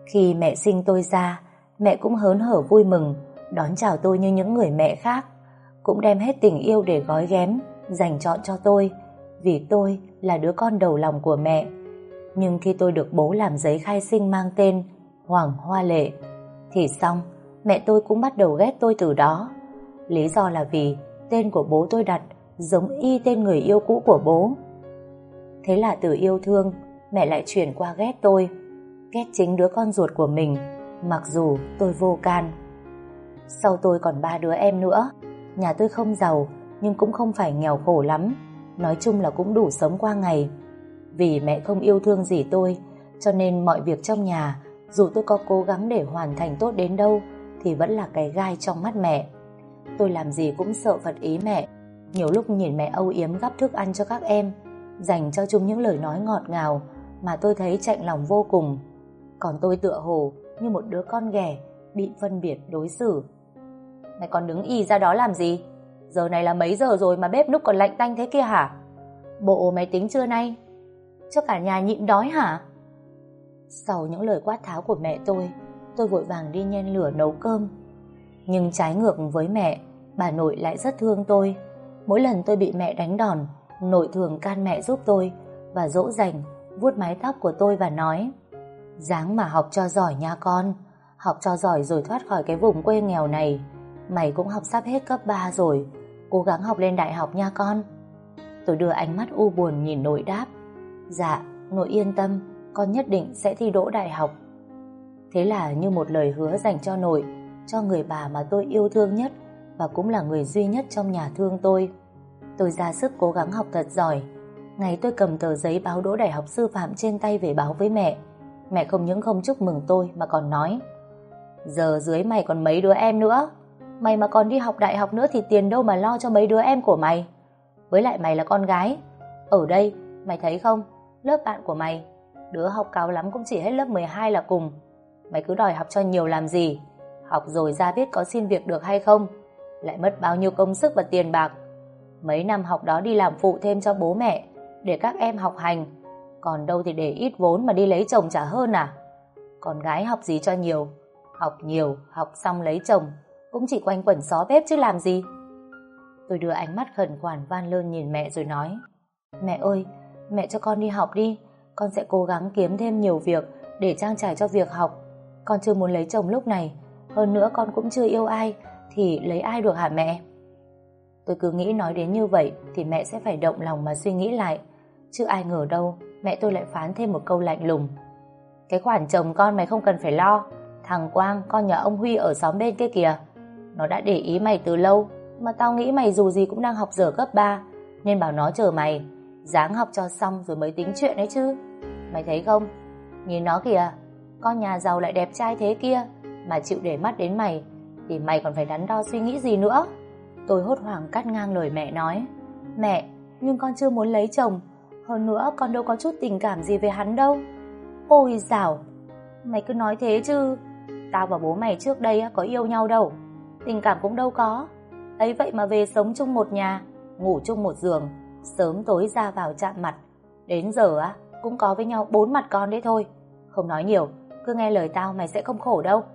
Khi mẹ sinh tôi ra, mẹ cũng hớn hở vui mừng, đón chào tôi như những người mẹ khác, cũng đem hết tình yêu để gói ghém, dành trọn cho tôi, vì tôi là đứa con đầu lòng của mẹ. Nhưng khi tôi được bố làm giấy khai sinh mang tên Hoàng Hoa Lệ, thì xong, mẹ tôi cũng bắt đầu ghét tôi từ đó. Lý do là vì tên của bố tôi đặt giống y tên người yêu cũ của bố. Thế là từ yêu thương, mẹ lại chuyển qua ghét tôi, ghét chính đứa con ruột của mình, mặc dù tôi vô can. Sau tôi còn 3 đứa em nữa. Nhà tôi không giàu, nhưng cũng không phải nghèo khổ lắm, nói chung là cũng đủ sống qua ngày. Vì mẹ không yêu thương gì tôi, cho nên mọi việc trong nhà, dù tôi có cố gắng để hoàn thành tốt đến đâu, thì vẫn là cái gai trong mắt mẹ. Tôi làm gì cũng sợ phật ý mẹ. Nhiều lúc nhìn mẹ âu yếm gắp thức ăn cho các em, dành cho chúng những lời nói ngọt ngào, mà tôi thấy chạnh lòng vô cùng. Còn tôi tựa hồ như một đứa con ghẻ bị phân biệt đối xử. Mày còn đứng y ra đó làm gì? Giờ này là mấy giờ rồi mà bếp núc còn lạnh tanh thế kia hả? Bộ mày tính trưa nay cho cả nhà nhịn đói hả? Sau những lời quát tháo của mẹ tôi vội vàng đi nhen lửa nấu cơm. Nhưng trái ngược với mẹ, bà nội lại rất thương tôi. Mỗi lần tôi bị mẹ đánh đòn, nội thường can mẹ giúp tôi và dỗ dành, vuốt mái tóc của tôi và nói: "Ráng mà học cho giỏi nha con, học cho giỏi rồi thoát khỏi cái vùng quê nghèo này. Mày cũng học sắp hết cấp 3 rồi, cố gắng học lên đại học nha con." Tôi đưa ánh mắt u buồn nhìn nội đáp: "Dạ, nội yên tâm, con nhất định sẽ thi đỗ đại học." Thế là như một lời hứa dành cho nội, cho người bà mà tôi yêu thương nhất và cũng là người duy nhất trong nhà thương tôi ra sức cố gắng học thật giỏi. Ngày tôi cầm tờ giấy báo đỗ đại học sư phạm trên tay về báo với mẹ, mẹ không những không chúc mừng tôi mà còn nói: "Giờ dưới mày còn mấy đứa em nữa, mày mà còn đi học đại học nữa thì tiền đâu mà lo cho mấy đứa em của mày. Với lại mày là con gái, ở đây mày thấy không, lớp bạn của mày, đứa học cao lắm cũng chỉ hết lớp 12 là cùng. Mày cứ đòi học cho nhiều làm gì? Học rồi ra biết có xin việc được hay không, lại mất bao nhiêu công sức và tiền bạc. Mấy năm học đó đi làm phụ thêm cho bố mẹ để các em học hành, còn đâu thì để ít vốn mà đi lấy chồng chả hơn à? Con gái học gì cho nhiều, học xong lấy chồng cũng chỉ quanh quẩn xó bếp chứ làm gì." Tôi đưa ánh mắt khẩn khoản van lơn nhìn mẹ rồi nói: "Mẹ ơi, mẹ cho con đi học đi, con sẽ cố gắng kiếm thêm nhiều việc để trang trải cho việc học. Con chưa muốn lấy chồng lúc này, hơn nữa con cũng chưa yêu ai, thì lấy ai được hả mẹ?" Tôi cứ nghĩ nói đến như vậy thì mẹ sẽ phải động lòng mà suy nghĩ lại, chứ ai ngờ đâu mẹ tôi lại phán thêm một câu lạnh lùng: "Cái khoản chồng con mày không cần phải lo, thằng Quang, con nhà ông Huy ở xóm bên kia kìa, nó đã để ý mày từ lâu, mà tao nghĩ mày dù gì cũng đang học dở cấp 3, nên bảo nó chờ mày, ráng học cho xong rồi mới tính chuyện ấy chứ. Mày thấy không, nhìn nó kìa, con nhà giàu lại đẹp trai thế kia mà chịu để mắt đến mày, thì mày còn phải đắn đo suy nghĩ gì nữa." Tôi hốt hoảng cắt ngang lời mẹ nói: "Mẹ, nhưng con chưa muốn lấy chồng, hơn nữa con đâu có chút tình cảm gì với hắn đâu." "Ôi dào, mày cứ nói thế chứ, tao và bố mày trước đây có yêu nhau đâu, tình cảm cũng đâu có. Ấy vậy mà về sống chung một nhà, ngủ chung một giường, sớm tối ra vào chạm mặt, đến giờ cũng có với nhau 4 mặt con đấy thôi. Không nói nhiều, cứ nghe lời tao mày sẽ không khổ đâu."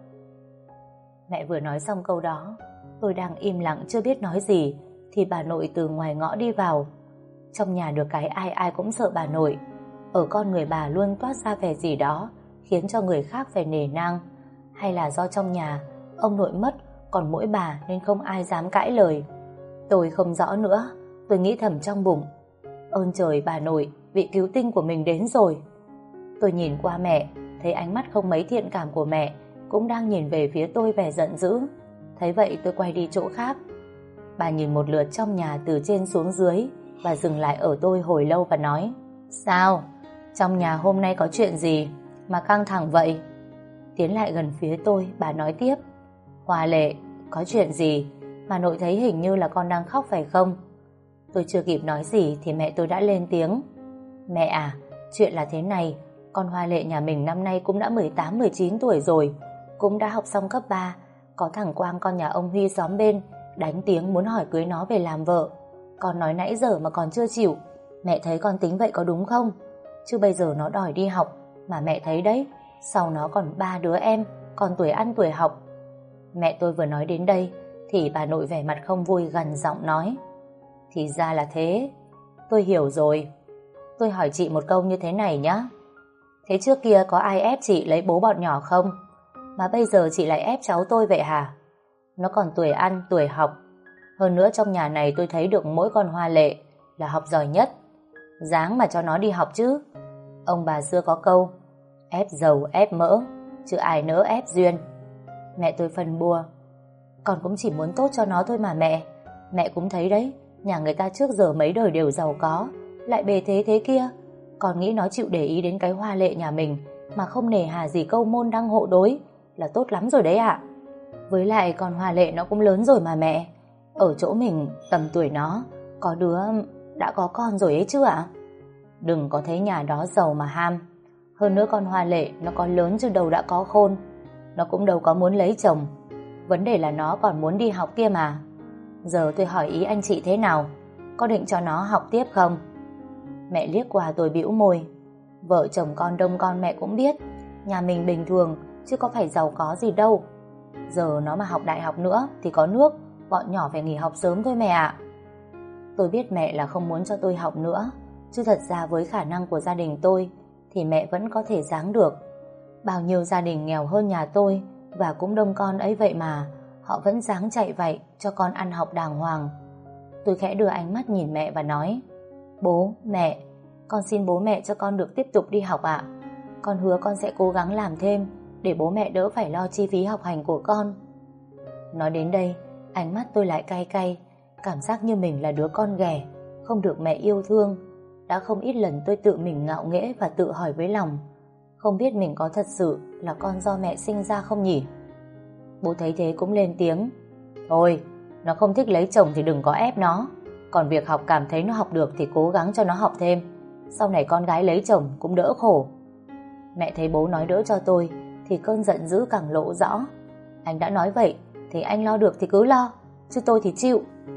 Mẹ vừa nói xong câu đó, tôi đang im lặng chưa biết nói gì, thì bà nội từ ngoài ngõ đi vào. Trong nhà được cái ai ai cũng sợ bà nội, ở con người bà luôn toát ra vẻ gì đó khiến cho người khác phải nể nang, hay là do trong nhà ông nội mất còn mỗi bà nên không ai dám cãi lời. Tôi không rõ nữa. Tôi nghĩ thầm trong bụng: ơn trời bà nội, vị cứu tinh của mình đến rồi. Tôi nhìn qua mẹ, thấy ánh mắt không mấy thiện cảm của mẹ cũng đang nhìn về phía tôi vẻ giận dữ. Thấy vậy tôi quay đi chỗ khác. Bà nhìn một lượt trong nhà từ trên xuống dưới và dừng lại ở tôi hồi lâu và nói: "Sao? Trong nhà hôm nay có chuyện gì mà căng thẳng vậy?" Tiến lại gần phía tôi, bà nói tiếp: "Hoa Lệ, có chuyện gì mà nội thấy hình như là con đang khóc phải không?" Tôi chưa kịp nói gì thì mẹ tôi đã lên tiếng: "Mẹ à, chuyện là thế này, con Hoa Lệ nhà mình năm nay cũng đã 18-19 tuổi rồi, cũng đã học xong cấp 3. Có thằng Quang con nhà ông Huy xóm bên đánh tiếng muốn hỏi cưới nó về làm vợ. Con nói nãy giờ mà còn chưa chịu. Mẹ thấy con tính vậy có đúng không? Chứ bây giờ nó đòi đi học, mà mẹ thấy đấy, Sau nó còn 3 đứa em, còn tuổi ăn tuổi học. Mẹ tôi vừa nói đến đây thì bà nội vẻ mặt không vui gằn giọng nói: Thì ra là thế, tôi hiểu rồi. Tôi hỏi chị một câu như thế này nhá. Thế trước kia có ai ép chị lấy bố bọn nhỏ không? Mà bây giờ chị lại ép cháu tôi vậy hả? Nó còn tuổi ăn, tuổi học. Hơn nữa trong nhà này tôi thấy được mỗi con Hoa Lệ là học giỏi nhất. Ráng mà cho nó đi học chứ. Ông bà xưa có câu: ép dầu ép mỡ, chứ ai nỡ ép duyên. Mẹ tôi phân bua: Con cũng chỉ muốn tốt cho nó thôi mà mẹ. Mẹ cũng thấy đấy, nhà người ta trước giờ mấy đời đều giàu có, lại bề thế thế kia. Con nghĩ nó chịu để ý đến cái Hoa Lệ nhà mình mà không nề hà gì câu môn đăng hộ đối là tốt lắm rồi đấy ạ. Với lại con Hoa Lệ nó cũng lớn rồi mà mẹ. Ở chỗ mình tầm tuổi nó, có đứa đã có con rồi ấy chứ ạ. Đừng có thấy nhà đó giàu mà ham. Hơn nữa con Hoa Lệ nó có lớn chứ đâu đã có khôn. Nó cũng đâu có muốn lấy chồng. Vấn đề là nó còn muốn đi học kia mà. Giờ tôi hỏi ý anh chị thế nào? Có định cho nó học tiếp không? Mẹ liếc qua tôi bĩu môi. Vợ chồng con đông con mẹ cũng biết, nhà mình bình thường chứ có phải giàu có gì đâu. Giờ nó mà học đại học nữa thì có nước, bọn nhỏ phải nghỉ học sớm thôi mẹ ạ. Tôi biết mẹ là không muốn cho tôi học nữa, chứ thật ra với khả năng của gia đình tôi thì mẹ vẫn có thể ráng được. Bao nhiêu gia đình nghèo hơn nhà tôi và cũng đông con ấy vậy mà họ vẫn ráng chạy vậy cho con ăn học đàng hoàng. Tôi khẽ đưa ánh mắt nhìn mẹ và nói: Bố, mẹ, con xin bố mẹ cho con được tiếp tục đi học ạ. Con hứa con sẽ cố gắng làm thêm để bố mẹ đỡ phải lo chi phí học hành của con. Nói đến đây, ánh mắt tôi lại cay cay, cảm giác như mình là đứa con ghẻ, không được mẹ yêu thương. Đã không ít lần tôi tự mình ngạo nghễ và tự hỏi với lòng, không biết mình có thật sự là con do mẹ sinh ra không nhỉ? Bố thấy thế cũng lên tiếng: Thôi, nó không thích lấy chồng thì đừng có ép nó. Còn việc học cảm thấy nó học được thì cố gắng cho nó học thêm. Sau này con gái lấy chồng cũng đỡ khổ. Mẹ thấy bố nói đỡ cho tôi thì cơn giận dữ càng lộ rõ. Anh đã nói vậy thì anh lo được thì cứ lo, chứ tôi thì chịu.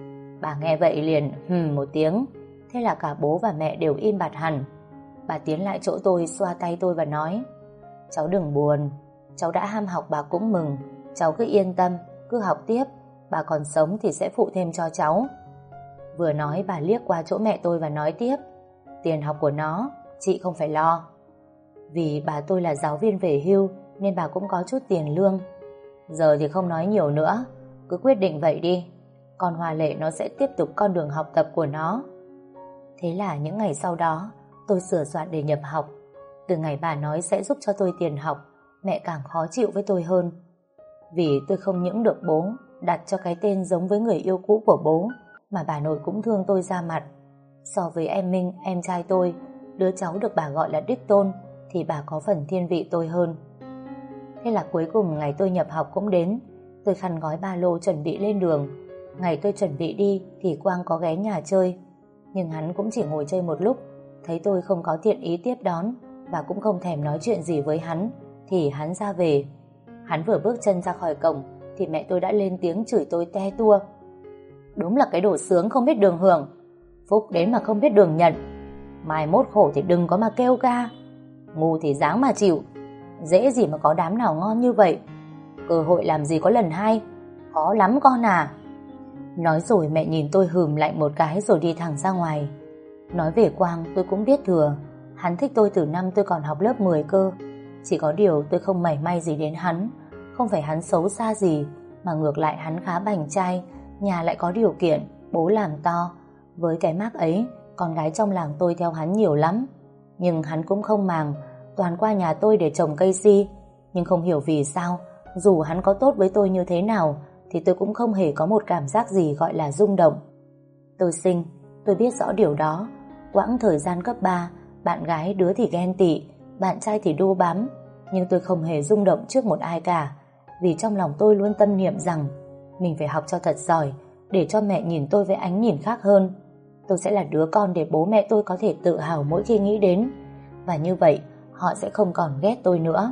Bà nghe vậy liền một tiếng. Thế là cả bố và mẹ đều im bặt hẳn. Bà tiến lại chỗ tôi, xoa tay tôi và nói: Cháu đừng buồn, cháu đã ham học bà cũng mừng. Cháu cứ yên tâm, cứ học tiếp. Bà còn sống thì sẽ phụ thêm cho cháu. Vừa nói bà liếc qua chỗ mẹ tôi và nói tiếp: Tiền học của nó chị không phải lo. Vì bà tôi là giáo viên về hưu nên bà cũng có chút tiền lương. Giờ thì không nói nhiều nữa, cứ quyết định vậy đi. Con Hoa Lệ nó sẽ tiếp tục con đường học tập của nó. Thế là những ngày sau đó tôi sửa soạn để nhập học. Từ ngày bà nói sẽ giúp cho tôi tiền học, mẹ càng khó chịu với tôi hơn. Vì tôi không những được bố đặt cho cái tên giống với người yêu cũ của bố, mà bà nội cũng thương tôi ra mặt. So với em Minh, em trai tôi, đứa cháu được bà gọi là đích tôn, thì bà có phần thiên vị tôi hơn. Thế là cuối cùng ngày tôi nhập học cũng đến. Tôi khăn gói ba lô chuẩn bị lên đường. Ngày tôi chuẩn bị đi thì Quang có ghé nhà chơi, nhưng hắn cũng chỉ ngồi chơi một lúc. Thấy tôi không có thiện ý tiếp đón và cũng không thèm nói chuyện gì với hắn thì hắn ra về. Hắn vừa bước chân ra khỏi cổng thì mẹ tôi đã lên tiếng chửi tôi te tua: Đúng là cái đồ sướng không biết đường hưởng, phúc đến mà không biết đường nhận. Mai mốt khổ thì đừng có mà kêu ca, ngu thì dáng mà chịu. Dễ gì mà có đám nào ngon như vậy. Cơ hội làm gì có lần hai, khó lắm con à. Nói rồi mẹ nhìn tôi hừm lạnh một cái rồi đi thẳng ra ngoài. Nói về Quang tôi cũng biết thừa. Hắn thích tôi từ năm tôi còn học lớp 10 cơ. Chỉ có điều tôi không mảy may gì đến hắn. Không phải hắn xấu xa gì, mà ngược lại hắn khá bảnh trai, nhà lại có điều kiện, bố làm to. Với cái mác ấy, con gái trong làng tôi theo hắn nhiều lắm. Nhưng hắn cũng không màng, toàn qua nhà tôi để trồng cây si. Nhưng không hiểu vì sao, dù hắn có tốt với tôi như thế nào thì tôi cũng không hề có một cảm giác gì gọi là rung động. Tôi xinh, tôi biết rõ điều đó. Quãng thời gian cấp 3, bạn gái đứa thì ghen tị, bạn trai thì đô bám. Nhưng tôi không hề rung động trước một ai cả. Vì trong lòng tôi luôn tâm niệm rằng mình phải học cho thật giỏi, để cho mẹ nhìn tôi với ánh nhìn khác hơn. Tôi sẽ là đứa con để bố mẹ tôi có thể tự hào mỗi khi nghĩ đến. Và như vậy họ sẽ không còn ghét tôi nữa.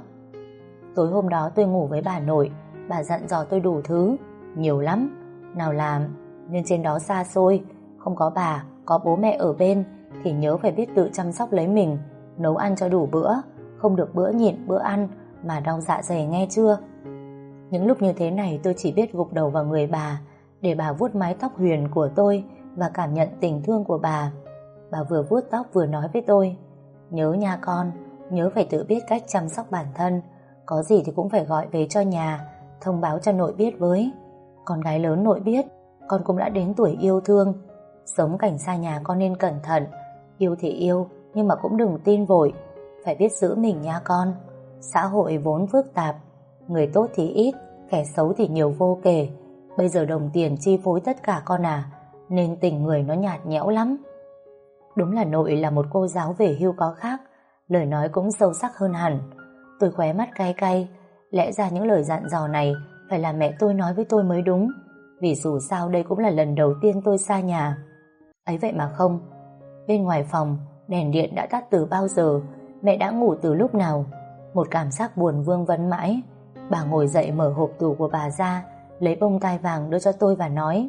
Tối hôm đó tôi ngủ với bà nội. Bà dặn dò tôi đủ thứ, nhiều lắm. Nào là nên trên đó xa xôi, không có bà, có bố mẹ ở bên thì nhớ phải biết tự chăm sóc lấy mình, nấu ăn cho đủ bữa, không được bữa nhịn bữa ăn, mà đau dạ dày nghe chưa. Những lúc như thế này tôi chỉ biết gục đầu vào người bà để bà vuốt mái tóc huyền của tôi và cảm nhận tình thương của bà. Bà vừa vuốt tóc vừa nói với tôi: nhớ nha con, nhớ phải tự biết cách chăm sóc bản thân, có gì thì cũng phải gọi về cho nhà, thông báo cho nội biết với. Con gái lớn nội biết, con cũng đã đến tuổi yêu thương. Sống cảnh xa nhà con nên cẩn thận, yêu thì yêu nhưng mà cũng đừng tin vội, phải biết giữ mình nha con. Xã hội vốn phức tạp, người tốt thì ít, kẻ xấu thì nhiều vô kể. Bây giờ đồng tiền chi phối tất cả con à, nên tình người nó nhạt nhẽo lắm. Đúng là nội là một cô giáo về hưu có khác, lời nói cũng sâu sắc hơn hẳn. Tôi khóe mắt cay cay, lẽ ra những lời dặn dò này phải là mẹ tôi nói với tôi mới đúng, vì dù sao đây cũng là lần đầu tiên tôi xa nhà. Ấy vậy mà không, bên ngoài phòng đèn điện đã tắt từ bao giờ, mẹ đã ngủ từ lúc nào. Một cảm giác buồn vương vấn mãi. Bà ngồi dậy mở hộp tủ của bà ra, lấy bông tai vàng đưa cho tôi và nói: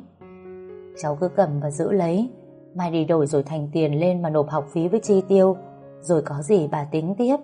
cháu cứ cầm và giữ lấy, mai đi đổi rồi thành tiền lên mà nộp học phí với chi tiêu, rồi có gì bà tính tiếp.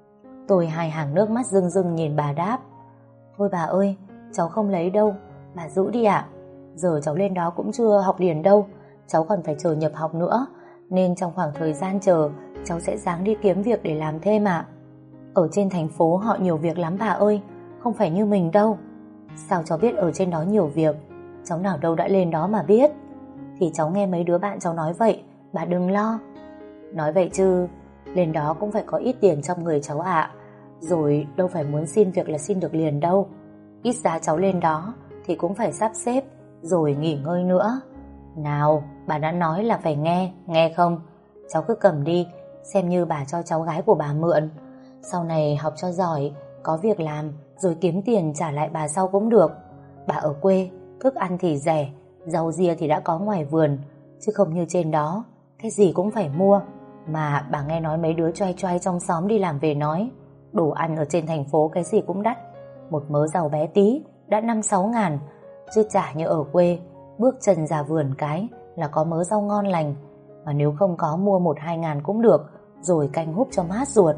Tôi hai hàng nước mắt rưng rưng nhìn bà đáp: thôi bà ơi, cháu không lấy đâu, bà giữ đi ạ. Giờ cháu lên đó cũng chưa học liền đâu, cháu còn phải chờ nhập học nữa, nên trong khoảng thời gian chờ cháu sẽ ráng đi kiếm việc để làm thêm ạ. Ở trên thành phố họ nhiều việc lắm bà ơi, không phải như mình đâu. Sao cháu biết ở trên đó nhiều việc? Cháu nào đâu đã lên đó mà biết. Thì cháu nghe mấy đứa bạn cháu nói vậy, bà đừng lo. Nói vậy chứ lên đó cũng phải có ít tiền trong người cháu ạ. Rồi đâu phải muốn xin việc là xin được liền đâu. Ít ra cháu lên đó thì cũng phải sắp xếp rồi nghỉ ngơi nữa. Nào, bà đã nói là phải nghe, nghe không? Cháu cứ cầm đi, xem như bà cho cháu gái của bà mượn. Sau này học cho giỏi, có việc làm rồi kiếm tiền trả lại bà sau cũng được. Bà ở quê, thức ăn thì rẻ, rau ria thì đã có ngoài vườn, chứ không như trên đó, cái gì cũng phải mua. Mà bà nghe nói mấy đứa choai choai trong xóm đi làm về nói, đồ ăn ở trên thành phố cái gì cũng đắt. Một mớ rau bé tí đã 5-6 ngàn, chứ chả như ở quê, bước chân ra vườn cái là có mớ rau ngon lành. Mà nếu không có mua 1-2 ngàn cũng được, rồi canh húp cho mát ruột.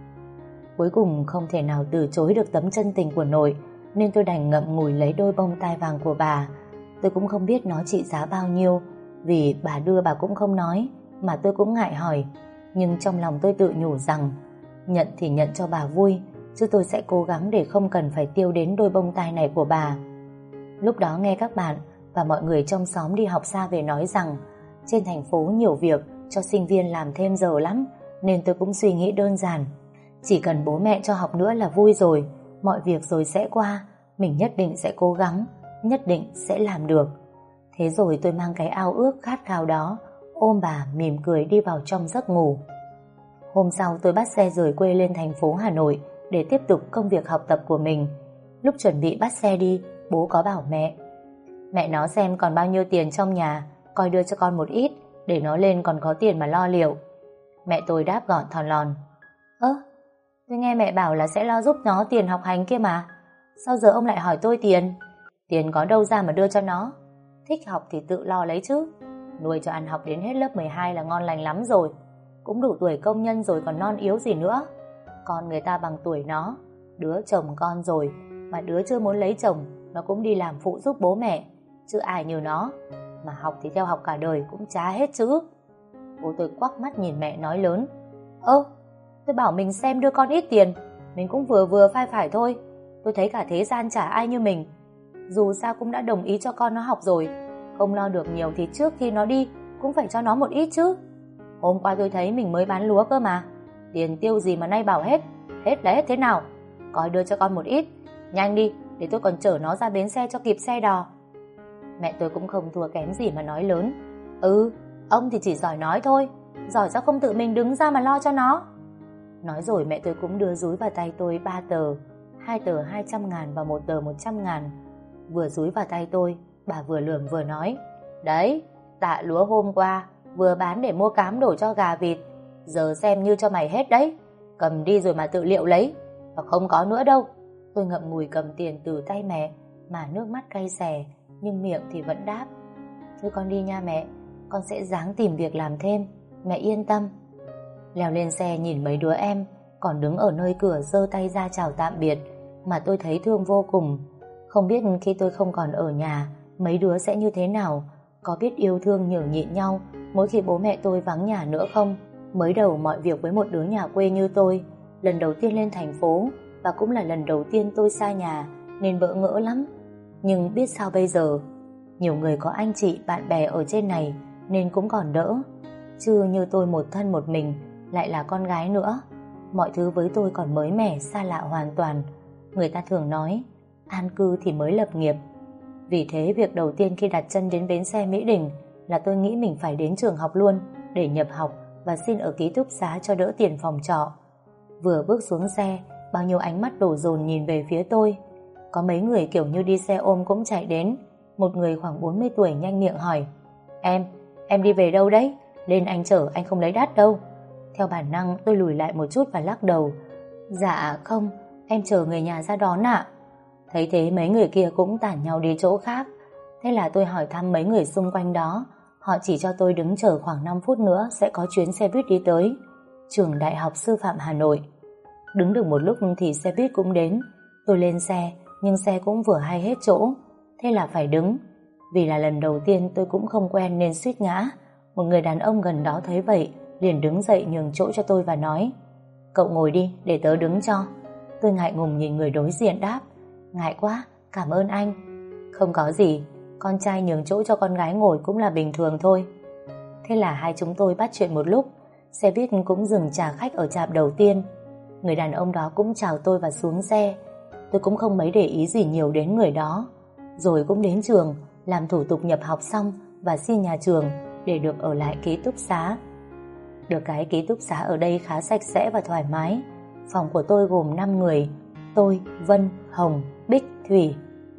Cuối cùng không thể nào từ chối được tấm chân tình của nội, nên tôi đành ngậm ngùi lấy đôi bông tai vàng của bà. Tôi cũng không biết nó trị giá bao nhiêu, vì bà đưa bà cũng không nói, mà tôi cũng ngại hỏi. Nhưng trong lòng tôi tự nhủ rằng nhận thì nhận cho bà vui, chứ tôi sẽ cố gắng để không cần phải tiêu đến đôi bông tai này của bà. Lúc đó nghe các bạn và mọi người trong xóm đi học xa về nói rằng trên thành phố nhiều việc cho sinh viên làm thêm giờ lắm, nên tôi cũng suy nghĩ đơn giản: chỉ cần bố mẹ cho học nữa là vui rồi, mọi việc rồi sẽ qua, mình nhất định sẽ cố gắng, nhất định sẽ làm được. Thế rồi tôi mang cái ao ước khát khao đó, ôm bà mỉm cười đi vào trong giấc ngủ. Hôm sau tôi bắt xe rời quê lên thành phố Hà Nội để tiếp tục công việc học tập của mình. Lúc chuẩn bị bắt xe đi, bố có bảo mẹ nó xem còn bao nhiêu tiền trong nhà, coi đưa cho con một ít, để nó lên còn có tiền mà lo liệu. Mẹ tôi đáp gọn thòn lòn: tôi nghe mẹ bảo là sẽ lo giúp nó tiền học hành kia mà, sao giờ ông lại hỏi tôi tiền? Tiền có đâu ra mà đưa cho nó, thích học thì tự lo lấy chứ. Nuôi cho ăn học đến hết lớp 12 là ngon lành lắm rồi, cũng đủ tuổi công nhân rồi còn non yếu gì nữa. Con người ta bằng tuổi nó, đứa chồng con rồi, mà đứa chưa muốn lấy chồng nó cũng đi làm phụ giúp bố mẹ, chứ ai như nó. Mà học thì theo học cả đời cũng chả hết chữ. Bố tôi quắc mắt nhìn mẹ nói lớn: tôi bảo mình xem đưa con ít tiền, mình cũng vừa vừa phải phải thôi. Tôi thấy cả thế gian chả ai như mình. Dù sao cũng đã đồng ý cho con nó học rồi, không lo được nhiều thì trước khi nó đi cũng phải cho nó một ít chứ. Hôm qua tôi thấy mình mới bán lúa cơ mà, tiền tiêu gì mà nay bảo hết là hết thế nào? Coi đưa cho con một ít, nhanh đi, để tôi còn chở nó ra bến xe cho kịp xe đò. Mẹ tôi cũng không thua kém gì mà nói lớn: ông thì chỉ giỏi nói thôi, giỏi sao không tự mình đứng ra mà lo cho nó. Nói rồi mẹ tôi cũng đưa dúi vào tay tôi 3 tờ, 2 tờ 200 ngàn và 1 tờ 100 ngàn. Vừa dúi vào tay tôi, bà vừa lườm vừa nói: đấy, tạ lúa hôm qua vừa bán để mua cám đổ cho gà vịt, giờ xem như cho mày hết đấy, cầm đi rồi mà tự liệu lấy, và không có nữa đâu. Tôi ngậm ngùi cầm tiền từ tay mẹ mà nước mắt cay xè, nhưng miệng thì vẫn đáp: thôi con đi nha mẹ, con sẽ ráng tìm việc làm thêm, mẹ yên tâm. Leo lên xe nhìn mấy đứa em, còn đứng ở nơi cửa giơ tay ra chào tạm biệt, mà tôi thấy thương vô cùng. Không biết khi tôi không còn ở nhà, mấy đứa sẽ như thế nào, có biết yêu thương nhường nhịn nhau mỗi khi bố mẹ tôi vắng nhà nữa không? Mới đầu mọi việc với một đứa nhà quê như tôi, lần đầu tiên lên thành phố và cũng là lần đầu tiên tôi xa nhà nên bỡ ngỡ lắm. Nhưng biết sao bây giờ, nhiều người có anh chị, bạn bè ở trên này nên cũng còn đỡ. Chứ như tôi một thân một mình, lại là con gái nữa, mọi thứ với tôi còn mới mẻ, xa lạ hoàn toàn. Người ta thường nói, an cư thì mới lập nghiệp. Vì thế việc đầu tiên khi đặt chân đến bến xe Mỹ Đình là tôi nghĩ mình phải đến trường học luôn để nhập học và xin ở ký túc xá cho đỡ tiền phòng trọ. Vừa bước xuống xe, bao nhiêu ánh mắt đổ dồn nhìn về phía tôi. Có mấy người kiểu như đi xe ôm cũng chạy đến. Một người khoảng 40 tuổi nhanh miệng hỏi, Em đi về đâu đấy? Lên anh chở, anh không lấy đắt đâu. Theo bản năng tôi lùi lại một chút và lắc đầu. Dạ không, em chờ người nhà ra đón ạ. Thấy thế mấy người kia cũng tản nhau đi chỗ khác. Thế là tôi hỏi thăm mấy người xung quanh đó. Họ chỉ cho tôi đứng chờ khoảng 5 phút nữa sẽ có chuyến xe buýt đi tới Trường Đại học Sư phạm Hà Nội. Đứng được một lúc thì xe buýt cũng đến. Tôi lên xe, nhưng xe cũng vừa hay hết chỗ. Thế là phải đứng. Vì là lần đầu tiên tôi cũng không quen nên suýt ngã. Một người đàn ông gần đó thấy vậy liền đứng dậy nhường chỗ cho tôi và nói, cậu ngồi đi để tớ đứng cho. Tôi ngại ngùng nhìn người đối diện đáp, ngại quá, cảm ơn anh. Không có gì, con trai nhường chỗ cho con gái ngồi cũng là bình thường thôi. Thế là hai chúng tôi bắt chuyện một lúc. Xe buýt cũng dừng trả khách ở trạm đầu tiên. Người đàn ông đó cũng chào tôi và xuống xe. Tôi cũng không mấy để ý gì nhiều đến người đó. Rồi cũng đến trường, làm thủ tục nhập học xong và xin nhà trường để được ở lại ký túc xá. Được cái ký túc xá ở đây khá sạch sẽ và thoải mái. Phòng của tôi gồm 5 người, tôi, Vân, Hồng, Bích, Thủy.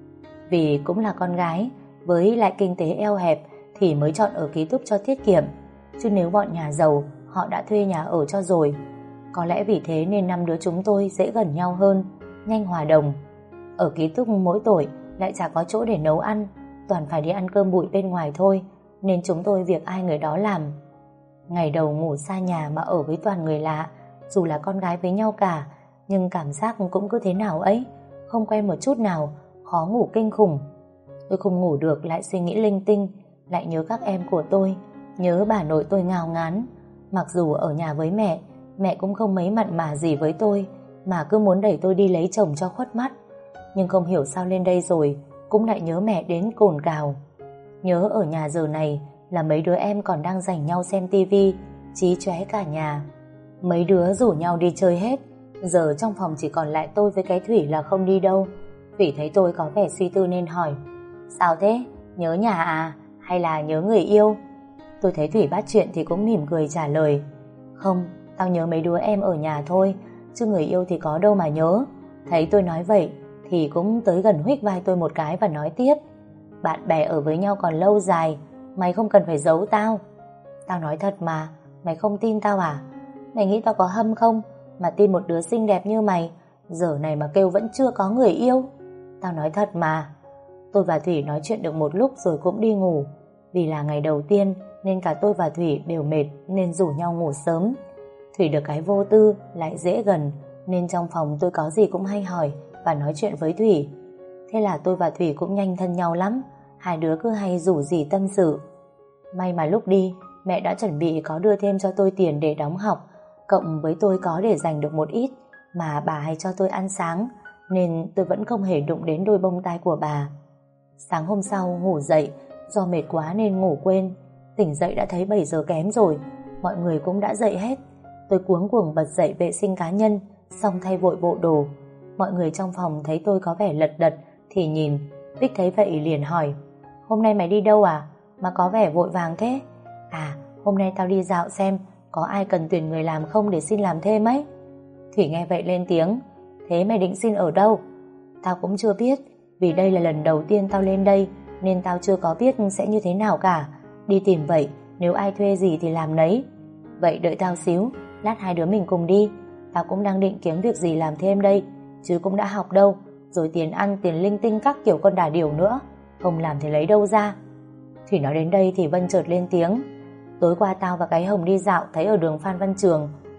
Vì cũng là con gái, với lại kinh tế eo hẹp thì mới chọn ở ký túc cho tiết kiệm. Chứ nếu bọn nhà giàu, họ đã thuê nhà ở cho rồi. Có lẽ vì thế nên 5 đứa chúng tôi dễ gần nhau hơn, nhanh hòa đồng. Ở ký túc mỗi tội lại chả có chỗ để nấu ăn, toàn phải đi ăn cơm bụi bên ngoài thôi, nên chúng tôi việc ai người đó làm. Ngày đầu ngủ xa nhà mà ở với toàn người lạ, dù là con gái với nhau cả, nhưng cảm giác cũng cứ thế nào ấy, không quen một chút nào, khó ngủ kinh khủng. Tôi không ngủ được, lại suy nghĩ linh tinh, lại nhớ các em của tôi, nhớ bà nội tôi ngao ngán. Mặc dù ở nhà với mẹ cũng không mấy mặn mà gì với tôi, mà cứ muốn đẩy tôi đi lấy chồng cho khuất mắt. Nhưng không hiểu sao lên đây rồi cũng lại nhớ mẹ đến cồn cào. Nhớ ở nhà giờ này là mấy đứa em còn đang rảnh nhau xem tivi, chí chóe cả nhà. Mấy đứa rủ nhau đi chơi hết. Giờ trong phòng chỉ còn lại tôi với cái Thủy là không đi đâu. Thủy thấy tôi có vẻ suy tư nên hỏi, sao thế? Nhớ nhà à? Hay là nhớ người yêu? Tôi thấy Thủy bắt chuyện thì cũng mỉm cười trả lời, không, tao nhớ mấy đứa em ở nhà thôi, chứ người yêu thì có đâu mà nhớ. Thấy tôi nói vậy thì cũng tới gần huých vai tôi một cái và nói tiếp, bạn bè ở với nhau còn lâu dài, mày không cần phải giấu tao. Tao nói thật mà, mày không tin tao à? Mày nghĩ tao có hâm không mà tin một đứa xinh đẹp như mày giờ này mà kêu vẫn chưa có người yêu? Tao nói thật mà. Tôi và Thủy nói chuyện được một lúc rồi cũng đi ngủ. Vì là ngày đầu tiên nên cả tôi và Thủy đều mệt nên rủ nhau ngủ sớm. Thủy được cái vô tư, lại dễ gần, nên trong phòng tôi có gì cũng hay hỏi và nói chuyện với Thủy. Thế là tôi và Thủy cũng nhanh thân nhau lắm. Hai đứa cứ hay rủ rỉ tâm sự. May mà lúc đi mẹ đã chuẩn bị có đưa thêm cho tôi tiền để đóng học, cộng với tôi có để dành được một ít mà bà hay cho tôi ăn sáng, nên tôi vẫn không hề đụng đến đôi bông tai của bà. Sáng hôm sau ngủ dậy, do mệt quá nên ngủ quên. Tỉnh dậy đã thấy 7 giờ kém rồi, mọi người cũng đã dậy hết. Tôi cuống cuồng bật dậy vệ sinh cá nhân, xong thay vội bộ đồ. Mọi người trong phòng thấy tôi có vẻ lật đật thì nhìn. Bích thấy vậy liền hỏi, hôm nay mày đi đâu à? Mà có vẻ vội vàng thế. À, hôm nay tao đi dạo xem có ai cần tuyển người làm không để xin làm thêm ấy. Thủy nghe vậy lên tiếng, thế mày định xin ở đâu? Tao cũng chưa biết, vì đây là lần đầu tiên tao lên đây nên tao chưa có biết sẽ như thế nào cả. Đi tìm vậy, nếu ai thuê gì thì làm nấy. Vậy đợi tao xíu, lát hai đứa mình cùng đi. Tao cũng đang định kiếm việc gì làm thêm đây, chứ cũng đã học đâu, rồi tiền ăn, tiền linh tinh các kiểu con đà điểu nữa, không làm thì lấy đâu ra. Thủy nói đến đây thì Vân chợt lên tiếng, tối qua tao và cái Hồng đi dạo thấy ở đường Phan Văn Trường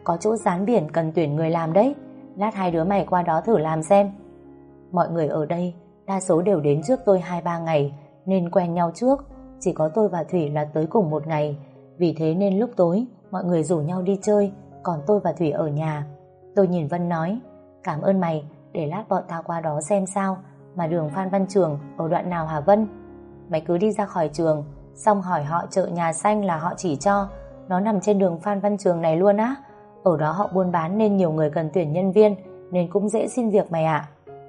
có chỗ dán biển cần tuyển người làm đấy. Lát hai đứa mày qua đó thử làm xem. Mọi người ở đây đa số đều đến trước tôi 2-3 ngày nên quen nhau trước. Chỉ có tôi và Thủy là tới cùng một ngày. Vì thế nên lúc tối mọi người rủ nhau đi chơi, còn tôi và Thủy ở nhà. Tôi nhìn Vân nói, cảm ơn mày, để lát bọn tao qua đó xem sao. Mà đường Phan Văn Trường ở đoạn nào hả Vân? Mày cứ đi ra khỏi trường, xong hỏi họ chợ Nhà Xanh là họ chỉ cho. Nó nằm trên đường Phan Văn Trường này luôn á. Ở đó họ buôn bán nên nhiều người cần tuyển nhân viên, nên cũng dễ xin việc mày ạ.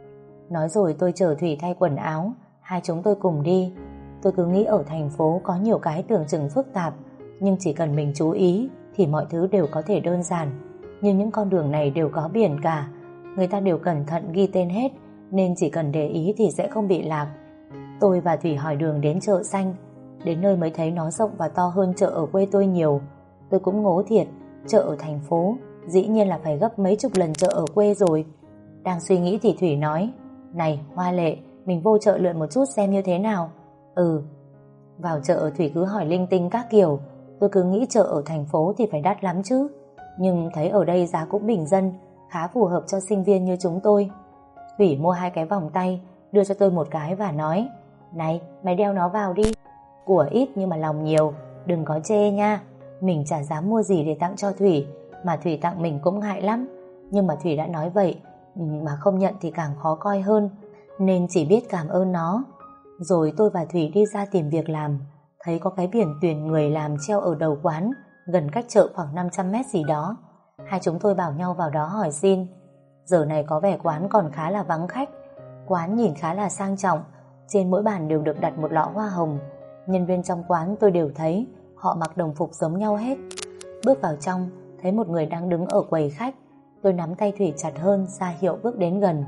Nói rồi tôi chở Thủy thay quần áo, hai chúng tôi cùng đi. Tôi cứ nghĩ ở thành phố có nhiều cái tưởng chừng phức tạp, nhưng chỉ cần mình chú ý thì mọi thứ đều có thể đơn giản. Nhưng những con đường này đều có biển cả, người ta đều cẩn thận ghi tên hết, nên chỉ cần để ý thì sẽ không bị lạc. Tôi và Thủy hỏi đường đến chợ Xanh. Đến nơi mới thấy nó rộng và to hơn chợ ở quê tôi nhiều. Tôi cũng ngố thiệt, chợ ở thành phố dĩ nhiên là phải gấp mấy chục lần chợ ở quê rồi. Đang suy nghĩ thì Thủy nói, này Hoa Lệ, mình vô chợ lượn một chút xem như thế nào. Ừ. Vào chợ Thủy cứ hỏi linh tinh các kiểu. Tôi cứ nghĩ chợ ở thành phố thì phải đắt lắm chứ, nhưng thấy ở đây giá cũng bình dân, khá phù hợp cho sinh viên như chúng tôi. Thủy mua 2 cái vòng tay, đưa cho tôi một cái và nói, này mày đeo nó vào đi. Của ít nhưng mà lòng nhiều, đừng có chê nha. Mình chả dám mua gì để tặng cho Thủy, mà Thủy tặng mình cũng ngại lắm. Nhưng mà Thủy đã nói vậy, mà không nhận thì càng khó coi hơn, nên chỉ biết cảm ơn nó. Rồi tôi và Thủy đi ra tìm việc làm. Thấy có cái biển tuyển người làm treo ở đầu quán, gần cách chợ khoảng 500 mét gì đó. Hai chúng tôi bảo nhau vào đó hỏi xin. Giờ này có vẻ quán còn khá là vắng khách. Quán nhìn khá là sang trọng, trên mỗi bàn đều được đặt một lọ hoa hồng. Nhân viên trong quán tôi đều thấy họ mặc đồng phục giống nhau hết. Bước vào trong, thấy một người đang đứng ở quầy khách. Tôi nắm tay Thủy chặt hơn, ra hiệu bước đến gần.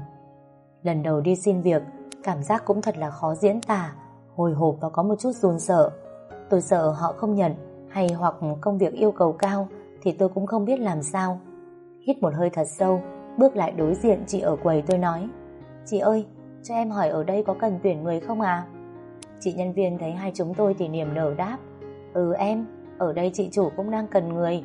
Lần đầu đi xin việc, cảm giác cũng thật là khó diễn tả, hồi hộp và có một chút run sợ. Tôi sợ họ không nhận, hay hoặc công việc yêu cầu cao thì tôi cũng không biết làm sao. Hít một hơi thật sâu, bước lại đối diện chị ở quầy, tôi nói, chị ơi, cho em hỏi ở đây có cần tuyển người không à? Chị nhân viên thấy hai chúng tôi thì niềm nở đáp, ừ em, ở đây chị chủ cũng đang cần người.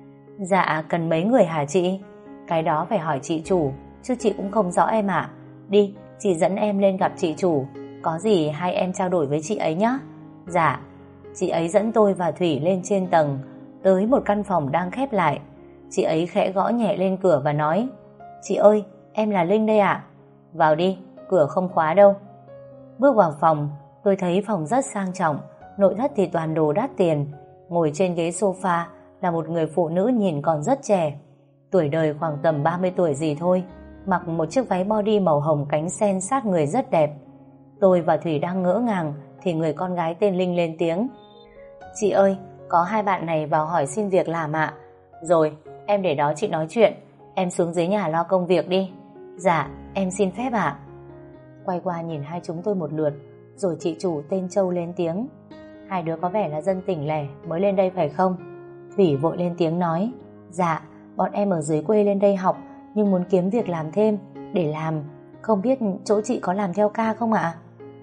Dạ, cần mấy người hả chị? Cái đó phải hỏi chị chủ, chứ chị cũng không rõ em ạ. Đi, chị dẫn em lên gặp chị chủ, có gì hai em trao đổi với chị ấy nhé. Dạ. Chị ấy dẫn tôi và Thủy lên trên tầng, tới một căn phòng đang khép lại. Chị ấy khẽ gõ nhẹ lên cửa và nói, chị ơi, em là Linh đây ạ. Vào đi, cửa không khóa đâu. Bước vào phòng, tôi thấy phòng rất sang trọng, nội thất thì toàn đồ đắt tiền. Ngồi trên ghế sofa là một người phụ nữ nhìn còn rất trẻ, tuổi đời khoảng tầm 30 tuổi gì thôi, mặc một chiếc váy body màu hồng cánh sen sát người rất đẹp. Tôi và Thủy đang ngỡ ngàng thì người con gái tên Linh lên tiếng, chị ơi, có 2 bạn này vào hỏi xin việc làm ạ. Rồi, em để đó chị nói chuyện, em xuống dưới nhà lo công việc đi. Dạ, em xin phép ạ. Quay qua nhìn hai chúng tôi một lượt, rồi chị chủ tên Châu lên tiếng, hai đứa có vẻ là dân tỉnh lẻ mới lên đây phải không? Thủy vội lên tiếng nói, dạ, bọn em ở dưới quê lên đây học, nhưng muốn kiếm việc làm thêm để làm, không biết chỗ chị có làm theo ca không ạ?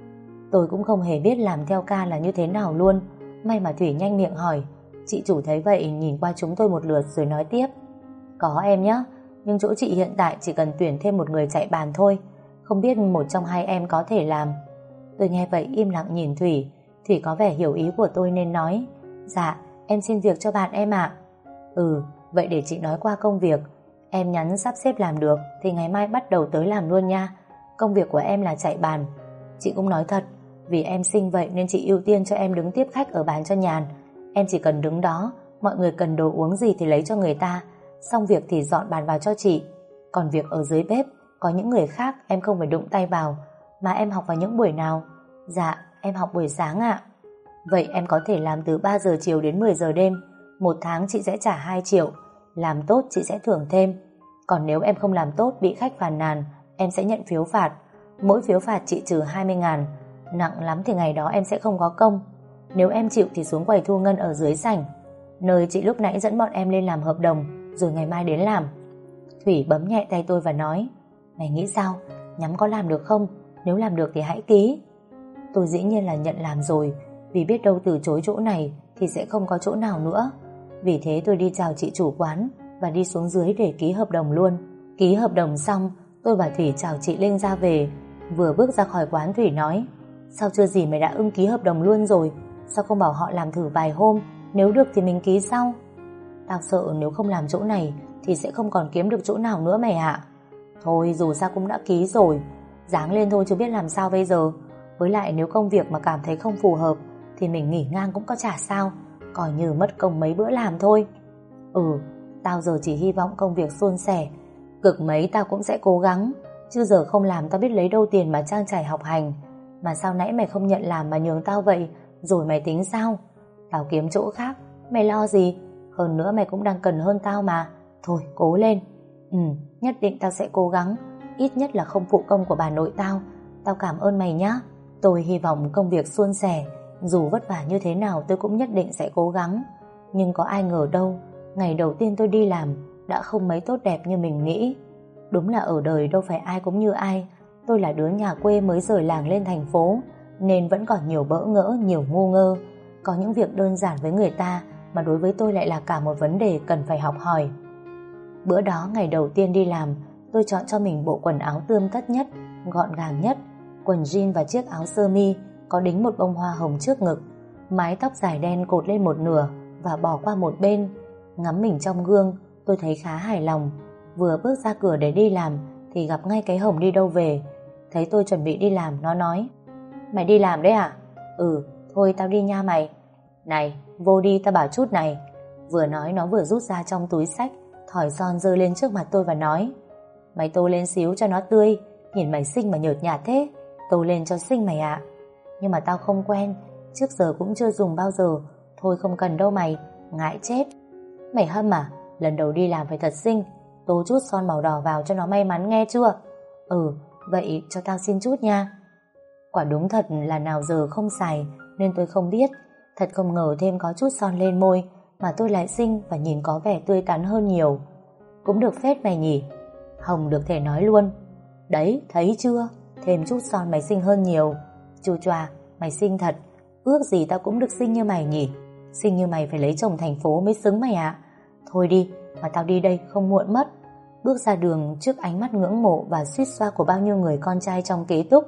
Tôi cũng không hề biết làm theo ca là như thế nào luôn. May mà Thủy nhanh miệng hỏi. Chị chủ thấy vậy nhìn qua chúng tôi một lượt rồi nói tiếp, có em nhé, nhưng chỗ chị hiện tại chỉ cần tuyển thêm một người chạy bàn thôi, không biết một trong hai em có thể làm. Tôi nghe vậy im lặng nhìn Thủy. Thủy có vẻ hiểu ý của tôi nên nói, dạ, em xin việc cho bạn em ạ. Ừ, vậy để chị nói qua công việc. Em nhắn sắp xếp làm được thì ngày mai bắt đầu tới làm luôn nha. Công việc của em là chạy bàn. Chị cũng nói thật, vì em xinh vậy nên chị ưu tiên cho em đứng tiếp khách ở bàn cho nhàn. Em chỉ cần đứng đó, mọi người cần đồ uống gì thì lấy cho người ta, xong việc thì dọn bàn vào cho chị. Còn việc ở dưới bếp, có những người khác em không phải đụng tay vào. Mà em học vào những buổi nào? Dạ, em học buổi sáng ạ. Vậy em có thể làm từ 3 giờ chiều đến 10 giờ đêm. 1 tháng chị sẽ trả 2 triệu. Làm tốt chị sẽ thưởng thêm. Còn nếu em không làm tốt bị khách phàn nàn, em sẽ nhận phiếu phạt. Mỗi phiếu phạt chị trừ 20.000. Nặng lắm thì ngày đó em sẽ không có công. Nếu em chịu thì xuống quầy thu ngân ở dưới sảnh, nơi chị lúc nãy dẫn bọn em lên làm hợp đồng, rồi ngày mai đến làm. Thủy bấm nhẹ tay tôi và nói, mày nghĩ sao? Nhắm có làm được không? Nếu làm được thì hãy ký. Tôi dĩ nhiên là nhận làm rồi, vì biết đâu từ chối chỗ này thì sẽ không có chỗ nào nữa. Vì thế tôi đi chào chị chủ quán và đi xuống dưới để ký hợp đồng luôn. Ký hợp đồng xong, tôi và Thủy chào chị Linh ra về. Vừa bước ra khỏi quán, Thủy nói: sao chưa gì mày đã ưng ký hợp đồng luôn rồi? Sao không bảo họ làm thử vài hôm, nếu được thì mình ký sau? Tao sợ nếu không làm chỗ này thì sẽ không còn kiếm được chỗ nào nữa mày ạ. Thôi dù sao cũng đã ký rồi, ráng lên thôi chứ biết làm sao bây giờ. Với lại nếu công việc mà cảm thấy không phù hợp thì mình nghỉ ngang cũng có chả sao, coi như mất công mấy bữa làm thôi. Tao giờ chỉ hy vọng công việc suôn sẻ, cực mấy tao cũng sẽ cố gắng, chứ giờ không làm tao biết lấy đâu tiền mà trang trải học hành. Mà sao nãy mày không nhận làm mà nhường tao vậy, rồi mày tính sao? Tao kiếm chỗ khác, mày lo gì? Hơn nữa mày cũng đang cần hơn tao mà. Thôi cố lên. Nhất định tao sẽ cố gắng, ít nhất là không phụ công của bà nội tao. Tao cảm ơn mày nhá. Tôi hy vọng công việc suôn sẻ, dù vất vả như thế nào tôi cũng nhất định sẽ cố gắng. Nhưng có ai ngờ đâu, ngày đầu tiên tôi đi làm đã không mấy tốt đẹp như mình nghĩ. Đúng là ở đời đâu phải ai cũng như ai. Tôi là đứa nhà quê mới rời làng lên thành phố, nên vẫn còn nhiều bỡ ngỡ, nhiều ngu ngơ. Có những việc đơn giản với người ta mà đối với tôi lại là cả một vấn đề cần phải học hỏi. Bữa đó ngày đầu tiên đi làm, tôi chọn cho mình bộ quần áo tươm tất nhất, gọn gàng nhất, quần jean và chiếc áo sơ mi có đính một bông hoa hồng trước ngực, mái tóc dài đen cột lên một nửa và bỏ qua một bên. Ngắm mình trong gương, tôi thấy khá hài lòng. Vừa bước ra cửa để đi làm thì gặp ngay cái Hồng đi đâu về. Thấy tôi chuẩn bị đi làm, nó nói: mày đi làm đấy à? Thôi tao đi nha mày. Này, vô đi tao bảo chút này. Vừa nói nó vừa rút ra trong túi xách thỏi son giơ lên trước mặt tôi và nói: mày tô lên xíu cho nó tươi, nhìn mày xinh mà nhợt nhạt thế. Tô lên cho xinh mày ạ. Nhưng mà tao không quen, trước giờ cũng chưa dùng bao giờ. Thôi không cần đâu mày, ngại chết. Mày hâm à? Lần đầu đi làm phải thật xinh. Tô chút son màu đỏ vào cho nó may mắn nghe chưa? Vậy cho tao xin chút nha. Quả đúng thật là nào giờ không xài nên tôi không biết. Thật không ngờ thêm có chút son lên môi mà tôi lại xinh và nhìn có vẻ tươi tắn hơn nhiều. Cũng được phết mày nhỉ. Hồng được thể nói luôn: đấy, thấy chưa? Thêm chút son mày xinh hơn nhiều. Chu choa, mày xinh thật. Ước gì tao cũng được xinh như mày nhỉ. Xinh như mày phải lấy chồng thành phố mới xứng mày ạ. Thôi đi, mà tao đi đây không muộn mất. Bước ra đường trước ánh mắt ngưỡng mộ và suýt xoa của bao nhiêu người con trai trong ký túc.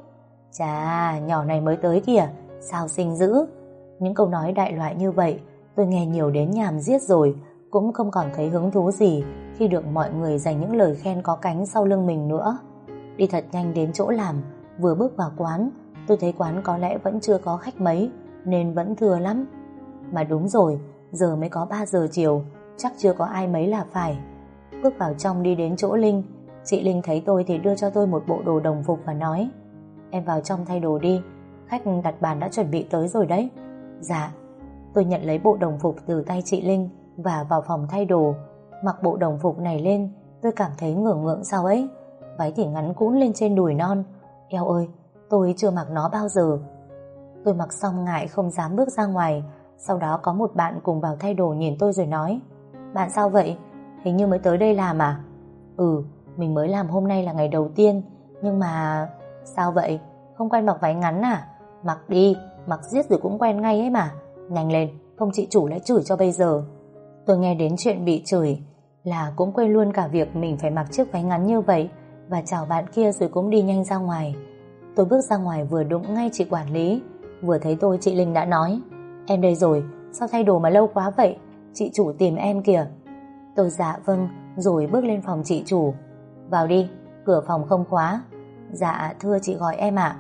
Chà, nhỏ này mới tới kìa, sao xinh dữ. Những câu nói đại loại như vậy tôi nghe nhiều đến nhàm giết rồi, cũng không còn thấy hứng thú gì khi được mọi người dành những lời khen có cánh sau lưng mình nữa. Đi thật nhanh đến chỗ làm, vừa bước vào quán tôi thấy quán có lẽ vẫn chưa có khách mấy, nên vẫn thưa lắm. Mà đúng rồi, giờ mới có 3 giờ chiều, chắc chưa có ai mấy là phải. Bước vào trong đi đến chỗ Linh. Chị Linh thấy tôi thì đưa cho tôi một bộ đồ đồng phục và nói: em vào trong thay đồ đi, khách đặt bàn đã chuẩn bị tới rồi đấy. Dạ. Tôi nhận lấy bộ đồng phục từ tay chị Linh và vào phòng thay đồ. Mặc bộ đồng phục này lên tôi cảm thấy ngượng ngượng sao ấy. Váy thì ngắn cũn lên trên đùi non. Eo ơi, tôi chưa mặc nó bao giờ. Tôi mặc xong ngại không dám bước ra ngoài. Sau đó có một bạn cùng vào thay đồ nhìn tôi rồi nói: bạn sao vậy? Hình như mới tới đây làm à? Mình mới làm hôm nay là ngày đầu tiên. Nhưng mà... Sao vậy? Không quen mặc váy ngắn à? Mặc đi, mặc riết rồi cũng quen ngay ấy mà. Nhanh lên, không chị chủ lại chửi cho bây giờ. Tôi nghe đến chuyện bị chửi là cũng quên luôn cả việc mình phải mặc chiếc váy ngắn như vậy, và chào bạn kia rồi cũng đi nhanh ra ngoài. Tôi bước ra ngoài vừa đụng ngay chị quản lý. Vừa thấy tôi, chị Linh đã nói: em đây rồi, sao thay đồ mà lâu quá vậy? Chị chủ tìm em kìa. Tôi dạ vâng, rồi bước lên phòng chị chủ. Vào đi, cửa phòng không khóa. Dạ thưa chị gọi em ạ.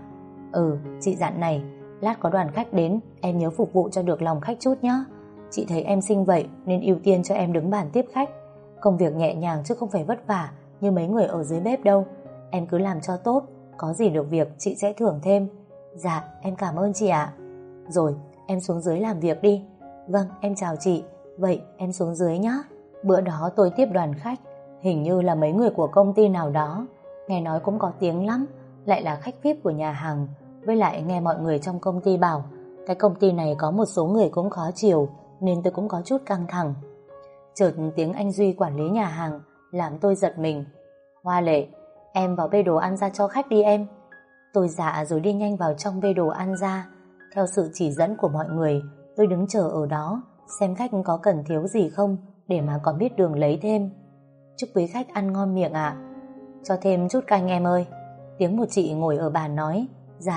Chị dặn này, lát có đoàn khách đến, em nhớ phục vụ cho được lòng khách chút nhé. Chị thấy em xinh vậy nên ưu tiên cho em đứng bàn tiếp khách. Công việc nhẹ nhàng chứ không phải vất vả như mấy người ở dưới bếp đâu. Em cứ làm cho tốt, có gì được việc chị sẽ thưởng thêm. Dạ em cảm ơn chị ạ. Rồi em xuống dưới làm việc đi. Vâng em chào chị. Vậy em xuống dưới nhé. Bữa đó tôi tiếp đoàn khách, hình như là mấy người của công ty nào đó. Nghe nói cũng có tiếng lắm, lại là khách VIP của nhà hàng. Với lại nghe mọi người trong công ty bảo cái công ty này có một số người cũng khó chiều, nên tôi cũng có chút căng thẳng. Chợt tiếng anh Duy quản lý nhà hàng làm tôi giật mình. Hoa Lệ, em vào bê đồ ăn ra cho khách đi em. Tôi dạ rồi đi nhanh vào trong bê đồ ăn ra. Theo sự chỉ dẫn của mọi người, tôi đứng chờ ở đó xem khách có cần thiếu gì không, để mà còn biết đường lấy thêm. chúc quý khách ăn ngon miệng ạ. Cho thêm chút canh em ơi. Tiếng một chị ngồi ở bàn nói.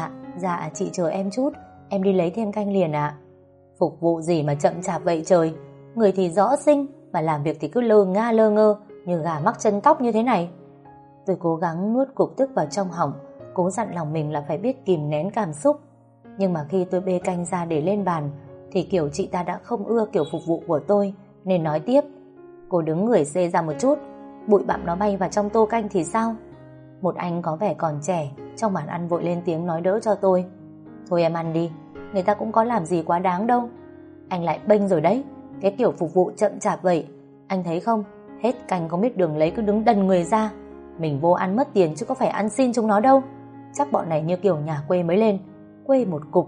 Dạ chị chờ em chút, em đi lấy thêm canh liền ạ. Phục vụ gì mà chậm chạp vậy trời. Người thì rõ xinh mà làm việc thì cứ lơ nga lơ ngơ như gà mắc chân tóc như thế này. Tôi cố gắng nuốt cục tức vào trong họng, cố dặn lòng mình là phải biết kìm nén cảm xúc. Nhưng mà khi tôi bê canh ra để lên bàn thì kiểu chị ta đã không ưa kiểu phục vụ của tôi, nên nói tiếp. Cô đứng người xê ra một chút, bụi bặm nó bay vào trong tô canh thì sao? Một anh có vẻ còn trẻ trong bàn ăn vội lên tiếng nói đỡ cho tôi. Thôi em ăn đi, người ta cũng có làm gì quá đáng đâu. Anh lại bênh rồi đấy, cái kiểu phục vụ chậm chạp vậy. Anh thấy không, hết canh không biết đường lấy cứ đứng đần người ra. Mình vô ăn mất tiền chứ có phải ăn xin chúng nó đâu. Chắc bọn này như kiểu nhà quê mới lên, quê một cục.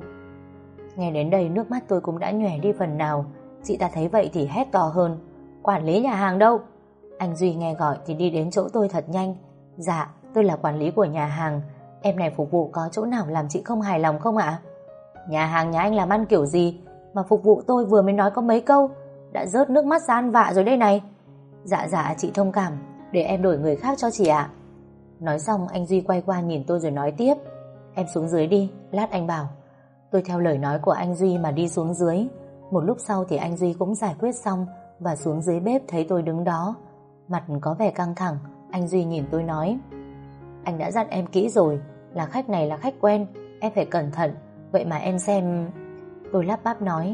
Nghe đến đây nước mắt tôi cũng đã nhòe đi phần nào. Chị ta thấy vậy thì hét to hơn. Quản lý nhà hàng đâu? Anh Duy nghe gọi thì đi đến chỗ tôi thật nhanh. Dạ, tôi là quản lý của nhà hàng. Em này phục vụ có chỗ nào làm chị không hài lòng không ạ? Nhà hàng nhà anh làm ăn kiểu gì mà phục vụ tôi vừa mới nói có mấy câu đã rớt nước mắt ra ăn vạ rồi đây này. Dạ chị thông cảm, để em đổi người khác cho chị ạ. Nói xong anh Duy quay qua nhìn tôi rồi nói tiếp. Em xuống dưới đi, lát anh bảo. Tôi theo lời nói của anh Duy mà đi xuống dưới. Một lúc sau thì anh Duy cũng giải quyết xong và xuống dưới bếp thấy tôi đứng đó. Mặt có vẻ căng thẳng, anh Duy nhìn tôi nói. Anh đã dặn em kỹ rồi, là khách này là khách quen, em phải cẩn thận. Vậy mà em xem... Tôi lắp bắp nói.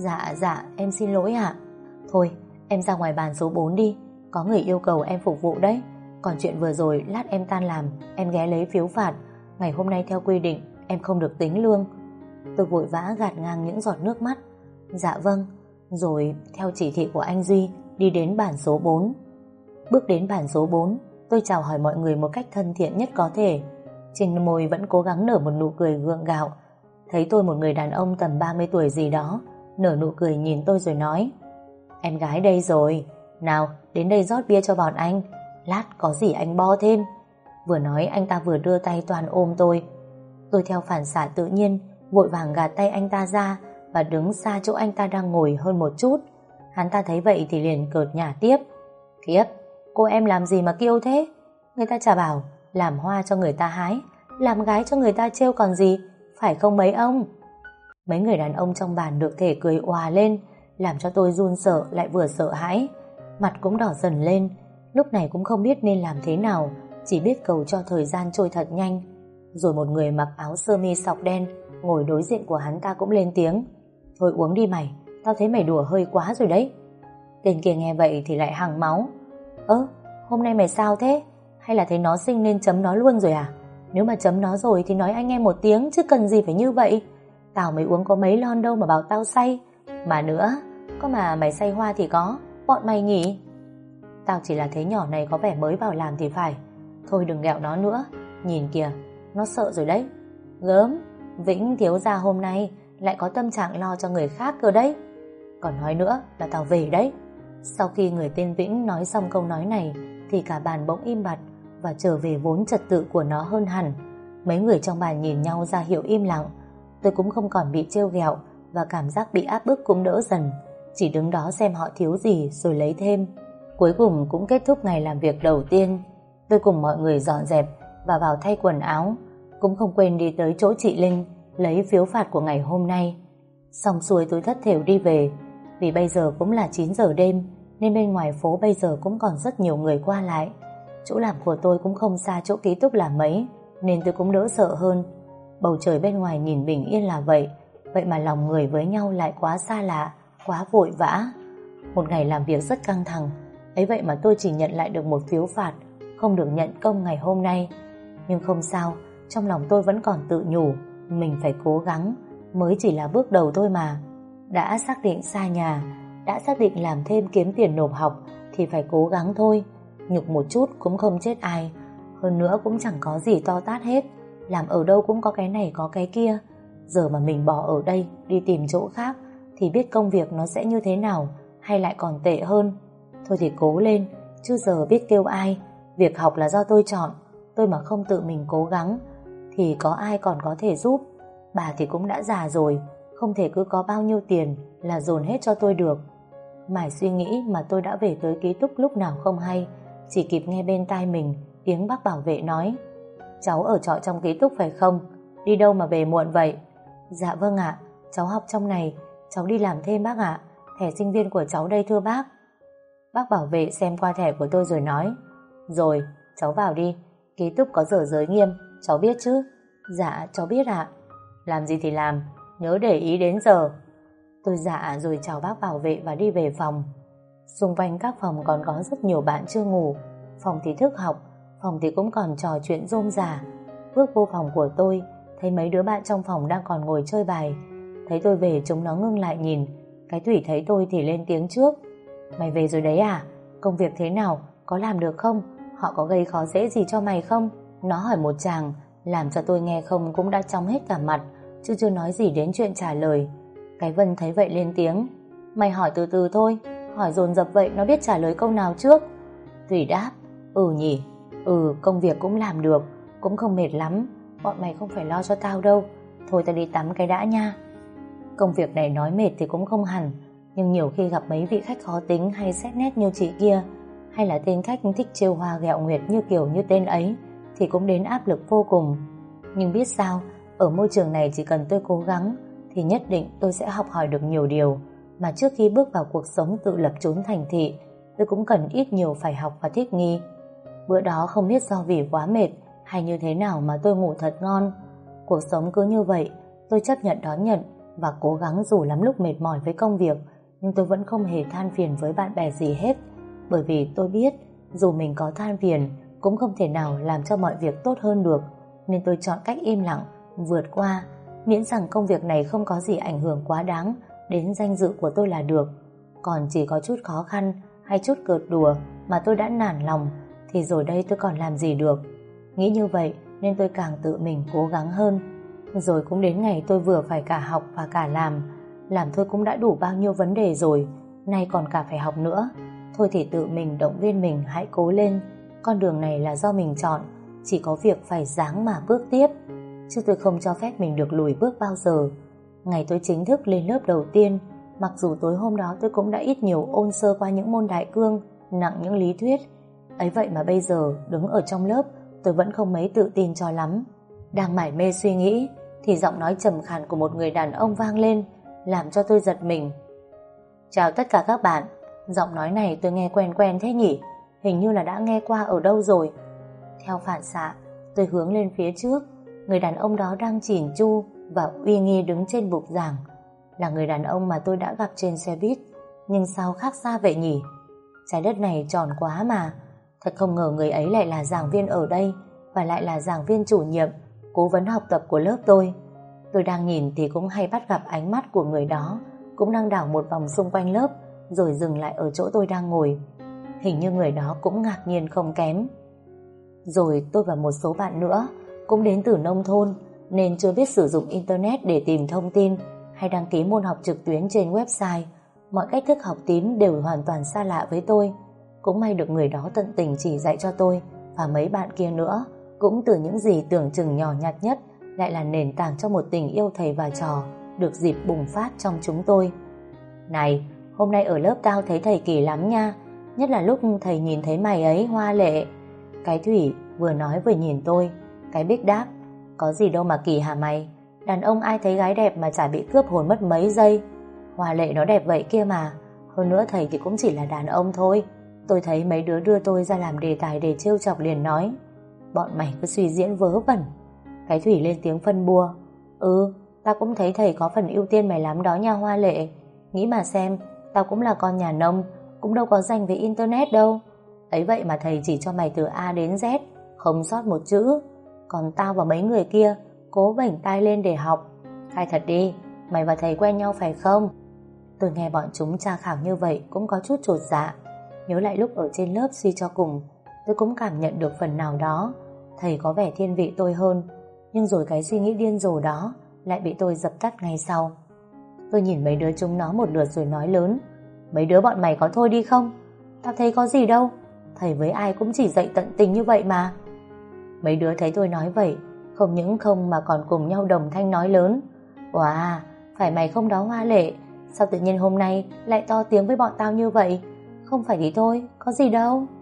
Dạ em xin lỗi ạ. Thôi em ra ngoài bàn số 4 đi, có người yêu cầu em phục vụ đấy. Còn chuyện vừa rồi lát em tan làm em ghé lấy phiếu phạt. Ngày hôm nay theo quy định em không được tính lương. Tôi vội vã gạt ngang những giọt nước mắt. Dạ vâng. Rồi theo chỉ thị của anh Duy đi đến bàn số 4. Bước đến bàn số 4, tôi chào hỏi mọi người một cách thân thiện nhất có thể. Trên môi vẫn cố gắng nở một nụ cười gượng gạo. Thấy tôi một người đàn ông tầm 30 tuổi gì đó, nở nụ cười nhìn tôi rồi nói. Em gái đây rồi, nào đến đây rót bia cho bọn anh, lát có gì anh bo thêm. Vừa nói anh ta vừa đưa tay toàn ôm tôi. Tôi theo phản xạ tự nhiên vội vàng gạt tay anh ta ra và đứng xa chỗ anh ta đang ngồi hơn một chút. Hắn ta thấy vậy thì liền cợt nhả tiếp. Khiếp, cô em làm gì mà kiêu thế? Người ta chả bảo làm hoa cho người ta hái, làm gái cho người ta trêu còn gì, phải không mấy ông? Mấy người đàn ông trong bàn được thể cười òa lên, làm cho tôi run sợ lại vừa sợ hãi. Mặt cũng đỏ dần lên. Lúc này cũng không biết nên làm thế nào, chỉ biết cầu cho thời gian trôi thật nhanh. Rồi một người mặc áo sơ mi sọc đen ngồi đối diện của hắn ta cũng lên tiếng. Thôi uống đi mày, tao thấy mày đùa hơi quá rồi đấy. Tên kia nghe vậy thì lại hằng máu. Hôm nay mày sao thế? Hay là thấy nó xinh nên chấm nó luôn rồi à? Nếu mà chấm nó rồi thì nói anh em một tiếng chứ cần gì phải như vậy. Tao mới uống có mấy lon đâu mà bảo tao say. Mà nữa, có mà mày say hoa thì có, bọn mày nhỉ? Tao chỉ là thấy nhỏ này có vẻ mới vào làm thì phải. Thôi đừng ghẹo nó nữa, nhìn kìa, nó sợ rồi đấy. Gớm, Vĩnh thiếu gia hôm nay lại có tâm trạng lo cho người khác cơ đấy. Còn nói nữa là tao về đấy. Sau khi người tên Vĩnh nói xong câu nói này thì cả bàn bỗng im bặt và trở về vốn trật tự của nó hơn hẳn. Mấy người trong bàn nhìn nhau ra hiệu im lặng. Tôi cũng không còn bị trêu ghẹo và cảm giác bị áp bức cũng đỡ dần. Chỉ đứng đó xem họ thiếu gì rồi lấy thêm. Cuối cùng cũng kết thúc ngày làm việc đầu tiên. Tôi cùng mọi người dọn dẹp và vào thay quần áo. Cũng không quên đi tới chỗ chị Linh lấy phiếu phạt của ngày hôm nay. Xong xuôi tôi thất thểu đi về. Vì bây giờ cũng là 9 giờ đêm nên bên ngoài phố bây giờ cũng còn rất nhiều người qua lại. Chỗ làm của tôi cũng không xa chỗ ký túc là mấy nên tôi cũng đỡ sợ hơn. Bầu trời bên ngoài nhìn bình yên là vậy, vậy mà lòng người với nhau lại quá xa lạ, quá vội vã. Một ngày làm việc rất căng thẳng, ấy vậy mà tôi chỉ nhận lại được một phiếu phạt, không được nhận công ngày hôm nay. Nhưng không sao, trong lòng tôi vẫn còn tự nhủ mình phải cố gắng, mới chỉ là bước đầu thôi mà. Đã xác định xa nhà, đã xác định làm thêm kiếm tiền nộp học thì phải cố gắng thôi. Nhục một chút cũng không chết ai, hơn nữa cũng chẳng có gì to tát hết. Làm ở đâu cũng có cái này có cái kia. Giờ mà mình bỏ ở đây đi tìm chỗ khác thì biết công việc nó sẽ như thế nào, hay lại còn tệ hơn. Thôi thì cố lên, chứ giờ biết kêu ai. Việc học là do tôi chọn, tôi mà không tự mình cố gắng thì có ai còn có thể giúp. Bà thì cũng đã già rồi, không thể cứ có bao nhiêu tiền là dồn hết cho tôi được. Mải suy nghĩ mà tôi đã về tới ký túc lúc nào không hay. chỉ kịp nghe bên tai mình tiếng bác bảo vệ nói: cháu ở trọ trong ký túc phải không? Đi đâu mà về muộn vậy? Dạ vâng ạ, cháu học trong này, cháu đi làm thêm bác ạ. Thẻ sinh viên của cháu đây thưa bác. Bác bảo vệ xem qua thẻ của tôi rồi nói: rồi, cháu vào đi, ký túc có giờ giới nghiêm, cháu biết chứ? Dạ, cháu biết ạ. Làm gì thì làm, nhớ để ý đến giờ. Tôi dạ rồi chào bác bảo vệ và đi về phòng. Xung quanh các phòng còn có rất nhiều bạn chưa ngủ. Phòng thì thức học, phòng thì cũng còn trò chuyện rôm rả. Bước vô phòng của tôi, thấy mấy đứa bạn trong phòng đang còn ngồi chơi bài. Thấy tôi về chúng nó ngưng lại nhìn. Cái Thủy thấy tôi thì lên tiếng trước: mày về rồi đấy à? Công việc thế nào? Có làm được không? Họ có gây khó dễ gì cho mày không? Nó hỏi một tràng, làm cho tôi nghe không cũng đã chóng hết cả mặt, chứ chưa nói gì đến chuyện trả lời. Cái Vân thấy vậy lên tiếng: mày hỏi từ từ thôi, hỏi dồn dập vậy nó biết trả lời câu nào trước. Thủy đáp: ừ nhỉ, công việc cũng làm được, cũng không mệt lắm, bọn mày không phải lo cho tao đâu, thôi tao đi tắm cái đã nha. Công việc này nói mệt thì cũng không hẳn, nhưng nhiều khi gặp mấy vị khách khó tính hay xét nét như chị kia, hay là tên khách thích trêu hoa ghẹo nguyệt như kiểu như tên ấy, thì cũng đến áp lực vô cùng. Nhưng biết sao, ở môi trường này chỉ cần tôi cố gắng thì nhất định tôi sẽ học hỏi được nhiều điều mà trước khi bước vào cuộc sống tự lập chốn thành thị tôi cũng cần ít nhiều phải học và thích nghi. Bữa đó không biết do vì quá mệt hay như thế nào mà tôi ngủ thật ngon. Cuộc sống cứ như vậy, tôi chấp nhận đón nhận và cố gắng, dù lắm lúc mệt mỏi với công việc nhưng tôi vẫn không hề than phiền với bạn bè gì hết, bởi vì tôi biết dù mình có than phiền cũng không thể nào làm cho mọi việc tốt hơn được, nên tôi chọn cách im lặng vượt qua, miễn rằng công việc này không có gì ảnh hưởng quá đáng đến danh dự của tôi là được. Còn chỉ có chút khó khăn hay chút cợt đùa mà tôi đã nản lòng thì rồi đây tôi còn làm gì được. Nghĩ như vậy nên tôi càng tự mình cố gắng hơn. Rồi cũng đến ngày tôi vừa phải cả học và cả làm thôi cũng đã đủ bao nhiêu vấn đề rồi, nay còn cả phải học nữa. Thôi thì tự mình động viên mình hãy cố lên, con đường này là do mình chọn, chỉ có việc phải ráng mà bước tiếp, chứ tôi không cho phép mình được lùi bước bao giờ. Ngày tôi chính thức lên lớp đầu tiên, mặc dù tối hôm đó tôi cũng đã ít nhiều ôn sơ qua những môn đại cương, nặng những lý thuyết, ấy vậy mà bây giờ đứng ở trong lớp tôi vẫn không mấy tự tin cho lắm. Đang mải mê suy nghĩ thì giọng nói trầm khàn của một người đàn ông vang lên, làm cho tôi giật mình. Chào tất cả các bạn. Giọng nói này tôi nghe quen quen thế nhỉ, hình như là đã nghe qua ở đâu rồi. Theo phản xạ tôi hướng lên phía trước. Người đàn ông đó đang chỉn chu và uy nghi đứng trên bục giảng, là người đàn ông mà tôi đã gặp trên xe buýt. Nhưng sao khác xa vậy nhỉ? Trái đất này tròn quá mà. Thật không ngờ người ấy lại là giảng viên ở đây, và lại là giảng viên chủ nhiệm, cố vấn học tập của lớp tôi. Tôi đang nhìn thì cũng hay bắt gặp ánh mắt của người đó, cũng đang đảo một vòng xung quanh lớp rồi dừng lại ở chỗ tôi đang ngồi. Hình như người đó cũng ngạc nhiên không kém. Rồi tôi và một số bạn nữa cũng đến từ nông thôn nên chưa biết sử dụng internet để tìm thông tin hay đăng ký môn học trực tuyến trên website. Mọi cách thức học tím đều hoàn toàn xa lạ với tôi. Cũng may được người đó tận tình chỉ dạy cho tôi và mấy bạn kia nữa, cũng từ những gì tưởng chừng nhỏ nhặt nhất lại là nền tảng cho một tình yêu thầy và trò được dịp bùng phát trong chúng tôi. Này, hôm nay ở lớp tao thấy thầy kỳ lắm nha, nhất là lúc thầy nhìn thấy mày ấy, Hoa Lệ. Cái Thủy vừa nói vừa nhìn tôi. Cái Bích đáp: có gì đâu mà kỳ hả mày, đàn ông ai thấy gái đẹp mà chả bị cướp hồn mất mấy giây. Hoa Lệ nó đẹp vậy kia mà, hơn nữa thầy thì cũng chỉ là đàn ông thôi. Tôi thấy mấy đứa đưa tôi ra làm đề tài để trêu chọc liền nói: bọn mày cứ suy diễn vớ vẩn. Cái Thủy lên tiếng phân bua: tao cũng thấy thầy có phần ưu tiên mày lắm đó nha Hoa Lệ. Nghĩ mà xem, tao cũng là con nhà nông, cũng đâu có rành về internet đâu. Ấy vậy mà thầy chỉ cho mày từ A đến Z, không sót một chữ. Còn tao và mấy người kia cố vểnh tai lên để học. Khai thật đi, mày và thầy quen nhau phải không? Tôi nghe bọn chúng tra khảo như vậy cũng có chút chột dạ. Nhớ lại lúc ở trên lớp suy cho cùng, tôi cũng cảm nhận được phần nào đó thầy có vẻ thiên vị tôi hơn. Nhưng rồi cái suy nghĩ điên rồ đó lại bị tôi dập tắt ngay sau. Tôi nhìn mấy đứa chúng nó một lượt rồi nói lớn: mấy đứa bọn mày có thôi đi không? Tao thấy có gì đâu, thầy với ai cũng chỉ dạy tận tình như vậy mà. Mấy đứa thấy tôi nói vậy, không những không mà còn cùng nhau đồng thanh nói lớn: wow, phải mày không đó Hoa Lệ, sao tự nhiên hôm nay lại to tiếng với bọn tao như vậy? Không phải thì thôi, có gì đâu.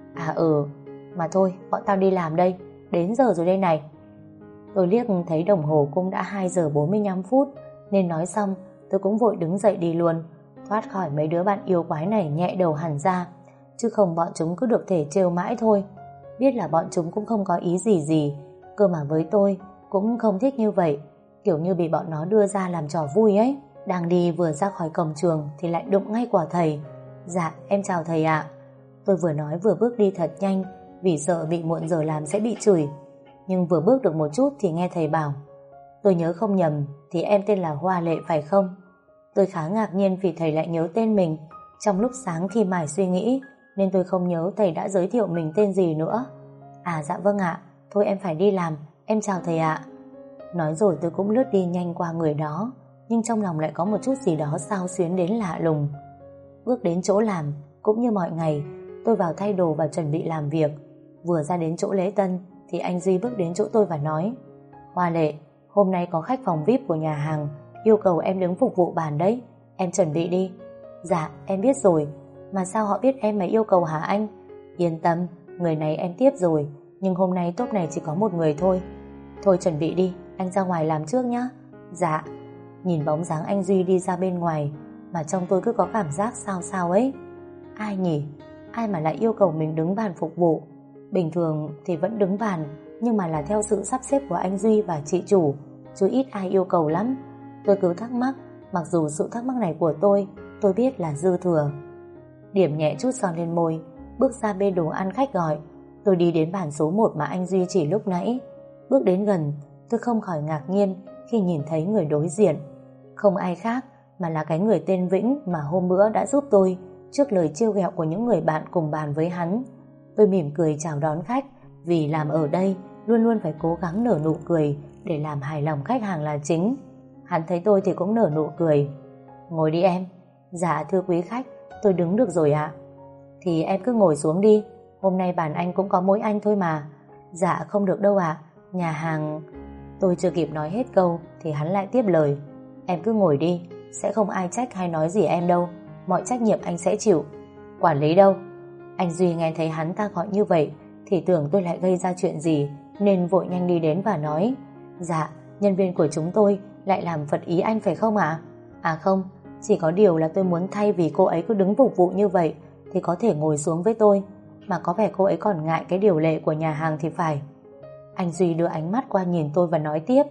À mà thôi, bọn tao đi làm đây, đến giờ rồi đây này. Tôi liếc thấy đồng hồ cũng đã 2 giờ 45 phút, nên nói xong tôi cũng vội đứng dậy đi luôn, thoát khỏi mấy đứa bạn yêu quái này nhẹ đầu hẳn ra, chứ không bọn chúng cứ được thể trêu mãi thôi. Biết là bọn chúng cũng không có ý gì, cơ mà với tôi cũng không thích như vậy, kiểu như bị bọn nó đưa ra làm trò vui ấy. Đang đi vừa ra khỏi cổng trường thì lại đụng ngay quả thầy. Dạ, em chào thầy ạ. Tôi vừa nói vừa bước đi thật nhanh, vì sợ bị muộn giờ làm sẽ bị chửi. Nhưng vừa bước được một chút thì nghe thầy bảo, tôi nhớ không nhầm thì em tên là Hoa Lệ phải không? Tôi khá ngạc nhiên vì thầy lại nhớ tên mình. Trong lúc sáng khi mải suy nghĩ nên tôi không nhớ thầy đã giới thiệu mình tên gì nữa. À dạ vâng ạ, thôi em phải đi làm, em chào thầy ạ. Nói rồi tôi cũng lướt đi nhanh qua người đó, nhưng trong lòng lại có một chút gì đó xao xuyến đến lạ lùng. Bước đến chỗ làm, cũng như mọi ngày, tôi vào thay đồ và chuẩn bị làm việc. Vừa ra đến chỗ lễ tân thì anh Duy bước đến chỗ tôi và nói, Hoa Lệ, hôm nay có khách phòng VIP của nhà hàng yêu cầu em đứng phục vụ bàn đấy, em chuẩn bị đi. Dạ em biết rồi, mà sao họ biết em mà yêu cầu hả anh? Yên tâm, người này em tiếp rồi, nhưng hôm nay tốp này chỉ có một người thôi. Thôi chuẩn bị đi, anh ra ngoài làm trước nhé. Dạ. Nhìn bóng dáng anh Duy đi ra bên ngoài mà trong tôi cứ có cảm giác sao sao ấy. Ai nhỉ? Ai mà lại yêu cầu mình đứng bàn phục vụ? Bình thường thì vẫn đứng bàn, nhưng mà là theo sự sắp xếp của anh Duy và chị chủ, chứ ít ai yêu cầu lắm. Tôi cứ thắc mắc, mặc dù sự thắc mắc này của tôi biết là dư thừa. Điểm nhẹ chút son lên môi, bước ra bê đồ ăn khách gọi. Tôi đi đến bàn số 1 mà anh Duy chỉ lúc nãy. Bước đến gần, tôi không khỏi ngạc nhiên khi nhìn thấy người đối diện. Không ai khác mà là cái người tên Vĩnh mà hôm bữa đã giúp tôi trước lời trêu ghẹo của những người bạn cùng bàn với hắn. Tôi mỉm cười chào đón khách, vì làm ở đây luôn luôn phải cố gắng nở nụ cười để làm hài lòng khách hàng là chính. Hắn thấy tôi thì cũng nở nụ cười. Ngồi đi em. Dạ thưa quý khách, tôi đứng được rồi ạ. Thì em cứ ngồi xuống đi, hôm nay bàn anh cũng có mỗi anh thôi mà. Dạ không được đâu ạ, nhà hàng... Tôi chưa kịp nói hết câu thì hắn lại tiếp lời. Em cứ ngồi đi, sẽ không ai trách hay nói gì em đâu, mọi trách nhiệm anh sẽ chịu. Quản lý đâu? Anh Duy nghe thấy hắn ta gọi như vậy thì tưởng tôi lại gây ra chuyện gì, nên vội nhanh đi đến và nói, dạ, nhân viên của chúng tôi lại làm phật ý anh phải không ạ? À không, chỉ có điều là tôi muốn thay vì cô ấy cứ đứng phục vụ như vậy thì có thể ngồi xuống với tôi, mà có vẻ cô ấy còn ngại cái điều lệ của nhà hàng thì phải. Anh Duy đưa ánh mắt qua nhìn tôi và nói tiếp,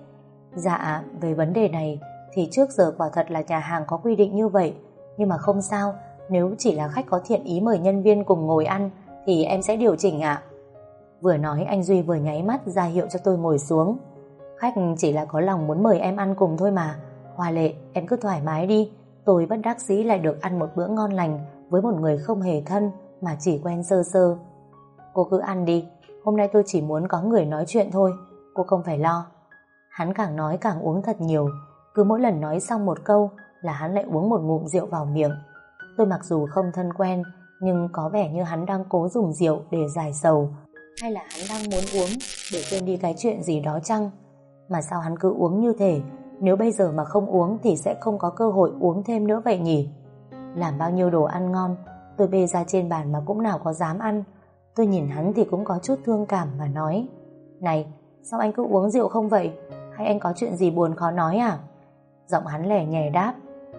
dạ, về vấn đề này thì trước giờ quả thật là nhà hàng có quy định như vậy, nhưng mà không sao, nếu chỉ là khách có thiện ý mời nhân viên cùng ngồi ăn thì em sẽ điều chỉnh ạ. Vừa nói anh Duy vừa nháy mắt ra hiệu cho tôi ngồi xuống. Khách chỉ là có lòng muốn mời em ăn cùng thôi mà. Hoa Lệ, em cứ thoải mái đi, tôi bất đắc dĩ lại được ăn một bữa ngon lành với một người không hề thân mà chỉ quen sơ sơ. Cô cứ ăn đi, hôm nay tôi chỉ muốn có người nói chuyện thôi, cô không phải lo. Hắn càng nói càng uống thật nhiều, cứ mỗi lần nói xong một câu là hắn lại uống một ngụm rượu vào miệng. Tôi mặc dù không thân quen, nhưng có vẻ như hắn đang cố dùng rượu để giải sầu, hay là hắn đang muốn uống để quên đi cái chuyện gì đó chăng? Mà sao hắn cứ uống như thế? Nếu bây giờ mà không uống thì sẽ không có cơ hội uống thêm nữa vậy nhỉ? Làm bao nhiêu đồ ăn ngon, tôi bê ra trên bàn mà cũng nào có dám ăn. Tôi nhìn hắn thì cũng có chút thương cảm và nói, này, sao anh cứ uống rượu không vậy? Hay anh có chuyện gì buồn khó nói à? Giọng hắn lẻ nhẹ đáp,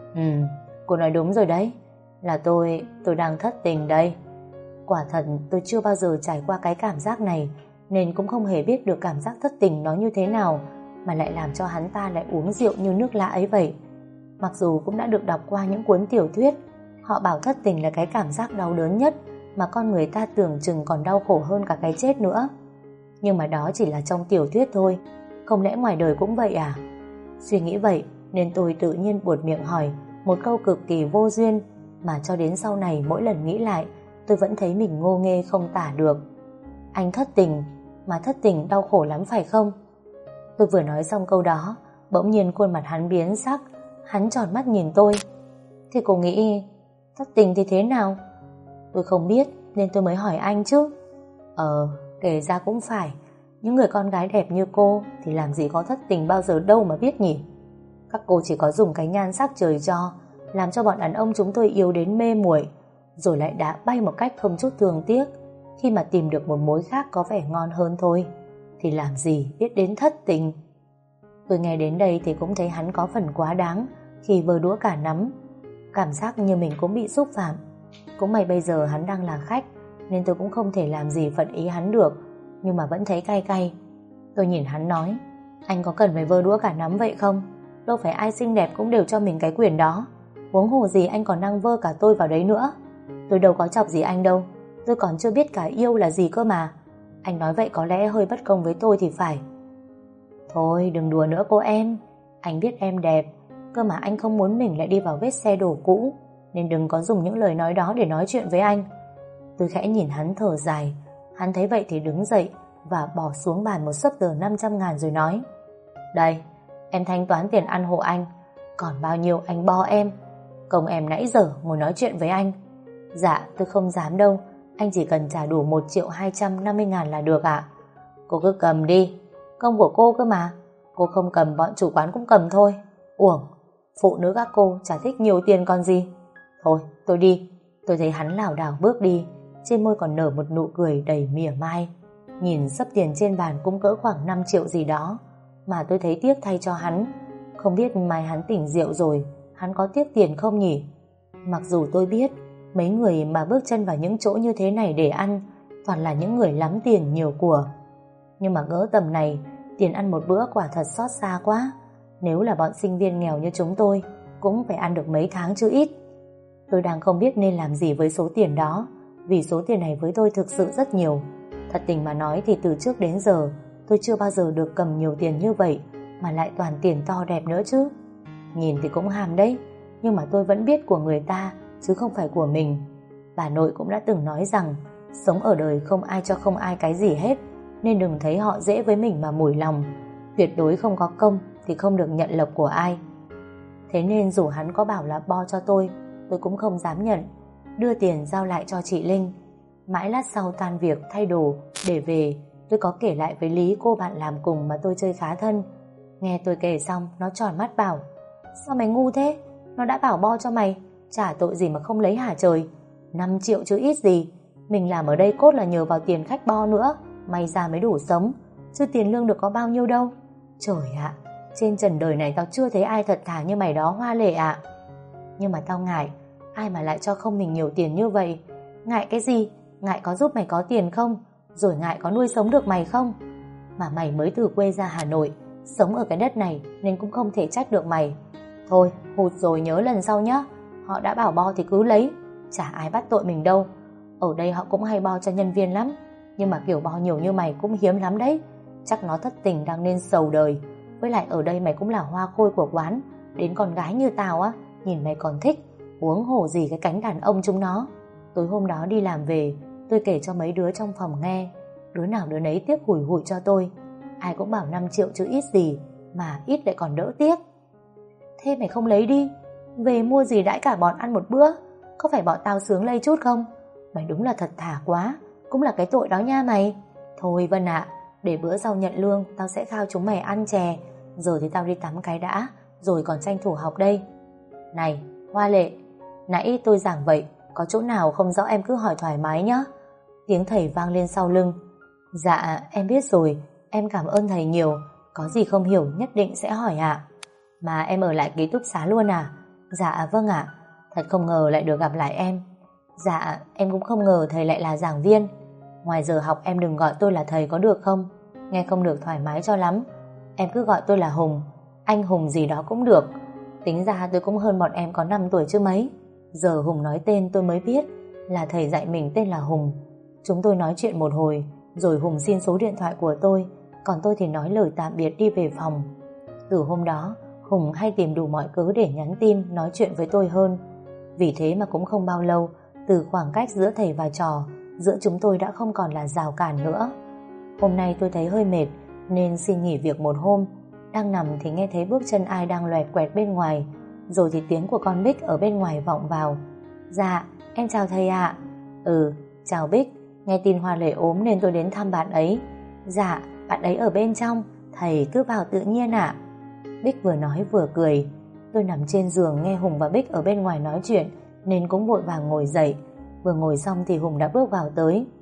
cô nói đúng rồi đấy, là tôi đang thất tình đây. Quả thật tôi chưa bao giờ trải qua cái cảm giác này, nên cũng không hề biết được cảm giác thất tình nó như thế nào, mà lại làm cho hắn ta lại uống rượu như nước lã ấy vậy. Mặc dù cũng đã được đọc qua những cuốn tiểu thuyết, họ bảo thất tình là cái cảm giác đau đớn nhất mà con người ta tưởng chừng còn đau khổ hơn cả cái chết nữa. Nhưng mà đó chỉ là trong tiểu thuyết thôi, không lẽ ngoài đời cũng vậy à? Suy nghĩ vậy nên tôi tự nhiên buột miệng hỏi một câu cực kỳ vô duyên, mà cho đến sau này mỗi lần nghĩ lại tôi vẫn thấy mình ngô nghê không tả được. Anh thất tình, mà thất tình đau khổ lắm phải không? Tôi vừa nói xong câu đó, bỗng nhiên khuôn mặt hắn biến sắc, hắn tròn mắt nhìn tôi. Thế cô nghĩ thất tình thì thế nào? Tôi không biết nên tôi mới hỏi anh chứ. Kể ra cũng phải, những người con gái đẹp như cô thì làm gì có thất tình bao giờ đâu mà biết nhỉ. Các cô chỉ có dùng cái nhan sắc trời cho, làm cho bọn đàn ông chúng tôi yêu đến mê muội, rồi lại đá bay một cách không chút thương tiếc. khi mà tìm được một mối khác có vẻ ngon hơn thôi, thì làm gì biết đến thất tình. Tôi nghe đến đây thì cũng thấy hắn có phần quá đáng khi vơ đũa cả nắm. Cảm giác như mình cũng bị xúc phạm. Cũng may bây giờ hắn đang là khách, nên tôi cũng không thể làm gì phật ý hắn được, nhưng mà vẫn thấy cay cay. Tôi nhìn hắn nói, anh có cần phải vơ đũa cả nắm vậy không? Đâu phải ai xinh đẹp cũng đều cho mình cái quyền đó. Huống hồ gì anh còn đang vơ cả tôi vào đấy nữa. Tôi đâu có chọc gì anh đâu, tôi còn chưa biết cả yêu là gì cơ mà. Anh nói vậy có lẽ hơi bất công với tôi thì phải. Thôi đừng đùa nữa cô em. Anh biết em đẹp, cơ mà anh không muốn mình lại đi vào vết xe đổ cũ, nên đừng có dùng những lời nói đó để nói chuyện với anh. Tôi khẽ nhìn hắn thở dài. Hắn thấy vậy thì đứng dậy và bỏ xuống bàn một xấp tờ 500.000 rồi nói, đây, em thanh toán tiền ăn hộ anh, còn bao nhiêu anh bo em. Công em nãy giờ ngồi nói chuyện với anh. Dạ tôi không dám đâu, anh chỉ cần trả đủ 1.250.000 là được ạ. Cô cứ cầm đi, công của cô cơ mà. Cô không cầm bọn chủ quán cũng cầm thôi. Uổng, phụ nữ các cô chả thích nhiều tiền còn gì. Thôi tôi đi. Tôi thấy hắn lảo đảo bước đi, trên môi còn nở một nụ cười đầy mỉa mai. Nhìn xấp tiền trên bàn cũng cỡ khoảng 5 triệu gì đó, mà tôi thấy tiếc thay cho hắn. Không biết mai hắn tỉnh rượu rồi, hắn có tiếc tiền không nhỉ? Mặc dù tôi biết mấy người mà bước chân vào những chỗ như thế này để ăn toàn là những người lắm tiền nhiều của, nhưng mà ngỡ tầm này tiền ăn một bữa quả thật xót xa quá. Nếu là bọn sinh viên nghèo như chúng tôi cũng phải ăn được mấy tháng chứ ít. Tôi đang không biết nên làm gì với số tiền đó, vì số tiền này với tôi thực sự rất nhiều. Thật tình mà nói thì từ trước đến giờ tôi chưa bao giờ được cầm nhiều tiền như vậy, mà lại toàn tiền to đẹp nữa chứ. Nhìn thì cũng ham đấy, nhưng mà tôi vẫn biết của người ta chứ không phải của mình. Bà nội cũng đã từng nói rằng sống ở đời không ai cho không ai cái gì hết, nên đừng thấy họ dễ với mình mà mủi lòng. Tuyệt đối không có công thì không được nhận lộc của ai. Thế nên dù hắn có bảo là bo cho tôi cũng không dám nhận. Đưa tiền giao lại cho chị Linh. Mãi lát sau tan việc thay đồ để về, tôi có kể lại với Lý, cô bạn làm cùng mà tôi chơi khá thân. Nghe tôi kể xong, nó tròn mắt bảo, sao mày ngu thế? Nó đã bảo bo cho mày, trả tội gì mà không lấy hả trời? 5 triệu chứ ít gì. Mình làm ở đây cốt là nhờ vào tiền khách bo nữa, may ra mới đủ sống, chứ tiền lương được có bao nhiêu đâu. Trời ạ, trên trần đời này tao chưa thấy ai thật thà như mày đó Hoa Lệ ạ. Nhưng mà tao ngại, ai mà lại cho không mình nhiều tiền như vậy? Ngại cái gì? Ngại có giúp mày có tiền không? Rồi ngại có nuôi sống được mày không? Mà mày mới từ quê ra Hà Nội, sống ở cái đất này nên cũng không thể trách được mày. Thôi, hụt rồi nhớ lần sau nhá. Họ đã bảo bo thì cứ lấy, chả ai bắt tội mình đâu. Ở đây họ cũng hay bo cho nhân viên lắm, nhưng mà kiểu bo nhiều như mày cũng hiếm lắm đấy. Chắc nó thất tình đang nên sầu đời. Với lại ở đây mày cũng là hoa khôi của quán, đến con gái như tao á, nhìn mày còn thích, huống hồ gì cái cánh đàn ông chúng nó. Tối hôm đó đi làm về, tôi kể cho mấy đứa trong phòng nghe. Đứa nào đứa nấy tiếc hủi hủi cho tôi. Ai cũng bảo 5 triệu chứ ít gì, mà ít lại còn đỡ tiếc. Thế mày không lấy đi, về mua gì đãi cả bọn ăn một bữa, có phải bọn tao sướng lây chút không? Mày đúng là thật thà quá, cũng là cái tội đó nha mày. Thôi Vân ạ, để bữa sau nhận lương tao sẽ khao chúng mày ăn chè. Giờ thì tao đi tắm cái đã, rồi còn tranh thủ học đây. Này Hoa Lệ, nãy tôi giảng vậy, có chỗ nào không rõ em cứ hỏi thoải mái nhé. Tiếng thầy vang lên sau lưng. Dạ em biết rồi, em cảm ơn thầy nhiều, có gì không hiểu nhất định sẽ hỏi ạ. Mà em ở lại ký túc xá luôn à? Dạ vâng ạ. Thật không ngờ lại được gặp lại em. Dạ em cũng không ngờ thầy lại là giảng viên. Ngoài giờ học em đừng gọi tôi là thầy có được không? Nghe không được thoải mái cho lắm. Em cứ gọi tôi là Hùng, anh Hùng gì đó cũng được. Tính ra tôi cũng hơn bọn em có 5 tuổi chứ mấy. Giờ Hùng nói tên tôi mới biết là thầy dạy mình tên là Hùng. Chúng tôi nói chuyện một hồi, rồi Hùng xin số điện thoại của tôi, còn tôi thì nói lời tạm biệt đi về phòng. Từ hôm đó Hùng hay tìm đủ mọi cớ để nhắn tin nói chuyện với tôi hơn. Vì thế mà cũng không bao lâu, từ khoảng cách giữa thầy và trò, giữa chúng tôi đã không còn là rào cản nữa. Hôm nay tôi thấy hơi mệt nên xin nghỉ việc một hôm. Đang nằm thì nghe thấy bước chân ai đang loẹt quẹt bên ngoài, rồi thì tiếng của con Bích ở bên ngoài vọng vào. Dạ em chào thầy ạ. Ừ chào Bích, nghe tin Hoa Lệ ốm nên tôi đến thăm bạn ấy. Dạ bạn ấy ở bên trong, thầy cứ vào tự nhiên ạ. Bích vừa nói vừa cười. Tôi nằm trên giường nghe Hùng và Bích ở bên ngoài nói chuyện nên cũng vội vàng ngồi dậy. Vừa ngồi xong thì Hùng đã bước vào tới.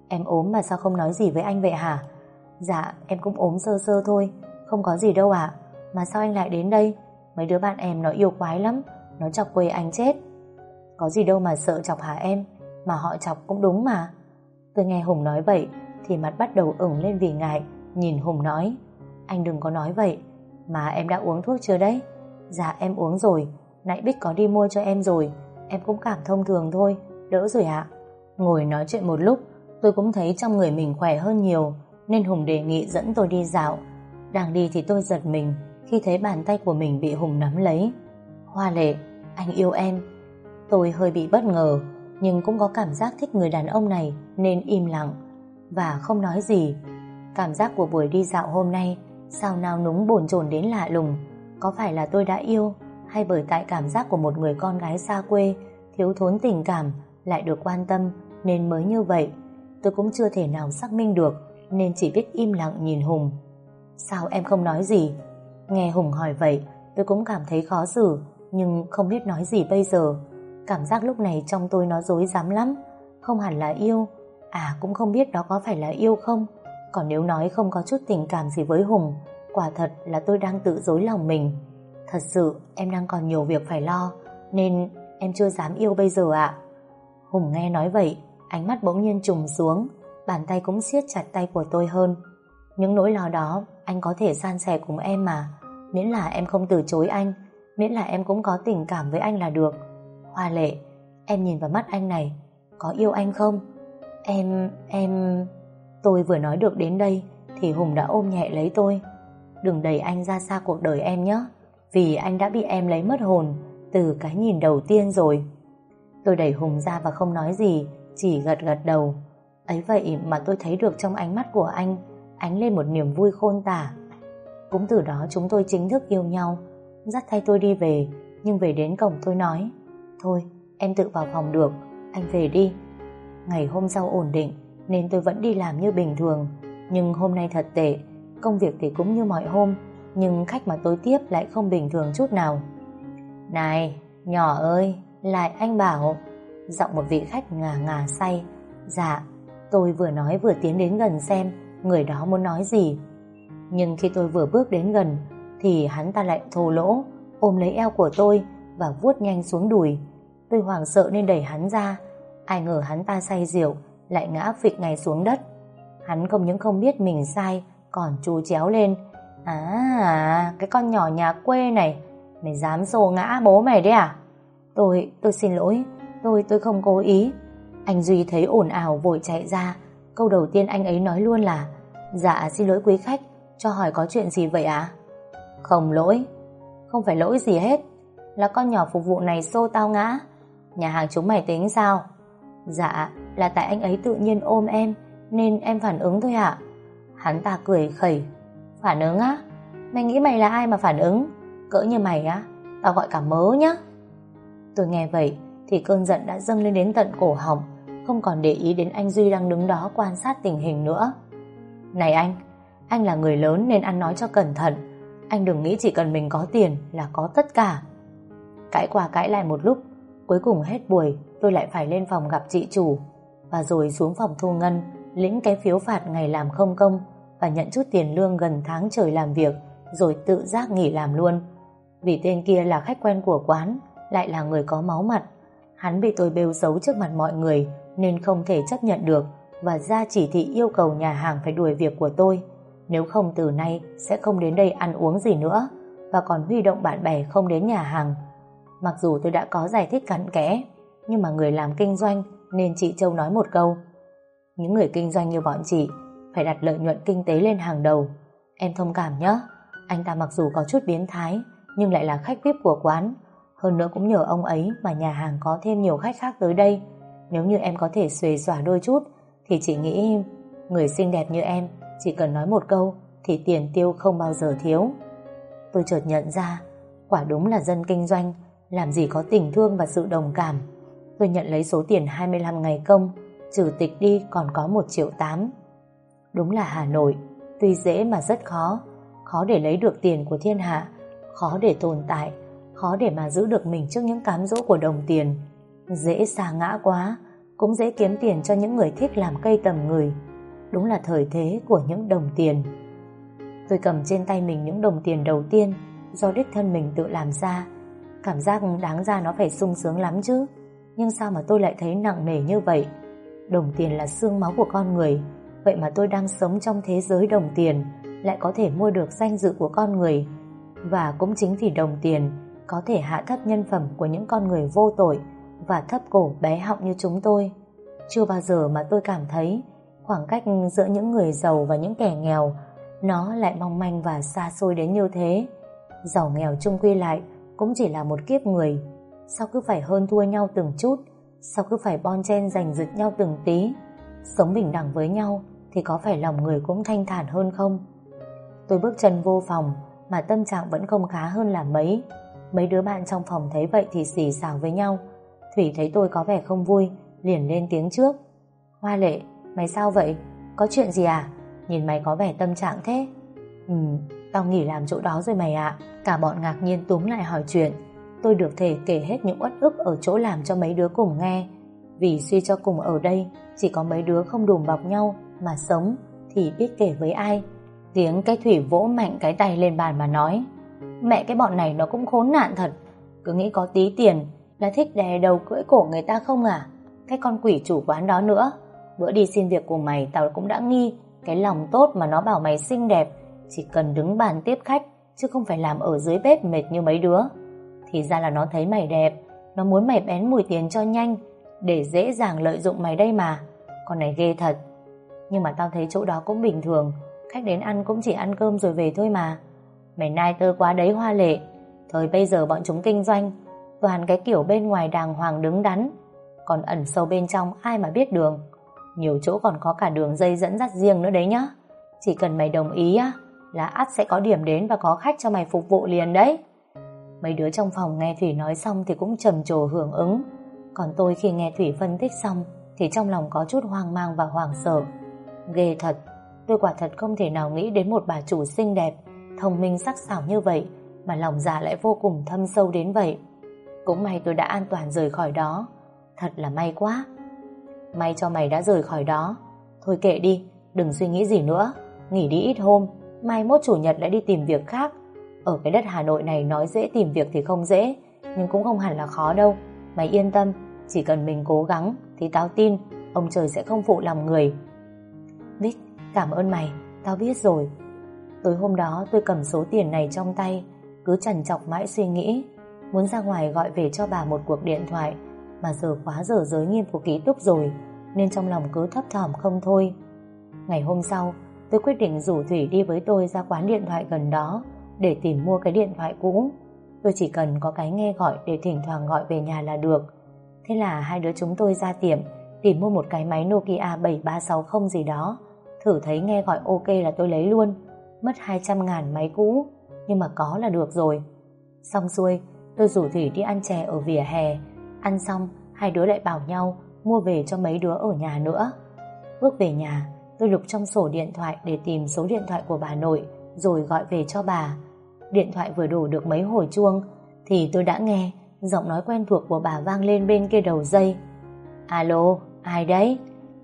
Em ốm mà sao không nói gì với anh vậy hả? Dạ em cũng ốm sơ sơ thôi, không có gì đâu ạ. Mà sao anh lại đến đây? Mấy đứa bạn em nó yêu quái lắm, nó chọc quê anh chết. Có gì đâu mà sợ chọc hả em? Mà họ chọc cũng đúng mà. Tôi nghe Hùng nói vậy thì mặt bắt đầu ửng lên vì ngại. Nhìn Hùng nói, anh đừng có nói vậy. Mà em đã uống thuốc chưa đấy? Dạ em uống rồi, nãy Bích có đi mua cho em rồi. Em cũng cảm thông thường thôi, đỡ rồi ạ. Ngồi nói chuyện một lúc, tôi cũng thấy trong người mình khỏe hơn nhiều, nên Hùng đề nghị dẫn tôi đi dạo. Đang đi thì tôi giật mình khi thấy bàn tay của mình bị Hùng nắm lấy. Hoa Lệ, anh yêu em. Tôi hơi bị bất ngờ, nhưng cũng có cảm giác thích người đàn ông này nên im lặng và không nói gì. Cảm giác của buổi đi dạo hôm nay sao nao núng bồn chồn đến lạ lùng. Có phải là tôi đã yêu, hay bởi tại cảm giác của một người con gái xa quê, thiếu thốn tình cảm, lại được quan tâm nên mới như vậy? Tôi cũng chưa thể nào xác minh được, nên chỉ biết im lặng nhìn Hùng. Sao em không nói gì? Nghe Hùng hỏi vậy, tôi cũng cảm thấy khó xử, nhưng không biết nói gì bây giờ. Cảm giác lúc này trong tôi nó rối rắm lắm. Không hẳn là yêu, cũng không biết đó có phải là yêu không. Còn nếu nói không có chút tình cảm gì với Hùng, quả thật là tôi đang tự dối lòng mình. Thật sự em đang còn nhiều việc phải lo, nên em chưa dám yêu bây giờ ạ. Hùng nghe nói vậy, ánh mắt bỗng nhiên trùng xuống, bàn tay cũng siết chặt tay của tôi hơn. Những nỗi lo đó anh có thể san sẻ cùng em mà, miễn là em không từ chối anh, miễn là em cũng có tình cảm với anh là được. Hoa Lệ, em nhìn vào mắt anh này, có yêu anh không? Em... Tôi vừa nói được đến đây thì Hùng đã ôm nhẹ lấy tôi. Đừng đẩy anh ra xa cuộc đời em nhé, vì anh đã bị em lấy mất hồn từ cái nhìn đầu tiên rồi. Tôi đẩy Hùng ra và không nói gì, chỉ gật gật đầu. Ấy vậy mà tôi thấy được trong ánh mắt của anh ánh lên một niềm vui khôn tả. Cũng từ đó chúng tôi chính thức yêu nhau. Dắt tay tôi đi về, nhưng về đến cổng tôi nói, thôi em tự vào phòng được, anh về đi. Ngày hôm sau ổn định nên tôi vẫn đi làm như bình thường, nhưng hôm nay thật tệ. Công việc thì cũng như mọi hôm, nhưng khách mà tôi tiếp lại không bình thường chút nào. Này nhỏ ơi, lại anh bảo. Giọng một vị khách ngà ngà say. Dạ. Tôi vừa nói vừa tiến đến gần xem người đó muốn nói gì. Nhưng khi tôi vừa bước đến gần thì hắn ta lại thô lỗ ôm lấy eo của tôi và vuốt nhanh xuống đùi. Tôi hoảng sợ nên đẩy hắn ra. Ai ngờ hắn ta say rượu lại ngã phịch ngay xuống đất. Hắn không những không biết mình sai, còn chu chéo lên. Cái con nhỏ nhà quê này, mày dám xô ngã bố mày đấy à? Tôi xin lỗi, tôi không cố ý. Anh Duy thấy ồn ào vội chạy ra. Câu đầu tiên anh ấy nói luôn là, dạ xin lỗi quý khách, cho hỏi có chuyện gì vậy ạ? Không lỗi, không phải lỗi gì hết, là con nhỏ phục vụ này xô tao ngã. Nhà hàng chúng mày tính sao? Dạ là tại anh ấy tự nhiên ôm em nên em phản ứng thôi ạ. Hắn ta cười khẩy. Phản ứng á? Mày nghĩ mày là ai mà phản ứng? Cỡ như mày á, tao gọi cả mớ nhá. Tôi nghe vậy thì cơn giận đã dâng lên đến tận cổ họng, không còn để ý đến anh Duy đang đứng đó quan sát tình hình nữa. Này anh là người lớn nên ăn nói cho cẩn thận. Anh đừng nghĩ chỉ cần mình có tiền là có tất cả. Cãi qua cãi lại một lúc, cuối cùng hết buổi tôi lại phải lên phòng gặp chị chủ, và rồi xuống phòng thu ngân lĩnh cái phiếu phạt ngày làm không công và nhận chút tiền lương gần tháng trời làm việc, rồi tự giác nghỉ làm luôn. Vì tên kia là khách quen của quán, lại là người có máu mặt. Hắn bị tôi bêu xấu trước mặt mọi người nên không thể chấp nhận được, và ra chỉ thị yêu cầu nhà hàng phải đuổi việc của tôi. Nếu không từ nay sẽ không đến đây ăn uống gì nữa, và còn huy động bạn bè không đến nhà hàng. Mặc dù tôi đã có giải thích cặn kẽ, nhưng mà người làm kinh doanh nên chị Châu nói một câu: những người kinh doanh như bọn chị phải đặt lợi nhuận kinh tế lên hàng đầu. Em thông cảm nhé. Anh ta mặc dù có chút biến thái nhưng lại là khách VIP của quán. Hơn nữa cũng nhờ ông ấy mà nhà hàng có thêm nhiều khách khác tới đây. Nếu như em có thể xuề xòa đôi chút thì chị nghĩ người xinh đẹp như em chỉ cần nói một câu thì tiền tiêu không bao giờ thiếu. Tôi chợt nhận ra quả đúng là dân kinh doanh làm gì có tình thương và sự đồng cảm. Tôi nhận lấy số tiền 25 ngày công, trừ tịch đi còn có 1,8 triệu. Đúng là Hà Nội tuy dễ mà rất khó. Khó để lấy được tiền của thiên hạ, khó để tồn tại, khó để mà giữ được mình trước những cám dỗ của đồng tiền. Dễ sa ngã quá, cũng dễ kiếm tiền cho những người thích làm cây tầm người. Đúng là thời thế của những đồng tiền. Tôi cầm trên tay mình những đồng tiền đầu tiên do đích thân mình tự làm ra. Cảm giác đáng ra nó phải sung sướng lắm chứ, nhưng sao mà tôi lại thấy nặng nề như vậy? Đồng tiền là xương máu của con người, vậy mà tôi đang sống trong thế giới đồng tiền lại có thể mua được danh dự của con người. Và cũng chính vì đồng tiền có thể hạ thấp nhân phẩm của những con người vô tội và thấp cổ bé họng như chúng tôi. Chưa bao giờ mà tôi cảm thấy khoảng cách giữa những người giàu và những kẻ nghèo nó lại mong manh và xa xôi đến như thế. Giàu nghèo chung quy lại cũng chỉ là một kiếp người. Sao cứ phải hơn thua nhau từng chút? Sao cứ phải bon chen giành giật nhau từng tí? Sống bình đẳng với nhau thì có phải lòng người cũng thanh thản hơn không? Tôi bước chân vô phòng mà tâm trạng vẫn không khá hơn là mấy. Mấy đứa bạn trong phòng thấy vậy thì xì xào với nhau. Thủy thấy tôi có vẻ không vui, liền lên tiếng trước. Hoa Lệ, mày sao vậy? Có chuyện gì à? Nhìn mày có vẻ tâm trạng thế. Tao nghỉ làm chỗ đó rồi mày ạ. Cả bọn ngạc nhiên túm lại hỏi chuyện. Tôi được thể kể hết những uất ức ở chỗ làm cho mấy đứa cùng nghe. Vì suy cho cùng ở đây chỉ có mấy đứa không đùm bọc nhau mà sống thì biết kể với ai. Tiếng cái Thủy vỗ mạnh cái tay lên bàn mà nói. Mẹ cái bọn này nó cũng khốn nạn thật. Cứ nghĩ có tí tiền là thích đè đầu cưỡi cổ người ta không à? Cái con quỷ chủ quán đó nữa. Bữa đi xin việc của mày tao cũng đã nghi cái lòng tốt mà nó bảo mày xinh đẹp, chỉ cần đứng bàn tiếp khách chứ không phải làm ở dưới bếp mệt như mấy đứa. Thì ra là nó thấy mày đẹp, nó muốn mày bén mùi tiền cho nhanh để dễ dàng lợi dụng mày đây mà. Con này ghê thật. Nhưng mà tao thấy chỗ đó cũng bình thường, khách đến ăn cũng chỉ ăn cơm rồi về thôi mà. Mày nai tơ quá đấy Hoa Lệ. Thời bây giờ bọn chúng kinh doanh toàn cái kiểu bên ngoài đàng hoàng đứng đắn, còn ẩn sâu bên trong ai mà biết đường. Nhiều chỗ còn có cả đường dây dẫn dắt riêng nữa đấy nhá. Chỉ cần mày đồng ý á là ắt sẽ có điểm đến và có khách cho mày phục vụ liền đấy. Mấy đứa trong phòng nghe Thủy nói xong thì cũng trầm trồ hưởng ứng. Còn tôi khi nghe Thủy phân tích xong thì trong lòng có chút hoang mang và hoảng sợ. Ghê thật. Tôi quả thật không thể nào nghĩ đến một bà chủ xinh đẹp, thông minh sắc sảo như vậy mà lòng dạ lại vô cùng thâm sâu đến vậy. Cũng may tôi đã an toàn rời khỏi đó. Thật là may quá. May cho mày đã rời khỏi đó. Thôi kệ đi, đừng suy nghĩ gì nữa. Nghỉ đi ít hôm, mai mốt chủ nhật lại đi tìm việc khác. Ở cái đất Hà Nội này nói dễ tìm việc thì không dễ, nhưng cũng không hẳn là khó đâu. Mày yên tâm, chỉ cần mình cố gắng thì tao tin ông trời sẽ không phụ lòng người. Bích, cảm ơn mày, tao biết rồi. Tối hôm đó tôi cầm số tiền này trong tay, cứ trằn trọc mãi suy nghĩ, muốn ra ngoài gọi về cho bà một cuộc điện thoại, mà giờ quá giờ giới nghiêm của ký túc rồi, nên trong lòng cứ thấp thỏm không thôi. Ngày hôm sau, tôi quyết định rủ Thủy đi với tôi ra quán điện thoại gần đó để tìm mua cái điện thoại cũ. Tôi chỉ cần có cái nghe gọi để thỉnh thoảng gọi về nhà là được. Thế là hai đứa chúng tôi ra tiệm tìm mua một cái máy Nokia 7360 gì đó. Thử thấy nghe gọi ok là tôi lấy luôn. Mất 200.000 máy cũ, nhưng mà có là được rồi. Xong xuôi, tôi rủ Thủy đi ăn chè ở vỉa hè. Ăn xong, hai đứa lại bảo nhau mua về cho mấy đứa ở nhà nữa. Bước về nhà, tôi lục trong sổ điện thoại để tìm số điện thoại của bà nội rồi gọi về cho bà. Điện thoại vừa đổ được mấy hồi chuông thì tôi đã nghe giọng nói quen thuộc của bà vang lên bên kia đầu dây. Alo, ai đấy?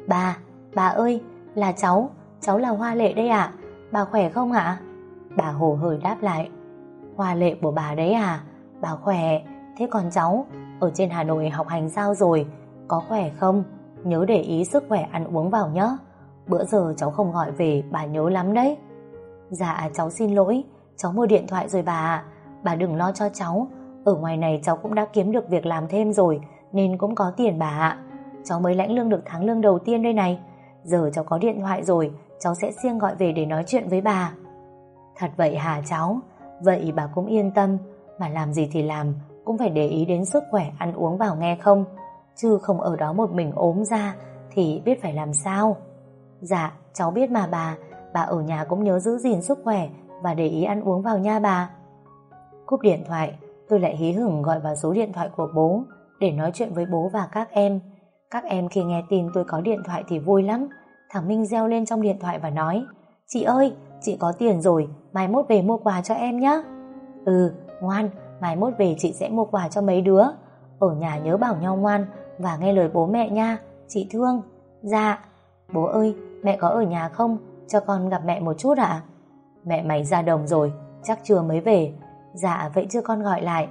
Bà ơi, là cháu là Hoa Lệ đây ạ. Bà khỏe không ạ? Bà hổ hởi đáp lại. Hoa Lệ của bà đấy à? Bà khỏe. Thế còn cháu ở trên Hà Nội học hành sao rồi? Có khỏe không? Nhớ để ý sức khỏe ăn uống vào nhé. Bữa giờ cháu không gọi về bà nhớ lắm đấy. Dạ cháu xin lỗi, cháu mua điện thoại rồi bà ạ. Bà đừng lo cho cháu. Ở ngoài này cháu cũng đã kiếm được việc làm thêm rồi nên cũng có tiền bà ạ. Cháu mới lãnh lương được tháng lương đầu tiên đây này. Giờ cháu có điện thoại rồi, cháu sẽ siêng gọi về để nói chuyện với bà. Thật vậy hả cháu? Vậy bà cũng yên tâm, mà làm gì thì làm cũng phải để ý đến sức khỏe ăn uống vào nghe không? Chứ không ở đó một mình ốm ra thì biết phải làm sao. Dạ cháu biết mà bà ở nhà cũng nhớ giữ gìn sức khỏe và để ý ăn uống vào nha bà. Cúp điện thoại, tôi lại hí hửng gọi vào số điện thoại của bố để nói chuyện với bố và các em. Các em khi nghe tin tôi có điện thoại thì vui lắm. Thằng Minh reo lên trong điện thoại và nói: Chị ơi, chị có tiền rồi, mai mốt về mua quà cho em nhé. Ừ, ngoan, mai mốt về chị sẽ mua quà cho mấy đứa. Ở nhà nhớ bảo nhau ngoan và nghe lời bố mẹ nha. chị Thương. Dạ. Bố ơi, mẹ có ở nhà không? Cho con gặp mẹ một chút ạ. Mẹ mày ra đồng rồi, chắc trưa mới về. Dạ, vậy chưa con gọi lại.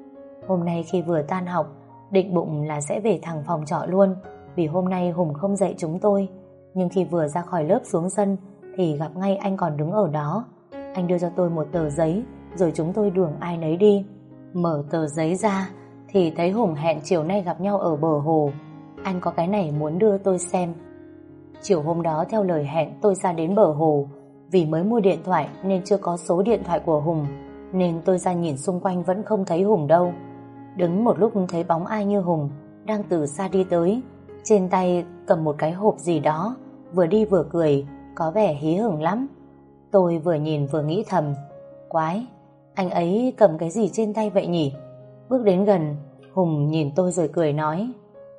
Hôm nay khi vừa tan học, định bụng là sẽ về thẳng phòng trọ luôn, vì hôm nay Hùng không dạy chúng tôi. Nhưng khi vừa ra khỏi lớp xuống sân thì gặp ngay anh còn đứng ở đó. Anh đưa cho tôi một tờ giấy, rồi chúng tôi đường ai nấy đi. Mở tờ giấy ra thì thấy Hùng hẹn chiều nay gặp nhau ở bờ hồ. Anh có cái này muốn đưa tôi xem. Chiều hôm đó theo lời hẹn tôi ra đến bờ hồ. Vì mới mua điện thoại nên chưa có số điện thoại của Hùng, nên tôi ra nhìn xung quanh vẫn không thấy Hùng đâu. Đứng một lúc thấy bóng ai như Hùng đang từ xa đi tới, trên tay cầm một cái hộp gì đó, vừa đi vừa cười, có vẻ hí hửng lắm. Tôi vừa nhìn vừa nghĩ thầm, quái, anh ấy cầm cái gì trên tay vậy nhỉ? Bước đến gần, Hùng nhìn tôi rồi cười nói,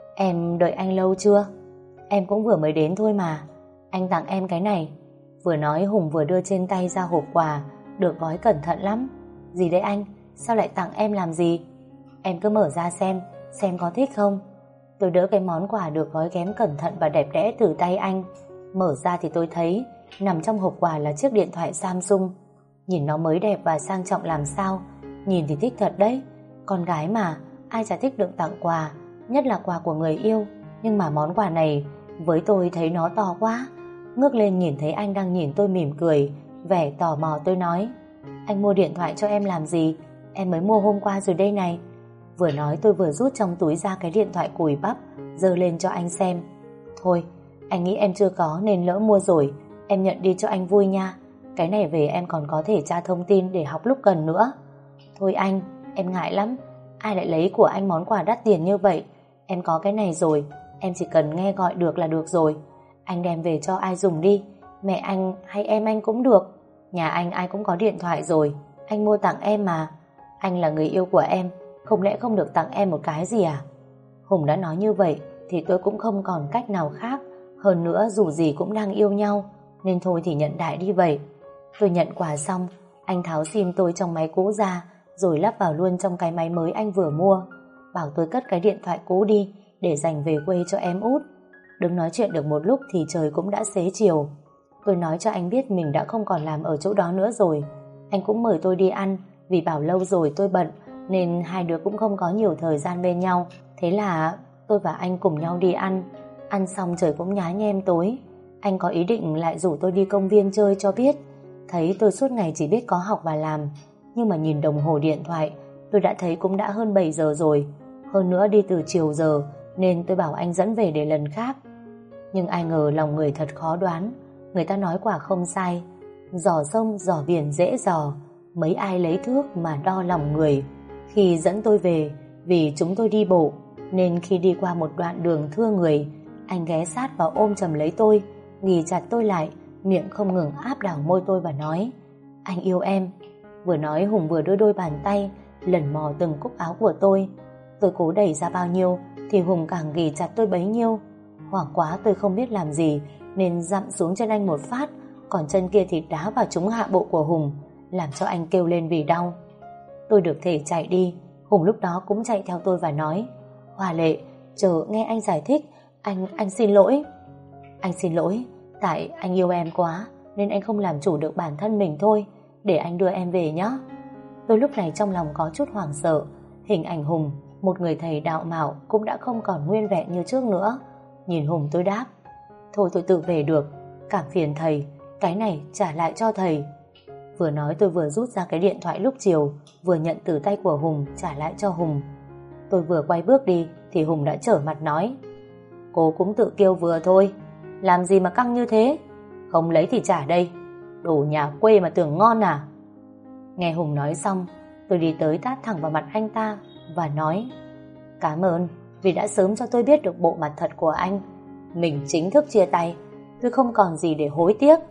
em đợi anh lâu chưa? Em cũng vừa mới đến thôi mà, anh tặng em cái này. Vừa nói Hùng vừa đưa trên tay ra hộp quà, được gói cẩn thận lắm. Gì đấy anh, sao lại tặng em làm gì? Em cứ mở ra xem có thích không? Tôi đỡ cái món quà được gói ghém cẩn thận và đẹp đẽ từ tay anh. Mở ra thì tôi thấy nằm trong hộp quà là chiếc điện thoại Samsung. Nhìn nó mới đẹp và sang trọng làm sao. Nhìn thì thích thật đấy. Con gái mà, ai chả thích được tặng quà, nhất là quà của người yêu. Nhưng mà món quà này với tôi thấy nó to quá. Ngước lên nhìn thấy anh đang nhìn tôi mỉm cười, vẻ tò mò. Tôi nói, anh mua điện thoại cho em làm gì? Em mới mua hôm qua rồi đây này. Vừa nói tôi vừa rút trong túi ra cái điện thoại cùi bắp, giơ lên cho anh xem. Thôi, anh nghĩ em chưa có nên lỡ mua rồi, em nhận đi cho anh vui nha. Cái này về em còn có thể tra thông tin để học lúc cần nữa. Thôi anh, em ngại lắm. Ai lại lấy của anh món quà đắt tiền như vậy? Em có cái này rồi, em chỉ cần nghe gọi được là được rồi. Anh đem về cho ai dùng đi, mẹ anh hay em anh cũng được. Nhà anh ai cũng có điện thoại rồi, anh mua tặng em mà. Anh là người yêu của em, không lẽ không được tặng em một cái gì à? Hùng đã nói như vậy thì tôi cũng không còn cách nào khác. Hơn nữa dù gì cũng đang yêu nhau, nên thôi thì nhận đại đi vậy. Tôi nhận quà xong, anh tháo sim tôi trong máy cũ ra, rồi lắp vào luôn trong cái máy mới anh vừa mua. Bảo tôi cất cái điện thoại cũ đi để dành về quê cho em út. Đứng nói chuyện được một lúc thì trời cũng đã xế chiều. Tôi nói cho anh biết mình đã không còn làm ở chỗ đó nữa rồi. Anh cũng mời tôi đi ăn, vì bảo lâu rồi tôi bận nên hai đứa cũng không có nhiều thời gian bên nhau. Thế là tôi và anh cùng nhau đi ăn. Ăn xong trời cũng nhá nhem tối. Anh có ý định lại rủ tôi đi công viên chơi cho biết. Thấy tôi suốt ngày chỉ biết có học và làm. Nhưng mà nhìn đồng hồ điện thoại, tôi đã thấy cũng đã hơn 7 giờ rồi. Hơn nữa đi từ chiều giờ, nên tôi bảo anh dẫn về để lần khác. Nhưng ai ngờ lòng người thật khó đoán. Người ta nói quả không sai, dò sông dò biển dễ dò, mấy ai lấy thước mà đo lòng người. Khi dẫn tôi về, vì chúng tôi đi bộ, nên khi đi qua một đoạn đường thưa người, anh ghé sát vào ôm chầm lấy tôi, ghì chặt tôi lại, miệng không ngừng áp đảo môi tôi và nói, anh yêu em. Vừa nói Hùng vừa đưa đôi bàn tay lần mò từng cúc áo của tôi. Tôi cố đẩy ra bao nhiêu thì Hùng càng ghì chặt tôi bấy nhiêu. Hoảng quá tôi không biết làm gì nên dặm xuống chân anh một phát, còn chân kia thì đá vào trúng hạ bộ của Hùng, làm cho anh kêu lên vì đau. Tôi được thể chạy đi. Hùng lúc đó cũng chạy theo tôi và nói, Hoa Lệ, chờ nghe anh giải thích. Anh xin lỗi. Anh xin lỗi, tại anh yêu em quá nên anh không làm chủ được bản thân mình thôi. Để anh đưa em về nhé. Tôi lúc này trong lòng có chút hoảng sợ. Hình ảnh Hùng, một người thầy đạo mạo, cũng đã không còn nguyên vẹn như trước nữa. Nhìn Hùng tôi đáp, thôi tôi tự về được, cảm phiền thầy, cái này trả lại cho thầy. Vừa nói tôi vừa rút ra cái điện thoại lúc chiều, vừa nhận từ tay của Hùng trả lại cho Hùng. Tôi vừa quay bước đi thì Hùng đã trở mặt nói, cô cũng tự kêu vừa thôi, làm gì mà căng như thế? Không lấy thì trả đây, đồ nhà quê mà tưởng ngon à? Nghe Hùng nói xong, tôi đi tới tát thẳng vào mặt anh ta và nói, cảm ơn vì đã sớm cho tôi biết được bộ mặt thật của anh. Mình chính thức chia tay, tôi không còn gì để hối tiếc.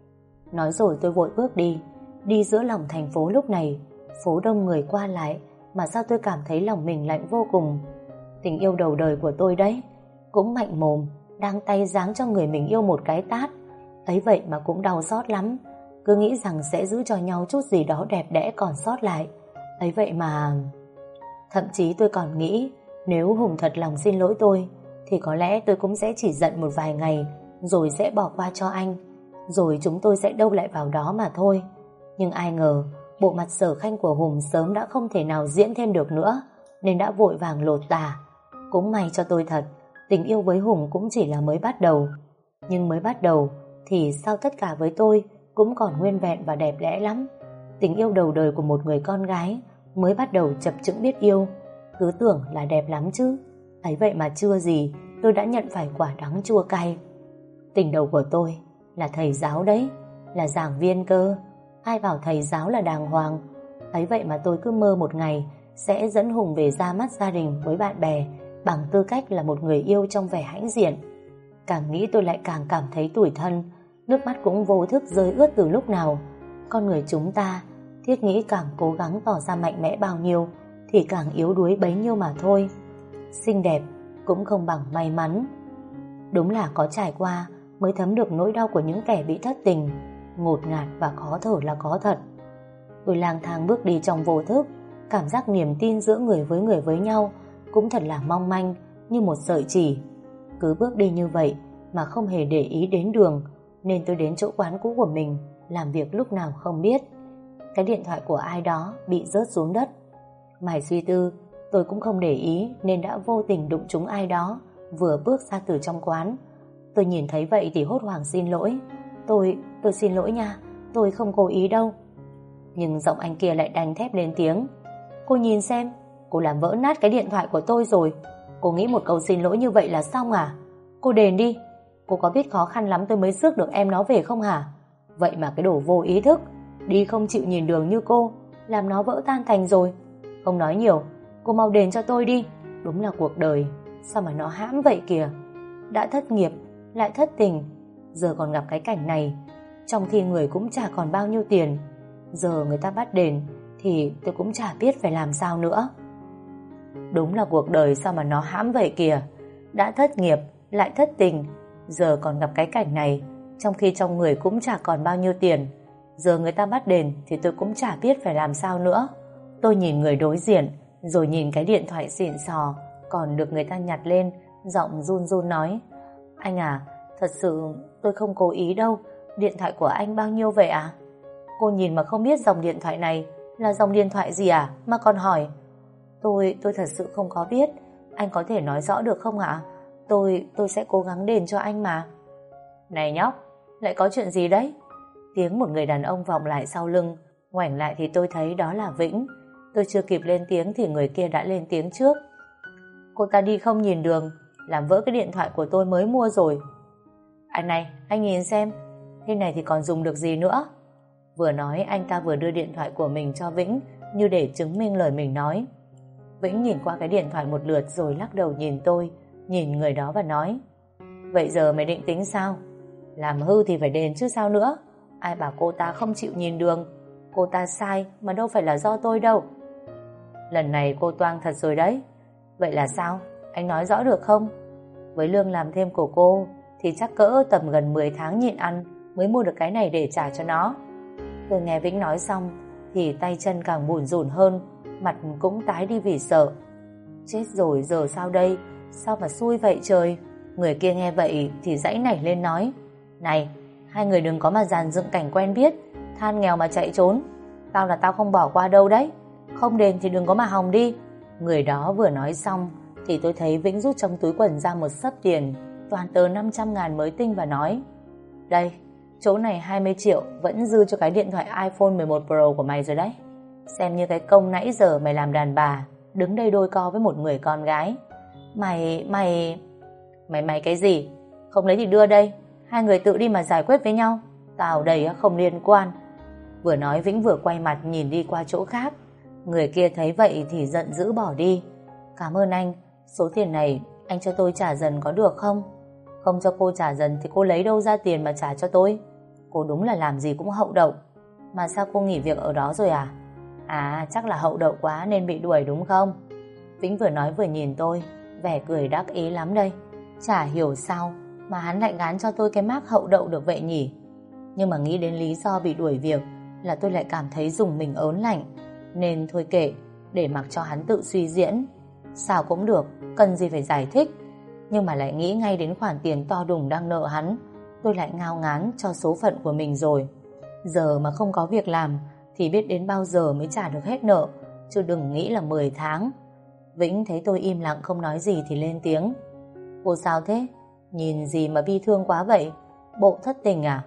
Nói rồi tôi vội bước đi. Đi giữa lòng thành phố lúc này, phố đông người qua lại, mà sao tôi cảm thấy lòng mình lạnh vô cùng. Tình yêu đầu đời của tôi đấy, cũng mạnh mồm, đang tay giáng cho người mình yêu một cái tát. Ấy vậy mà cũng đau xót lắm. Cứ nghĩ rằng sẽ giữ cho nhau chút gì đó đẹp đẽ còn sót lại. Ấy vậy mà... Thậm chí tôi còn nghĩ, nếu Hùng thật lòng xin lỗi tôi, thì có lẽ tôi cũng sẽ chỉ giận một vài ngày rồi sẽ bỏ qua cho anh, rồi chúng tôi sẽ đâu lại vào đó mà thôi. Nhưng ai ngờ bộ mặt sở khanh của Hùng sớm đã không thể nào diễn thêm được nữa, nên đã vội vàng lột tả. Cũng may cho tôi thật, tình yêu với Hùng cũng chỉ là mới bắt đầu. Nhưng mới bắt đầu thì sao tất cả với tôi cũng còn nguyên vẹn và đẹp đẽ lắm. Tình yêu đầu đời của một người con gái mới bắt đầu chập chững biết yêu, cứ tưởng là đẹp lắm chứ. Ấy vậy mà chưa gì tôi đã nhận phải quả đắng chua cay. Tình đầu của tôi là thầy giáo đấy, là giảng viên cơ. Ai bảo thầy giáo là đàng hoàng. Ấy vậy mà tôi cứ mơ một ngày sẽ dẫn Hùng về ra mắt gia đình với bạn bè bằng tư cách là một người yêu trong vẻ hãnh diện. Càng nghĩ tôi lại càng cảm thấy tủi thân, nước mắt cũng vô thức rơi ướt từ lúc nào. Con người chúng ta thiết nghĩ càng cố gắng tỏ ra mạnh mẽ bao nhiêu thì càng yếu đuối bấy nhiêu mà thôi. Xinh đẹp cũng không bằng may mắn. Đúng là có trải qua mới thấm được nỗi đau của những kẻ bị thất tình. Ngột ngạt và khó thở là có thật. Tôi lang thang bước đi trong vô thức, cảm giác niềm tin giữa người với nhau cũng thật là mong manh như một sợi chỉ. Cứ bước đi như vậy mà không hề để ý đến đường, nên tôi đến chỗ quán cũ của mình làm việc lúc nào không biết. Cái điện thoại của ai đó bị rớt xuống đất. Mải suy tư, tôi cũng không để ý nên đã vô tình đụng trúng ai đó vừa bước ra từ trong quán. Tôi nhìn thấy vậy thì hốt hoảng xin lỗi. Tôi xin lỗi nha, tôi không cố ý đâu. Nhưng giọng anh kia lại đanh thép lên tiếng. Cô nhìn xem, cô làm vỡ nát cái điện thoại của tôi rồi. Cô nghĩ một câu xin lỗi như vậy là xong à? Cô đền đi. Cô có biết khó khăn lắm tôi mới rước được em nó về không hả? Vậy mà cái đồ vô ý thức, đi không chịu nhìn đường như cô, làm nó vỡ tan thành rồi. Không nói nhiều, cô mau đền cho tôi đi. Đúng là cuộc đời, sao mà nó hãm vậy kìa. Đã thất nghiệp, lại thất tình, giờ còn gặp cái cảnh này, trong khi người cũng chả còn bao nhiêu tiền. Giờ người ta bắt đền thì tôi cũng chả biết phải làm sao nữa. Đúng là cuộc đời, sao mà nó hãm vậy kìa. Đã thất nghiệp, lại thất tình, giờ còn gặp cái cảnh này, trong khi trong người cũng chả còn bao nhiêu tiền. Giờ người ta bắt đền thì tôi cũng chả biết phải làm sao nữa. Tôi nhìn người đối diện, rồi nhìn cái điện thoại xịn sò còn được người ta nhặt lên, giọng run run nói. Anh à, thật sự tôi không cố ý đâu. Điện thoại của anh bao nhiêu vậy à? Cô nhìn mà không biết dòng điện thoại này là dòng điện thoại gì à mà còn hỏi. Tôi thật sự không có biết. Anh có thể nói rõ được không ạ? Tôi sẽ cố gắng đền cho anh mà. Này nhóc, lại có chuyện gì đấy? Tiếng một người đàn ông vọng lại sau lưng. Ngoảnh lại thì tôi thấy đó là Vĩnh. Tôi chưa kịp lên tiếng thì người kia đã lên tiếng trước. Cô ta đi không nhìn đường, làm vỡ cái điện thoại của tôi mới mua rồi. Anh này, anh nhìn xem, thế này thì còn dùng được gì nữa? Vừa nói anh ta vừa đưa điện thoại của mình cho Vĩnh, như để chứng minh lời mình nói. Vĩnh nhìn qua cái điện thoại một lượt rồi lắc đầu nhìn tôi, nhìn người đó và nói. Vậy giờ mày định tính sao? Làm hư thì phải đền chứ sao nữa. Ai bảo cô ta không chịu nhìn đường? Cô ta sai mà đâu phải là do tôi đâu. Lần này cô toang thật rồi đấy. Vậy là sao? Anh nói rõ được không? Với lương làm thêm của cô thì chắc cỡ tầm gần 10 tháng nhịn ăn mới mua được cái này để trả cho nó. Tôi nghe Vĩnh nói xong thì tay chân càng bủn rủn hơn, mặt cũng tái đi vì sợ. Chết rồi, giờ sao đây? Sao mà xui vậy trời? Người kia nghe vậy thì giãy nảy lên nói. Này, hai người đừng có mà dàn dựng cảnh quen biết, than nghèo mà chạy trốn. Tao là tao không bỏ qua đâu đấy. Không đền thì đừng có mà hòng đi. Người đó vừa nói xong thì tôi thấy Vĩnh rút trong túi quần ra một xấp tiền, toàn tờ 500.000 mới tinh và nói. Đây, chỗ này 20 triệu vẫn dư cho cái điện thoại iPhone 11 Pro của mày rồi đấy. Xem như cái công nãy giờ mày làm đàn bà, đứng đây đôi co với một người con gái. Mày cái gì? Không lấy thì đưa đây, hai người tự đi mà giải quyết với nhau. Tao đây không liên quan. Vừa nói Vĩnh vừa quay mặt nhìn đi qua chỗ khác. Người kia thấy vậy thì giận dữ bỏ đi. Cảm ơn anh, số tiền này anh cho tôi trả dần có được không? Không cho cô trả dần thì cô lấy đâu ra tiền mà trả cho tôi? Cô đúng là làm gì cũng hậu đậu. Mà sao cô nghỉ việc ở đó rồi à? À, chắc là hậu đậu quá nên bị đuổi đúng không? Vĩnh vừa nói vừa nhìn tôi, vẻ cười đắc ý lắm đây. Chả hiểu sao mà hắn lại gán cho tôi cái mác hậu đậu được vậy nhỉ? Nhưng mà nghĩ đến lý do bị đuổi việc là tôi lại cảm thấy rùng mình ớn lạnh. Nên thôi kệ, để mặc cho hắn tự suy diễn. Sao cũng được, cần gì phải giải thích. nhưng mà lại nghĩ ngay đến khoản tiền to đùng đang nợ hắn. Tôi lại ngao ngán cho số phận của mình rồi. Giờ mà không có việc làm thì biết đến bao giờ mới trả được hết nợ, chứ đừng nghĩ là 10 tháng. Vĩnh thấy tôi im lặng không nói gì thì lên tiếng. Cô sao thế? Nhìn gì mà bi thương quá vậy? Bộ thất tình à?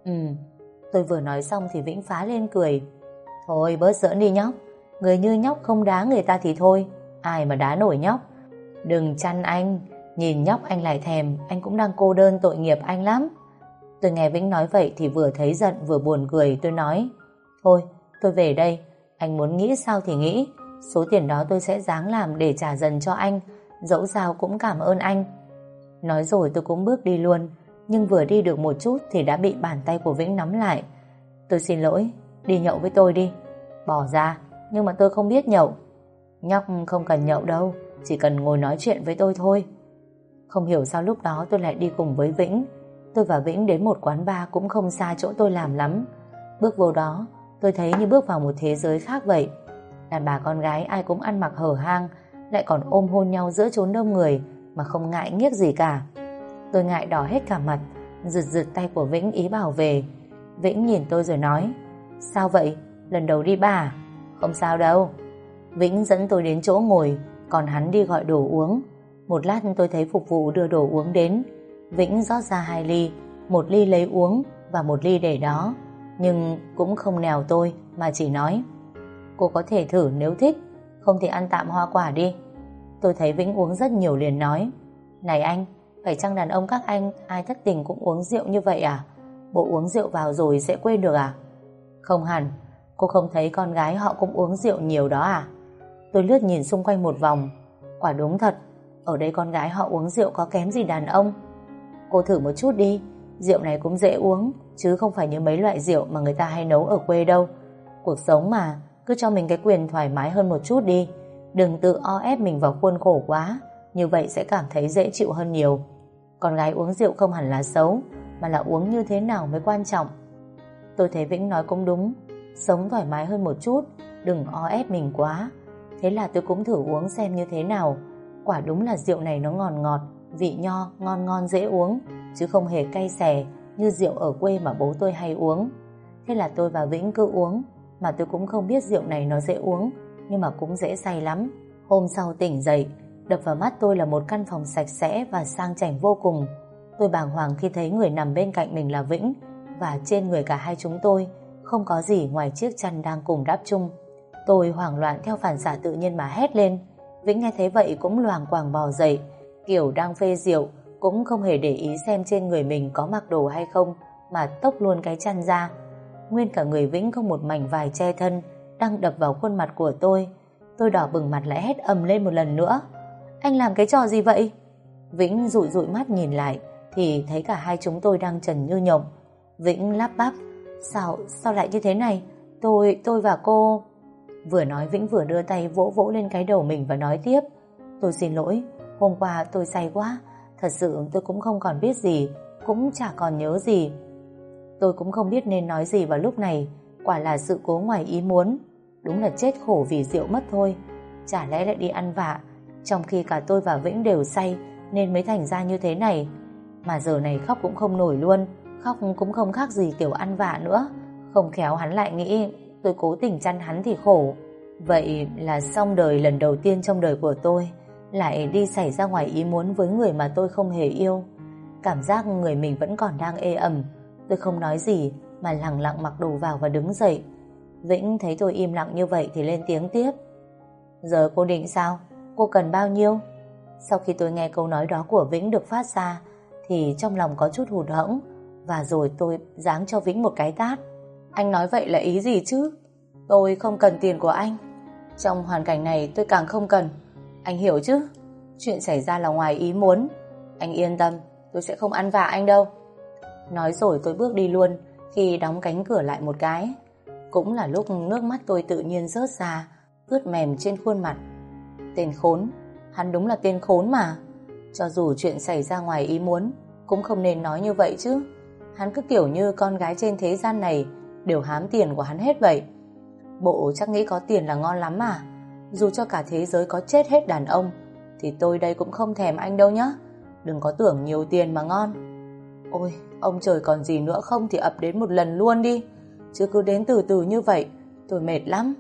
Tôi vừa nói xong thì Vĩnh phá lên cười. Thôi bớt giỡn đi nhóc. Người như nhóc không đá người ta thì thôi, ai mà đá nổi nhóc. Đừng chăn anh. Nhìn nhóc anh lại thèm. Anh cũng đang cô đơn, tội nghiệp anh lắm. Tôi nghe Vĩnh nói vậy thì vừa thấy giận vừa buồn cười. Tôi nói, thôi tôi về đây. Anh muốn nghĩ sao thì nghĩ. Số tiền đó tôi sẽ ráng làm để trả dần cho anh. Dẫu sao cũng cảm ơn anh. Nói rồi tôi cũng bước đi luôn. Nhưng vừa đi được một chút thì đã bị bàn tay của Vĩnh nắm lại. Tôi xin lỗi, đi nhậu với tôi đi. Bỏ ra, nhưng mà tôi không biết nhậu. Nhóc không cần nhậu đâu, chỉ cần ngồi nói chuyện với tôi thôi. Không hiểu sao lúc đó tôi lại đi cùng với Vĩnh. Tôi và Vĩnh đến một quán bar cũng không xa chỗ tôi làm lắm. Bước vô đó, tôi thấy như bước vào một thế giới khác vậy. Đàn bà con gái ai cũng ăn mặc hở hang, lại còn ôm hôn nhau giữa chốn đông người mà không ngại nghiếc gì cả. Tôi ngại đỏ hết cả mặt, giật tay của Vĩnh ý bảo về. Vĩnh nhìn tôi rồi nói, sao vậy? Lần đầu đi bar à? Không sao đâu. Vĩnh dẫn tôi đến chỗ ngồi, còn hắn đi gọi đồ uống. Một lát tôi thấy phục vụ đưa đồ uống đến. Vĩnh rót ra 2 ly, 1 ly lấy uống và 1 ly để đó. Nhưng cũng không nèo tôi mà chỉ nói, cô có thể thử nếu thích, không thì ăn tạm hoa quả đi. Tôi thấy Vĩnh uống rất nhiều liền nói, này anh, phải chăng đàn ông các anh ai thất tình cũng uống rượu như vậy à? Bộ uống rượu vào rồi sẽ quên được à? Không hẳn, cô không thấy con gái họ cũng uống rượu nhiều đó à? Tôi lướt nhìn xung quanh một vòng. Quả đúng thật, ở đây con gái họ uống rượu có kém gì đàn ông. Cô thử một chút đi, rượu này cũng dễ uống, chứ không phải như mấy loại rượu mà người ta hay nấu ở quê đâu. Cuộc sống mà, cứ cho mình cái quyền thoải mái hơn một chút đi. Đừng tự o ép mình vào khuôn khổ quá, như vậy sẽ cảm thấy dễ chịu hơn nhiều. Con gái uống rượu không hẳn là xấu, mà là uống như thế nào mới quan trọng. Tôi thấy Vĩnh nói cũng đúng, sống thoải mái hơn một chút, đừng o ép mình quá. Thế là tôi cũng thử uống xem như thế nào. Quả đúng là rượu này nó ngọt ngọt, vị nho, ngon ngon dễ uống, chứ không hề cay xè như rượu ở quê mà bố tôi hay uống. Thế là tôi và Vĩnh cứ uống, mà tôi cũng không biết rượu này nó dễ uống, nhưng mà cũng dễ say lắm. Hôm sau tỉnh dậy, đập vào mắt tôi là một căn phòng sạch sẽ và sang chảnh vô cùng. Tôi bàng hoàng khi thấy người nằm bên cạnh mình là Vĩnh, và trên người cả hai chúng tôi không có gì ngoài chiếc chăn đang cùng đắp chung. Tôi hoảng loạn theo phản xạ tự nhiên mà hét lên. Vĩnh nghe thấy vậy cũng loàng quàng bò dậy, kiểu đang phê rượu, cũng không hề để ý xem trên người mình có mặc đồ hay không, mà tốc luôn cái chăn ra. Nguyên cả người Vĩnh không một mảnh vải che thân, đang đập vào khuôn mặt của tôi. Tôi đỏ bừng mặt lại hét ầm lên một lần nữa. Anh làm cái trò gì vậy? Vĩnh dụi dụi mắt nhìn lại thì thấy cả hai chúng tôi đang trần như nhộng. Vĩnh lắp bắp, Sao lại như thế này? Tôi và cô... Vừa nói Vĩnh vừa đưa tay vỗ vỗ lên cái đầu mình và nói tiếp, tôi xin lỗi, hôm qua tôi say quá, thật sự tôi cũng không còn biết gì, cũng chả còn nhớ gì. Tôi cũng không biết nên nói gì vào lúc này, quả là sự cố ngoài ý muốn. Đúng là chết khổ vì rượu mất thôi, chả lẽ lại đi ăn vạ, trong khi cả tôi và Vĩnh đều say nên mới thành ra như thế này. Mà giờ này khóc cũng không nổi luôn, khóc cũng không khác gì kiểu ăn vạ nữa. Không khéo hắn lại nghĩ tôi cố tình chăn hắn thì khổ. Vậy là xong đời lần đầu tiên trong đời của tôi lại đi xảy ra ngoài ý muốn với người mà tôi không hề yêu. Cảm giác người mình vẫn còn đang ê ẩm. Tôi không nói gì mà lẳng lặng mặc đồ vào và đứng dậy. Vĩnh thấy tôi im lặng như vậy thì lên tiếng tiếp. Giờ cô định sao? Cô cần bao nhiêu? Sau khi tôi nghe câu nói đó của Vĩnh được phát ra thì trong lòng có chút hụt hẫng, và rồi tôi giáng cho Vĩnh một cái tát. Anh nói vậy là ý gì chứ? Tôi không cần tiền của anh. Trong hoàn cảnh này tôi càng không cần. Anh hiểu chứ? Chuyện xảy ra là ngoài ý muốn. Anh yên tâm, tôi sẽ không ăn vạ anh đâu. Nói rồi tôi bước đi luôn, khi đóng cánh cửa lại một cái. Cũng là lúc nước mắt tôi tự nhiên rớt ra, ướt mềm trên khuôn mặt. Tên khốn, hắn đúng là tên khốn mà. Cho dù chuyện xảy ra ngoài ý muốn cũng không nên nói như vậy chứ. Hắn cứ kiểu như con gái trên thế gian này đều hám tiền của hắn hết vậy. Bộ chắc nghĩ có tiền là ngon lắm à? Dù cho cả thế giới có chết hết đàn ông thì tôi đây cũng không thèm anh đâu nhá. đừng có tưởng nhiều tiền mà ngon. Ôi, ông trời còn gì nữa không thì ập đến một lần luôn đi, chứ cứ đến từ từ như vậy, tôi mệt lắm.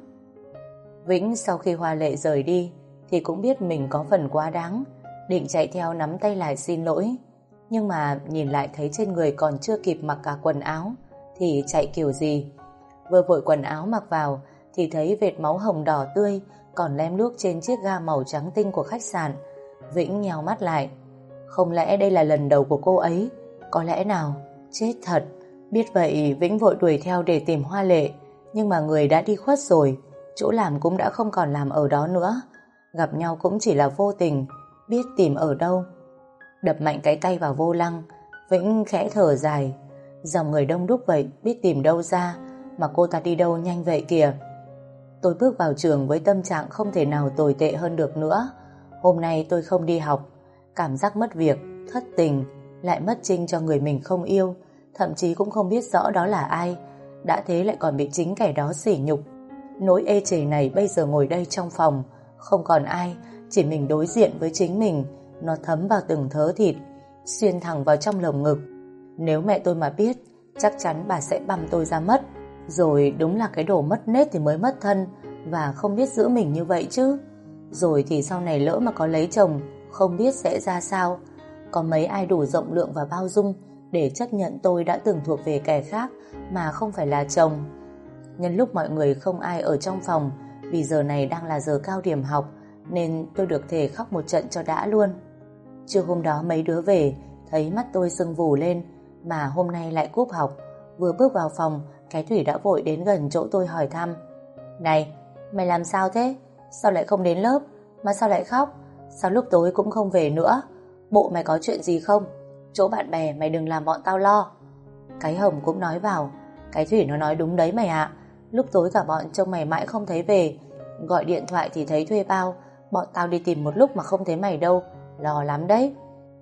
Vĩnh sau khi Hoa Lệ rời đi thì cũng biết mình có phần quá đáng, định chạy theo nắm tay lại xin lỗi. Nhưng mà nhìn lại thấy trên người còn chưa kịp mặc cả quần áo thì chạy kiểu gì. Vừa vội quần áo mặc vào thì thấy vệt máu hồng đỏ tươi còn lem luốc trên chiếc ga màu trắng tinh của khách sạn. Vĩnh nheo mắt lại. Không lẽ đây là lần đầu của cô ấy? Có lẽ nào? Chết thật. Biết vậy Vĩnh vội đuổi theo để tìm Hoa Lệ, nhưng mà người đã đi khuất rồi, chỗ làm cũng đã không còn làm ở đó nữa. Gặp nhau cũng chỉ là vô tình, biết tìm ở đâu. Đập mạnh cái tay vào vô lăng, Vĩnh khẽ thở dài. Dòng người đông đúc vậy, biết tìm đâu ra, mà cô ta đi đâu nhanh vậy kìa. Tôi bước vào trường với tâm trạng không thể nào tồi tệ hơn được nữa. Hôm nay tôi không đi học, cảm giác mất việc, thất tình, lại mất Trinh cho người mình không yêu, thậm chí cũng không biết rõ đó là ai. Đã thế lại còn bị chính kẻ đó sỉ nhục. Nỗi ê chề này bây giờ ngồi đây trong phòng, không còn ai, chỉ mình đối diện với chính mình. Nó thấm vào từng thớ thịt, xuyên thẳng vào trong lồng ngực. Nếu mẹ tôi mà biết, chắc chắn bà sẽ băm tôi ra mất. Rồi đúng là cái đồ mất nết thì mới mất thân, và không biết giữ mình như vậy chứ. Rồi thì sau này lỡ mà có lấy chồng, không biết sẽ ra sao. Có mấy ai đủ rộng lượng và bao dung để chấp nhận tôi đã từng thuộc về kẻ khác mà không phải là chồng. Nhân lúc mọi người không ai ở trong phòng, vì giờ này đang là giờ cao điểm học, nên tôi được thể khóc một trận cho đã luôn. Trưa hôm đó mấy đứa về, thấy mắt tôi sưng vù lên, mà hôm nay lại cúp học. Vừa bước vào phòng, cái Thủy đã vội đến gần chỗ tôi hỏi thăm. Này, mày làm sao thế? Sao lại không đến lớp? Mà sao lại khóc? Sao lúc tối cũng không về nữa? Bộ mày có chuyện gì không? Chỗ bạn bè mày đừng làm bọn tao lo. Cái Hồng cũng nói vào. Cái Thủy nó nói đúng đấy mày ạ. Lúc tối cả bọn trông mày mãi không thấy về. Gọi điện thoại thì thấy thuê bao. Bọn tao đi tìm một lúc mà không thấy mày đâu. Lo lắm đấy.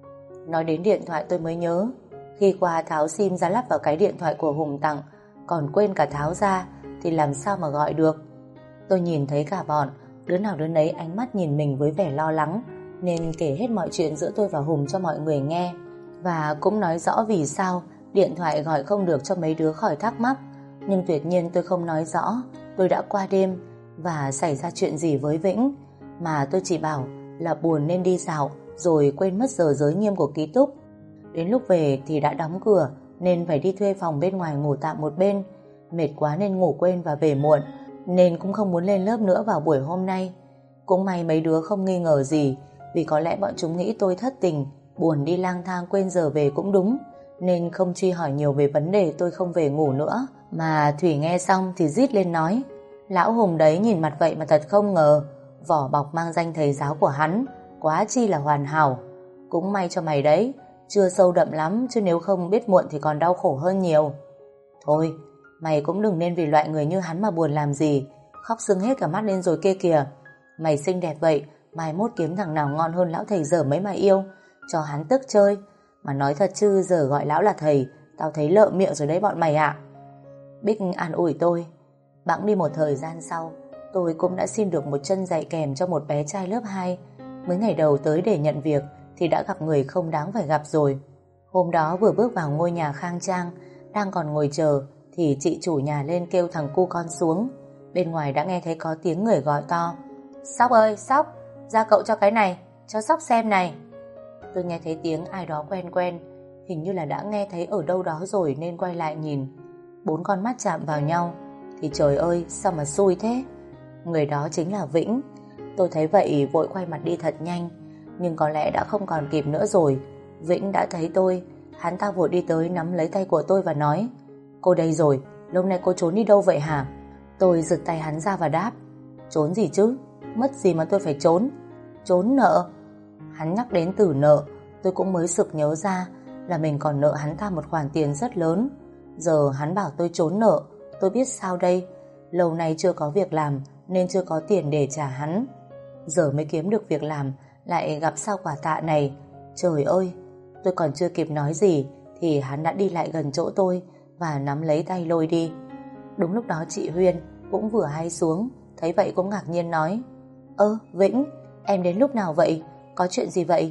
Nói đến điện thoại tôi mới nhớ, khi qua tháo sim ra lắp vào cái điện thoại của Hùng tặng, còn quên cả tháo ra thì làm sao mà gọi được. Tôi nhìn thấy cả bọn, đứa nào đứa nấy ánh mắt nhìn mình với vẻ lo lắng, nên kể hết mọi chuyện giữa tôi và Hùng cho mọi người nghe, và cũng nói rõ vì sao điện thoại gọi không được cho mấy đứa khỏi thắc mắc. Nhưng tuyệt nhiên tôi không nói rõ tôi đã qua đêm và xảy ra chuyện gì với Vĩnh, mà tôi chỉ bảo là buồn nên đi dạo, rồi quên mất giờ giới nghiêm của ký túc. Đến lúc về thì đã đóng cửa, nên phải đi thuê phòng bên ngoài ngủ tạm một bên. Mệt quá nên ngủ quên và về muộn, nên cũng không muốn lên lớp nữa vào buổi hôm nay. Cũng may mấy đứa không nghi ngờ gì, vì có lẽ bọn chúng nghĩ tôi thất tình, buồn đi lang thang quên giờ về cũng đúng, nên không truy hỏi nhiều về vấn đề tôi không về ngủ nữa. Mà Thủy nghe xong thì rít lên nói, lão Hùng đấy nhìn mặt vậy mà thật không ngờ, vỏ bọc mang danh thầy giáo của hắn quá chi là hoàn hảo. Cũng may cho mày đấy, chưa sâu đậm lắm, chứ nếu không biết muộn thì còn đau khổ hơn nhiều. Thôi, mày cũng đừng nên vì loại người như hắn mà buồn làm gì, khóc sưng hết cả mắt lên rồi kia kìa. Mày xinh đẹp vậy, mai mốt kiếm thằng nào ngon hơn lão thầy dở mấy mà yêu, cho hắn tức chơi. Mà nói thật chứ giờ gọi lão là thầy, tao thấy lợ miệng rồi đấy bọn mày ạ. Bích an ủi tôi. Bẵng đi một thời gian sau, tôi cũng đã xin được một chân dạy kèm cho một bé trai lớp 2. Mới ngày đầu tới để nhận việc thì đã gặp người không đáng phải gặp rồi. Hôm đó vừa bước vào ngôi nhà khang trang, đang còn ngồi chờ thì chị chủ nhà lên kêu thằng cu con xuống. Bên ngoài đã nghe thấy có tiếng người gọi to. Sóc ơi, Sóc, ra cậu cho cái này, cho Sóc xem này. Tôi nghe thấy tiếng ai đó quen quen, hình như là đã nghe thấy ở đâu đó rồi nên quay lại nhìn. 4 con mắt chạm vào nhau thì trời ơi, sao mà xui thế. Người đó chính là Vĩnh. Tôi thấy vậy vội quay mặt đi thật nhanh, nhưng có lẽ đã không còn kịp nữa rồi. Vĩnh đã thấy tôi, hắn ta vội đi tới nắm lấy tay của tôi và nói, cô đây rồi, lâu nay cô trốn đi đâu vậy hả? Tôi giật tay hắn ra và đáp, trốn gì chứ, mất gì mà tôi phải trốn? Trốn nợ. Hắn nhắc đến từ nợ, tôi cũng mới sực nhớ ra là mình còn nợ hắn ta một khoản tiền rất lớn. Giờ hắn bảo tôi trốn nợ, tôi biết sao đây. Lâu nay chưa có việc làm nên chưa có tiền để trả hắn. Giờ mới kiếm được việc làm, lại gặp sao quả tạ này. Trời ơi, tôi còn chưa kịp nói gì thì hắn đã đi lại gần chỗ tôi và nắm lấy tay lôi đi. Đúng lúc đó chị Huyên cũng vừa hay xuống, thấy vậy cũng ngạc nhiên nói, Vĩnh, em đến lúc nào vậy? Có chuyện gì vậy?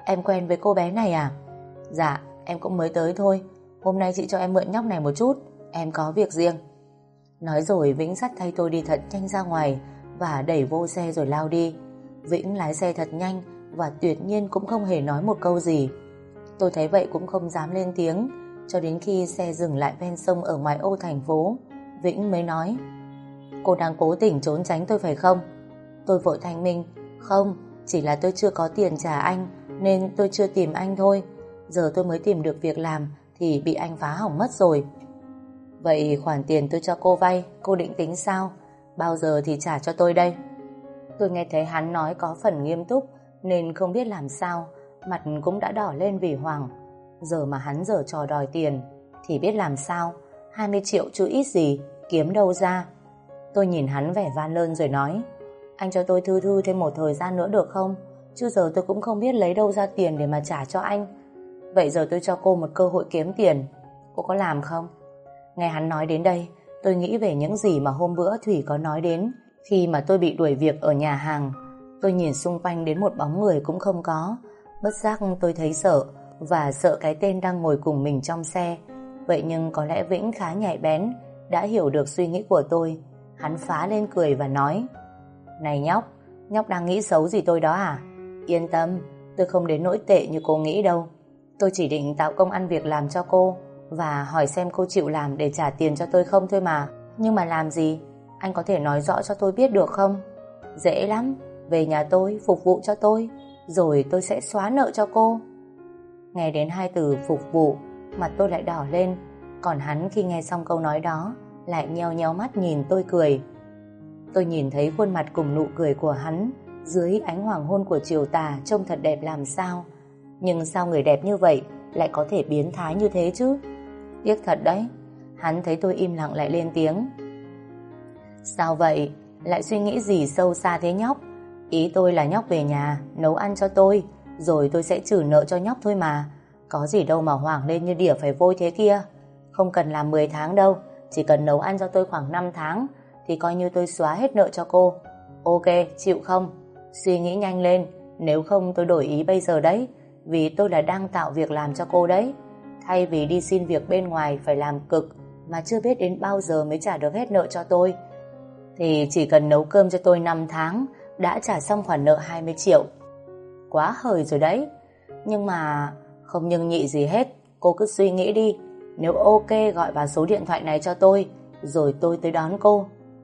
em quen với cô bé này à? Dạ, em cũng mới tới thôi. Hôm nay chị cho em mượn nhóc này một chút, em có việc riêng. Nói rồi Vĩnh dắt thay tôi đi thật nhanh ra ngoài và đẩy vô xe rồi lao đi. Vĩnh lái xe thật nhanh và tuyệt nhiên cũng không hề nói một câu gì. Tôi thấy vậy cũng không dám lên tiếng, cho đến khi xe dừng lại ven sông ở ngoài ô thành phố, Vĩnh mới nói: Cô đang cố tình trốn tránh tôi phải không? Tôi vội thanh minh: Không, chỉ là tôi chưa có tiền trả anh nên tôi chưa tìm anh thôi. Giờ tôi mới tìm được việc làm thì bị anh phá hỏng mất rồi. Vậy khoản tiền tôi cho cô vay, cô định tính sao? Bao giờ thì trả cho tôi đây? Tôi nghe thấy hắn nói có phần nghiêm túc nên không biết làm sao, mặt cũng đã đỏ lên vì hoảng. Giờ mà hắn giở trò đòi tiền thì biết làm sao, 20 triệu chứ ít gì, kiếm đâu ra. Tôi nhìn hắn vẻ van lơn rồi nói: Anh cho tôi thư thư thêm một thời gian nữa được không? Chứ giờ tôi cũng không biết lấy đâu ra tiền để mà trả cho anh. Vậy giờ tôi cho cô một cơ hội kiếm tiền, cô có làm không? Nghe hắn nói đến đây, tôi nghĩ về những gì mà hôm bữa Thủy có nói đến khi mà tôi bị đuổi việc ở nhà hàng. Tôi nhìn xung quanh đến một bóng người cũng không có. Bất giác tôi thấy sợ, và sợ cái tên đang ngồi cùng mình trong xe. Vậy nhưng có lẽ Vĩnh khá nhạy bén, đã hiểu được suy nghĩ của tôi. Hắn phá lên cười và nói: Này nhóc, nhóc đang nghĩ xấu gì tôi đó à? Yên tâm, tôi không đến nỗi tệ như cô nghĩ đâu. Tôi chỉ định tạo công ăn việc làm cho cô và hỏi xem cô chịu làm để trả tiền cho tôi không thôi mà. Nhưng mà làm gì? Anh có thể nói rõ cho tôi biết được không? Dễ lắm, về nhà tôi, phục vụ cho tôi, rồi tôi sẽ xóa nợ cho cô. Nghe đến hai từ phục vụ, mặt tôi lại đỏ lên. Còn hắn khi nghe xong câu nói đó lại nheo nheo mắt nhìn tôi cười. Tôi nhìn thấy khuôn mặt cùng nụ cười của hắn dưới ánh hoàng hôn của chiều tà trông thật đẹp làm sao. Nhưng sao người đẹp như vậy lại có thể biến thái như thế chứ? Tiếc thật đấy. Hắn thấy tôi im lặng lại lên tiếng: Sao vậy? Lại suy nghĩ gì sâu xa thế nhóc? Ý tôi là nhóc về nhà nấu ăn cho tôi, rồi tôi sẽ trừ nợ cho nhóc thôi mà. Có gì đâu mà hoảng lên như đỉa phải vôi thế kia. Không cần làm 10 tháng đâu, chỉ cần nấu ăn cho tôi khoảng 5 tháng thì coi như tôi xóa hết nợ cho cô. Ok, chịu không? Suy nghĩ nhanh lên, nếu không tôi đổi ý bây giờ đấy, vì tôi là đang tạo việc làm cho cô đấy. Thay vì đi xin việc bên ngoài phải làm cực mà chưa biết đến bao giờ mới trả được hết nợ cho tôi, thì chỉ cần nấu cơm cho tôi 5 tháng đã trả xong khoản nợ 20 triệu. Quá hời rồi đấy. Nhưng mà không nhưng nhị gì hết, cô cứ suy nghĩ đi. Nếu ok gọi vào số điện thoại này cho tôi, rồi tôi tới đón cô.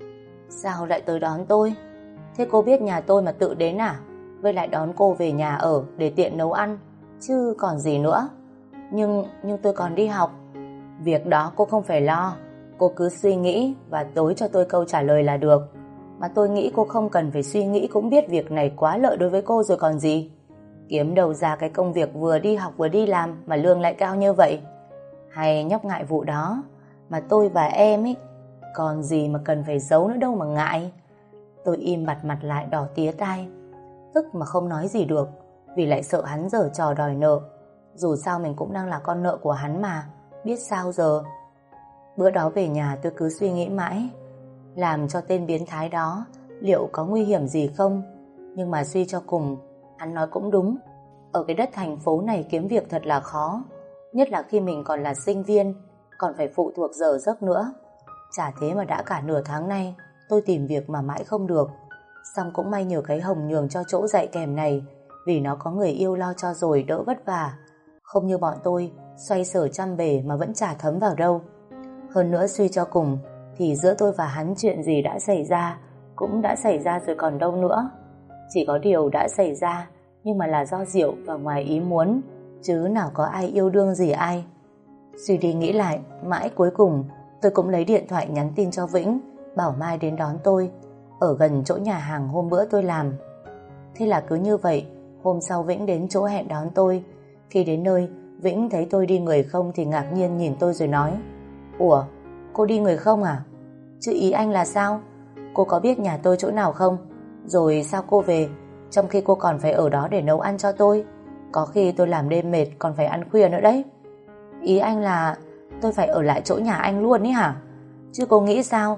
Sao lại tới đón tôi? Thế cô biết nhà tôi mà tự đến à? Với lại đón cô về nhà ở để tiện nấu ăn, chứ còn gì nữa. Nhưng tôi còn đi học. Việc đó cô không phải lo. Cô cứ suy nghĩ và tối cho tôi câu trả lời là được. Mà tôi nghĩ cô không cần phải suy nghĩ cũng biết việc này quá lợi đối với cô rồi còn gì. Kiếm đâu ra cái công việc vừa đi học vừa đi làm mà lương lại cao như vậy? Hay nhóc ngại vụ đó? Mà tôi và em ấy, còn gì mà cần phải giấu nữa đâu mà ngại. Tôi im bặt mặt lại đỏ tía tai, tức mà không nói gì được, vì lại sợ hắn giở trò đòi nợ. Dù sao mình cũng đang là con nợ của hắn mà, biết sao giờ. Bữa đó về nhà tôi cứ suy nghĩ mãi, làm cho tên biến thái đó liệu có nguy hiểm gì không. Nhưng mà suy cho cùng, hắn nói cũng đúng. Ở cái đất thành phố này kiếm việc thật là khó, nhất là khi mình còn là sinh viên, còn phải phụ thuộc giờ giấc nữa. Chả thế mà đã cả nửa tháng nay tôi tìm việc mà mãi không được. Xong cũng may nhờ cái Hồng nhường cho chỗ dạy kèm này, vì nó có người yêu lo cho rồi đỡ vất vả. Không như bọn tôi xoay sở trăm bề mà vẫn chả thấm vào đâu. Hơn nữa suy cho cùng thì giữa tôi và hắn chuyện gì đã xảy ra cũng đã xảy ra rồi còn đâu nữa. Chỉ có điều đã xảy ra nhưng mà là do rượu và ngoài ý muốn, chứ nào có ai yêu đương gì ai. Suy đi nghĩ lại, mãi cuối cùng tôi cũng lấy điện thoại nhắn tin cho Vĩnh, bảo mai đến đón tôi ở gần chỗ nhà hàng hôm bữa tôi làm. Thế là cứ như vậy, hôm sau Vĩnh đến chỗ hẹn đón tôi. Khi đến nơi, Vĩnh thấy tôi đi người không thì ngạc nhiên nhìn tôi rồi nói: Ủa, cô đi người không à? Chứ ý anh là sao? Cô có biết nhà tôi chỗ nào không? Rồi sao cô về, trong khi cô còn phải ở đó để nấu ăn cho tôi? Có khi tôi làm đêm mệt còn phải ăn khuya nữa đấy. Ý anh là tôi phải ở lại chỗ nhà anh luôn ý hả? Chứ cô nghĩ sao?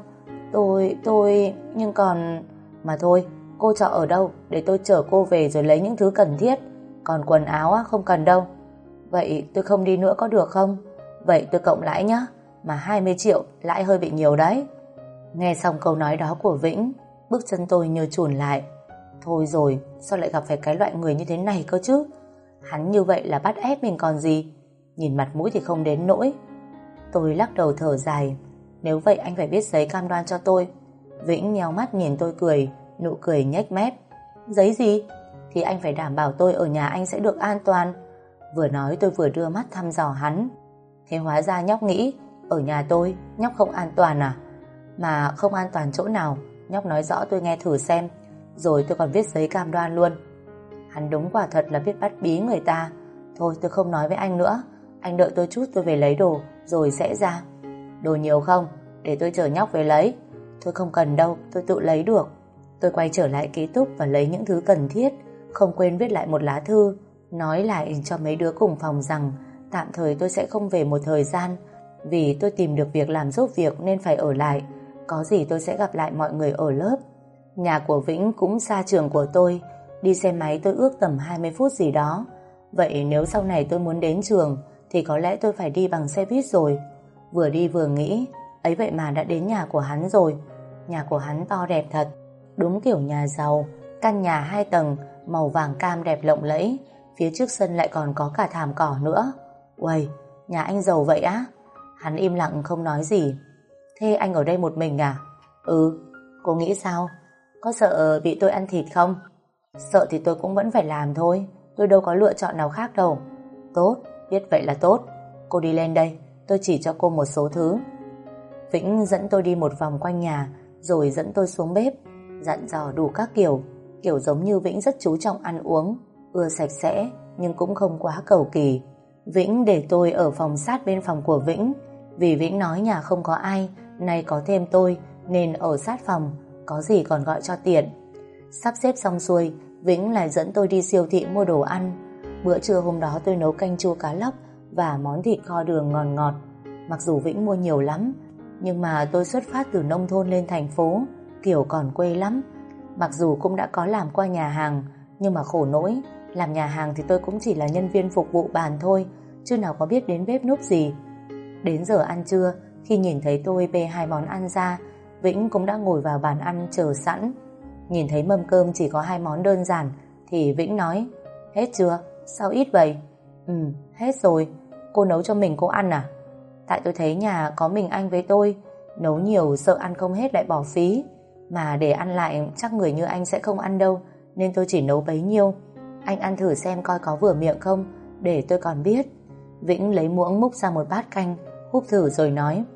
Nhưng còn... Mà thôi, cô trọ ở đâu để tôi chở cô về rồi lấy những thứ cần thiết. Còn quần áo á, không cần đâu. Vậy tôi không đi nữa có được không? Vậy tôi cộng lãi nhá. Mà 20 triệu lãi hơi bị nhiều đấy. Nghe xong câu nói đó của Vĩnh, bước chân tôi như chùn lại. Thôi rồi, sao lại gặp phải cái loại người như thế này cơ chứ? Hắn như vậy là bắt ép mình còn gì. Nhìn mặt mũi thì không đến nỗi. Tôi lắc đầu thở dài. Nếu vậy anh phải viết giấy cam đoan cho tôi. Vĩnh nheo mắt nhìn tôi cười, nụ cười nhếch mép. Giấy gì? Thì anh phải đảm bảo tôi ở nhà anh sẽ được an toàn. Vừa nói tôi vừa đưa mắt thăm dò hắn. Thế hóa ra nhóc nghĩ ở nhà tôi nhóc không an toàn à? Mà không an toàn chỗ nào? Nhóc nói rõ tôi nghe thử xem. Rồi tôi còn viết giấy cam đoan luôn. Hắn đúng quả thật là biết bắt bí người ta. Thôi tôi không nói với anh nữa. Anh đợi tôi chút, tôi về lấy đồ rồi sẽ ra. Đồ nhiều không? Để tôi chở nhóc về lấy. Thôi không cần đâu, tôi tự lấy được. Tôi quay trở lại ký túc và lấy những thứ cần thiết, không quên viết lại một lá thư, nói lại cho mấy đứa cùng phòng rằng tạm thời tôi sẽ không về một thời gian, vì tôi tìm được việc làm giúp việc nên phải ở lại. Có gì tôi sẽ gặp lại mọi người ở lớp. Nhà của Vĩnh cũng xa trường của tôi, đi xe máy tôi ước tầm 20 phút gì đó. Vậy nếu sau này tôi muốn đến trường thì có lẽ tôi phải đi bằng xe buýt rồi. Vừa đi vừa nghĩ, ấy vậy mà đã đến nhà của hắn rồi. Nhà của hắn to đẹp thật, đúng kiểu nhà giàu. Căn nhà 2 tầng, màu vàng cam đẹp lộng lẫy. Phía trước sân lại còn có cả thảm cỏ nữa. Uầy, nhà anh giàu vậy á? Hắn im lặng không nói gì. Thế anh ở đây một mình à? Ừ. Cô nghĩ sao? Có sợ bị tôi ăn thịt không? Sợ thì tôi cũng vẫn phải làm thôi. Tôi đâu có lựa chọn nào khác đâu. Tốt, biết vậy là tốt. Cô đi lên đây, tôi chỉ cho cô một số thứ. Vĩnh dẫn tôi đi một vòng quanh nhà, rồi dẫn tôi xuống bếp, dặn dò đủ các kiểu. Kiểu giống như Vĩnh rất chú trọng ăn uống, ưa sạch sẽ, nhưng cũng không quá cầu kỳ. Vĩnh để tôi ở phòng sát bên phòng của Vĩnh, vì Vĩnh nói nhà không có ai, nay có thêm tôi, nên ở sát phòng, có gì còn gọi cho tiện. Sắp xếp xong xuôi, Vĩnh lại dẫn tôi đi siêu thị mua đồ ăn. Bữa trưa hôm đó tôi nấu canh chua cá lóc và món thịt kho đường ngọt ngọt. Mặc dù Vĩnh mua nhiều lắm, nhưng mà tôi xuất phát từ nông thôn lên thành phố, kiểu còn quê lắm. Mặc dù cũng đã có làm qua nhà hàng, nhưng mà khổ nỗi, làm nhà hàng thì tôi cũng chỉ là nhân viên phục vụ bàn thôi, chứ nào có biết đến bếp núc gì. Đến giờ ăn trưa, khi nhìn thấy tôi bê 2 món ăn ra, Vĩnh cũng đã ngồi vào bàn ăn chờ sẵn. Nhìn thấy mâm cơm chỉ có 2 món đơn giản, thì Vĩnh nói: Hết chưa? Sao ít vậy? Hết rồi. Cô nấu cho mình cô ăn à? Tại tôi thấy nhà có mình anh với tôi, nấu nhiều sợ ăn không hết lại bỏ phí, mà để ăn lại chắc người như anh sẽ không ăn đâu, nên tôi chỉ nấu bấy nhiêu. Anh ăn thử xem coi có vừa miệng không, để tôi còn biết. Vĩnh lấy muỗng múc ra một bát canh, húp thử rồi nói: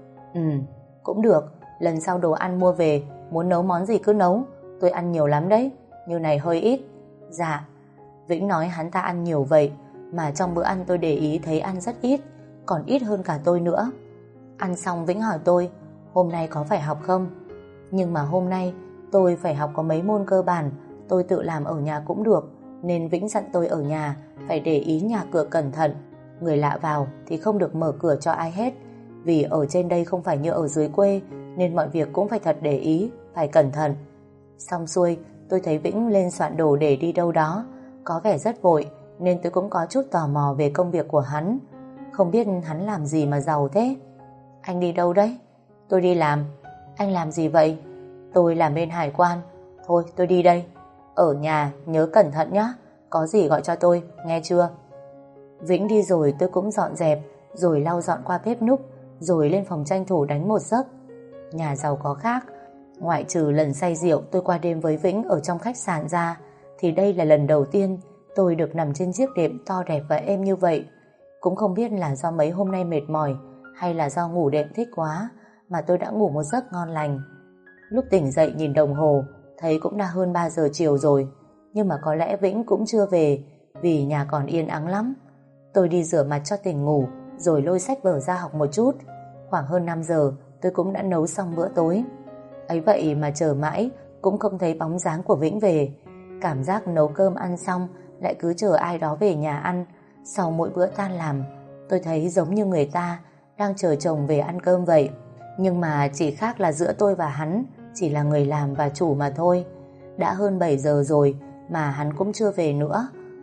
Cũng được, lần sau đồ ăn mua về, muốn nấu món gì cứ nấu, tôi ăn nhiều lắm đấy, như này hơi ít. Dạ. Vĩnh nói hắn ta ăn nhiều vậy, mà trong bữa ăn tôi để ý thấy ăn rất ít, còn ít hơn cả tôi nữa. Ăn xong Vĩnh hỏi tôi: Hôm nay có phải học không? Nhưng mà hôm nay tôi phải học có mấy môn cơ bản, tôi tự làm ở nhà cũng được, nên Vĩnh dặn tôi ở nhà phải để ý nhà cửa cẩn thận. Người lạ vào thì không được mở cửa cho ai hết, vì ở trên đây không phải như ở dưới quê, nên mọi việc cũng phải thật để ý, phải cẩn thận. Xong xuôi, tôi thấy Vĩnh lên soạn đồ để đi đâu đó, có vẻ rất vội, nên tôi cũng có chút tò mò về công việc của hắn. Không biết hắn làm gì mà giàu thế. Anh đi đâu đấy? Tôi đi làm. Anh làm gì vậy? Tôi làm bên hải quan. Thôi tôi đi đây. Ở nhà nhớ cẩn thận nhé, có gì gọi cho tôi, nghe chưa? Vĩnh đi rồi tôi cũng dọn dẹp, rồi lau dọn qua bếp núc, rồi lên phòng tranh thủ đánh một giấc. Nhà giàu có khác, ngoại trừ lần say rượu tôi qua đêm với Vĩnh ở trong khách sạn ra, thì đây là lần đầu tiên tôi được nằm trên chiếc đệm to đẹp và êm như vậy. Cũng không biết là do mấy hôm nay mệt mỏi, hay là do ngủ đệm thích quá, mà tôi đã ngủ một giấc ngon lành. Lúc tỉnh dậy nhìn đồng hồ, thấy cũng đã hơn 3 giờ chiều rồi, nhưng mà có lẽ Vĩnh cũng chưa về, vì nhà còn yên ắng lắm. Tôi đi rửa mặt cho tỉnh ngủ, rồi lôi sách vở ra học một chút. Khoảng hơn 5 giờ tôi cũng đã nấu xong bữa tối. Ấy vậy mà chờ mãi cũng không thấy bóng dáng của Vĩnh về. Cảm giác nấu cơm ăn xong lại cứ chờ ai đó về nhà ăn. Sau mỗi bữa tan làm, tôi thấy giống như người ta đang chờ chồng về ăn cơm vậy. Nhưng mà chỉ khác là giữa tôi và hắn chỉ là người làm và chủ mà thôi. Đã hơn 7 giờ rồi mà hắn cũng chưa về nữa.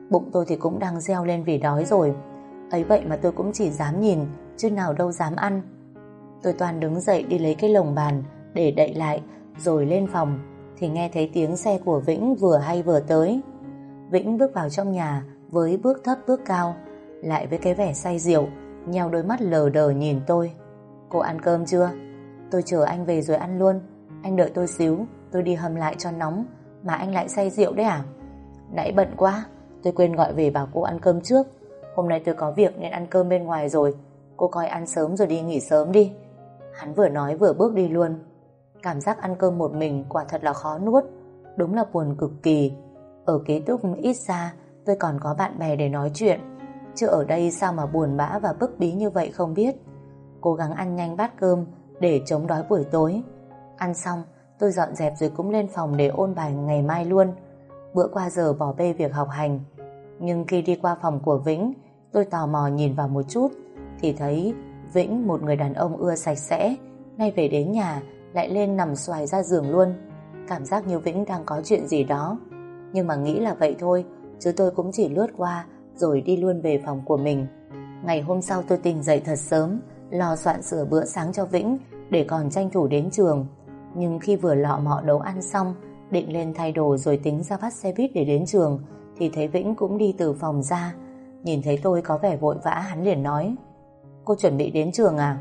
Bụng tôi thì cũng đang reo lên vì đói rồi. Ấy vậy mà tôi cũng chỉ dám nhìn, chứ nào đâu dám ăn. Tôi toan đứng dậy đi lấy cái lồng bàn để đậy lại rồi lên phòng, thì nghe thấy tiếng xe của Vĩnh vừa hay vừa tới. Vĩnh bước vào trong nhà với bước thấp bước cao, lại với cái vẻ say rượu, nheo đôi mắt lờ đờ nhìn tôi. Cô ăn cơm chưa? Tôi chờ anh về rồi ăn luôn. Anh đợi tôi xíu, tôi đi hầm lại cho nóng. Mà anh lại say rượu đấy à? Nãy bận quá, tôi quên gọi về bảo cô ăn cơm trước. Hôm nay tôi có việc nên ăn cơm bên ngoài rồi. Cô coi ăn sớm rồi đi nghỉ sớm đi. Hắn vừa nói vừa bước đi luôn. Cảm giác ăn cơm một mình quả thật là khó nuốt. Đúng là buồn cực kỳ. Ở ký túc ít ra tôi còn có bạn bè để nói chuyện, chứ ở đây sao mà buồn bã và bức bí như vậy không biết. Cố gắng ăn nhanh bát cơm để chống đói buổi tối. Ăn xong tôi dọn dẹp rồi cũng lên phòng để ôn bài ngày mai luôn. Bữa qua giờ bỏ bê việc học hành. Nhưng khi đi qua phòng của Vĩnh, tôi tò mò nhìn vào một chút thì thấy Vĩnh, một người đàn ông ưa sạch sẽ, nay về đến nhà lại lên nằm xoài ra giường luôn. Cảm giác như Vĩnh đang có chuyện gì đó. Nhưng mà nghĩ là vậy thôi, chứ tôi cũng chỉ lướt qua rồi đi luôn về phòng của mình. Ngày hôm sau tôi tỉnh dậy thật sớm, lo soạn sửa bữa sáng cho Vĩnh để còn tranh thủ đến trường. Nhưng khi vừa lọ mọ nấu ăn xong, định lên thay đồ rồi tính ra bắt xe buýt để đến trường, thì thấy Vĩnh cũng đi từ phòng ra. Nhìn thấy tôi có vẻ vội vã, hắn liền nói: Cô chuẩn bị đến trường à?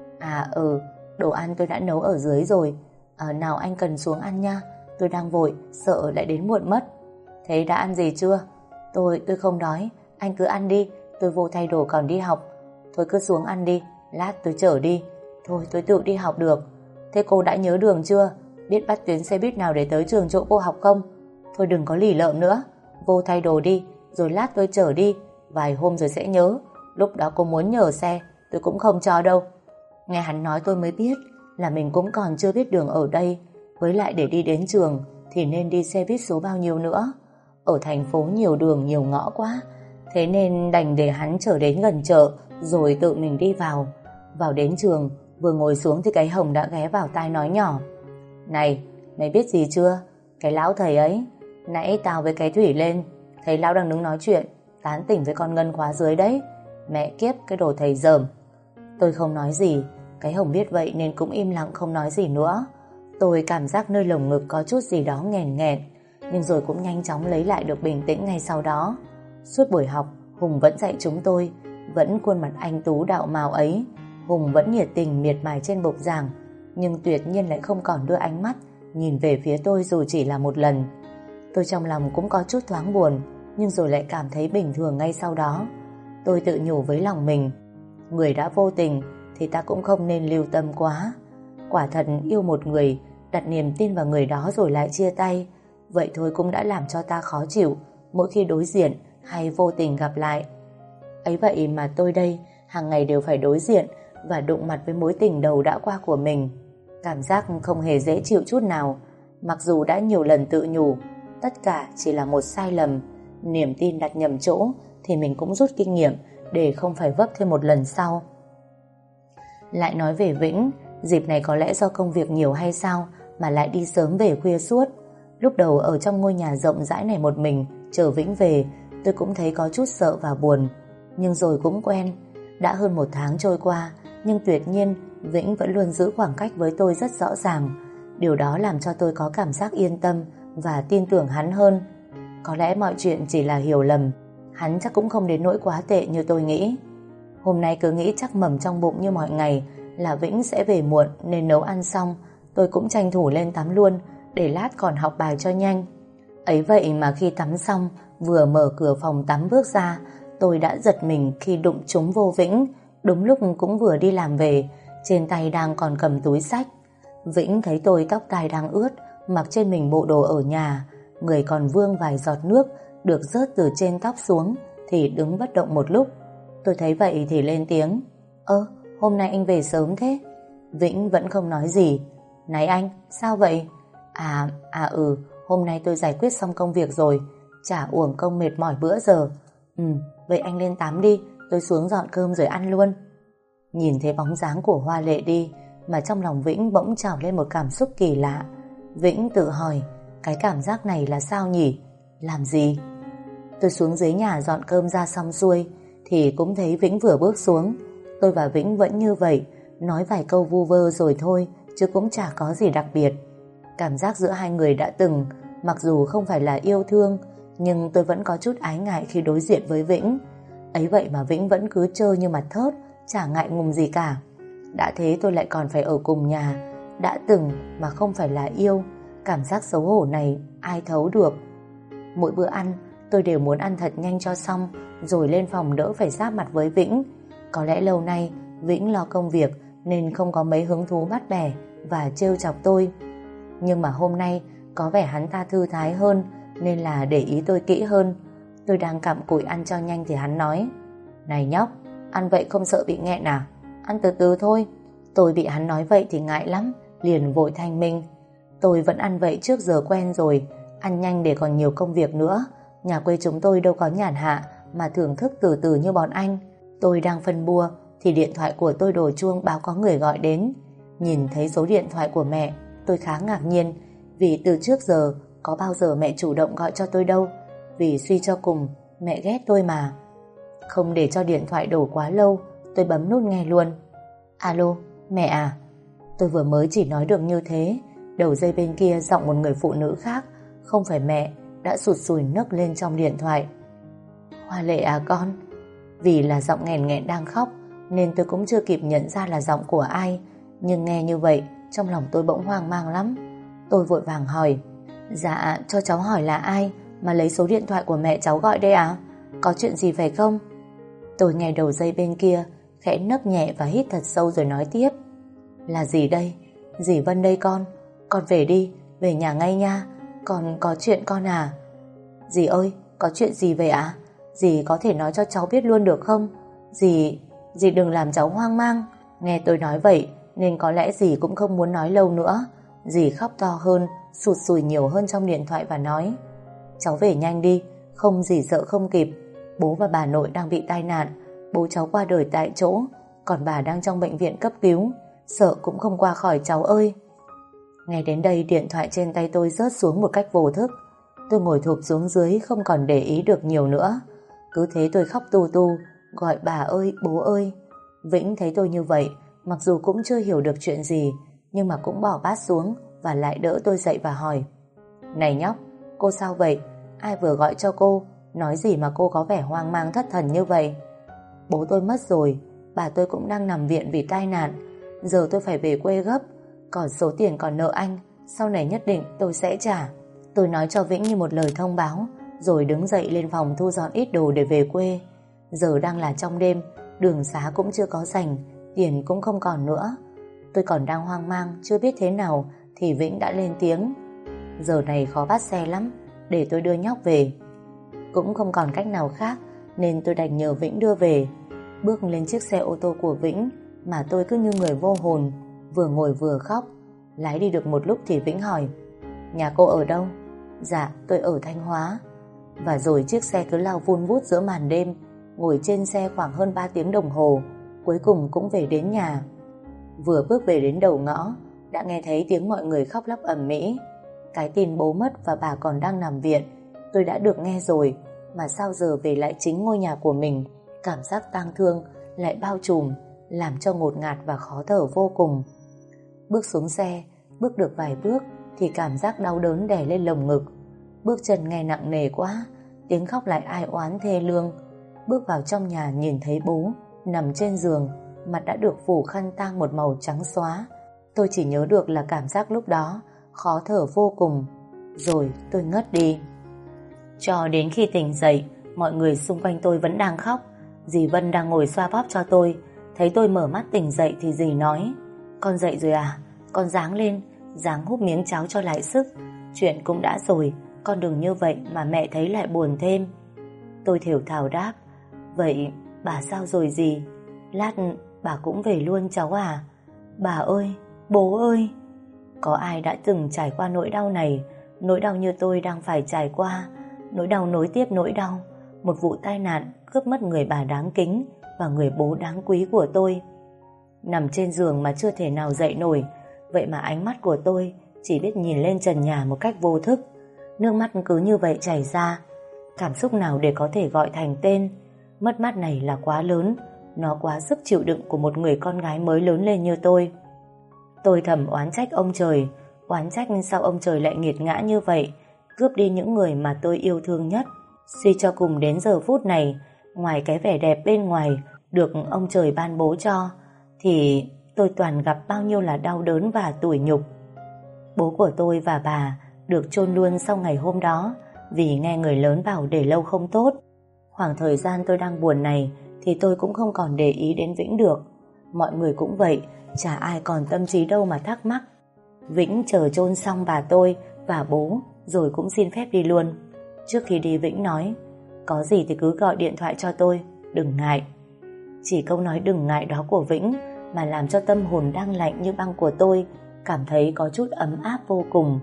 À đồ ăn tôi đã nấu ở dưới rồi. Nào anh cần xuống ăn nha, tôi đang vội, sợ lại đến muộn mất. Thế đã ăn gì chưa? Tôi không đói, anh cứ ăn đi, tôi vô thay đồ còn đi học. Thôi cứ xuống ăn đi, lát tôi chở đi. Thôi tôi tự đi học được. Thế cô đã nhớ đường chưa? Biết bắt tuyến xe buýt nào để tới trường chỗ cô học không? Thôi đừng có lì lợm nữa, vô thay đồ đi, rồi lát tôi chở đi. Vài hôm rồi sẽ nhớ. Lúc đó cô muốn nhờ xe, tôi cũng không cho đâu. Nghe hắn nói tôi mới biết là mình cũng còn chưa biết đường ở đây. Với lại để đi đến trường thì nên đi xe buýt số bao nhiêu nữa. Ở thành phố nhiều đường nhiều ngõ quá, thế nên đành để hắn chở đến gần chợ rồi tự mình đi vào. Vào đến trường, vừa ngồi xuống thì cái Hồng đã ghé vào tai nói nhỏ: Này, mày biết gì chưa? Cái lão thầy ấy, nãy tao với cái Thủy lên, thấy lão đang đứng nói chuyện tán tỉnh với con Ngân khóa dưới đấy. Mẹ kiếp, cái đồ thầy dởm. Tôi không nói gì. Cái Hồng biết vậy nên cũng im lặng không nói gì nữa. Tôi cảm giác nơi lồng ngực có chút gì đó nghèn nghẹt, nhưng rồi cũng nhanh chóng lấy lại được bình tĩnh ngay sau đó. Suốt buổi học, Hùng vẫn dạy chúng tôi, vẫn khuôn mặt anh tú đạo mạo ấy. Hùng vẫn nhiệt tình miệt mài trên bục giảng, nhưng tuyệt nhiên lại không còn đưa ánh mắt nhìn về phía tôi dù chỉ là một lần. Tôi trong lòng cũng có chút thoáng buồn, nhưng rồi lại cảm thấy bình thường ngay sau đó. Tôi tự nhủ với lòng mình, người đã vô tình thì ta cũng không nên lưu tâm quá. Quả thật yêu một người, đặt niềm tin vào người đó rồi lại chia tay, vậy thôi cũng đã làm cho ta khó chịu mỗi khi đối diện hay vô tình gặp lại. Ấy vậy mà tôi đây hàng ngày đều phải đối diện và đụng mặt với mối tình đầu đã qua của mình. Cảm giác không hề dễ chịu chút nào. Mặc dù đã nhiều lần tự nhủ tất cả chỉ là một sai lầm, niềm tin đặt nhầm chỗ, thì mình cũng rút kinh nghiệm để không phải vấp thêm một lần sau. Lại nói về Vĩnh, dịp này có lẽ do công việc nhiều hay sao mà lại đi sớm về khuya suốt. Lúc đầu ở trong ngôi nhà rộng rãi này một mình chờ Vĩnh về, tôi cũng thấy có chút sợ và buồn, nhưng rồi cũng quen. Đã hơn 1 tháng trôi qua, nhưng tuyệt nhiên Vĩnh vẫn luôn giữ khoảng cách với tôi rất rõ ràng. Điều đó làm cho tôi có cảm giác yên tâm và tin tưởng hắn hơn. Có lẽ mọi chuyện chỉ là hiểu lầm, hắn chắc cũng không đến nỗi quá tệ như tôi nghĩ. Hôm nay cứ nghĩ chắc mầm trong bụng như mọi ngày là Vĩnh sẽ về muộn, nên nấu ăn xong tôi cũng tranh thủ lên tắm luôn để lát còn học bài cho nhanh. Ấy vậy mà khi tắm xong, vừa mở cửa phòng tắm bước ra, tôi đã giật mình khi đụng trúng vô Vĩnh. Đúng lúc cũng vừa đi làm về, trên tay đang còn cầm túi xách. Vĩnh thấy tôi tóc tai đang ướt, mặc trên mình bộ đồ ở nhà, người còn vương vài giọt nước được rớt từ trên tóc xuống, thì đứng bất động một lúc. Tôi thấy vậy thì lên tiếng: Hôm nay anh về sớm thế? Vĩnh vẫn không nói gì. Này anh, sao vậy? Hôm nay tôi giải quyết xong công việc rồi, chả uổng công mệt mỏi bữa giờ. Vậy anh lên tắm đi, tôi xuống dọn cơm rồi ăn luôn. Nhìn thấy bóng dáng của Hoa Lệ đi mà trong lòng Vĩnh bỗng trào lên một cảm xúc kỳ lạ. Vĩnh tự hỏi, cái cảm giác này là sao nhỉ? Làm gì? Tôi xuống dưới nhà dọn cơm ra xong xuôi thì cũng thấy Vĩnh vừa bước xuống. Tôi và Vĩnh vẫn như vậy, nói vài câu vu vơ rồi thôi, chứ cũng chả có gì đặc biệt. Cảm giác giữa hai người đã từng, mặc dù không phải là yêu thương, nhưng tôi vẫn có chút ái ngại khi đối diện với Vĩnh. Ấy vậy mà Vĩnh vẫn cứ trơ như mặt thớt, chả ngại ngùng gì cả. Đã thế tôi lại còn phải ở cùng nhà. Đã từng mà không phải là yêu. Cảm giác xấu hổ này ai thấu được. Mỗi bữa ăn tôi đều muốn ăn thật nhanh cho xong, rồi lên phòng đỡ phải giáp mặt với Vĩnh. Có lẽ lâu nay Vĩnh lo công việc nên không có mấy hứng thú bắt bẻ và trêu chọc tôi. Nhưng mà hôm nay có vẻ hắn ta thư thái hơn, nên là để ý tôi kỹ hơn. Tôi đang cặm cụi ăn cho nhanh thì hắn nói: "Này nhóc, ăn vậy không sợ bị nghẹn à? Ăn từ từ thôi." Tôi bị hắn nói vậy thì ngại lắm, liền vội thanh minh: "Tôi vẫn ăn vậy trước giờ quen rồi, ăn nhanh để còn nhiều công việc nữa. Nhà quê chúng tôi đâu có nhàn hạ mà thưởng thức từ từ như bọn anh." Tôi đang phân bua thì điện thoại của tôi đổ chuông báo có người gọi đến. Nhìn thấy số điện thoại của mẹ, tôi khá ngạc nhiên, vì từ trước giờ có bao giờ mẹ chủ động gọi cho tôi đâu. Vì suy cho cùng mẹ ghét tôi mà. Không để cho điện thoại đổ quá lâu, tôi bấm nút nghe luôn. "Alo, mẹ à?" Tôi vừa mới chỉ nói được như thế, đầu dây bên kia giọng một người phụ nữ khác, không phải mẹ, đã sụt sùi nấc lên trong điện thoại. "Hoa Lệ à con?" Vì là giọng nghẹn nghẹn đang khóc nên tôi cũng chưa kịp nhận ra là giọng của ai, nhưng nghe như vậy trong lòng tôi bỗng hoang mang lắm. Tôi vội vàng hỏi: "Dạ, cho cháu hỏi là ai mà lấy số điện thoại của mẹ cháu gọi đây à? Có chuyện gì phải không?" Tôi nghe đầu dây bên kia khẽ nấc nhẹ và hít thật sâu rồi nói tiếp: "Là dì đây, dì Vân đây con về đi, về nhà ngay nha, con có chuyện con à." "Dì ơi, có chuyện gì vậy ạ? Dì có thể nói cho cháu biết luôn được không? Dì đừng làm cháu hoang mang." Nghe tôi nói vậy nên có lẽ dì cũng không muốn nói lâu nữa. Dì khóc to hơn, sụt sùi nhiều hơn trong điện thoại và nói: "Cháu về nhanh đi, không dì sợ không kịp. Bố và bà nội đang bị tai nạn, bố cháu qua đời tại chỗ, còn bà đang trong bệnh viện cấp cứu, sợ cũng không qua khỏi cháu ơi." Nghe đến đây điện thoại trên tay tôi rớt xuống một cách vô thức. Tôi ngồi thụp xuống dưới, không còn để ý được nhiều nữa. Cứ thế tôi khóc tu tu, gọi bà ơi, bố ơi. Vĩnh thấy tôi như vậy, mặc dù cũng chưa hiểu được chuyện gì, nhưng mà cũng bỏ bát xuống và lại đỡ tôi dậy và hỏi: "Này nhóc, cô sao vậy? Ai vừa gọi cho cô? Nói gì mà cô có vẻ hoang mang thất thần như vậy?" "Bố tôi mất rồi, bà tôi cũng đang nằm viện vì tai nạn. Giờ tôi phải về quê gấp, còn số tiền còn nợ anh, sau này nhất định tôi sẽ trả." Tôi nói cho Vĩnh như một lời thông báo, rồi đứng dậy lên phòng thu dọn ít đồ để về quê. Giờ đang là trong đêm, đường xá cũng chưa có dành, tiền cũng không còn nữa. Tôi còn đang hoang mang, chưa biết thế nào thì Vĩnh đã lên tiếng: "Giờ này khó bắt xe lắm, để tôi đưa nhóc về." Cũng không còn cách nào khác nên tôi đành nhờ Vĩnh đưa về. Bước lên chiếc xe ô tô của Vĩnh mà tôi cứ như người vô hồn, vừa ngồi vừa khóc. Lái đi được một lúc thì Vĩnh hỏi: "Nhà cô ở đâu?" "Dạ, tôi ở Thanh Hóa." Và rồi chiếc xe cứ lao vun vút giữa màn đêm. Ngồi trên xe khoảng hơn 3 tiếng đồng hồ, cuối cùng cũng về đến nhà. Vừa bước về đến đầu ngõ đã nghe thấy tiếng mọi người khóc lóc ầm ĩ. Cái tin bố mất và bà còn đang nằm viện tôi đã được nghe rồi, mà sao giờ về lại chính ngôi nhà của mình. Cảm giác tang thương lại bao trùm, làm cho ngột ngạt và khó thở vô cùng. Bước xuống xe, bước được vài bước thì cảm giác đau đớn đè lên lồng ngực. Bước chân nghe nặng nề quá, tiếng khóc lại ai oán thê lương. Bước vào trong nhà nhìn thấy bố nằm trên giường, mặt đã được phủ khăn tang một màu trắng xóa. Tôi chỉ nhớ được là cảm giác lúc đó khó thở vô cùng. Rồi tôi ngất đi. Cho đến khi tỉnh dậy, mọi người xung quanh tôi vẫn đang khóc. Dì Vân đang ngồi xoa bóp cho tôi. Thấy tôi mở mắt tỉnh dậy thì dì nói: "Con dậy rồi à? Con ráng lên, ráng húp miếng cháo cho lại sức. Chuyện cũng đã rồi, con đừng như vậy mà mẹ thấy lại buồn thêm." Tôi thều thào đáp: "Vậy bà sao rồi dì? Lát bà cũng về luôn cháu à?" "Bà ơi, bố ơi." Có ai đã từng trải qua nỗi đau này, nỗi đau như tôi đang phải trải qua, nỗi đau nối tiếp nỗi đau, một vụ tai nạn cướp mất người bà đáng kính và người bố đáng quý của tôi. Nằm trên giường mà chưa thể nào dậy nổi, vậy mà ánh mắt của tôi chỉ biết nhìn lên trần nhà một cách vô thức. Nước mắt cứ như vậy chảy ra. Cảm xúc nào để có thể gọi thành tên. Mất mát này là quá lớn, nó quá sức chịu đựng của một người con gái mới lớn lên như tôi. Tôi thầm oán trách ông trời, oán trách sao ông trời lại nghiệt ngã như vậy, cướp đi những người mà tôi yêu thương nhất. Suy cho cùng đến giờ phút này, ngoài cái vẻ đẹp bên ngoài được ông trời ban bố cho, thì tôi toàn gặp bao nhiêu là đau đớn và tủi nhục. Bố của tôi và bà được chôn luôn sau ngày hôm đó, vì nghe người lớn bảo để lâu không tốt. Khoảng thời gian tôi đang buồn này thì tôi cũng không còn để ý đến Vĩnh được. Mọi người cũng vậy, chả ai còn tâm trí đâu mà thắc mắc. Vĩnh chờ chôn xong bà tôi và bố rồi cũng xin phép đi luôn. Trước khi đi Vĩnh nói, có gì thì cứ gọi điện thoại cho tôi, đừng ngại. Chỉ câu nói đừng ngại đó của Vĩnh mà làm cho tâm hồn đang lạnh như băng của tôi cảm thấy có chút ấm áp vô cùng.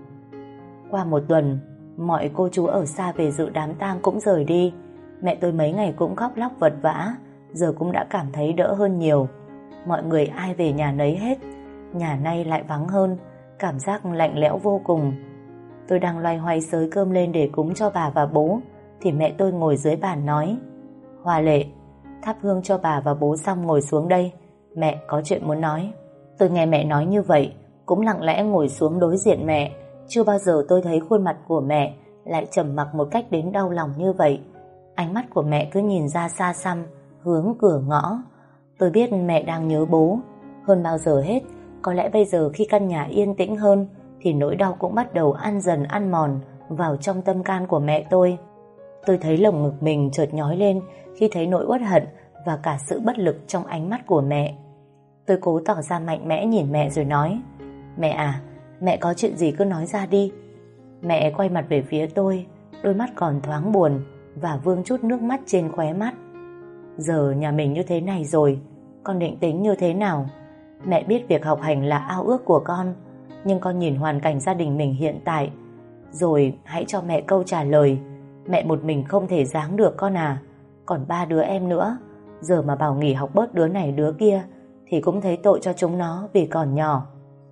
Qua một tuần, mọi cô chú ở xa về dự đám tang cũng rời đi. Mẹ tôi mấy ngày cũng khóc lóc vật vã, giờ cũng đã cảm thấy đỡ hơn nhiều. Mọi người ai về nhà nấy hết, nhà nay lại vắng hơn, cảm giác lạnh lẽo vô cùng. Tôi đang loay hoay xới cơm lên để cúng cho bà và bố, thì mẹ tôi ngồi dưới bàn nói: Hoa Lệ, thắp hương cho bà và bố xong ngồi xuống đây, mẹ có chuyện muốn nói. Tôi nghe mẹ nói như vậy, cũng lặng lẽ ngồi xuống đối diện mẹ. Chưa bao giờ tôi thấy khuôn mặt của mẹ lại trầm mặc một cách đến đau lòng như vậy. Ánh mắt của mẹ cứ nhìn ra xa xăm, hướng cửa ngõ. Tôi biết mẹ đang nhớ bố. Hơn bao giờ hết, có lẽ bây giờ khi căn nhà yên tĩnh hơn, thì nỗi đau cũng bắt đầu ăn dần ăn mòn vào trong tâm can của mẹ tôi. Tôi thấy lồng ngực mình chợt nhói lên khi thấy nỗi uất hận và cả sự bất lực trong ánh mắt của mẹ. Tôi cố tỏ ra mạnh mẽ nhìn mẹ rồi nói: Mẹ à, mẹ có chuyện gì cứ nói ra đi. Mẹ quay mặt về phía tôi, đôi mắt còn thoáng buồn và vương chút nước mắt trên khóe mắt. Giờ nhà mình như thế này rồi, con định tính như thế nào? Mẹ biết việc học hành là ao ước của con, nhưng con nhìn hoàn cảnh gia đình mình hiện tại, rồi hãy cho mẹ câu trả lời. Mẹ một mình không thể giáng được con à, còn 3 đứa em nữa. Giờ mà bảo nghỉ học bớt đứa này đứa kia thì cũng thấy tội cho chúng nó vì còn nhỏ.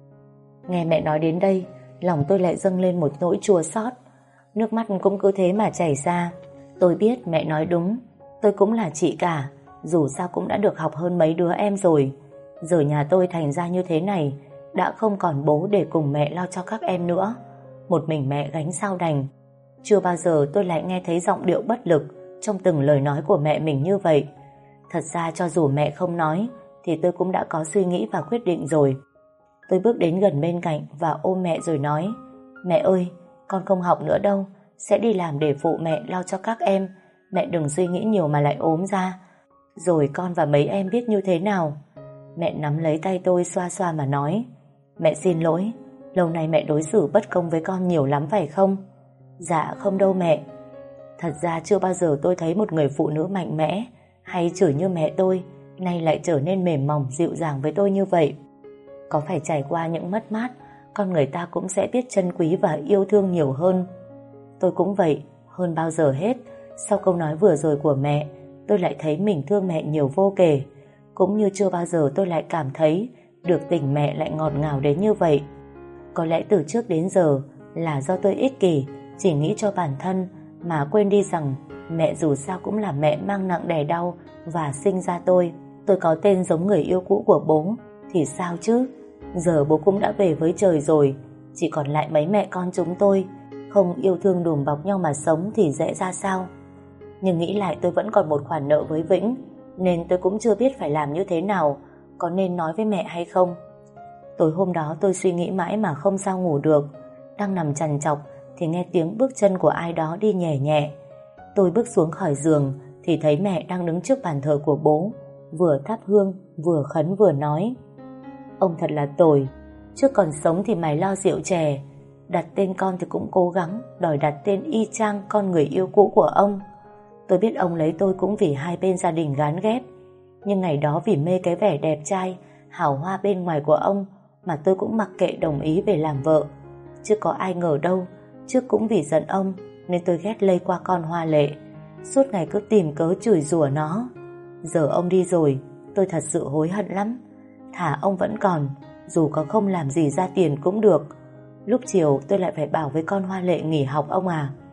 Nghe mẹ nói đến đây, lòng tôi lại dâng lên một nỗi chua xót. Nước mắt cũng cứ thế mà chảy ra. Tôi biết mẹ nói đúng, tôi cũng là chị cả, dù sao cũng đã được học hơn mấy đứa em rồi. Giờ nhà tôi thành ra như thế này, đã không còn bố để cùng mẹ lo cho các em nữa. Một mình mẹ gánh sao đành. Chưa bao giờ tôi lại nghe thấy giọng điệu bất lực trong từng lời nói của mẹ mình như vậy. Thật ra cho dù mẹ không nói thì tôi cũng đã có suy nghĩ và quyết định rồi. Tôi bước đến gần bên cạnh và ôm mẹ rồi nói: Mẹ ơi, con không học nữa đâu, sẽ đi làm để phụ mẹ lo cho các em. Mẹ đừng suy nghĩ nhiều mà lại ốm ra, rồi con và mấy em biết như thế nào. Mẹ nắm lấy tay tôi xoa xoa mà nói: Mẹ xin lỗi, lâu nay mẹ đối xử bất công với con nhiều lắm phải không? Dạ không đâu mẹ. Thật ra chưa bao giờ tôi thấy một người phụ nữ mạnh mẽ hay chửi như mẹ tôi nay lại trở nên mềm mỏng dịu dàng với tôi như vậy. Có phải trải qua những mất mát, con người ta cũng sẽ biết trân quý và yêu thương nhiều hơn. Tôi cũng vậy, hơn bao giờ hết, sau câu nói vừa rồi của mẹ, tôi lại thấy mình thương mẹ nhiều vô kể. Cũng như chưa bao giờ tôi lại cảm thấy được tình mẹ lại ngọt ngào đến như vậy. Có lẽ từ trước đến giờ là do tôi ích kỷ, chỉ nghĩ cho bản thân mà quên đi rằng mẹ dù sao cũng là mẹ mang nặng đè đau và sinh ra tôi. Tôi có tên giống người yêu cũ của bố thì sao chứ? Giờ bố cũng đã về với trời rồi, chỉ còn lại mấy mẹ con chúng tôi, không yêu thương đùm bọc nhau mà sống thì dễ ra sao? Nhưng nghĩ lại tôi vẫn còn một khoản nợ với Vĩnh, nên tôi cũng chưa biết phải làm như thế nào, có nên nói với mẹ hay không. Tối hôm đó tôi suy nghĩ mãi mà không sao ngủ được. Đang nằm trằn trọc thì nghe tiếng bước chân của ai đó đi nhẹ nhẹ. Tôi bước xuống khỏi giường thì thấy mẹ đang đứng trước bàn thờ của bố, vừa thắp hương vừa khấn vừa nói: Ông thật là tồi, trước còn sống thì mày lo rượu chè, đặt tên con thì cũng cố gắng đòi đặt tên y chang con người yêu cũ của ông. Tôi biết ông lấy tôi cũng vì hai bên gia đình gán ghép, nhưng ngày đó vì mê cái vẻ đẹp trai hào hoa bên ngoài của ông mà tôi cũng mặc kệ đồng ý về làm vợ. Chứ có ai ngờ đâu, trước cũng vì giận ông nên tôi ghét lây qua con Hoa Lệ, suốt ngày cứ tìm cớ chửi rủa nó. Giờ ông đi rồi, tôi thật sự hối hận lắm. Thà ông vẫn còn, dù có không làm gì ra tiền cũng được. Lúc chiều tôi lại phải bảo với con Hoa Lệ nghỉ học ông à.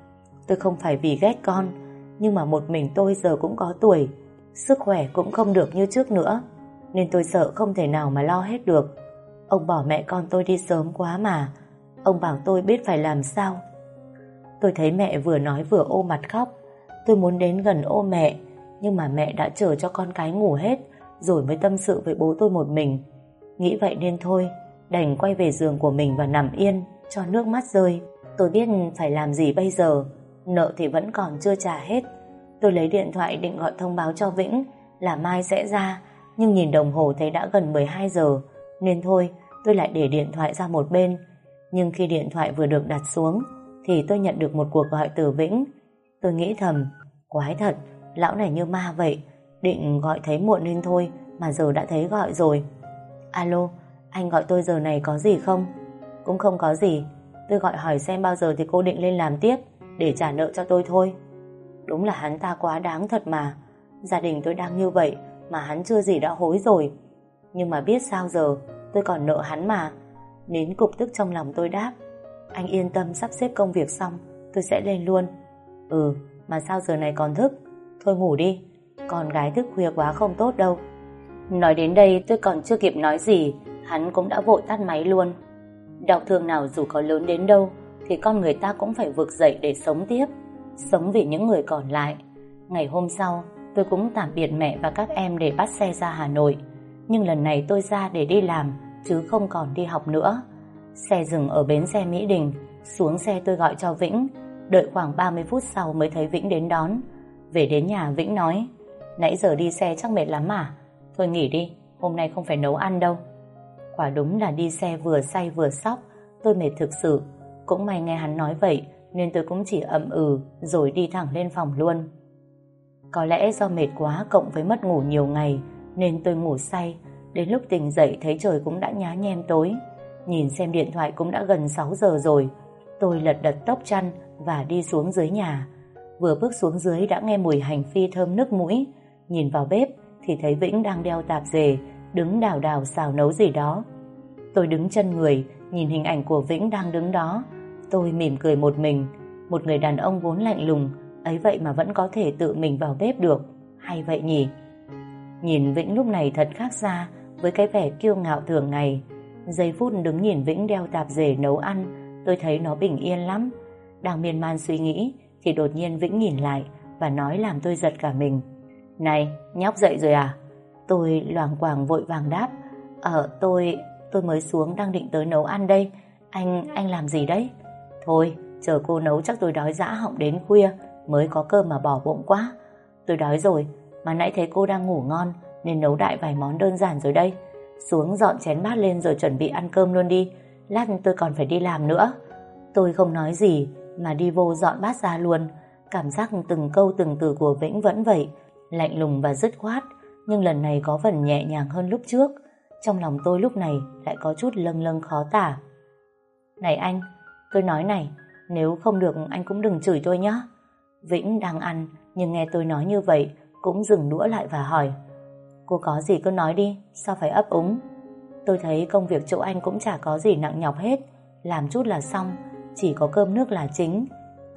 Tôi không phải vì ghét con, nhưng mà một mình tôi giờ cũng có tuổi, sức khỏe cũng không được như trước nữa, nên tôi sợ không thể nào mà lo hết được. Ông bỏ mẹ con tôi đi sớm quá mà. Ông bảo tôi biết phải làm sao. Tôi thấy mẹ vừa nói vừa ôm mặt khóc. Tôi muốn đến gần ôm mẹ, nhưng mà mẹ đã chờ cho con cái ngủ hết rồi mới tâm sự với bố tôi một mình. Nghĩ vậy nên thôi, đành quay về giường của mình và nằm yên cho nước mắt rơi. Tôi biết phải làm gì bây giờ. Nợ thì vẫn còn chưa trả hết. Tôi lấy điện thoại định gọi thông báo cho Vĩnh là mai sẽ ra, nhưng nhìn đồng hồ thấy đã gần 12 giờ, nên thôi tôi lại để điện thoại ra một bên. Nhưng khi điện thoại vừa được đặt xuống thì tôi nhận được một cuộc gọi từ Vĩnh. Tôi nghĩ thầm, quái thật, lão này như ma vậy, định gọi thấy muộn nên thôi mà giờ đã thấy gọi rồi. Alo, anh gọi tôi giờ này có gì không? Cũng không có gì, tôi gọi hỏi xem bao giờ thì cô định lên làm tiếp để trả nợ cho tôi thôi. Đúng là hắn ta quá đáng thật mà. Gia đình tôi đang như vậy mà hắn chưa gì đã hối rồi. Nhưng mà biết sao giờ, tôi còn nợ hắn mà. Nín cục tức trong lòng tôi đáp, anh yên tâm, sắp xếp công việc xong tôi sẽ lên luôn. Mà sao giờ này còn thức? Thôi ngủ đi, con gái thức khuya quá không tốt đâu. Nói đến đây tôi còn chưa kịp nói gì, hắn cũng đã vội tắt máy luôn. Đau thương nào dù có lớn đến đâu thì con người ta cũng phải vực dậy để sống tiếp, sống vì những người còn lại. Ngày hôm sau tôi cũng tạm biệt mẹ và các em để bắt xe ra Hà Nội. Nhưng lần này tôi ra để đi làm chứ không còn đi học nữa. Xe dừng ở bến xe Mỹ Đình. Xuống xe tôi gọi cho Vĩnh. Đợi khoảng 30 phút sau mới thấy Vĩnh đến đón. Về đến nhà Vĩnh nói, nãy giờ đi xe chắc mệt lắm à? Thôi nghỉ đi, hôm nay không phải nấu ăn đâu. Quả đúng là đi xe vừa say vừa sóc, tôi mệt thực sự. Cũng may nghe hắn nói vậy nên tôi cũng chỉ ậm rồi đi thẳng lên phòng luôn. Có lẽ do mệt quá cộng với mất ngủ nhiều ngày nên tôi ngủ say. Đến lúc tỉnh dậy thấy trời cũng đã nhá nhem tối. Nhìn xem điện thoại cũng đã gần 6 giờ rồi. Tôi lật đật tóc chăn và đi xuống dưới nhà. Vừa bước xuống dưới đã nghe mùi hành phi thơm nức mũi. Nhìn vào bếp thì thấy Vĩnh đang đeo tạp dề, đứng đào đào xào nấu gì đó. Tôi đứng chân người, nhìn hình ảnh của Vĩnh đang đứng đó. Tôi mỉm cười một mình. Một người đàn ông vốn lạnh lùng, ấy vậy mà vẫn có thể tự mình vào bếp được. Hay vậy nhỉ? Nhìn Vĩnh lúc này thật khác xa với cái vẻ kiêu ngạo thường ngày. Giây phút đứng nhìn Vĩnh đeo tạp dề nấu ăn, tôi thấy nó bình yên lắm. Đang miên man suy nghĩ thì đột nhiên Vĩnh nhìn lại và nói làm tôi giật cả mình. Này, nhóc dậy rồi à? Tôi loảng quảng vội vàng đáp, tôi mới xuống đang định tới nấu ăn đây. Anh làm gì đấy? Thôi, chờ cô nấu chắc tôi đói dã họng đến khuya mới có cơm mà bỏ bụng quá. Tôi đói rồi, mà nãy thấy cô đang ngủ ngon nên nấu đại vài món đơn giản rồi đây. Xuống dọn chén bát lên rồi chuẩn bị ăn cơm luôn đi. Lát tôi còn phải đi làm nữa. Tôi không nói gì mà đi vô dọn bát ra luôn. Cảm giác từng câu từng từ của Vĩnh vẫn vậy, lạnh lùng và dứt khoát, nhưng lần này có phần nhẹ nhàng hơn lúc trước. Trong lòng tôi lúc này lại có chút lâng lâng khó tả. Này anh, tôi nói này, nếu không được anh cũng đừng chửi tôi nhé. Vĩnh đang ăn nhưng nghe tôi nói như vậy cũng dừng đũa lại và hỏi, cô có gì cứ nói đi, sao phải ấp úng? Tôi thấy công việc chỗ anh cũng chả có gì nặng nhọc hết, làm chút là xong, chỉ có cơm nước là chính.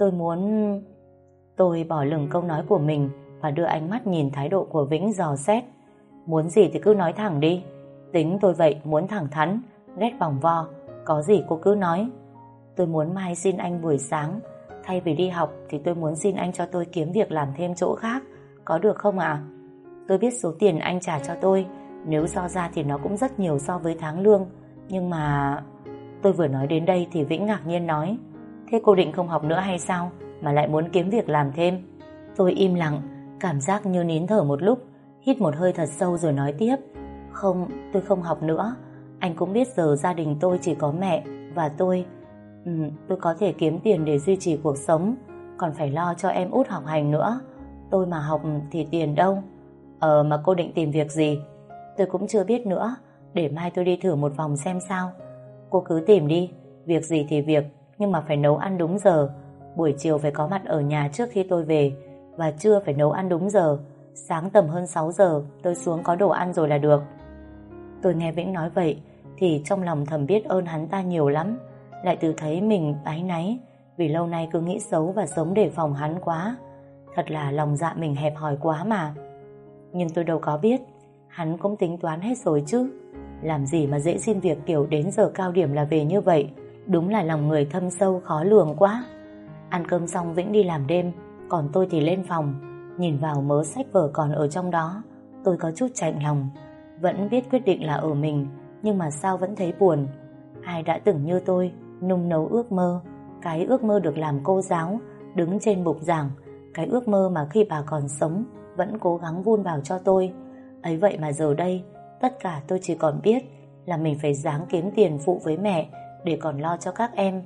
Tôi bỏ lửng câu nói của mình và đưa ánh mắt nhìn thái độ của Vĩnh dò xét. Muốn gì thì cứ nói thẳng đi. Tính tôi vậy, muốn thẳng thắn, ghét vòng vo. Có gì cô cứ nói. Tôi muốn mai xin anh buổi sáng, thay vì đi học thì tôi muốn xin anh cho tôi kiếm việc làm thêm chỗ khác, có được không ạ? Tôi biết số tiền anh trả cho tôi, nếu so ra thì nó cũng rất nhiều so với tháng lương, nhưng mà... Tôi vừa nói đến đây thì Vĩnh ngạc nhiên nói, thế cô định không học nữa hay sao mà lại muốn kiếm việc làm thêm? Tôi im lặng, cảm giác như nín thở một lúc, hít một hơi thật sâu rồi nói tiếp, không, tôi không học nữa. Anh cũng biết giờ gia đình tôi chỉ có mẹ và tôi có thể kiếm tiền để duy trì cuộc sống, còn phải lo cho em út học hành nữa. Tôi mà học thì tiền đâu. Mà cô định tìm việc gì? Tôi cũng chưa biết nữa, để mai tôi đi thử một vòng xem sao. Cô cứ tìm đi, việc gì thì việc, nhưng mà phải nấu ăn đúng giờ. Buổi chiều phải có mặt ở nhà trước khi tôi về, và trưa phải nấu ăn đúng giờ. Sáng tầm hơn 6 giờ tôi xuống có đồ ăn rồi là được. Tôi nghe Vĩnh nói vậy thì trong lòng thầm biết ơn hắn ta nhiều lắm, lại tự thấy mình áy náy vì lâu nay cứ nghĩ xấu và sống đề phòng hắn quá. Thật là lòng dạ mình hẹp hòi quá mà. Nhưng tôi đâu có biết, hắn cũng tính toán hết rồi chứ. Làm gì mà dễ xin việc kiểu đến giờ cao điểm là về như vậy. Đúng là lòng người thâm sâu khó lường quá. Ăn cơm xong Vĩnh đi làm đêm, còn tôi thì lên phòng. Nhìn vào mớ sách vở còn ở trong đó, tôi có chút chạnh lòng. Vẫn biết quyết định là ở mình, nhưng mà sao vẫn thấy buồn. Ai đã từng như tôi nung nấu ước mơ, cái ước mơ được làm cô giáo, đứng trên bục giảng, cái ước mơ mà khi bà còn sống vẫn cố gắng vun vào cho tôi. Ấy vậy mà giờ đây tất cả tôi chỉ còn biết là mình phải ráng kiếm tiền phụ với mẹ để còn lo cho các em.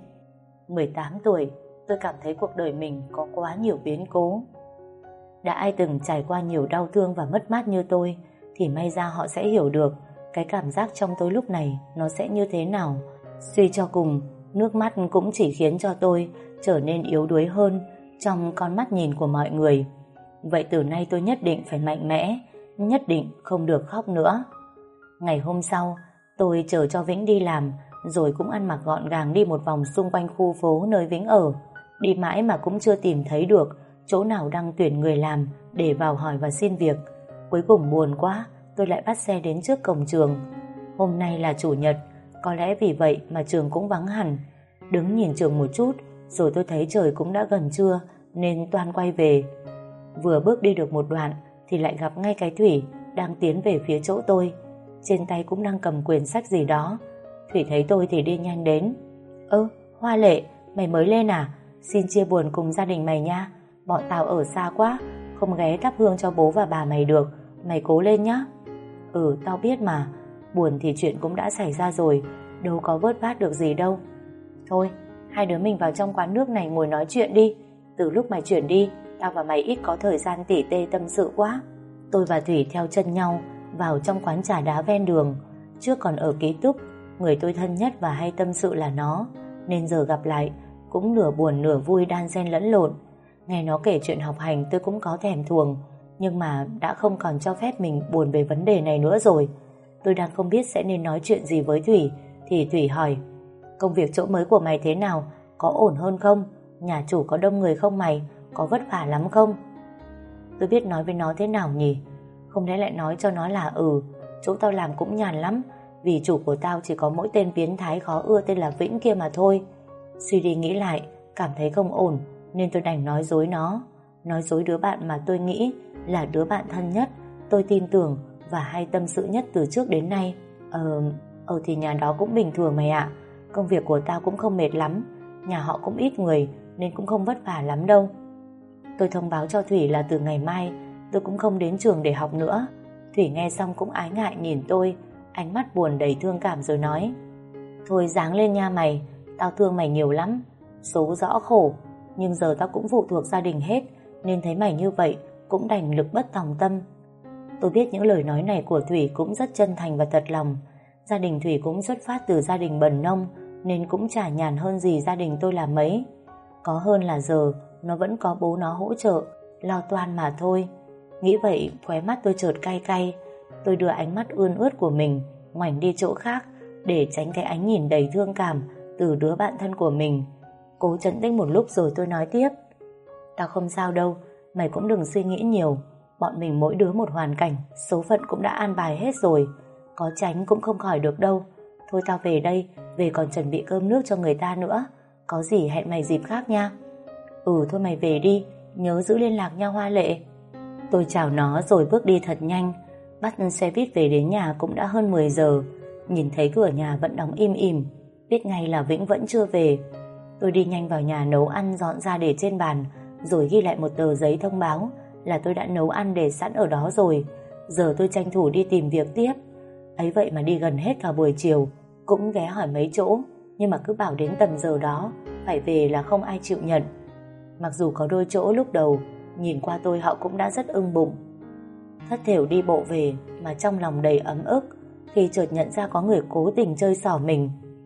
18 tuổi, tôi cảm thấy cuộc đời mình có quá nhiều biến cố. Đã ai từng trải qua nhiều đau thương và mất mát như tôi thì may ra họ sẽ hiểu được cái cảm giác trong tôi lúc này nó sẽ như thế nào. Suy cho cùng, nước mắt cũng chỉ khiến cho tôi trở nên yếu đuối hơn trong con mắt nhìn của mọi người. Vậy từ nay tôi nhất định phải mạnh mẽ, nhất định không được khóc nữa. Ngày hôm sau, tôi chờ cho Vĩnh đi làm, rồi cũng ăn mặc gọn gàng đi một vòng xung quanh khu phố nơi Vĩnh ở. Đi mãi mà cũng chưa tìm thấy được chỗ nào đang tuyển người làm để vào hỏi và xin việc. Cuối cùng buồn quá, tôi lại bắt xe đến trước cổng trường. Hôm nay là chủ nhật, có lẽ vì vậy mà trường cũng vắng hẳn. Đứng nhìn trường một chút, rồi tôi thấy trời cũng đã gần trưa nên toan quay về. Vừa bước đi được một đoạn thì lại gặp ngay cái Thủy đang tiến về phía chỗ tôi. Trên tay cũng đang cầm quyển sách gì đó. Thủy thấy tôi thì đi nhanh đến. Hoa Lệ, mày mới lên à? Xin chia buồn cùng gia đình mày nha. Bọn tao ở xa quá, không ghé thắp hương cho bố và bà mày được. Mày cố lên nhá. Tao biết mà. Buồn thì chuyện cũng đã xảy ra rồi, đâu có vớt vát được gì đâu. Thôi, hai đứa mình vào trong quán nước này ngồi nói chuyện đi. Từ lúc mày chuyển đi, tao và mày ít có thời gian tỉ tê tâm sự quá. Tôi và Thủy theo chân nhau vào trong quán trà đá ven đường. Trước còn ở ký túc, người tôi thân nhất và hay tâm sự là nó, nên giờ gặp lại cũng nửa buồn nửa vui đan xen lẫn lộn. Nghe nó kể chuyện học hành tôi cũng có thèm thuồng, nhưng mà đã không còn cho phép mình buồn về vấn đề này nữa rồi. Tôi đang không biết sẽ nên nói chuyện gì với Thủy thì Thủy hỏi: công việc chỗ mới của mày thế nào? Có ổn hơn không? Nhà chủ có đông người không mày? Có vất vả lắm không? Tôi biết nói với nó thế nào nhỉ? Không lẽ lại nói cho nó là chỗ tao làm cũng nhàn lắm, vì chủ của tao chỉ có mỗi tên biến thái khó ưa tên là Vĩnh kia mà thôi. Suy đi nghĩ lại, cảm thấy không ổn nên tôi đành nói dối nó. Nói dối đứa bạn mà tôi nghĩ là đứa bạn thân nhất, tôi tin tưởng và hay tâm sự nhất từ trước đến nay. Thì nhà đó cũng bình thường mày ạ. Công việc của tao cũng không mệt lắm, nhà họ cũng ít người nên cũng không vất vả lắm đâu. Tôi thông báo cho Thủy là từ ngày mai tôi cũng không đến trường để học nữa. Thủy nghe xong cũng ái ngại nhìn tôi, ánh mắt buồn đầy thương cảm rồi nói: thôi ráng lên nha mày, tao thương mày nhiều lắm. Số rõ khổ, nhưng giờ tao cũng phụ thuộc gia đình hết, nên thấy mày như vậy cũng đành lực bất tòng tâm. Tôi biết những lời nói này của Thủy cũng rất chân thành và thật lòng. Gia đình Thủy cũng xuất phát từ gia đình bần nông, nên cũng chả nhàn hơn gì gia đình tôi là mấy. Có hơn là giờ nó vẫn có bố nó hỗ trợ, lo toan mà thôi. Nghĩ vậy khóe mắt tôi chợt cay cay. Tôi đưa ánh mắt ươn ướt của mình ngoảnh đi chỗ khác để tránh cái ánh nhìn đầy thương cảm từ đứa bạn thân của mình. Cố trấn tĩnh một lúc rồi tôi nói tiếp: tao không sao đâu, mày cũng đừng suy nghĩ nhiều. Bọn mình mỗi đứa một hoàn cảnh, số phận cũng đã an bài hết rồi, có tránh cũng không khỏi được đâu. Thôi tao về đây, về còn chuẩn bị cơm nước cho người ta nữa. Có gì hẹn mày dịp khác nha. Thôi mày về đi, nhớ giữ liên lạc nha Hoa Lệ. Tôi chào nó rồi bước đi thật nhanh. Bắt xe buýt về đến nhà cũng đã hơn 10 giờ. Nhìn thấy cửa nhà vẫn đóng im ỉm, biết ngay là Vĩnh vẫn chưa về. Tôi đi nhanh vào nhà nấu ăn dọn ra để trên bàn, rồi ghi lại một tờ giấy thông báo là tôi đã nấu ăn để sẵn ở đó rồi. Giờ tôi tranh thủ đi tìm việc tiếp. Ấy vậy mà đi gần hết cả buổi chiều, cũng ghé hỏi mấy chỗ, nhưng mà cứ bảo đến tầm giờ đó phải về là không ai chịu nhận. Mặc dù có đôi chỗ lúc đầu nhìn qua tôi họ cũng đã rất ưng bụng. Thất thểu đi bộ về mà trong lòng đầy ấm ức khi chợt nhận ra có người cố tình chơi xỏ mình.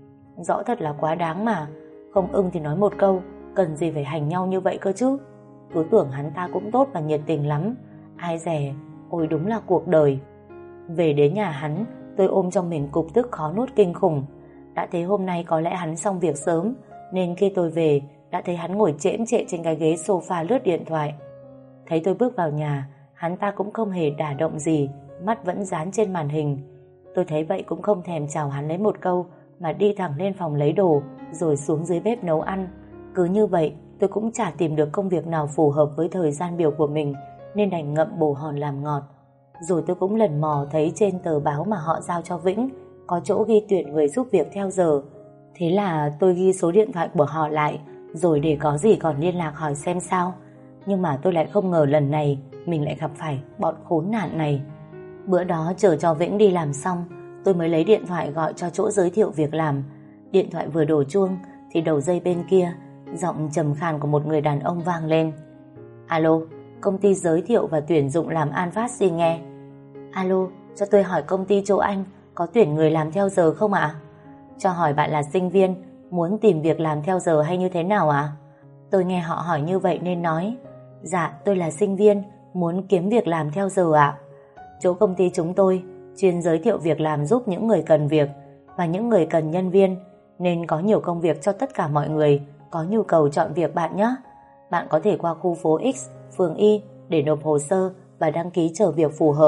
Rõ thật là quá đáng mà. Không ưng thì nói một câu, cần gì phải hành nhau như vậy cơ chứ. Cứ tưởng hắn ta cũng tốt và nhiệt tình lắm, ai dè, ôi đúng là cuộc đời. Về đến nhà hắn, tôi ôm trong mình cục tức khó nuốt kinh khủng. Đã thế hôm nay có lẽ hắn xong việc sớm, nên khi tôi về đã thấy hắn ngồi chễm chệ trên cái ghế sofa lướt điện thoại. Thấy tôi bước vào nhà, hắn ta cũng không hề đả động gì, mắt vẫn dán trên màn hình. Tôi thấy vậy cũng không thèm chào hắn lấy một câu, mà đi thẳng lên phòng lấy đồ, rồi xuống dưới bếp nấu ăn. Cứ như vậy, tôi cũng chả tìm được công việc nào phù hợp với thời gian biểu của mình, nên đành ngậm bồ hòn làm ngọt. Rồi tôi cũng lần mò thấy trên tờ báo mà họ giao cho Vĩnh có chỗ ghi tuyển người giúp việc theo giờ. Thế là tôi ghi số điện thoại của họ lại, rồi để có gì còn liên lạc hỏi xem sao. Nhưng mà tôi lại không ngờ lần này mình lại gặp phải bọn khốn nạn này. Bữa đó chờ cho Vĩnh đi làm xong, tôi mới lấy điện thoại gọi cho chỗ giới thiệu việc làm. Điện thoại vừa đổ chuông thì đầu dây bên kia, giọng trầm khàn của một người đàn ông vang lên. Alo, công ty giới thiệu và tuyển dụng làm An Phát xin nghe. Alo, cho tôi hỏi công ty chỗ anh có tuyển người làm theo giờ không ạ? Cho hỏi bạn là sinh viên, muốn tìm việc làm theo giờ hay như thế nào ạ? Tôi nghe họ hỏi như vậy nên nói, dạ tôi là sinh viên, muốn kiếm việc làm theo giờ ạ. Chỗ công ty chúng tôi chuyên giới thiệu việc làm giúp những người cần việc và những người cần nhân viên, nên có nhiều công việc cho tất cả mọi người có nhu cầu chọn việc bạn nhé. Bạn có thể qua khu phố X, phường Y để nộp hồ sơ và đăng ký chờ việc phù hợp.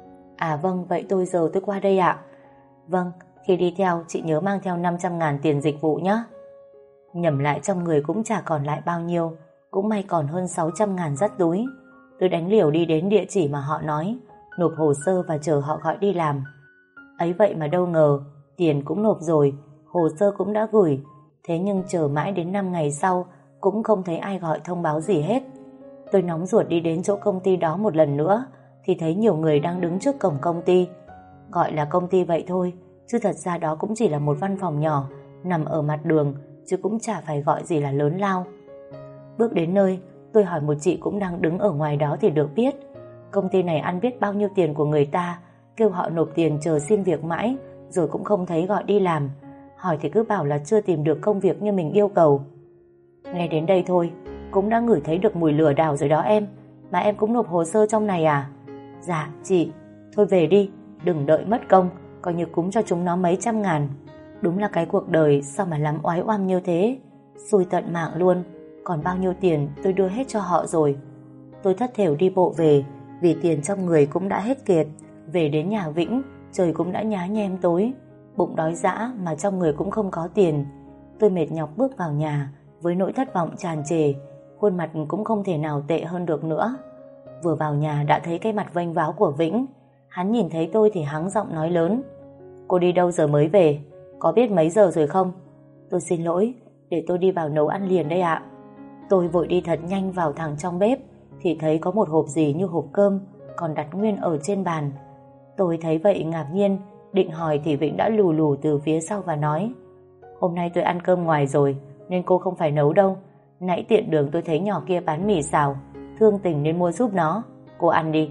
À vâng, vậy giờ tôi qua đây ạ. Vâng, khi đi theo chị nhớ mang theo 500.000 tiền dịch vụ nhé. Nhẩm lại trong người cũng chả còn lại bao nhiêu, cũng may còn hơn 600.000 dắt túi. Tôi đánh liều đi đến địa chỉ mà họ nói, nộp hồ sơ và chờ họ gọi đi làm. Ấy vậy mà đâu ngờ, tiền cũng nộp rồi, hồ sơ cũng đã gửi, thế nhưng chờ mãi đến 5 ngày sau cũng không thấy ai gọi thông báo gì hết. Tôi nóng ruột đi đến chỗ công ty đó một lần nữa thì thấy nhiều người đang đứng trước cổng công ty. Gọi là công ty vậy thôi, chứ thật ra đó cũng chỉ là một văn phòng nhỏ nằm ở mặt đường, chứ cũng chả phải gọi gì là lớn lao. Bước đến nơi, tôi hỏi một chị cũng đang đứng ở ngoài đó thì được biết công ty này ăn biết bao nhiêu tiền của người ta, kêu họ nộp tiền chờ xin việc mãi rồi cũng không thấy gọi đi làm. Hỏi thì cứ bảo là chưa tìm được công việc như mình yêu cầu. Nghe đến đây thôi cũng đã ngửi thấy được mùi lừa đảo rồi đó em. Mà em cũng nộp hồ sơ trong này à? Dạ chị. Thôi về đi, đừng đợi mất công, coi như cúng cho chúng nó mấy trăm ngàn. Đúng là cái cuộc đời sao mà lắm oái oăm như thế. Xui tận mạng luôn. Còn bao nhiêu tiền tôi đưa hết cho họ rồi. Tôi thất thểu đi bộ về, vì tiền trong người cũng đã hết kiệt. Về đến nhà Vĩnh, trời cũng đã nhá nhem tối, bụng đói dã mà trong người cũng không có tiền. Tôi mệt nhọc bước vào nhà với nỗi thất vọng tràn trề, khuôn mặt cũng không thể nào tệ hơn được nữa. Vừa vào nhà đã thấy cái mặt vênh váo của Vĩnh. Hắn nhìn thấy tôi thì hắng giọng nói lớn, cô đi đâu giờ mới về? Có biết mấy giờ rồi không? Tôi xin lỗi, để tôi đi vào nấu ăn liền đây ạ. Tôi vội đi thật nhanh vào thẳng trong bếp thì thấy có một hộp gì như hộp cơm còn đặt nguyên ở trên bàn. Tôi thấy vậy ngạc nhiên, định hỏi thì Vĩnh đã lù lù từ phía sau và nói, hôm nay tôi ăn cơm ngoài rồi nên cô không phải nấu đâu. Nãy tiện đường tôi thấy nhỏ kia bán mì xào, thương tình nên mua giúp nó, cô ăn đi.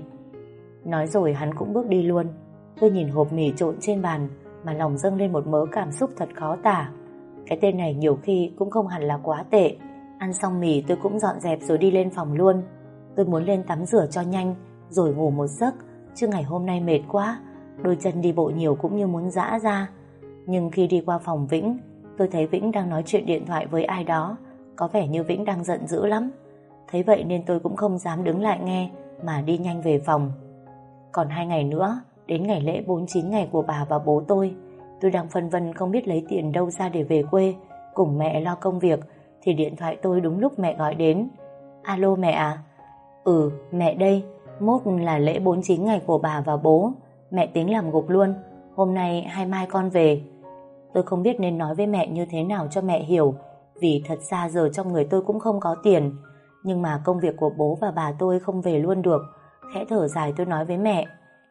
Nói rồi hắn cũng bước đi luôn. Tôi nhìn hộp mì trộn trên bàn mà lòng dâng lên một mớ cảm xúc thật khó tả. Cái tên này nhiều khi cũng không hẳn là quá tệ. Ăn xong mì tôi cũng dọn dẹp rồi đi lên phòng luôn. Tôi muốn lên tắm rửa cho nhanh rồi ngủ một giấc, chứ ngày hôm nay mệt quá, đôi chân đi bộ nhiều cũng như muốn giã ra. Nhưng khi đi qua phòng Vĩnh, tôi thấy Vĩnh đang nói chuyện điện thoại với ai đó, có vẻ như Vĩnh đang giận dữ lắm. Thấy vậy nên tôi cũng không dám đứng lại nghe mà đi nhanh về phòng. Còn 2 ngày nữa đến ngày lễ 49 ngày của bà và bố tôi đang phân vân không biết lấy tiền đâu ra để về quê cùng mẹ lo công việc, thì điện thoại tôi đúng lúc mẹ gọi đến. Alo mẹ à? Ừ, mẹ đây. Mốt là lễ 49 ngày của bà và bố, mẹ tính làm gục luôn. Hôm nay hay mai con về. Tôi không biết nên nói với mẹ như thế nào cho mẹ hiểu, vì thật ra giờ trong người tôi cũng không có tiền. Nhưng mà công việc của bố và bà tôi không về luôn được. Khẽ thở dài tôi nói với mẹ,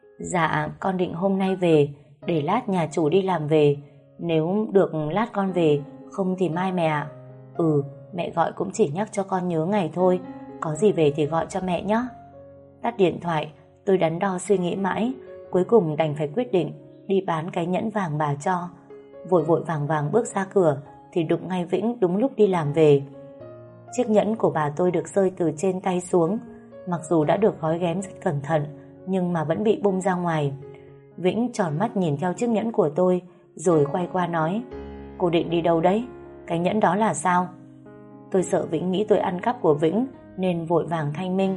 dạ con định hôm nay về, để lát nhà chủ đi làm về. Nếu được lát con về, không thì mai mẹ ạ. Ừ, mẹ gọi cũng chỉ nhắc cho con nhớ ngày thôi, có gì về thì gọi cho mẹ nhé. Tắt điện thoại, tôi đắn đo suy nghĩ mãi, cuối cùng đành phải quyết định đi bán cái nhẫn vàng bà cho. Vội vội vàng vàng bước ra cửa thì đụng ngay Vĩnh đúng lúc đi làm về. Chiếc nhẫn của bà tôi được rơi từ trên tay xuống, mặc dù đã được gói ghém rất cẩn thận nhưng mà vẫn bị bung ra ngoài. Vĩnh tròn mắt nhìn theo chiếc nhẫn của tôi rồi quay qua nói, cô định đi đâu đấy? Cái nhẫn đó là sao? Tôi sợ Vĩnh nghĩ tôi ăn cắp của Vĩnh nên vội vàng thanh minh.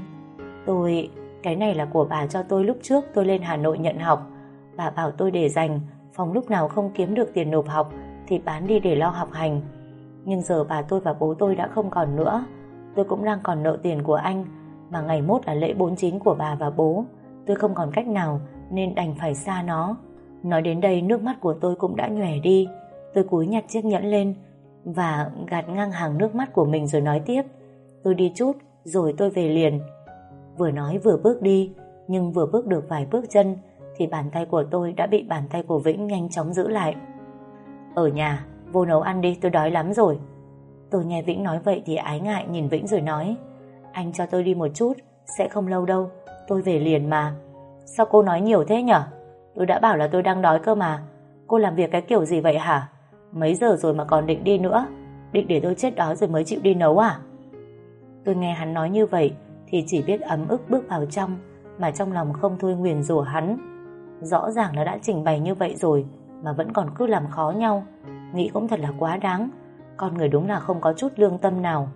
Cái này là của bà cho tôi lúc trước tôi lên Hà Nội nhận học. Bà bảo tôi để dành, phòng lúc nào không kiếm được tiền nộp học thì bán đi để lo học hành. Nhưng giờ bà tôi và bố tôi đã không còn nữa. Tôi cũng đang còn nợ tiền của anh, mà ngày mốt là lễ 49 của bà và bố. Tôi không còn cách nào nên đành phải xa nó. Nói đến đây nước mắt của tôi cũng đã nhòe đi. Tôi cúi nhặt chiếc nhẫn lên và gạt ngang hàng nước mắt của mình rồi nói tiếp. Tôi đi chút rồi tôi về liền. Vừa nói vừa bước đi, nhưng vừa bước được vài bước chân thì bàn tay của tôi đã bị bàn tay của Vĩnh nhanh chóng giữ lại. Ở nhà, vô nấu ăn đi, tôi đói lắm rồi. Tôi nghe Vĩnh nói vậy thì ái ngại nhìn Vĩnh rồi nói. Anh cho tôi đi một chút, sẽ không lâu đâu, tôi về liền mà. Sao cô nói nhiều thế nhở? Tôi đã bảo là tôi đang đói cơ mà. Cô làm việc cái kiểu gì vậy hả? Mấy giờ rồi mà còn định đi nữa? Định để tôi chết đói rồi mới chịu đi nấu à? Tôi nghe hắn nói như vậy thì chỉ biết ấm ức bước vào trong, mà trong lòng không thôi nguyền rủa hắn. Rõ ràng là đã trình bày như vậy rồi mà vẫn còn cứ làm khó nhau. Nghĩ cũng thật là quá đáng. Con người đúng là không có chút lương tâm nào.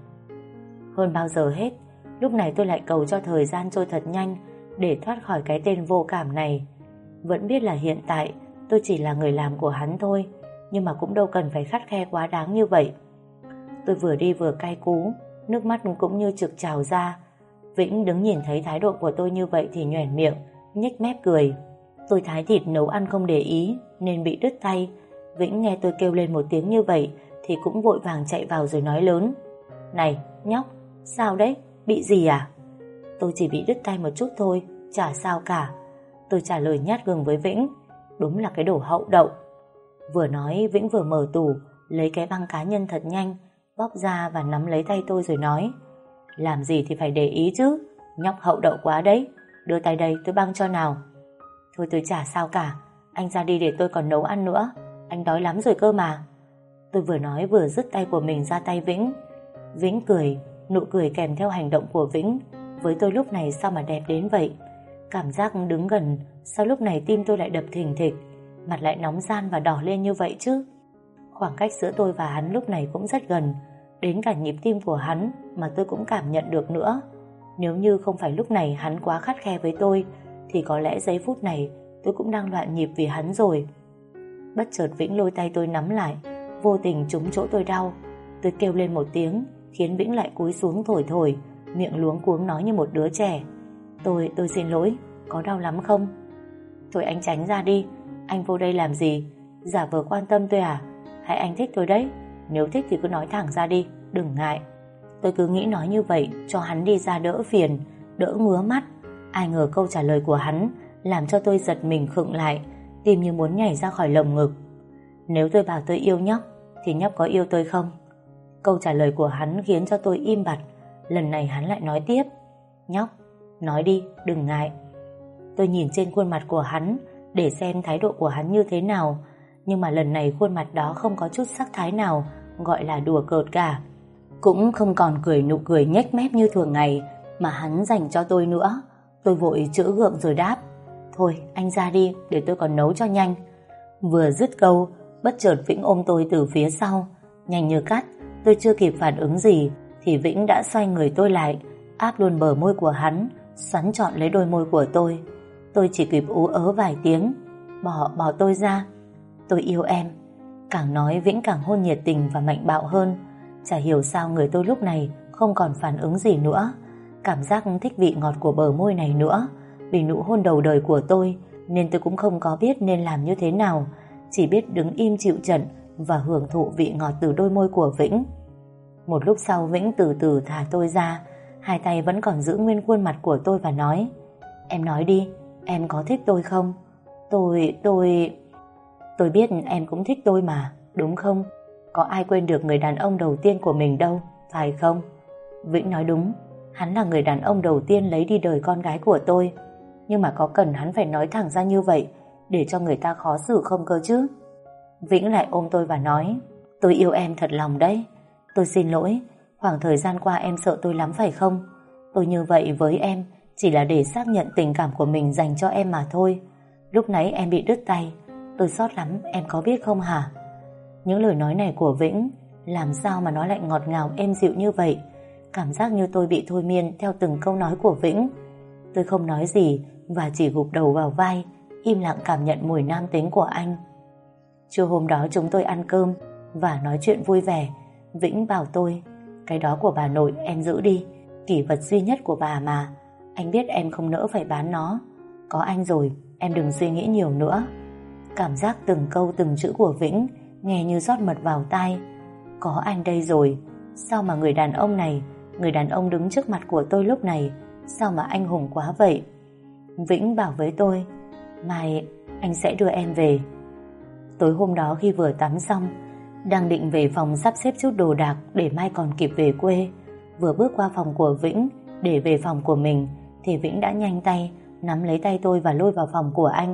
Hơn bao giờ hết, lúc này tôi lại cầu cho thời gian trôi thật nhanh để thoát khỏi cái tên vô cảm này. Vẫn biết là hiện tại tôi chỉ là người làm của hắn thôi, nhưng mà cũng đâu cần phải khắt khe quá đáng như vậy. Tôi vừa đi vừa cay cú, nước mắt cũng như trực trào ra. Vĩnh đứng nhìn thấy thái độ của tôi như vậy thì nhoẻn miệng, nhếch mép cười. Tôi thái thịt nấu ăn không để ý nên bị đứt tay. Vĩnh nghe tôi kêu lên một tiếng như vậy thì cũng vội vàng chạy vào rồi nói lớn. Này nhóc, sao đấy, bị gì à? Tôi chỉ bị đứt tay một chút thôi, chả sao cả. Tôi trả lời nhát gừng với Vĩnh. Đúng là cái đồ hậu đậu. Vừa nói Vĩnh vừa mở tủ, lấy cái băng cá nhân thật nhanh, bóp ra và nắm lấy tay tôi rồi nói. Làm gì thì phải để ý chứ, nhóc hậu đậu quá đấy. Đưa tay đây tôi băng cho nào. Thôi tôi chả sao cả, anh ra đi để tôi còn nấu ăn nữa. Anh đói lắm rồi cơ mà. Tôi vừa nói vừa dứt tay của mình ra tay Vĩnh. Vĩnh cười, nụ cười kèm theo hành động của Vĩnh với tôi lúc này sao mà đẹp đến vậy. Cảm giác đứng gần, sao lúc này tim tôi lại đập thình thịch, mặt lại nóng ran và đỏ lên như vậy chứ. Khoảng cách giữa tôi và hắn lúc này cũng rất gần, đến cả nhịp tim của hắn mà tôi cũng cảm nhận được nữa. Nếu như không phải lúc này hắn quá khắt khe với tôi thì có lẽ giây phút này tôi cũng đang loạn nhịp vì hắn rồi. Bất chợt Vĩnh lôi tay tôi nắm lại, vô tình trúng chỗ tôi đau. Tôi kêu lên một tiếng khiến Vĩnh lại cúi xuống thổi thổi, miệng luống cuống nói như một đứa trẻ. Tôi xin lỗi, có đau lắm không? Thôi anh tránh ra đi, anh vô đây làm gì? Giả vờ quan tâm tôi à? Hay anh thích tôi đấy? Nếu thích thì cứ nói thẳng ra đi, đừng ngại. Tôi cứ nghĩ nói như vậy cho hắn đi ra đỡ phiền, đỡ ngứa mắt. Ai ngờ câu trả lời của hắn làm cho tôi giật mình khựng lại, tim như muốn nhảy ra khỏi lồng ngực. Nếu tôi bảo tôi yêu nhóc thì nhóc có yêu tôi không? Câu trả lời của hắn khiến cho tôi im bặt. Lần này hắn lại nói tiếp. Nhóc, nói đi, đừng ngại. Tôi nhìn trên khuôn mặt của hắn để xem thái độ của hắn như thế nào, nhưng mà lần này khuôn mặt đó không có chút sắc thái nào gọi là đùa cợt cả, cũng không còn cười nụ cười nhếch mép như thường ngày mà hắn dành cho tôi nữa. Tôi vội chữa gượng rồi đáp. Thôi anh ra đi để tôi còn nấu cho nhanh. Vừa dứt câu, bất chợt Vĩnh ôm tôi từ phía sau. Nhanh như cắt, tôi chưa kịp phản ứng gì thì Vĩnh đã xoay người tôi lại, áp luôn bờ môi của hắn, xoắn trọn lấy đôi môi của tôi. Tôi chỉ kịp ú ớ vài tiếng. Bỏ tôi ra. Tôi yêu em. Càng nói Vĩnh càng hôn nhiệt tình và mạnh bạo hơn. Chả hiểu sao người tôi lúc này không còn phản ứng gì nữa, cảm giác thích vị ngọt của bờ môi này nữa. Vì nụ hôn đầu đời của tôi nên tôi cũng không có biết nên làm như thế nào, chỉ biết đứng im chịu trận và hưởng thụ vị ngọt từ đôi môi của Vĩnh. Một lúc sau Vĩnh từ từ thả tôi ra, hai tay vẫn còn giữ nguyên khuôn mặt của tôi và nói. Em nói đi, em có thích tôi không? Tôi biết em cũng thích tôi mà, đúng không? Có ai quên được người đàn ông đầu tiên của mình đâu, phải không? Vĩnh nói đúng, hắn là người đàn ông đầu tiên lấy đi đời con gái của tôi. Nhưng mà có cần hắn phải nói thẳng ra như vậy để cho người ta khó xử không cơ chứ? Vĩnh lại ôm tôi và nói. Tôi yêu em thật lòng đấy. Tôi xin lỗi, khoảng thời gian qua em sợ tôi lắm phải không? Tôi như vậy với em chỉ là để xác nhận tình cảm của mình dành cho em mà thôi. Lúc nãy em bị đứt tay, tôi xót lắm, em có biết không hả? Những lời nói này của Vĩnh làm sao mà nó lại ngọt ngào êm dịu như vậy. Cảm giác như tôi bị thôi miên theo từng câu nói của Vĩnh. Tôi không nói gì và chỉ gục đầu vào vai, im lặng cảm nhận mùi nam tính của anh. Trưa hôm đó chúng tôi ăn cơm và nói chuyện vui vẻ. Vĩnh bảo tôi, cái đó của bà nội em giữ đi, kỷ vật duy nhất của bà mà. Anh biết em không nỡ phải bán nó. Có anh rồi, em đừng suy nghĩ nhiều nữa. Cảm giác từng câu từng chữ của Vĩnh nghe như rót mật vào tai. Có anh đây rồi, sao mà người đàn ông này, người đàn ông đứng trước mặt của tôi lúc này, sao mà anh hùng quá vậy. Vĩnh bảo với tôi, mai anh sẽ đưa em về. Tối hôm đó khi vừa tắm xong, đang định về phòng sắp xếp chút đồ đạc để mai còn kịp về quê, vừa bước qua phòng của Vĩnh để về phòng của mình thì Vĩnh đã nhanh tay nắm lấy tay tôi và lôi vào phòng của anh.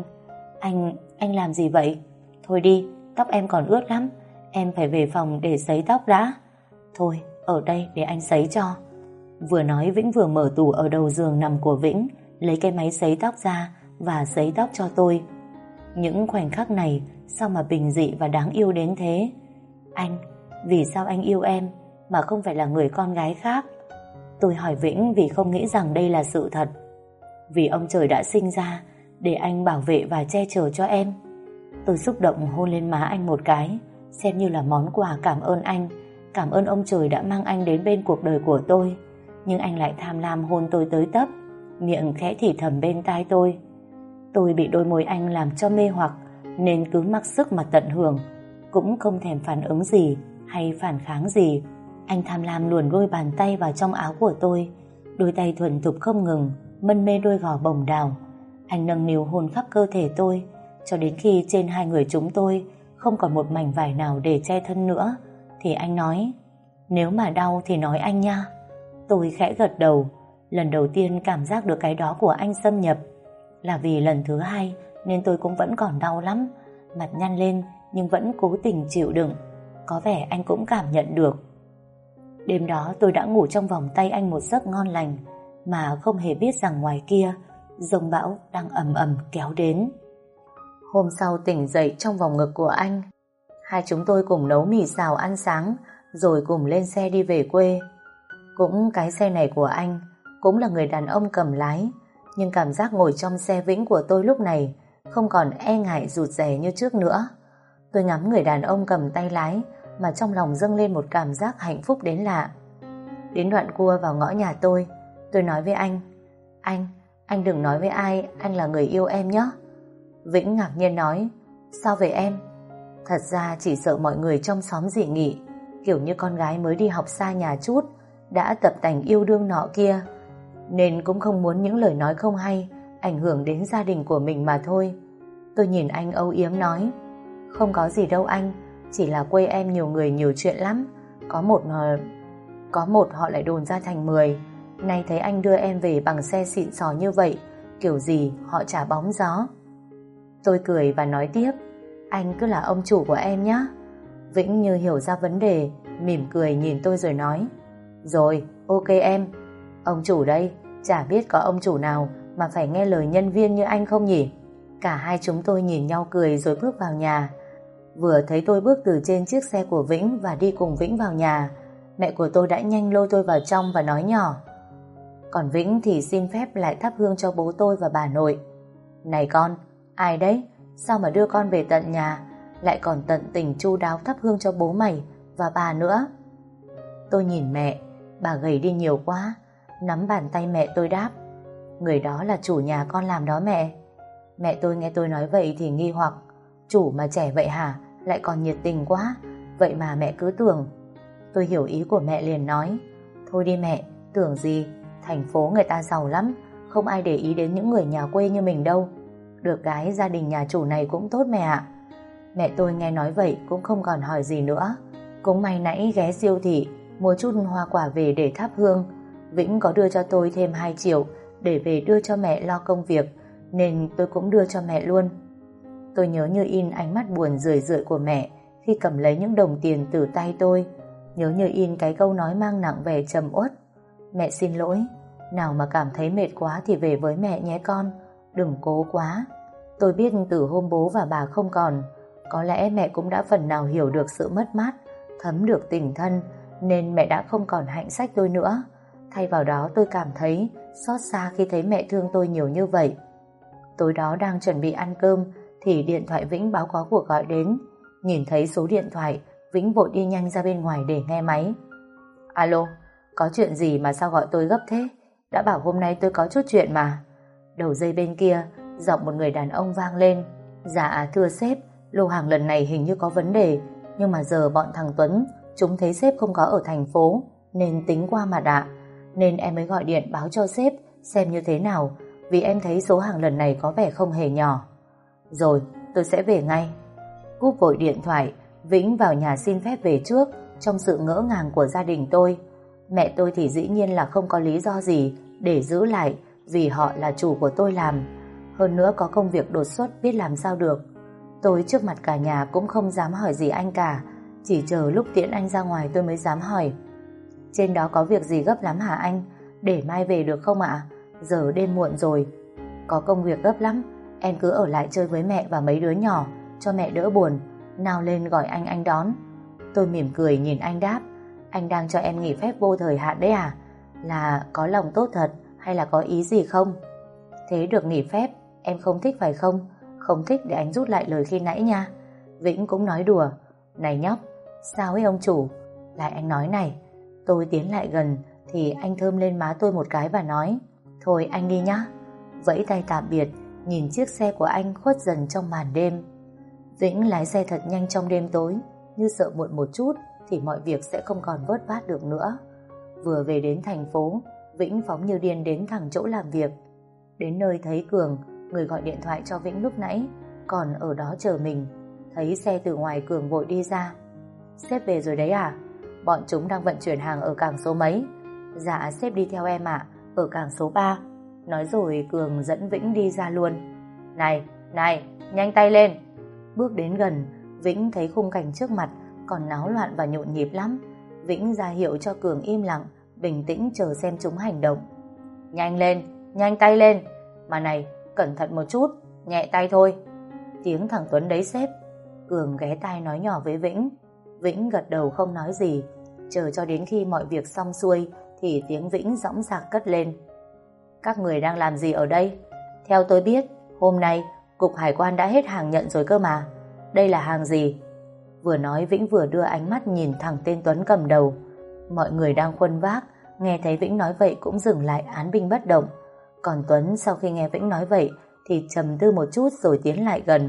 Anh làm gì vậy? Thôi đi, tóc em còn ướt lắm, em phải về phòng để sấy tóc đã. Thôi, ở đây để anh sấy cho. Vừa nói Vĩnh vừa mở tủ ở đầu giường nằm của Vĩnh, lấy cái máy sấy tóc ra và sấy tóc cho tôi. Những khoảnh khắc này sao mà bình dị và đáng yêu đến thế. Anh, vì sao anh yêu em mà không phải là người con gái khác? Tôi hỏi Vĩnh vì không nghĩ rằng đây là sự thật. Vì ông trời đã sinh ra để anh bảo vệ và che chở cho em. Tôi xúc động hôn lên má anh một cái, xem như là món quà cảm ơn anh, cảm ơn ông trời đã mang anh đến bên cuộc đời của tôi. Nhưng anh lại tham lam hôn tôi tới tấp, miệng khẽ thì thầm bên tai tôi. Tôi bị đôi môi anh làm cho mê hoặc nên cứ mặc sức mà tận hưởng, cũng không thèm phản ứng gì hay phản kháng gì. Anh tham lam luồn đôi bàn tay vào trong áo của tôi, đôi tay thuần thục không ngừng mân mê đôi gò bồng đào. Anh nâng niu hôn khắp cơ thể tôi cho đến khi trên hai người chúng tôi không còn một mảnh vải nào để che thân nữa thì anh nói, nếu mà đau thì nói anh nha. Tôi khẽ gật đầu. Lần đầu tiên cảm giác được cái đó của anh xâm nhập. Là vì lần thứ hai nên tôi cũng vẫn còn đau lắm, mặt nhăn lên nhưng vẫn cố tình chịu đựng. Có vẻ anh cũng cảm nhận được. Đêm đó tôi đã ngủ trong vòng tay anh một giấc ngon lành, mà không hề biết rằng ngoài kia dông bão đang ầm ầm kéo đến. Hôm sau tỉnh dậy trong vòng ngực của anh, hai chúng tôi cùng nấu mì xào ăn sáng rồi cùng lên xe đi về quê. Cũng cái xe này của anh, cũng là người đàn ông cầm lái, nhưng cảm giác ngồi trong xe Vĩnh của tôi lúc này không còn e ngại rụt rè như trước nữa. Tôi ngắm người đàn ông cầm tay lái mà trong lòng dâng lên một cảm giác hạnh phúc đến lạ. Đến đoạn cua vào ngõ nhà tôi nói với anh, anh đừng nói với ai anh là người yêu em nhé. Vĩnh ngạc nhiên nói, sao vậy em? Thật ra chỉ sợ mọi người trong xóm dị nghị, kiểu như con gái mới đi học xa nhà chút đã tập tành yêu đương nọ kia, nên cũng không muốn những lời nói không hay ảnh hưởng đến gia đình của mình mà thôi. Tôi nhìn anh âu yếm nói, không có gì đâu anh, chỉ là quê em nhiều người nhiều chuyện lắm, có một họ lại đồn ra thành 10. Nay thấy anh đưa em về bằng xe xịn sò như vậy, kiểu gì họ chả bóng gió. Tôi cười và nói tiếp, anh cứ là ông chủ của em nhé. Vĩnh như hiểu ra vấn đề, mỉm cười nhìn tôi rồi nói, rồi, ok em. Ông chủ đây, chả biết có ông chủ nào mà phải nghe lời nhân viên như anh không nhỉ? Cả hai chúng tôi nhìn nhau cười rồi bước vào nhà. Vừa thấy tôi bước từ trên chiếc xe của Vĩnh và đi cùng Vĩnh vào nhà, mẹ của tôi đã nhanh lôi tôi vào trong và nói nhỏ, còn Vĩnh thì xin phép lại thắp hương cho bố tôi và bà nội. Này con, ai đấy? Sao mà đưa con về tận nhà, lại còn tận tình chu đáo thắp hương cho bố mày và bà nữa? Tôi nhìn mẹ, bà gầy đi nhiều quá. Nắm bàn tay mẹ tôi đáp, người đó là chủ nhà con làm đó mẹ. Mẹ tôi nghe tôi nói vậy thì nghi hoặc, chủ mà trẻ vậy hả, lại còn nhiệt tình quá, vậy mà mẹ cứ tưởng. Tôi hiểu ý của mẹ liền nói, thôi đi mẹ, tưởng gì, thành phố người ta giàu lắm, không ai để ý đến những người nhà quê như mình đâu. Được cái gia đình nhà chủ này cũng tốt mẹ ạ. Mẹ tôi nghe nói vậy cũng không còn hỏi gì nữa. Cũng may nãy ghé siêu thị mua chút hoa quả về để thắp hương. Vĩnh có đưa cho tôi thêm 2 triệu để về đưa cho mẹ lo công việc, nên tôi cũng đưa cho mẹ luôn. Tôi nhớ như in ánh mắt buồn rười rượi của mẹ khi cầm lấy những đồng tiền từ tay tôi. Nhớ như in cái câu nói mang nặng vẻ trầm uất, mẹ xin lỗi, nào mà cảm thấy mệt quá thì về với mẹ nhé con, đừng cố quá. Tôi biết từ hôm bố và bà không còn, có lẽ mẹ cũng đã phần nào hiểu được sự mất mát thấm được tình thân, nên mẹ đã không còn hạnh sách tôi nữa. Thay vào đó tôi cảm thấy xót xa khi thấy mẹ thương tôi nhiều như vậy. Tối đó đang chuẩn bị ăn cơm thì điện thoại Vĩnh báo có cuộc gọi đến. Nhìn thấy số điện thoại, Vĩnh vội đi nhanh ra bên ngoài để nghe máy. Alo, có chuyện gì mà sao gọi tôi gấp thế? Đã bảo hôm nay tôi có chút chuyện mà. Đầu dây bên kia, giọng một người đàn ông vang lên. Dạ thưa sếp, lô hàng lần này hình như có vấn đề, nhưng mà giờ bọn thằng Tuấn chúng thấy sếp không có ở thành phố nên tính qua mặt ạ. Nên em mới gọi điện báo cho sếp xem như thế nào, vì em thấy số hàng lần này có vẻ không hề nhỏ. Rồi, tôi sẽ về ngay. Cúp vội điện thoại, Vĩnh vào nhà xin phép về trước trong sự ngỡ ngàng của gia đình tôi. Mẹ tôi thì dĩ nhiên là không có lý do gì để giữ lại, vì họ là chủ của tôi làm. Hơn nữa có công việc đột xuất biết làm sao được. Tôi trước mặt cả nhà cũng không dám hỏi gì anh cả, chỉ chờ lúc tiễn anh ra ngoài tôi mới dám hỏi. Trên đó có việc gì gấp lắm hả anh? Để mai về được không ạ? Giờ đêm muộn rồi. Có công việc gấp lắm, em cứ ở lại chơi với mẹ và mấy đứa nhỏ cho mẹ đỡ buồn. Nào lên gọi anh đón. Tôi mỉm cười nhìn anh đáp. Anh đang cho em nghỉ phép vô thời hạn đấy à? Là có lòng tốt thật hay là có ý gì không? Thế được nghỉ phép, em không thích phải không? Không thích để anh rút lại lời khi nãy nha. Vĩnh cũng nói đùa. Này nhóc, sao ấy ông chủ? Lại anh nói này. Tôi tiến lại gần thì anh thơm lên má tôi một cái và nói, thôi anh đi nhá. Vẫy tay tạm biệt, nhìn chiếc xe của anh khuất dần trong màn đêm. Vĩnh lái xe thật nhanh trong đêm tối, như sợ muộn một chút thì mọi việc sẽ không còn vớt vát được nữa. Vừa về đến thành phố, Vĩnh phóng như điên đến thẳng chỗ làm việc. Đến nơi thấy Cường, người gọi điện thoại cho Vĩnh lúc nãy, còn ở đó chờ mình. Thấy xe từ ngoài, Cường vội đi ra. Sếp về rồi đấy à? Bọn chúng đang vận chuyển hàng ở cảng số mấy? Dạ sếp đi theo em ạ, ở cảng số 3. Nói rồi Cường dẫn Vĩnh đi ra luôn. Này, nhanh tay lên. Bước đến gần, Vĩnh thấy khung cảnh trước mặt còn náo loạn và nhộn nhịp lắm. Vĩnh ra hiệu cho Cường im lặng, bình tĩnh chờ xem chúng hành động. Nhanh lên, nhanh tay lên. Mà này, cẩn thận một chút, nhẹ tay thôi. Tiếng thằng Tuấn đấy sếp. Cường ghé tai nói nhỏ với Vĩnh. Vĩnh gật đầu không nói gì. Chờ cho đến khi mọi việc xong xuôi thì tiếng Vĩnh dõng dạc cất lên. Các người đang làm gì ở đây? Theo tôi biết, hôm nay Cục Hải quan đã hết hàng nhận rồi cơ mà. Đây là hàng gì? Vừa nói Vĩnh vừa đưa ánh mắt nhìn thẳng tên Tuấn cầm đầu. Mọi người đang khuân vác, nghe thấy Vĩnh nói vậy cũng dừng lại án binh bất động. Còn Tuấn sau khi nghe Vĩnh nói vậy thì trầm tư một chút rồi tiến lại gần.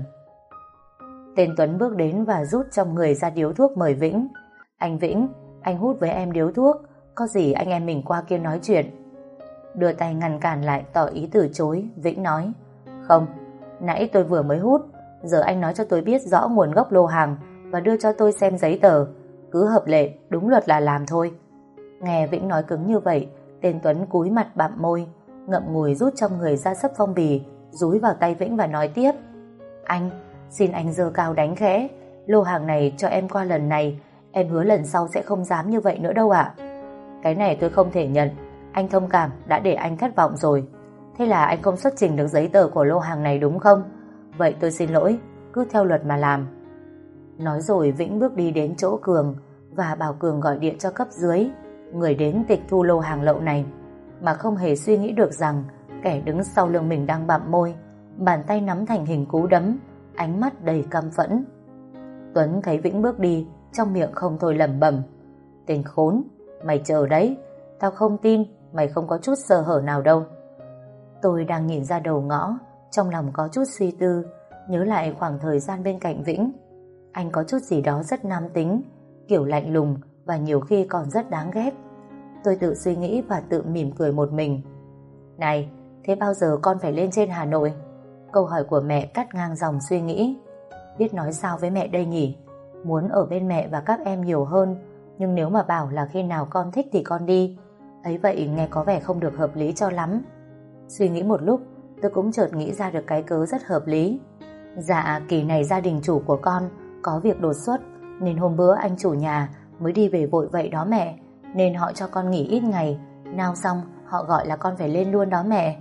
Tên Tuấn bước đến và rút trong người ra điếu thuốc mời Vĩnh. Anh Vĩnh, anh hút với em điếu thuốc, có gì anh em mình qua kia nói chuyện. Đưa tay ngăn cản lại tỏ ý từ chối, Vĩnh nói. Không, nãy tôi vừa mới hút, giờ anh nói cho tôi biết rõ nguồn gốc lô hàng và đưa cho tôi xem giấy tờ. Cứ hợp lệ, đúng luật là làm thôi. Nghe Vĩnh nói cứng như vậy, tên Tuấn cúi mặt bặm môi, ngậm ngùi rút trong người ra xấp phong bì, dúi vào tay Vĩnh và nói tiếp. Anh, xin anh giơ cao đánh khẽ, lô hàng này cho em qua lần này, em hứa lần sau sẽ không dám như vậy nữa đâu ạ. Cái này tôi không thể nhận, anh thông cảm đã để anh thất vọng rồi. Thế là anh không xuất trình được giấy tờ của lô hàng này đúng không? Vậy tôi xin lỗi, cứ theo luật mà làm. Nói rồi Vĩnh bước đi đến chỗ Cường và bảo Cường gọi điện cho cấp dưới, người đến tịch thu lô hàng lậu này, mà không hề suy nghĩ được rằng kẻ đứng sau lưng mình đang bặm môi, bàn tay nắm thành hình cú đấm, ánh mắt đầy căm phẫn. Tuấn thấy Vĩnh bước đi, trong miệng không thôi lẩm bẩm. Tên khốn, mày chờ đấy, tao không tin mày không có chút sơ hở nào đâu. Tôi đang nhìn ra đầu ngõ, trong lòng có chút suy tư, nhớ lại khoảng thời gian bên cạnh Vĩnh. Anh có chút gì đó rất nam tính, kiểu lạnh lùng và nhiều khi còn rất đáng ghét. Tôi tự suy nghĩ và tự mỉm cười một mình. Này, thế bao giờ con phải lên trên Hà Nội? Câu hỏi của mẹ cắt ngang dòng suy nghĩ. Biết nói sao với mẹ đây nhỉ? Muốn ở bên mẹ và các em nhiều hơn, nhưng nếu mà bảo là khi nào con thích thì con đi, ấy vậy nghe có vẻ không được hợp lý cho lắm. Suy nghĩ một lúc, tôi cũng chợt nghĩ ra được cái cớ rất hợp lý. Dạ, kỳ này gia đình chủ của con có việc đột xuất, nên hôm bữa anh chủ nhà mới đi về vội vậy đó mẹ, nên họ cho con nghỉ ít ngày, nào xong họ gọi là con phải lên luôn đó mẹ.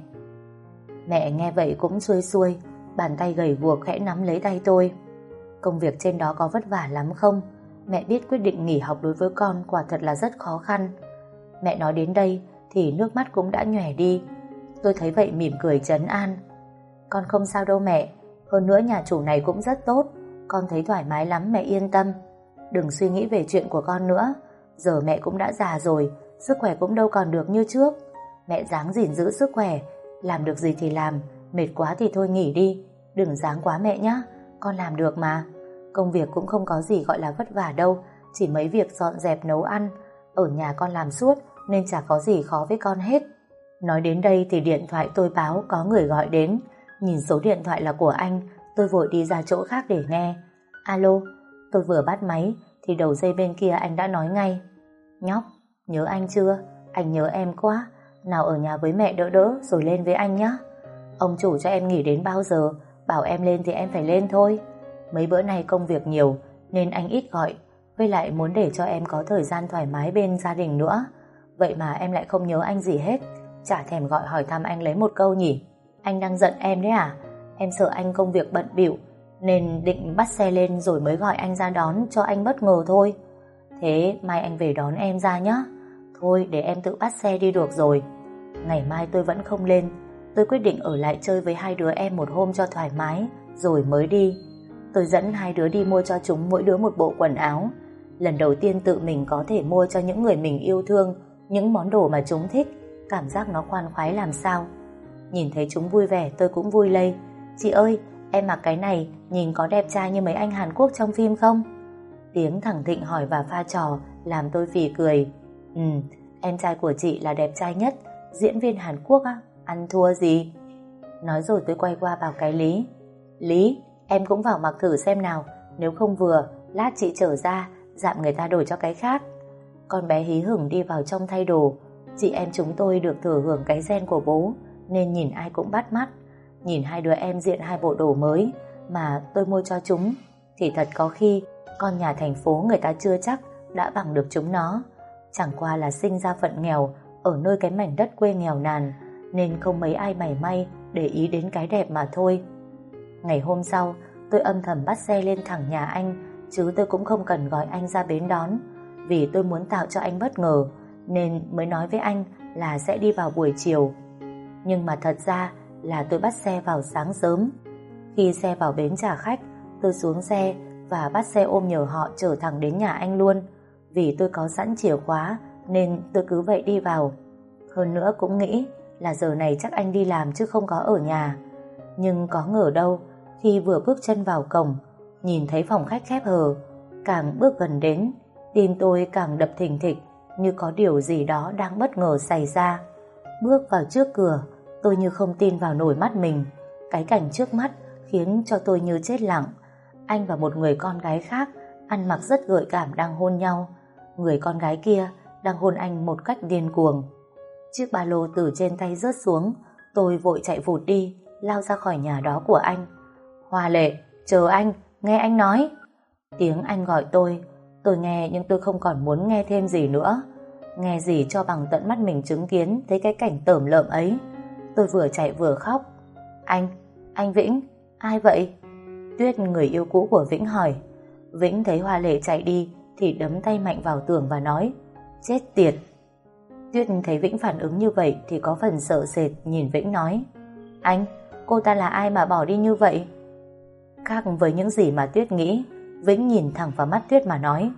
Mẹ nghe vậy cũng xuôi xuôi, bàn tay gầy guộc khẽ nắm lấy tay tôi. Công việc trên đó có vất vả lắm không? Mẹ biết quyết định nghỉ học đối với con quả thật là rất khó khăn. Mẹ nói đến đây thì nước mắt cũng đã nhòe đi. Tôi thấy vậy mỉm cười trấn an. Con không sao đâu mẹ, hơn nữa nhà chủ này cũng rất tốt, con thấy thoải mái lắm, mẹ yên tâm. Đừng suy nghĩ về chuyện của con nữa, giờ mẹ cũng đã già rồi, sức khỏe cũng đâu còn được như trước. Mẹ ráng gìn giữ sức khỏe, làm được gì thì làm, mệt quá thì thôi nghỉ đi, đừng ráng quá mẹ nhé, con làm được mà. Công việc cũng không có gì gọi là vất vả đâu, chỉ mấy việc dọn dẹp nấu ăn, ở nhà con làm suốt nên chả có gì khó với con hết. Nói đến đây thì điện thoại tôi báo có người gọi đến. Nhìn số điện thoại là của anh, tôi vội đi ra chỗ khác để nghe. Alo, tôi vừa bắt máy thì đầu dây bên kia anh đã nói ngay. Nhóc, nhớ anh chưa? Anh nhớ em quá. Nào ở nhà với mẹ đỡ đỡ rồi lên với anh nhé. Ông chủ cho em nghỉ đến bao giờ, bảo em lên thì em phải lên thôi. Mấy bữa nay công việc nhiều nên anh ít gọi, với lại muốn để cho em có thời gian thoải mái bên gia đình nữa. Vậy mà em lại không nhớ anh gì hết, chả thèm gọi hỏi thăm anh lấy một câu nhỉ. Anh đang giận em đấy à? Em sợ anh công việc bận bịu nên định bắt xe lên rồi mới gọi anh ra đón cho anh bất ngờ thôi. Thế mai anh về đón em ra nhé. Thôi để em tự bắt xe đi được rồi. Ngày mai tôi vẫn không lên. Tôi quyết định ở lại chơi với hai đứa em một hôm cho thoải mái rồi mới đi. Tôi dẫn hai đứa đi mua cho chúng mỗi đứa một bộ quần áo. Lần đầu tiên tự mình có thể mua cho những người mình yêu thương những món đồ mà chúng thích, cảm giác nó khoan khoái làm sao. Nhìn thấy chúng vui vẻ tôi cũng vui lây. Chị ơi, em mặc cái này nhìn có đẹp trai như mấy anh Hàn Quốc trong phim không? Tiếng thằng Thịnh hỏi và pha trò làm tôi phì cười. Em trai của chị là đẹp trai nhất. Diễn viên Hàn Quốc á, ăn thua gì. Nói rồi tôi quay qua bảo cái Lý. Lý, em cũng vào mặc thử xem nào, nếu không vừa lát chị trở ra dạm người ta đổi cho cái khác. Con bé hí hửng đi vào trong thay đồ. Chị em chúng tôi được thừa hưởng cái gen của bố nên nhìn ai cũng bắt mắt. Nhìn hai đứa em diện hai bộ đồ mới mà tôi mua cho chúng thì thật có khi con nhà thành phố người ta chưa chắc đã bằng được chúng nó. Chẳng qua là sinh ra phận nghèo ở nơi cái mảnh đất quê nghèo nàn nên không mấy ai mảy may để ý đến cái đẹp mà thôi. Ngày hôm sau tôi âm thầm bắt xe lên thẳng nhà anh, chứ tôi cũng không cần gọi anh ra bến đón, vì tôi muốn tạo cho anh bất ngờ nên mới nói với anh là sẽ đi vào buổi chiều. Nhưng mà thật ra là tôi bắt xe vào sáng sớm. Khi xe vào bến trả khách, tôi xuống xe và bắt xe ôm nhờ họ chở thẳng đến nhà anh luôn. Vì tôi có sẵn chìa khóa nên tôi cứ vậy đi vào. Hơn nữa cũng nghĩ là giờ này chắc anh đi làm chứ không có ở nhà. Nhưng có ngờ đâu, khi vừa bước chân vào cổng, nhìn thấy phòng khách khép hờ, càng bước gần đến, tim tôi càng đập thình thịch như có điều gì đó đang bất ngờ xảy ra. Bước vào trước cửa, tôi như không tin vào nổi mắt mình. Cái cảnh trước mắt khiến cho tôi như chết lặng. Anh và một người con gái khác ăn mặc rất gợi cảm đang hôn nhau. Người con gái kia đang hôn anh một cách điên cuồng. Chiếc ba lô từ trên tay rớt xuống, tôi vội chạy vụt đi, lao ra khỏi nhà đó của anh. Hoa Lệ, chờ anh, nghe anh nói. Tiếng anh gọi tôi nghe nhưng tôi không còn muốn nghe thêm gì nữa. Nghe gì cho bằng tận mắt mình chứng kiến thấy cái cảnh tởm lợm ấy. Tôi vừa chạy vừa khóc. Anh Vĩnh, ai vậy? Tuyết, người yêu cũ của Vĩnh hỏi. Vĩnh thấy Hoa Lệ chạy đi thì đấm tay mạnh vào tường và nói, chết tiệt. Tuyết thấy Vĩnh phản ứng như vậy thì có phần sợ sệt, nhìn Vĩnh nói, anh, cô ta là ai mà bỏ đi như vậy? Khác với những gì mà Tuyết nghĩ, Vĩnh nhìn thẳng vào mắt Tuyết mà nói,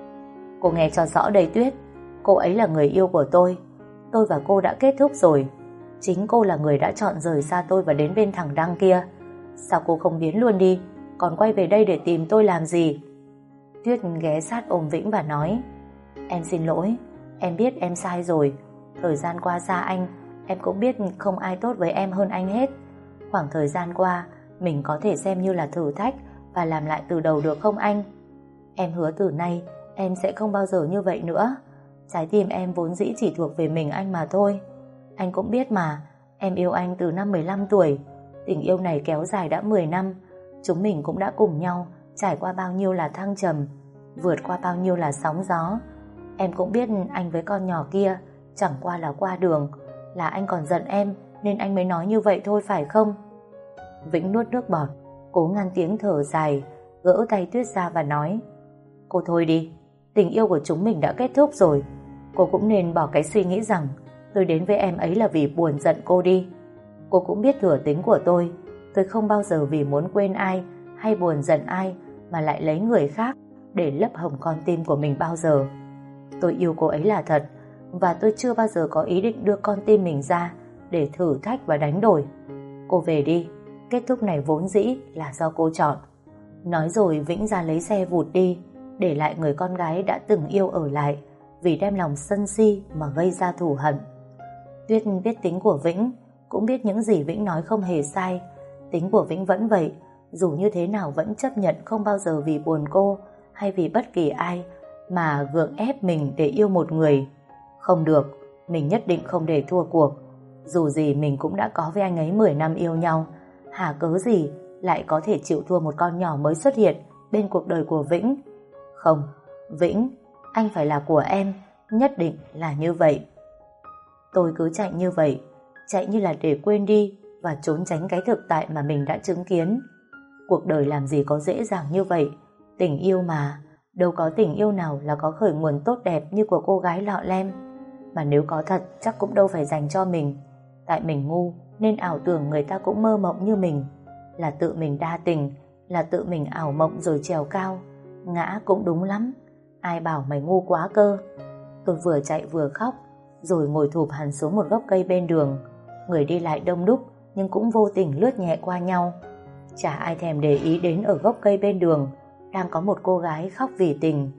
cô nghe cho rõ đây Tuyết, cô ấy là người yêu của tôi và cô đã kết thúc rồi. Chính cô là người đã chọn rời xa tôi và đến bên thằng Đăng kia. Sao cô không biến luôn đi, còn quay về đây để tìm tôi làm gì? Tuyết ghé sát ôm Vĩnh và nói, em xin lỗi, em biết em sai rồi. Thời gian qua xa anh, em cũng biết không ai tốt với em hơn anh hết. Khoảng thời gian qua mình có thể xem như là thử thách và làm lại từ đầu được không anh? Em hứa từ nay em sẽ không bao giờ như vậy nữa. Trái tim em vốn dĩ chỉ thuộc về mình anh mà thôi. Anh cũng biết mà, em yêu anh từ năm 15 tuổi. Tình yêu này kéo dài đã 10 năm. Chúng mình cũng đã cùng nhau trải qua bao nhiêu là thăng trầm, vượt qua bao nhiêu là sóng gió. Em cũng biết anh với con nhỏ kia chẳng qua là qua đường, là anh còn giận em nên anh mới nói như vậy thôi phải không? Vĩnh nuốt nước bọt, cố ngăn tiếng thở dài, gỡ tay Tuyết ra và nói, Cô thôi đi, tình yêu của chúng mình đã kết thúc rồi. Cô cũng nên bỏ cái suy nghĩ rằng tôi đến với em ấy là vì buồn giận cô đi. Cô cũng biết thừa tính của tôi không bao giờ vì muốn quên ai hay buồn giận ai mà lại lấy người khác để lấp hồng con tim của mình bao giờ. Tôi yêu cô ấy là thật, và tôi chưa bao giờ có ý định đưa con tim mình ra để thử thách và đánh đổi. Cô về đi, kết thúc này vốn dĩ là do cô chọn. Nói rồi Vĩnh ra lấy xe vụt đi, để lại người con gái đã từng yêu ở lại, vì đem lòng sân si mà gây ra thù hận. Tuyết biết tính của Vĩnh, cũng biết những gì Vĩnh nói không hề sai. Tính của Vĩnh vẫn vậy, dù như thế nào vẫn chấp nhận không bao giờ vì buồn cô hay vì bất kỳ ai mà gượng ép mình để yêu một người. Không được, mình nhất định không để thua cuộc. Dù gì mình cũng đã có với anh ấy 10 năm yêu nhau, hả cớ gì lại có thể chịu thua một con nhỏ mới xuất hiện bên cuộc đời của Vĩnh. Không, Vĩnh, anh phải là của em, nhất định là như vậy. Tôi cứ chạy như vậy, chạy như là để quên đi và trốn tránh cái thực tại mà mình đã chứng kiến. Cuộc đời làm gì có dễ dàng như vậy. Tình yêu mà, đâu có tình yêu nào là có khởi nguồn tốt đẹp như của cô gái lọ lem. Mà nếu có thật chắc cũng đâu phải dành cho mình. Tại mình ngu nên ảo tưởng người ta cũng mơ mộng như mình. Là tự mình đa tình, là tự mình ảo mộng rồi trèo cao. Ngã cũng đúng lắm, ai bảo mày ngu quá cơ. Tôi vừa chạy vừa khóc, rồi ngồi thụp hẳn xuống một gốc cây bên đường. Người đi lại đông đúc nhưng cũng vô tình lướt nhẹ qua nhau. Chả ai thèm để ý đến ở gốc cây bên đường đang có một cô gái khóc vì tình.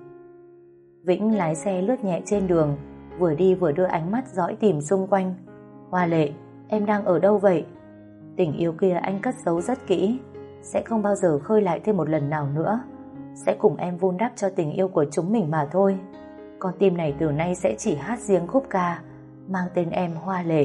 Vĩnh lái xe lướt nhẹ trên đường, vừa đi vừa đưa ánh mắt dõi tìm xung quanh. Hoa Lệ, em đang ở đâu vậy? Tình yêu kia anh cất giấu rất kỹ, sẽ không bao giờ khơi lại thêm một lần nào nữa. Sẽ cùng em vun đắp cho tình yêu của chúng mình mà thôi. Con tim này từ nay sẽ chỉ hát riêng khúc ca mang tên em Hoa Lệ.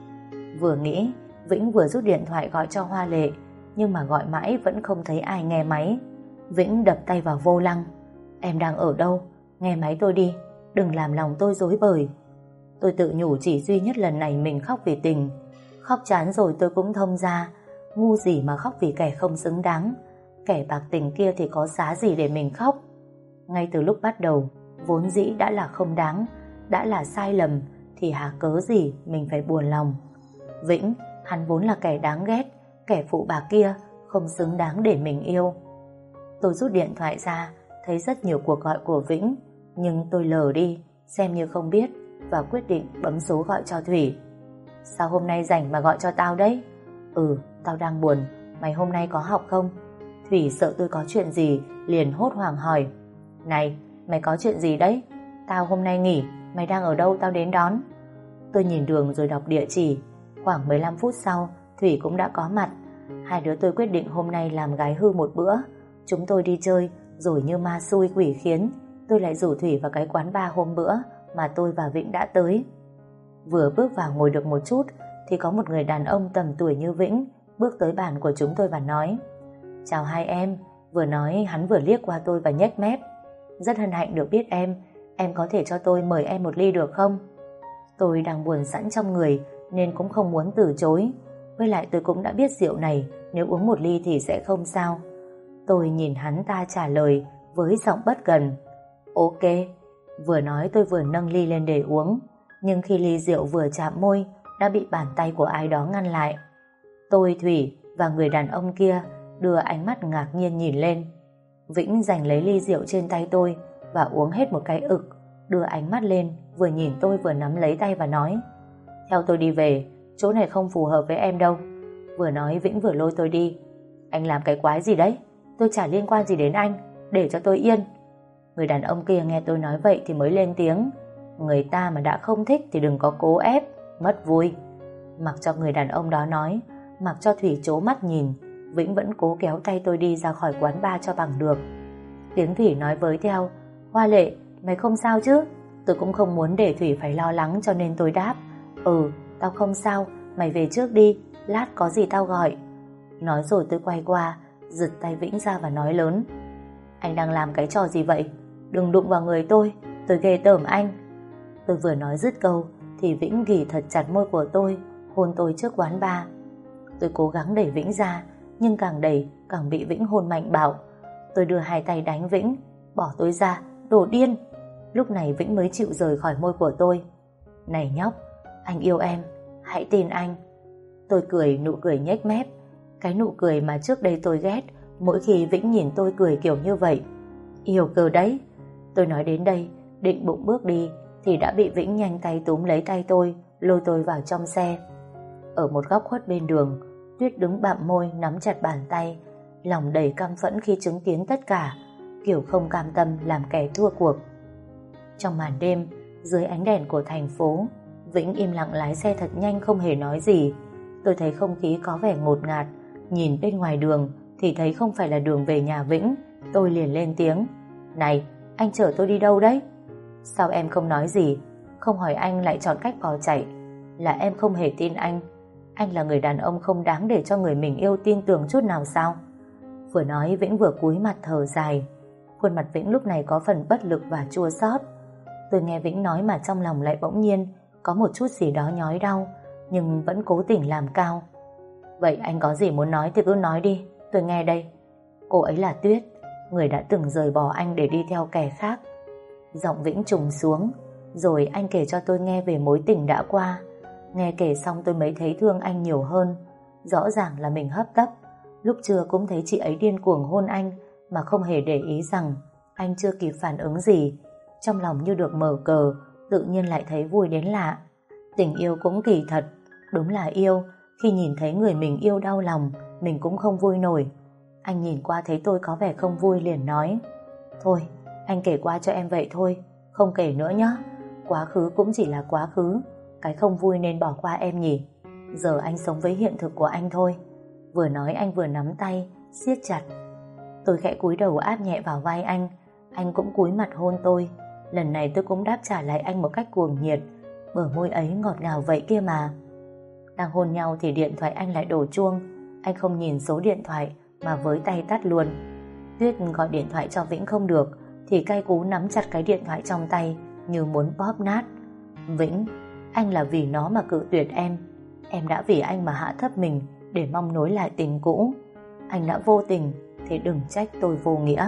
Vừa nghĩ, Vĩnh vừa rút điện thoại gọi cho Hoa Lệ, nhưng mà gọi mãi vẫn không thấy ai nghe máy. Vĩnh đập tay vào vô lăng. Em đang ở đâu? Nghe máy tôi đi, đừng làm lòng tôi rối bời. Tôi tự nhủ chỉ duy nhất lần này mình khóc vì tình. Khóc chán rồi tôi cũng thông ra, ngu gì mà khóc vì kẻ không xứng đáng. Kẻ bạc tình kia thì có giá gì để mình khóc. Ngay từ lúc bắt đầu, vốn dĩ đã là không đáng, đã là sai lầm, thì hả cớ gì mình phải buồn lòng. Vĩnh, hắn vốn là kẻ đáng ghét, kẻ phụ bạc kia không xứng đáng để mình yêu. Tôi rút điện thoại ra, thấy rất nhiều cuộc gọi của Vĩnh, nhưng tôi lờ đi, xem như không biết, và quyết định bấm số gọi cho Thủy. Sao hôm nay rảnh mà gọi cho tao đấy? Tao đang buồn, mày hôm nay có học không? Thủy sợ tôi có chuyện gì, liền hốt hoảng hỏi. Này, mày có chuyện gì đấy? Tao hôm nay nghỉ, mày đang ở đâu tao đến đón. Tôi nhìn đường rồi đọc địa chỉ. Khoảng 15 phút sau, Thủy cũng đã có mặt. Hai đứa tôi quyết định hôm nay làm gái hư một bữa. Chúng tôi đi chơi, rồi như ma xui quỷ khiến, tôi lại rủ Thủy vào cái quán bar hôm bữa mà tôi và Vĩnh đã tới. Vừa bước vào ngồi được một chút, thì có một người đàn ông tầm tuổi như Vĩnh bước tới bàn của chúng tôi và nói: Chào hai em. Vừa nói hắn vừa liếc qua tôi và nhếch mép. Rất hân hạnh được biết em có thể cho tôi mời em một ly được không? Tôi đang buồn sẵn trong người nên cũng không muốn từ chối. Với lại tôi cũng đã biết rượu này nếu uống một ly thì sẽ không sao. Tôi nhìn hắn ta trả lời với giọng bất cần: Ok. Vừa nói tôi vừa nâng ly lên để uống, nhưng khi ly rượu vừa chạm môi đã bị bàn tay của ai đó ngăn lại. Tôi, Thủy và người đàn ông kia đưa ánh mắt ngạc nhiên nhìn lên. Vĩnh giành lấy ly rượu trên tay tôi và uống hết một cái ực, đưa ánh mắt lên, vừa nhìn tôi vừa nắm lấy tay và nói: Theo tôi đi về, chỗ này không phù hợp với em đâu. Vừa nói Vĩnh vừa lôi tôi đi. Anh làm cái quái gì đấy? Tôi chả liên quan gì đến anh, để cho tôi yên. Người đàn ông kia nghe tôi nói vậy thì mới lên tiếng: Người ta mà đã không thích thì đừng có cố ép, mất vui. Mặc cho người đàn ông đó nói, mặc cho Thủy trố mắt nhìn, Vĩnh vẫn cố kéo tay tôi đi ra khỏi quán bar cho bằng được. Tiếng Thủy nói với theo: Hoa Lệ, mày không sao chứ? Tôi cũng không muốn để Thủy phải lo lắng cho nên tôi đáp: Tao không sao, mày về trước đi, lát có gì tao gọi. Nói rồi tôi quay qua, giật tay Vĩnh ra và nói lớn: Anh đang làm cái trò gì vậy? Đừng đụng vào người tôi ghê tởm anh. Tôi vừa nói dứt câu thì Vĩnh ghì thật chặt môi của tôi, hôn tôi trước quán bar. Tôi cố gắng đẩy Vĩnh ra, nhưng càng đẩy càng bị Vĩnh hôn mạnh bạo. Tôi đưa hai tay đánh Vĩnh, bỏ tôi ra, đồ điên. Lúc này Vĩnh mới chịu rời khỏi môi của tôi. Này nhóc, anh yêu em, hãy tin anh. Tôi cười nụ cười nhếch mép, cái nụ cười mà trước đây tôi ghét mỗi khi Vĩnh nhìn tôi cười kiểu như vậy. Yêu cơ đấy. Tôi nói đến đây, định bụng bước đi thì đã bị Vĩnh nhanh tay túm lấy tay tôi, lôi tôi vào trong xe. Ở một góc khuất bên đường, Tuyết đứng bặm môi nắm chặt bàn tay, lòng đầy căm phẫn khi chứng kiến tất cả, kiểu không cam tâm làm kẻ thua cuộc. Trong màn đêm, dưới ánh đèn của thành phố, Vĩnh im lặng lái xe thật nhanh không hề nói gì. Tôi thấy không khí có vẻ ngột ngạt, nhìn bên ngoài đường thì thấy không phải là đường về nhà Vĩnh. Tôi liền lên tiếng. Này, anh chở tôi đi đâu đấy? Sao em không nói gì? Không hỏi anh lại chọn cách bỏ chạy? Là em không hề tin anh? Anh là người đàn ông không đáng để cho người mình yêu tin tưởng chút nào sao? Vừa nói Vĩnh vừa cúi mặt thở dài. Khuôn mặt Vĩnh lúc này có phần bất lực và chua xót. Tôi nghe Vĩnh nói mà trong lòng lại bỗng nhiên có một chút gì đó nhói đau, nhưng vẫn cố tình làm cao. Vậy anh có gì muốn nói thì cứ nói đi, tôi nghe đây. Cô ấy là Tuyết, người đã từng rời bỏ anh để đi theo kẻ khác. Giọng Vĩnh trùng xuống, rồi anh kể cho tôi nghe về mối tình đã qua. Nghe kể xong tôi mới thấy thương anh nhiều hơn. Rõ ràng là mình hấp tấp. Lúc trưa cũng thấy chị ấy điên cuồng hôn anh mà không hề để ý rằng anh chưa kịp phản ứng gì. Trong lòng như được mở cờ, tự nhiên lại thấy vui đến lạ. Tình yêu cũng kỳ thật, đúng là yêu. Khi nhìn thấy người mình yêu đau lòng, mình cũng không vui nổi. Anh nhìn qua thấy tôi có vẻ không vui liền nói. Thôi, anh kể qua cho em vậy thôi, không kể nữa nhé. Quá khứ cũng chỉ là quá khứ, cái không vui nên bỏ qua em nhỉ. Giờ anh sống với hiện thực của anh thôi. Vừa nói anh vừa nắm tay siết chặt. Tôi khẽ cúi đầu áp nhẹ vào vai anh cũng cúi mặt hôn tôi. Lần này tôi cũng đáp trả lại anh một cách cuồng nhiệt. Bờ môi ấy ngọt ngào vậy kia mà. Đang hôn nhau thì điện thoại anh lại đổ chuông. Anh không nhìn số điện thoại mà với tay tắt luôn. Tuyết gọi điện thoại cho Vĩnh không được thì cay cú nắm chặt cái điện thoại trong tay như muốn bóp nát. Vĩnh, anh là vì nó mà cự tuyệt em. Em đã vì anh mà hạ thấp mình để mong nối lại tình cũ. Anh đã vô tình thì đừng trách tôi vô nghĩa.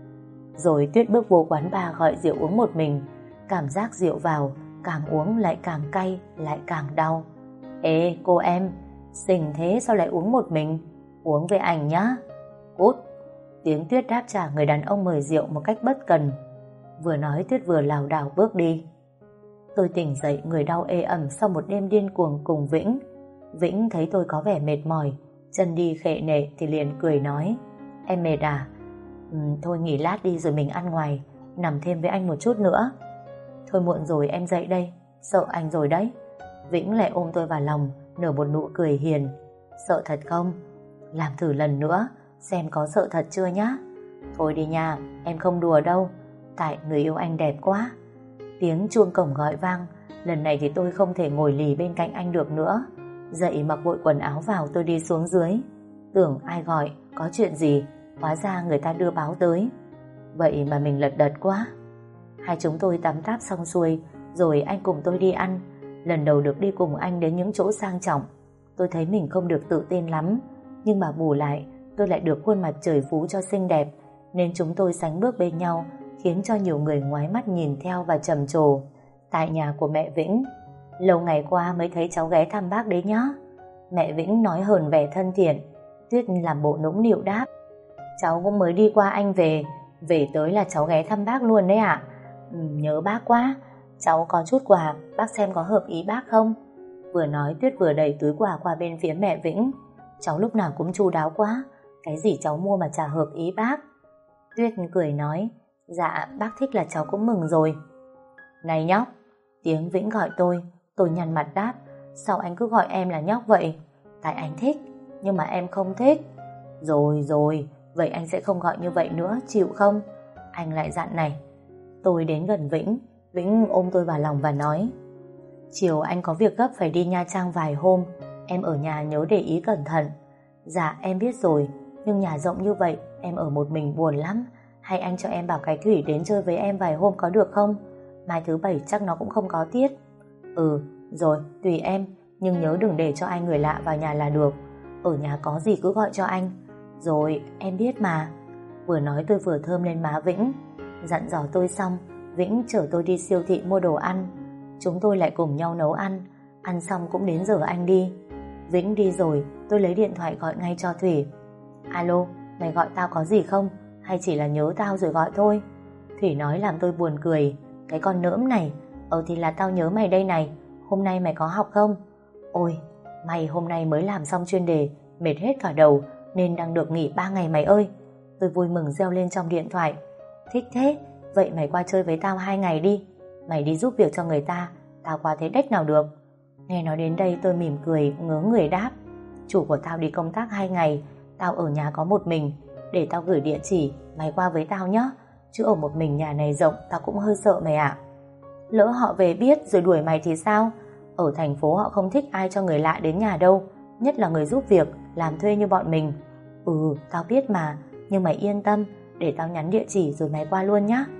Rồi Tuyết bước vô quán bar gọi rượu uống một mình. Cảm giác rượu vào, càng uống lại càng cay, lại càng đau. Ê cô em, xinh thế sao lại uống một mình? Uống với anh nhá. Cút. Tiếng Tuyết đáp trả người đàn ông mời rượu một cách bất cần. Vừa nói Tuyết vừa lảo đảo bước đi. Tôi tỉnh dậy người đau ê ẩm sau một đêm điên cuồng cùng Vĩnh. Vĩnh thấy tôi có vẻ mệt mỏi, chân đi khệ nệ thì liền cười nói. Em mệt à? Thôi nghỉ lát đi rồi mình ăn ngoài, nằm thêm với anh một chút nữa. Thôi muộn rồi em dậy đây, sợ anh rồi đấy. Vĩnh lại ôm tôi vào lòng, nở một nụ cười hiền. Sợ thật không? Làm thử lần nữa, xem có sợ thật chưa nhá. Thôi đi nha, em không đùa đâu, tại người yêu anh đẹp quá. Tiếng chuông cổng gọi vang. Lần này thì tôi không thể ngồi lì bên cạnh anh được nữa. Dậy mặc vội quần áo vào tôi đi xuống dưới. Tưởng ai gọi, có chuyện gì, hóa ra người ta đưa báo tới. Vậy mà mình lật đật quá. Hai chúng tôi tắm táp xong xuôi, rồi anh cùng tôi đi ăn. Lần đầu được đi cùng anh đến những chỗ sang trọng, tôi thấy mình không được tự tin lắm. Nhưng mà bù lại, tôi lại được khuôn mặt trời phú cho xinh đẹp, nên chúng tôi sánh bước bên nhau, khiến cho nhiều người ngoái mắt nhìn theo và trầm trồ. Tại nhà của mẹ Vĩnh. Lâu ngày qua mới thấy cháu ghé thăm bác đấy nhá. Mẹ Vĩnh nói hờn vẻ thân thiện. Tuyết làm bộ nũng nịu đáp. Cháu cũng mới đi qua anh về tới là cháu ghé thăm bác luôn đấy ạ. Nhớ bác quá. Cháu có chút quà, bác xem có hợp ý bác không? Vừa nói Tuyết vừa đẩy túi quà qua bên phía mẹ Vĩnh. Cháu lúc nào cũng chu đáo quá, cái gì cháu mua mà chả hợp ý bác. Tuyết cười nói. Dạ bác thích là cháu cũng mừng rồi. Này nhóc. Tiếng Vĩnh gọi tôi nhăn mặt đáp. Sao anh cứ gọi em là nhóc vậy? Tại anh thích, nhưng mà em không thích. Rồi, vậy anh sẽ không gọi như vậy nữa, chịu không? Anh lại dặn này. Tôi đến gần Vĩnh ôm tôi vào lòng và nói. Chiều anh có việc gấp phải đi Nha Trang vài hôm, em ở nhà nhớ để ý cẩn thận. Dạ em biết rồi, nhưng nhà rộng như vậy em ở một mình buồn lắm. Hay anh cho em bảo cái Thủy đến chơi với em vài hôm có được không? Mai thứ bảy chắc nó cũng không có tiết. Rồi, tùy em, nhưng nhớ đừng để cho ai người lạ vào nhà là được. Ở nhà có gì cứ gọi cho anh. Rồi, em biết mà. Vừa nói tôi vừa thơm lên má Vĩnh. Dặn dò tôi xong, Vĩnh chở tôi đi siêu thị mua đồ ăn. Chúng tôi lại cùng nhau nấu ăn. Ăn xong cũng đến giờ anh đi. Vĩnh đi rồi, tôi lấy điện thoại gọi ngay cho Thủy. Alo, mày gọi tao có gì không? Hay chỉ là nhớ tao rồi gọi thôi? Thủy nói làm tôi buồn cười. Cái con nỡm này. Thì là tao nhớ mày đây này. Hôm nay mày có học không? Ôi, mày hôm nay mới làm xong chuyên đề, mệt hết cả đầu, nên đang được nghỉ 3 ngày mày ơi. Tôi vui mừng reo lên trong điện thoại. Thích thế, vậy mày qua chơi với tao 2 ngày đi. Mày đi giúp việc cho người ta, tao qua thế đếch nào được. Nghe nói đến đây tôi mỉm cười, ngớ người đáp. Chủ của tao đi công tác 2 ngày, tao ở nhà có một mình. Để tao gửi địa chỉ, mày qua với tao nhé. Chứ ở một mình nhà này rộng, tao cũng hơi sợ mày ạ. Lỡ họ về biết rồi đuổi mày thì sao? Ở thành phố họ không thích ai cho người lạ đến nhà đâu, nhất là người giúp việc, làm thuê như bọn mình. Tao biết mà, nhưng mày yên tâm, để tao nhắn địa chỉ rồi mày qua luôn nhá.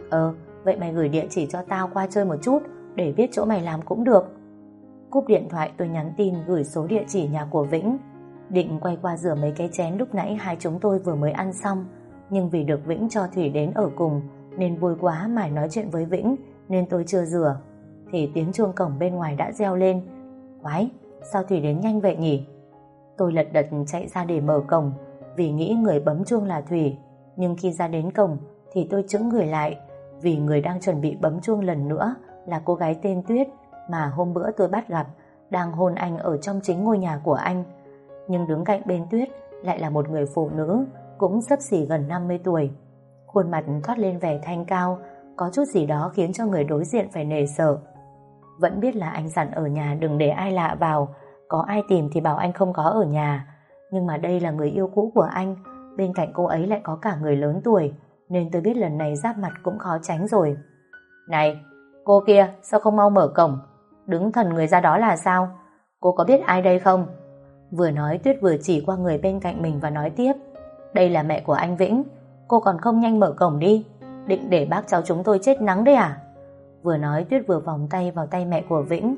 Vậy mày gửi địa chỉ cho tao qua chơi một chút, để biết chỗ mày làm cũng được. Cúp điện thoại tôi nhắn tin gửi số địa chỉ nhà của Vĩnh. Định quay qua rửa mấy cái chén lúc nãy hai chúng tôi vừa mới ăn xong, nhưng vì được Vĩnh cho Thủy đến ở cùng nên vui quá mải nói chuyện với Vĩnh, nên tôi chưa rửa. Thì tiếng chuông cổng bên ngoài đã reo lên. Quái, sao Thủy đến nhanh vậy nhỉ? Tôi lật đật chạy ra để mở cổng, vì nghĩ người bấm chuông là Thủy. Nhưng khi ra đến cổng thì tôi chững người lại, vì người đang chuẩn bị bấm chuông lần nữa là cô gái tên Tuyết mà hôm bữa tôi bắt gặp đang hôn anh ở trong chính ngôi nhà của anh. Nhưng đứng cạnh bên Tuyết lại là một người phụ nữ cũng xấp xỉ gần 50 tuổi. Khuôn mặt thoát lên vẻ thanh cao, có chút gì đó khiến cho người đối diện phải nể sợ. Vẫn biết là anh dặn ở nhà đừng để ai lạ vào, có ai tìm thì bảo anh không có ở nhà. Nhưng mà đây là người yêu cũ của anh, bên cạnh cô ấy lại có cả người lớn tuổi, nên tôi biết lần này giáp mặt cũng khó tránh rồi. Này, cô kia, sao không mau mở cổng? Đứng thần người ra đó là sao? Cô có biết ai đây không? Vừa nói Tuyết vừa chỉ qua người bên cạnh mình và nói tiếp. Đây là mẹ của anh Vĩnh, cô còn không nhanh mở cổng đi. Định để bác cháu chúng tôi chết nắng đấy à? Vừa nói Tuyết vừa vòng tay vào tay mẹ của Vĩnh.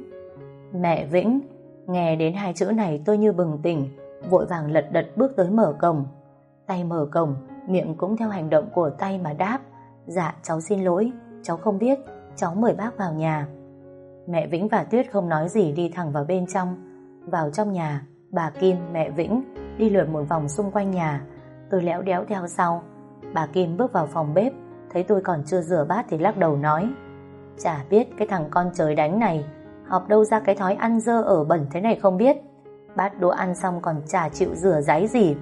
Mẹ Vĩnh. Nghe đến hai chữ này tôi như bừng tỉnh, vội vàng lật đật bước tới mở cổng. Tay mở cổng, miệng cũng theo hành động của tay mà đáp. Dạ cháu xin lỗi, cháu không biết, cháu mời bác vào nhà. Mẹ Vĩnh và Tuyết không nói gì đi thẳng vào bên trong. Vào trong nhà, bà Kim, mẹ Vĩnh đi lượn một vòng xung quanh nhà. Tôi léo đéo theo sau. Bà Kim bước vào phòng bếp, thấy tôi còn chưa rửa bát thì lắc đầu nói. Chả biết cái thằng con trời đánh này học đâu ra cái thói ăn dơ ở bẩn thế này không biết. Bát đũa ăn xong còn chả chịu rửa ráy gì.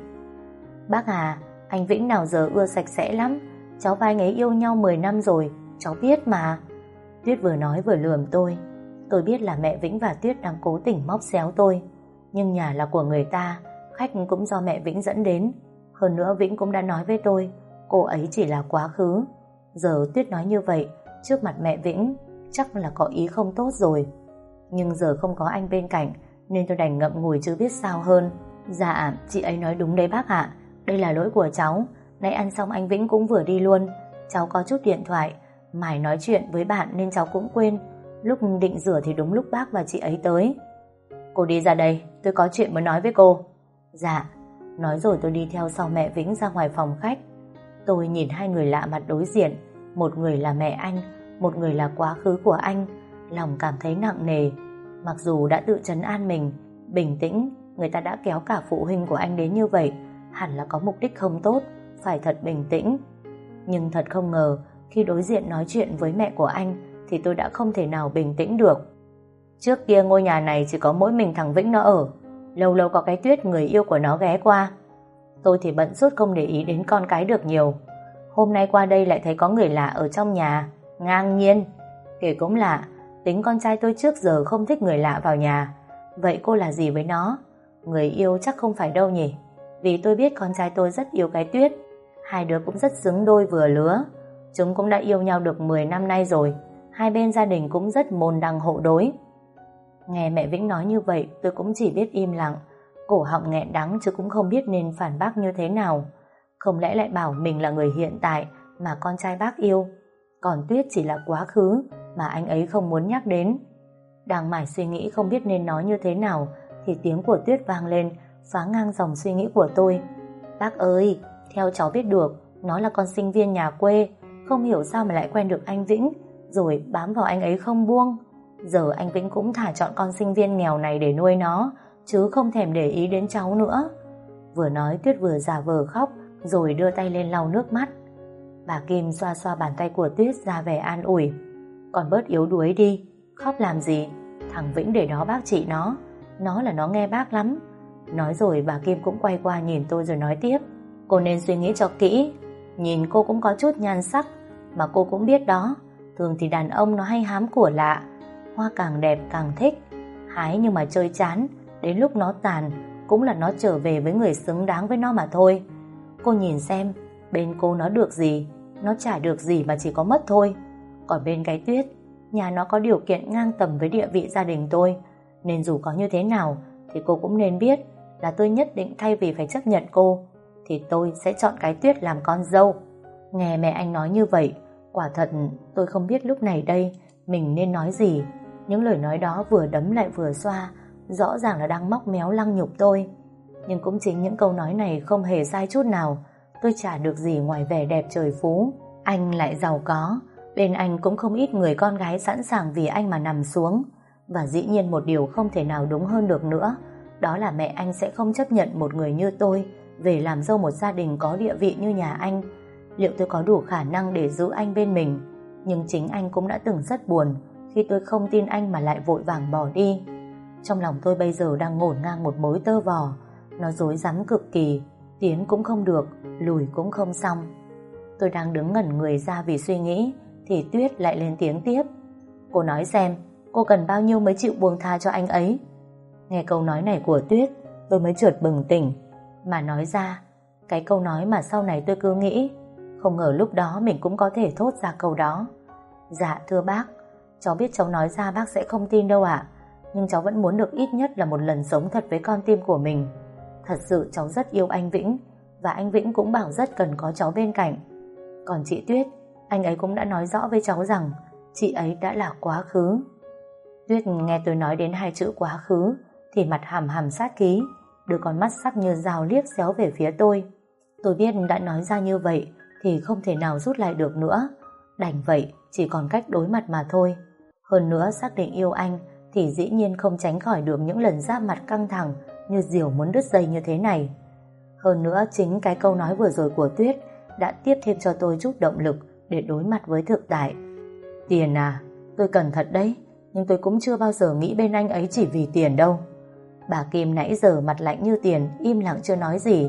Bác à, anh Vĩnh nào giờ ưa sạch sẽ lắm. Cháu và anh ấy yêu nhau 10 năm rồi, cháu biết mà. Tuyết vừa nói vừa lườm tôi. Tôi biết là mẹ Vĩnh và Tuyết đang cố tình móc xéo tôi, nhưng nhà là của người ta, khách cũng do mẹ Vĩnh dẫn đến. Hơn nữa Vĩnh cũng đã nói với tôi, cô ấy chỉ là quá khứ. Giờ Tuyết nói như vậy trước mặt mẹ Vĩnh, chắc là có ý không tốt rồi. Nhưng giờ không có anh bên cạnh, nên tôi đành ngậm ngùi chưa biết sao hơn. Dạ, chị ấy nói đúng đấy bác ạ. Đây là lỗi của cháu. Nãy ăn xong anh Vĩnh cũng vừa đi luôn. Cháu có chút điện thoại, mải nói chuyện với bạn nên cháu cũng quên. Lúc định rửa thì đúng lúc bác và chị ấy tới. Cô đi ra đây, tôi có chuyện muốn nói với cô. Dạ. Nói rồi tôi đi theo sau mẹ Vĩnh ra ngoài phòng khách. Tôi nhìn hai người lạ mặt đối diện. Một người là mẹ anh, một người là quá khứ của anh. Lòng cảm thấy nặng nề. Mặc dù đã tự trấn an mình, bình tĩnh, người ta đã kéo cả phụ huynh của anh đến như vậy, hẳn là có mục đích không tốt, phải thật bình tĩnh. Nhưng thật không ngờ, khi đối diện nói chuyện với mẹ của anh thì tôi đã không thể nào bình tĩnh được. Trước kia ngôi nhà này chỉ có mỗi mình thằng Vĩnh nó ở, lâu lâu có cái Tuyết người yêu của nó ghé qua. Tôi thì bận suốt không để ý đến con cái được nhiều. Hôm nay qua đây lại thấy có người lạ ở trong nhà, ngang nhiên. Kể cũng lạ, tính con trai tôi trước giờ không thích người lạ vào nhà. Vậy cô là gì với nó? Người yêu chắc không phải đâu nhỉ? Vì tôi biết con trai tôi rất yêu cái Tuyết. Hai đứa cũng rất xứng đôi vừa lứa. Chúng cũng đã yêu nhau được 10 năm nay rồi. Hai bên gia đình cũng rất môn đăng hộ đối. Nghe mẹ Vĩnh nói như vậy, tôi cũng chỉ biết im lặng, cổ họng nghẹn đắng chứ cũng không biết nên phản bác như thế nào. Không lẽ lại bảo mình là người hiện tại mà con trai bác yêu, còn Tuyết chỉ là quá khứ mà anh ấy không muốn nhắc đến. Đang mải suy nghĩ không biết nên nói như thế nào thì tiếng của Tuyết vang lên, phá ngang dòng suy nghĩ của tôi. Bác ơi, theo cháu biết được, nó là con sinh viên nhà quê, Không hiểu sao mà lại quen được anh Vĩnh, rồi bám vào anh ấy không buông. Giờ anh Vĩnh cũng thả chọn con sinh viên nghèo này để nuôi nó, chứ không thèm để ý đến cháu nữa. Vừa nói Tuyết vừa giả vờ khóc, rồi đưa tay lên lau nước mắt. Bà Kim xoa xoa bàn tay của Tuyết ra vẻ an ủi. Con bớt yếu đuối đi, khóc làm gì, thằng Vĩnh để đó bác chị nó là nó nghe bác lắm. Nói rồi bà Kim cũng quay qua nhìn tôi rồi nói tiếp. Cô nên suy nghĩ cho kỹ, nhìn cô cũng có chút nhan sắc, mà cô cũng biết đó, thường thì đàn ông nó hay hám của lạ, hoa càng đẹp càng thích, hái nhưng mà chơi chán, đến lúc nó tàn cũng là nó trở về với người xứng đáng với nó mà thôi. Cô nhìn xem, bên cô nó được gì, nó chả được gì mà chỉ có mất thôi. Còn bên cái Tuyết, nhà nó có điều kiện ngang tầm với địa vị gia đình tôi, nên dù có như thế nào thì cô cũng nên biết là tôi nhất định thay vì phải chấp nhận cô thì tôi sẽ chọn cái Tuyết làm con dâu. Nghe mẹ anh nói như vậy, quả thật tôi không biết lúc này đây mình nên nói gì. Những lời nói đó vừa đấm lại vừa xoa, rõ ràng là đang móc méo lăng nhục tôi. Nhưng cũng chính những câu nói này không hề sai chút nào. Tôi chả được gì ngoài vẻ đẹp trời phú. Anh lại giàu có, bên anh cũng không ít người con gái sẵn sàng vì anh mà nằm xuống. Và dĩ nhiên một điều không thể nào đúng hơn được nữa, đó là mẹ anh sẽ không chấp nhận một người như tôi về làm dâu một gia đình có địa vị như nhà anh. Liệu tôi có đủ khả năng để giữ anh bên mình? Nhưng chính anh cũng đã từng rất buồn khi tôi không tin anh mà lại vội vàng bỏ đi. Trong lòng tôi bây giờ đang ngổn ngang một mối tơ vò. Nó rối rắm cực kỳ, tiến cũng không được, lùi cũng không xong. Tôi đang đứng ngẩn người ra vì suy nghĩ thì Tuyết lại lên tiếng tiếp. Cô nói xem, cô cần bao nhiêu mới chịu buông tha cho anh ấy? Nghe câu nói này của Tuyết, tôi mới chợt bừng tỉnh. Mà nói ra, cái câu nói mà sau này tôi cứ nghĩ, không ngờ lúc đó mình cũng có thể thốt ra câu đó. Dạ thưa bác, cháu biết cháu nói ra bác sẽ không tin đâu ạ, nhưng cháu vẫn muốn được ít nhất là một lần sống thật với con tim của mình. Thật sự cháu rất yêu anh Vĩnh, và anh Vĩnh cũng bảo rất cần có cháu bên cạnh. Còn chị Tuyết, anh ấy cũng đã nói rõ với cháu rằng chị ấy đã là quá khứ. Tuyết nghe tôi nói đến hai chữ quá khứ thì mặt hàm hàm sát khí, đôi con mắt sắc như dao liếc xéo về phía tôi. Tôi biết đã nói ra như vậy thì không thể nào rút lại được nữa. Đành vậy, chỉ còn cách đối mặt mà thôi. Hơn nữa xác định yêu anh thì dĩ nhiên không tránh khỏi được những lần giáp mặt căng thẳng như diều muốn đứt dây như thế này. Hơn nữa chính cái câu nói vừa rồi của Tuyết đã tiếp thêm cho tôi chút động lực để đối mặt với thực tại. Tiền à, tôi cần thật đấy, nhưng tôi cũng chưa bao giờ nghĩ bên anh ấy chỉ vì tiền đâu. Bà Kim nãy giờ mặt lạnh như tiền, im lặng chưa nói gì.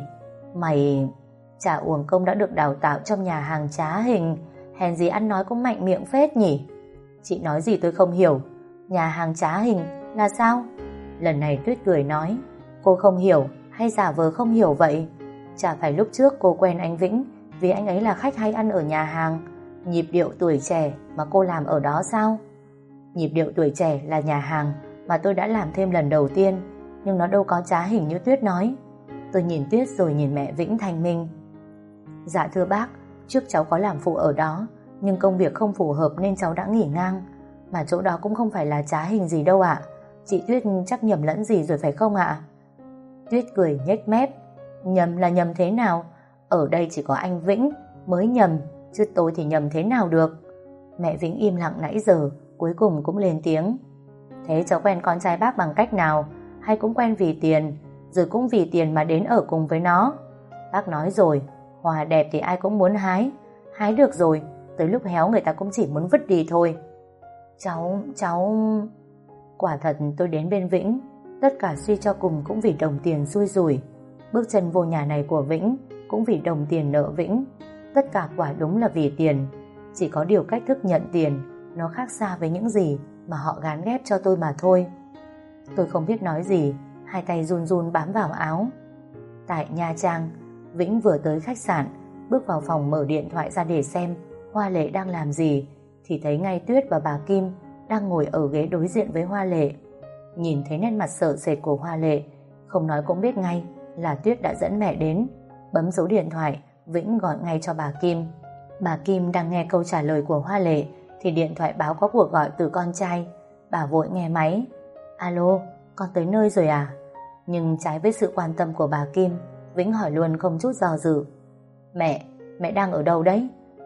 Mày chả uổng công đã được đào tạo trong nhà hàng trá hình, hèn gì ăn nói cũng mạnh miệng phết nhỉ. Chị nói gì tôi không hiểu. Nhà hàng trá hình là sao? Lần này Tuyết cười nói, cô không hiểu hay giả vờ không hiểu vậy? Chả phải lúc trước cô quen anh Vĩnh vì anh ấy là khách hay ăn ở nhà hàng Nhịp Điệu Tuổi Trẻ mà cô làm ở đó sao? Nhịp Điệu Tuổi Trẻ là nhà hàng mà tôi đã làm thêm lần đầu tiên, nhưng nó đâu có trá hình như Tuyết nói. Tôi nhìn Tuyết rồi nhìn mẹ Vĩnh thanh minh. Dạ thưa bác, trước cháu có làm phụ ở đó, nhưng công việc không phù hợp nên cháu đã nghỉ ngang. Mà chỗ đó cũng không phải là trá hình gì đâu ạ. Chị Tuyết chắc nhầm lẫn gì rồi phải không ạ? Tuyết cười nhếch mép. Nhầm là nhầm thế nào? Ở đây chỉ có anh Vĩnh mới nhầm, chứ tôi thì nhầm thế nào được? Mẹ Vĩnh im lặng nãy giờ, cuối cùng cũng lên tiếng. Thế cháu quen con trai bác bằng cách nào? Hay cũng quen vì tiền, rồi cũng vì tiền mà đến ở cùng với nó? Bác nói rồi, hoa đẹp thì ai cũng muốn hái. Hái được rồi, tới lúc héo người ta cũng chỉ muốn vứt đi thôi. Cháu... Quả thật tôi đến bên Vĩnh, tất cả suy cho cùng cũng vì đồng tiền xui rủi. Bước chân vô nhà này của Vĩnh cũng vì đồng tiền nợ Vĩnh. Tất cả quả đúng là vì tiền. Chỉ có điều cách thức nhận tiền nó khác xa với những gì mà họ gán ghép cho tôi mà thôi. Tôi không biết nói gì, hai tay run run bám vào áo. Tại Nha Trang, Vĩnh vừa tới khách sạn, bước vào phòng mở điện thoại ra để xem Hoa Lệ đang làm gì, thì thấy ngay Tuyết và bà Kim đang ngồi ở ghế đối diện với Hoa Lệ. Nhìn thấy nét mặt sợ sệt của Hoa Lệ, không nói cũng biết ngay là Tuyết đã dẫn mẹ đến. Bấm số điện thoại, Vĩnh gọi ngay cho bà Kim. Bà Kim đang nghe câu trả lời của Hoa Lệ thì điện thoại báo có cuộc gọi từ con trai. Bà vội nghe máy. Alo, con tới nơi rồi à? Nhưng trái với sự quan tâm của bà Kim, Vĩnh hỏi luôn không chút do dự. Mẹ đang ở đâu đấy?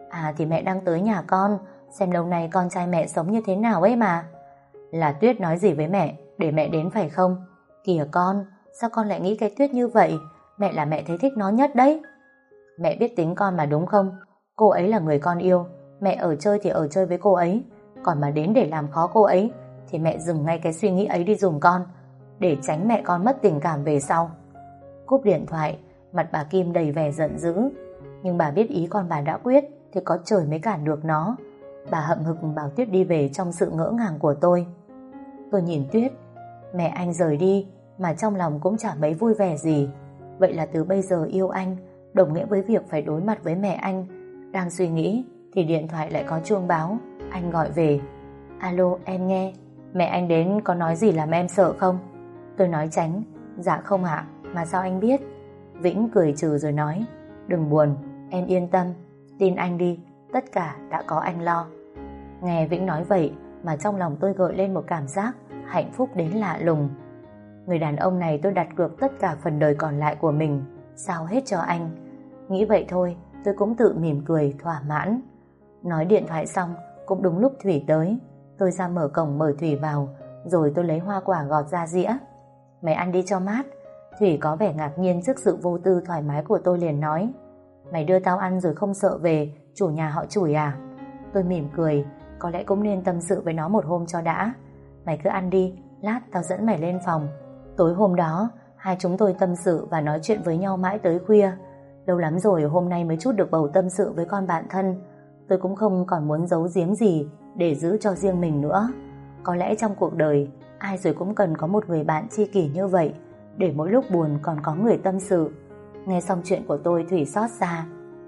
À thì mẹ đang tới nhà con, xem lâu nay con trai mẹ sống như thế nào ấy mà. Là Tuyết nói gì với mẹ, để mẹ đến phải không? Kìa con, sao con lại nghĩ cái Tuyết như vậy? Mẹ là mẹ thấy thích nó nhất đấy. Mẹ biết tính con mà đúng không? Cô ấy là người con yêu, mẹ ở chơi thì ở chơi với cô ấy. Còn mà đến để làm khó cô ấy thì mẹ dừng ngay cái suy nghĩ ấy đi dùm con, để tránh mẹ con mất tình cảm về sau. Cúp điện thoại, mặt bà Kim đầy vẻ giận dữ. Nhưng bà biết ý con bà đã quyết thì có trời mới cản được nó. Bà hậm hực bảo Tuyết đi về trong sự ngỡ ngàng của tôi. Tôi nhìn Tuyết, mẹ anh rời đi mà trong lòng cũng chả mấy vui vẻ gì. Vậy là từ bây giờ yêu anh đồng nghĩa với việc phải đối mặt với mẹ anh. Đang suy nghĩ thì điện thoại lại có chuông báo. Anh gọi về. Alo, em nghe. Mẹ anh đến có nói gì làm em sợ không? Tôi nói tránh. Dạ không ạ. Mà sao anh biết? Vĩnh cười trừ rồi nói, đừng buồn, em yên tâm, tin anh đi, tất cả đã có anh lo. Nghe Vĩnh nói vậy mà trong lòng tôi gợi lên một cảm giác hạnh phúc đến lạ lùng. Người đàn ông này tôi đặt cược tất cả phần đời còn lại của mình, sao hết cho anh. Nghĩ vậy thôi, tôi cũng tự mỉm cười thỏa mãn. Nói điện thoại xong, cũng đúng lúc Thủy tới. Tôi ra mở cổng mời Thủy vào, rồi tôi lấy hoa quả gọt ra dĩa. Mày ăn đi cho mát. Thủy có vẻ ngạc nhiên trước sự vô tư thoải mái của tôi, liền nói, mày đưa tao ăn rồi không sợ về chủ nhà họ chửi à? Tôi mỉm cười, có lẽ cũng nên tâm sự với nó một hôm cho đã. Mày cứ ăn đi, lát tao dẫn mày lên phòng. Tối hôm đó hai chúng tôi tâm sự và nói chuyện với nhau mãi tới khuya. Lâu lắm rồi hôm nay mới chút được bầu tâm sự với con bạn thân. Tôi cũng không còn muốn giấu giếm gì để giữ cho riêng mình nữa. Có lẽ trong cuộc đời ai rồi cũng cần có một người bạn tri kỷ như vậy, để mỗi lúc buồn còn có người tâm sự. Nghe xong chuyện của tôi, Thủy xót xa.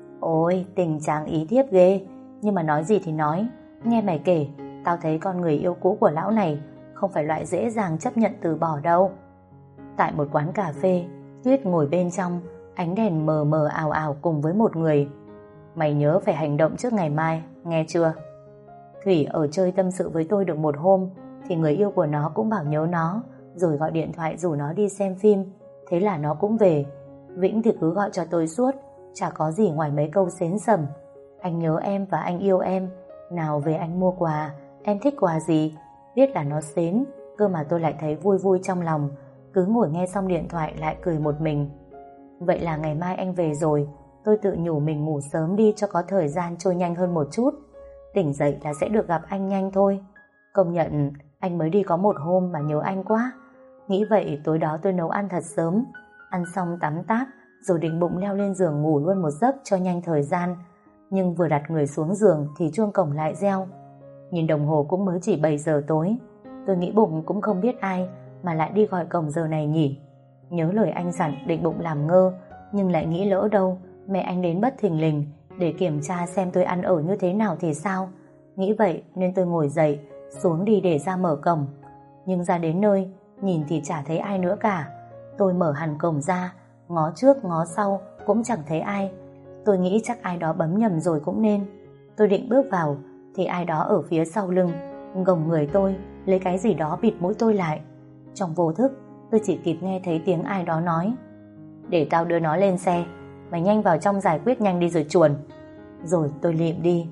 Ôi, tình trạng ý thiếp ghê. Nhưng mà nói gì thì nói, nghe mày kể, tao thấy con người yêu cũ của lão này không phải loại dễ dàng chấp nhận từ bỏ đâu. Tại một quán cà phê, Tuyết ngồi bên trong, ánh đèn mờ mờ ảo ảo cùng với một người. Mày nhớ phải hành động trước ngày mai, nghe chưa? Thủy ở chơi tâm sự với tôi được một hôm thì người yêu của nó cũng bảo nhớ nó, rồi gọi điện thoại rủ nó đi xem phim. Thế là nó cũng về. Vĩnh thì cứ gọi cho tôi suốt, chả có gì ngoài mấy câu xến xẩm. Anh nhớ em và anh yêu em, nào về anh mua quà, em thích quà gì. Biết là nó xến, cơ mà tôi lại thấy vui vui trong lòng. Cứ ngồi nghe xong điện thoại lại cười một mình. Vậy là ngày mai anh về rồi. Tôi tự nhủ mình ngủ sớm đi cho có thời gian trôi nhanh hơn một chút. Tỉnh dậy là sẽ được gặp anh nhanh thôi. Công nhận anh mới đi có một hôm mà nhớ anh quá. Nghĩ vậy tối đó tôi nấu ăn thật sớm. Ăn xong tắm táp rồi định bụng leo lên giường ngủ luôn một giấc cho nhanh thời gian. Nhưng vừa đặt người xuống giường thì chuông cổng lại reo. Nhìn đồng hồ cũng mới chỉ 7 giờ tối. Tôi nghĩ bụng cũng không biết ai mà lại đi gọi cổng giờ này nhỉ. Nhớ lời anh dặn định bụng làm ngơ, nhưng lại nghĩ lỡ đâu mẹ anh đến bất thình lình để kiểm tra xem tôi ăn ở như thế nào thì sao. Nghĩ vậy nên tôi ngồi dậy xuống đi để ra mở cổng. Nhưng ra đến nơi nhìn thì chả thấy ai nữa cả. Tôi mở hẳn cổng ra, ngó trước ngó sau cũng chẳng thấy ai. Tôi nghĩ chắc ai đó bấm nhầm rồi cũng nên. Tôi định bước vào thì ai đó ở phía sau lưng gồng người tôi, lấy cái gì đó bịt mũi tôi lại. Trong vô thức tôi chỉ kịp nghe thấy tiếng ai đó nói, để tao đưa nó lên xe, mày nhanh vào trong giải quyết nhanh đi rồi chuồn. Rồi tôi lịm đi.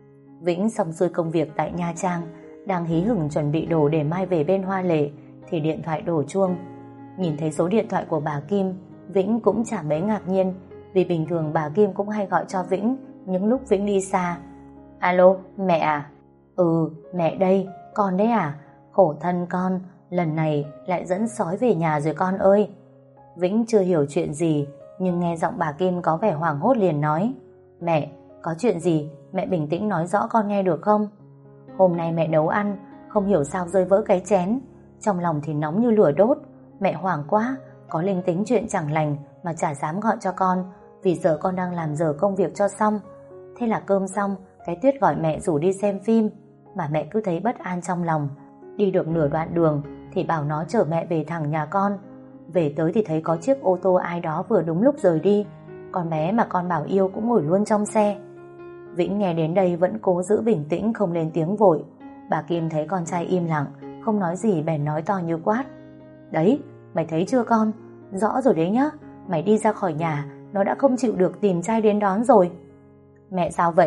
Vĩnh xong xuôi công việc tại Nha Trang, đang hí hửng chuẩn bị đồ để mai về bên Hoa Lệ thì điện thoại đổ chuông. Nhìn thấy số điện thoại của bà Kim, Vĩnh cũng chả mấy ngạc nhiên, vì bình thường bà Kim cũng hay gọi cho Vĩnh những lúc Vĩnh đi xa. Alo, mẹ à? Ừ, mẹ đây, con đấy à? Khổ thân con, lần này lại dẫn sói về nhà rồi con ơi. Vĩnh chưa hiểu chuyện gì, nhưng nghe giọng bà Kim có vẻ hoảng hốt liền nói, mẹ, có chuyện gì? Mẹ bình tĩnh nói rõ con nghe được không? Hôm nay mẹ nấu ăn, không hiểu sao rơi vỡ cái chén. Trong lòng thì nóng như lửa đốt. Mẹ hoảng quá, có linh tính chuyện chẳng lành mà chả dám gọi cho con, vì giờ con đang làm giờ công việc cho xong. Thế là cơm xong, cái Tuyết gọi mẹ rủ đi xem phim, mà mẹ cứ thấy bất an trong lòng. Đi được nửa đoạn đường thì bảo nó chở mẹ về thẳng nhà con. Về tới thì thấy có chiếc ô tô ai đó vừa đúng lúc rời đi. Con bé mà con bảo yêu cũng ngồi luôn trong xe. Vĩnh nghe đến đây vẫn cố giữ bình tĩnh, không lên tiếng vội. Bà Kim thấy con trai im lặng, không nói gì bèn nói to như quát, đấy, mày thấy chưa con? Rõ rồi đấy nhá, mày đi ra khỏi nhà nó đã không chịu được tìm trai đến đón rồi. Mẹ sao vậy?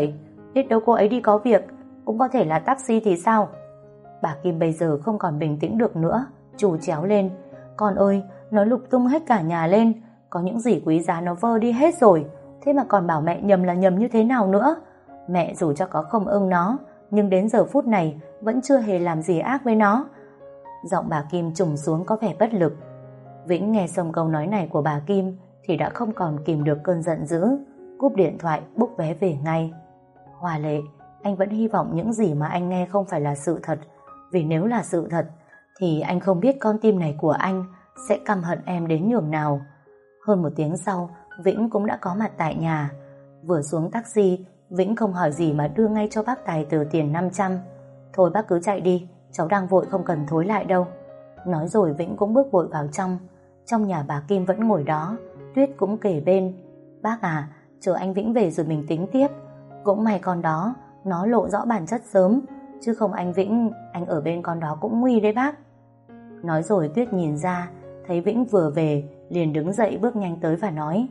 biết đâu cô ấy đi có việc, cũng có thể là taxi thì sao? Bà Kim bây giờ không còn bình tĩnh được nữa, trù chéo lên. Con ơi, nó lục tung hết cả nhà lên, có những gì quý giá nó vơ đi hết rồi, thế mà còn bảo mẹ nhầm là nhầm như thế nào nữa? Mẹ dù cho có không ưng nó, nhưng đến giờ phút này vẫn chưa hề làm gì ác với nó. Giọng bà Kim trùng xuống có vẻ bất lực. Vĩnh nghe xong câu nói này của bà Kim thì đã không còn kìm được cơn giận dữ, cúp điện thoại book vé về ngay. Hoa Lệ, anh vẫn hy vọng những gì mà anh nghe không phải là sự thật, vì nếu là sự thật thì anh không biết con tim này của anh sẽ căm hận em đến nhường nào. Hơn 1 tiếng sau, Vĩnh cũng đã có mặt tại nhà. Vừa xuống taxi, Vĩnh không hỏi gì mà đưa ngay cho bác Tài tờ tiền 500. Thôi bác cứ chạy đi, cháu đang vội không cần thối lại đâu. Nói rồi Vĩnh cũng bước vội vào trong. Trong nhà bà Kim vẫn ngồi đó, Tuyết cũng kề bên. Bác à, chờ anh Vĩnh về rồi mình tính tiếp. Cũng may con đó, nó lộ rõ bản chất sớm, chứ không anh Vĩnh, anh ở bên con đó cũng nguy đấy bác. Nói rồi Tuyết nhìn ra, thấy Vĩnh vừa về, liền đứng dậy bước nhanh tới và nói: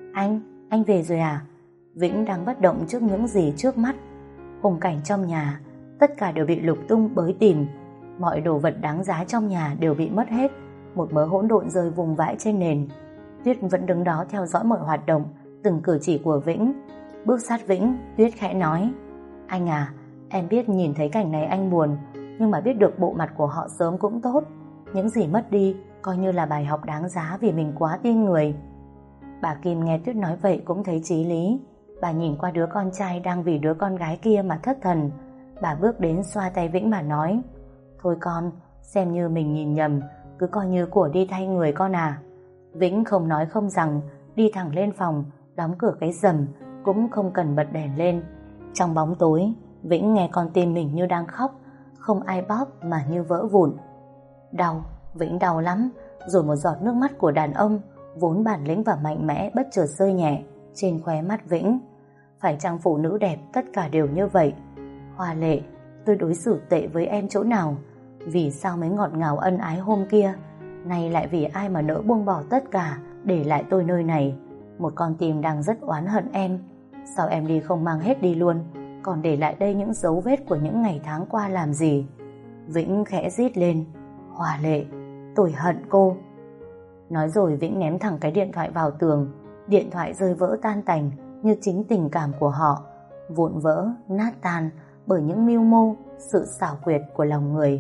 Anh về rồi à? Vĩnh đang bất động trước những gì trước mắt. Khung cảnh trong nhà, tất cả đều bị lục tung bới tìm. Mọi đồ vật đáng giá trong nhà đều bị mất hết, một mớ hỗn độn rơi vùng vãi trên nền. Tuyết vẫn đứng đó theo dõi mọi hoạt động, từng cử chỉ của Vĩnh. Bước sát Vĩnh, Tuyết khẽ nói: Anh à, em biết nhìn thấy cảnh này anh buồn, nhưng mà biết được bộ mặt của họ sớm cũng tốt. Những gì mất đi coi như là bài học đáng giá vì mình quá tin người. Bà Kim nghe Tuyết nói vậy cũng thấy chí lý. Bà nhìn qua đứa con trai đang vì đứa con gái kia mà thất thần. Bà bước đến xoa tay Vĩnh mà nói: Thôi con, xem như mình nhìn nhầm, cứ coi như của đi thay người con à. Vĩnh không nói không rằng, đi thẳng lên phòng, đóng cửa cái rầm, cũng không cần bật đèn lên. Trong bóng tối, Vĩnh nghe con tim mình như đang khóc, không ai bóp mà như vỡ vụn. Đau, Vĩnh đau lắm. Rồi một giọt nước mắt của đàn ông vốn bản lĩnh và mạnh mẽ bất chợt rơi nhẹ trên khóe mắt Vĩnh. Phải chăng phụ nữ đẹp tất cả đều như vậy? Hoa Lệ, tôi đối xử tệ với em chỗ nào? Vì sao mới ngọt ngào ân ái hôm kia, nay lại vì ai mà nỡ buông bỏ tất cả để lại tôi nơi này? Một con tim đang rất oán hận em. Sao em đi không mang hết đi luôn, còn để lại đây những dấu vết của những ngày tháng qua làm gì? Vĩnh khẽ rít lên: Hoa Lệ, tôi hận cô. Nói rồi Vĩnh ném thẳng cái điện thoại vào tường. Điện thoại rơi vỡ tan tành như chính tình cảm của họ, vụn vỡ, nát tan bởi những mưu mô, sự xảo quyệt của lòng người.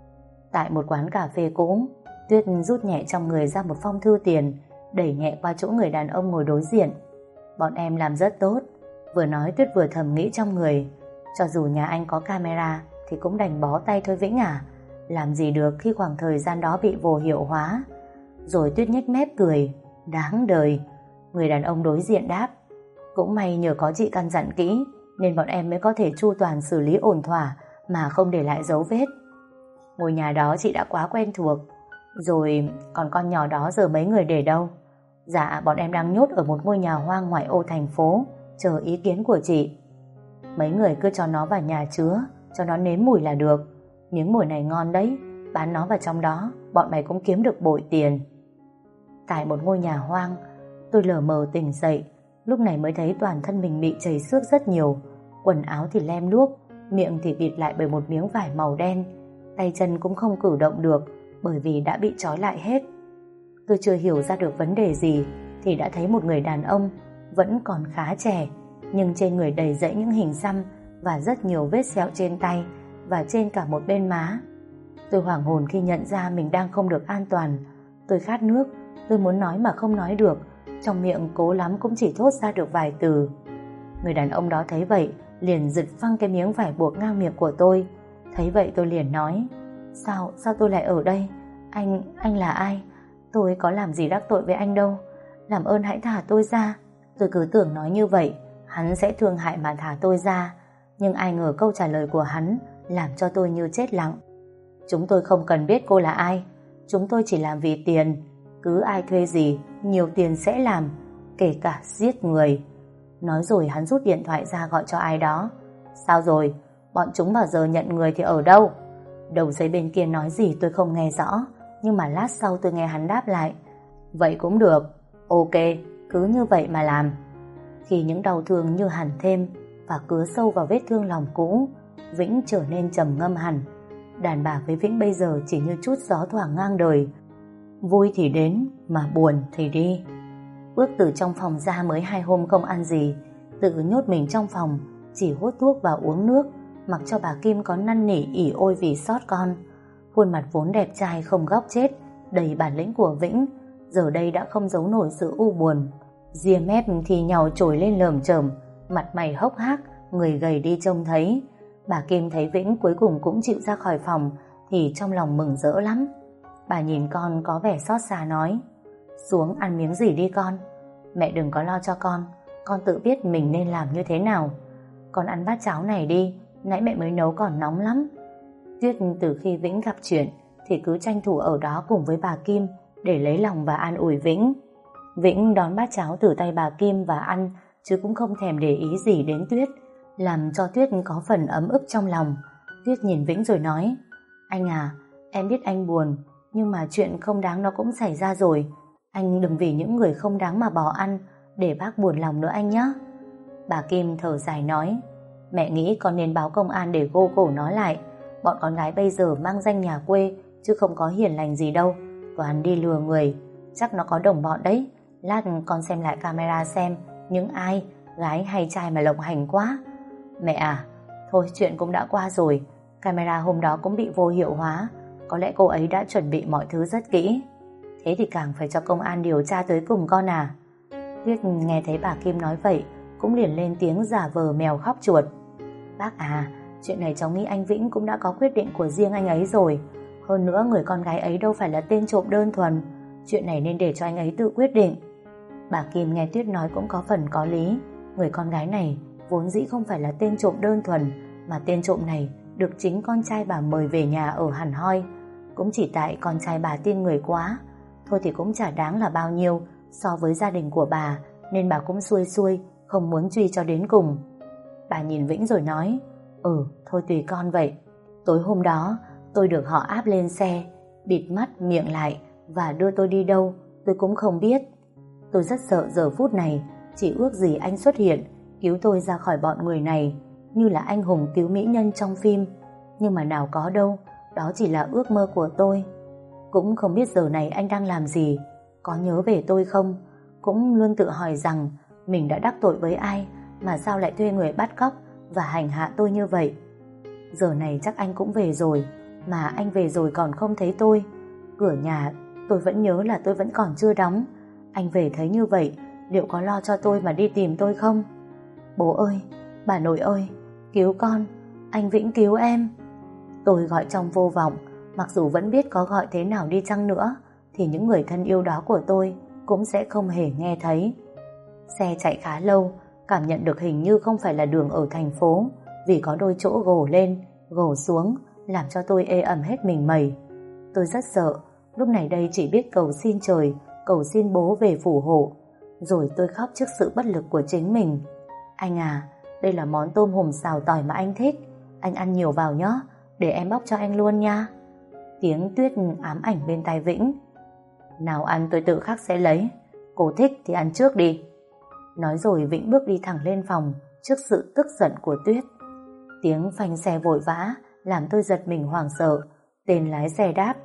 Tại một quán cà phê cũ, Tuyết rút nhẹ trong người ra một phong thư tiền, đẩy nhẹ qua chỗ người đàn ông ngồi đối diện. Bọn em làm rất tốt. Vừa nói Tuyết vừa thầm nghĩ trong người: cho dù nhà anh có camera thì cũng đành bó tay thôi Vĩnh à. Làm gì được khi khoảng thời gian đó bị vô hiệu hóa. Rồi Tuyết nhếch mép cười: đáng đời. Người đàn ông đối diện đáp: cũng may nhờ có chị căn dặn kỹ nên bọn em mới có thể chu toàn xử lý ổn thỏa mà không để lại dấu vết. Ngôi nhà đó chị đã quá quen thuộc. Rồi còn con nhỏ đó giờ mấy người để đâu? Dạ bọn em đang nhốt ở một ngôi nhà hoang ngoại ô thành phố, chờ ý kiến của chị. Mấy người cứ cho nó vào nhà chứa, cho nó nếm mùi là được. Miếng mùi này ngon đấy, bán nó vào trong đó bọn mày cũng kiếm được bội tiền. Tại một ngôi nhà hoang, tôi lờ mờ tỉnh dậy. Lúc này mới thấy toàn thân mình bị chảy xước rất nhiều, quần áo thì lem luốc, miệng thì bịt lại bởi một miếng vải màu đen, tay chân cũng không cử động được bởi vì đã bị trói lại hết. Tôi chưa hiểu ra được vấn đề gì thì đã thấy một người đàn ông vẫn còn khá trẻ, nhưng trên người đầy rẫy những hình xăm và rất nhiều vết sẹo trên tay và trên cả một bên má. Tôi hoảng hồn khi nhận ra mình đang không được an toàn. Tôi khát nước, tôi muốn nói mà không nói được, trong miệng cố lắm cũng chỉ thốt ra được vài từ. Người đàn ông đó thấy vậy liền giật phăng cái miếng vải buộc ngang miệng của tôi. Thấy vậy tôi liền nói: Sao tôi lại ở đây? Anh là ai? Tôi có làm gì đắc tội với anh đâu. Làm ơn hãy thả tôi ra. Tôi cứ tưởng nói như vậy hắn sẽ thương hại mà thả tôi ra, nhưng ai ngờ câu trả lời của hắn làm cho tôi như chết lặng. Chúng tôi không cần biết cô là ai. Chúng tôi chỉ làm vì tiền. Cứ ai thuê gì, nhiều tiền sẽ làm, kể cả giết người. Nói rồi hắn rút điện thoại ra gọi cho ai đó. Sao rồi? Bọn chúng bao giờ nhận người thì ở đâu? Đầu dây bên kia nói gì tôi không nghe rõ, nhưng mà lát sau tôi nghe hắn đáp lại: Vậy cũng được. Ok, cứ như vậy mà làm. Khi những đau thương như hằn thêm, và cứa sâu vào vết thương lòng cũ, Vĩnh trở nên trầm ngâm hẳn. Đàn bà với Vĩnh bây giờ chỉ như chút gió thoảng ngang đời, vui thì đến mà buồn thì đi. Bước từ trong phòng ra mới 2 hôm không ăn gì, tự nhốt mình trong phòng, chỉ hút thuốc và uống nước, mặc cho bà Kim có năn nỉ ỉ ôi vì xót con. Khuôn mặt vốn đẹp trai không góc chết, đầy bản lĩnh của Vĩnh, giờ đây đã không giấu nổi sự u buồn. Ria mép thì nhàu trồi lên lởm chởm, mặt mày hốc hác, người gầy đi trông thấy. Bà Kim thấy Vĩnh cuối cùng cũng chịu ra khỏi phòng thì trong lòng mừng rỡ lắm. Bà nhìn con có vẻ xót xa nói: xuống ăn miếng gì đi con. Mẹ đừng có lo cho con tự biết mình nên làm như thế nào. Con ăn bát cháo này đi, nãy mẹ mới nấu còn nóng lắm. Tuyết từ khi Vĩnh gặp chuyện thì cứ tranh thủ ở đó cùng với bà Kim để lấy lòng và an ủi Vĩnh. Vĩnh đón bát cháo từ tay bà Kim và ăn, chứ cũng không thèm để ý gì đến Tuyết, làm cho Tuyết có phần ấm ức trong lòng. Tuyết nhìn Vĩnh rồi nói: anh à, em biết anh buồn, nhưng mà chuyện không đáng nó cũng xảy ra rồi. Anh đừng vì những người không đáng mà bỏ ăn, để bác buồn lòng nữa anh nhé. Bà Kim thở dài nói: mẹ nghĩ con nên báo công an để gô cổ nó lại. Bọn con gái bây giờ mang danh nhà quê, chứ không có hiền lành gì đâu, toàn đi lừa người. Chắc nó có đồng bọn đấy. Lát con xem lại camera xem những ai, gái hay trai mà lộng hành quá. Mẹ à, thôi chuyện cũng đã qua rồi. Camera hôm đó cũng bị vô hiệu hóa, có lẽ cô ấy đã chuẩn bị mọi thứ rất kỹ. Thế thì càng phải cho công an điều tra tới cùng con à. Tuyết nghe thấy bà Kim nói vậy cũng liền lên tiếng giả vờ mèo khóc chuột: bác à, chuyện này cháu nghĩ anh Vĩnh cũng đã có quyết định của riêng anh ấy rồi. Hơn nữa người con gái ấy đâu phải là tên trộm đơn thuần, chuyện này nên để cho anh ấy tự quyết định. Bà Kim nghe Tuyết nói cũng có phần có lý. Người con gái này vốn dĩ không phải là tên trộm đơn thuần, mà tên trộm này được chính con trai bà mời về nhà ở hẳn hoi. Cũng chỉ tại con trai bà tin người quá, thôi thì cũng chả đáng là bao nhiêu so với gia đình của bà, nên bà cũng xuôi xuôi, không muốn truy cho đến cùng. Bà nhìn Vĩnh rồi nói: thôi tùy con vậy. Tối hôm đó tôi được họ áp lên xe, bịt mắt miệng lại và đưa tôi đi đâu tôi cũng không biết. Tôi rất sợ giờ phút này, chỉ ước gì anh xuất hiện cứu tôi ra khỏi bọn người này, như là anh hùng cứu mỹ nhân trong phim. Nhưng mà nào có đâu, đó chỉ là ước mơ của tôi. Cũng không biết giờ này anh đang làm gì, có nhớ về tôi không, cũng luôn tự hỏi rằng mình đã đắc tội với ai mà sao lại thuê người bắt cóc và hành hạ tôi như vậy. Giờ này chắc anh cũng về rồi, mà anh về rồi còn không thấy tôi. Cửa nhà tôi vẫn nhớ là tôi vẫn còn chưa đóng. Anh về thấy như vậy, liệu có lo cho tôi mà đi tìm tôi không? Bố ơi, bà nội ơi, cứu con, anh Vĩnh cứu em. Tôi gọi trong vô vọng, mặc dù vẫn biết có gọi thế nào đi chăng nữa thì những người thân yêu đó của tôi cũng sẽ không hề nghe thấy. Xe chạy khá lâu, cảm nhận được hình như không phải là đường ở thành phố, vì có đôi chỗ gồ lên, gồ xuống, làm cho tôi ê ẩm hết mình mẩy. Tôi rất sợ, lúc này đây chỉ biết cầu xin trời, cầu xin bố về phù hộ. Rồi tôi khóc trước sự bất lực của chính mình. Anh à, đây là món tôm hùm xào tỏi mà anh thích, anh ăn nhiều vào nhé, để em bóc cho anh luôn nha. Tiếng Tuyết ám ảnh bên tai Vĩnh: nào ăn tôi tự khắc sẽ lấy, cô thích thì ăn trước đi. Nói rồi Vĩnh bước đi thẳng lên phòng trước sự tức giận của Tuyết. Tiếng phanh xe vội vã làm tôi giật mình hoảng sợ. Tên lái xe đáp: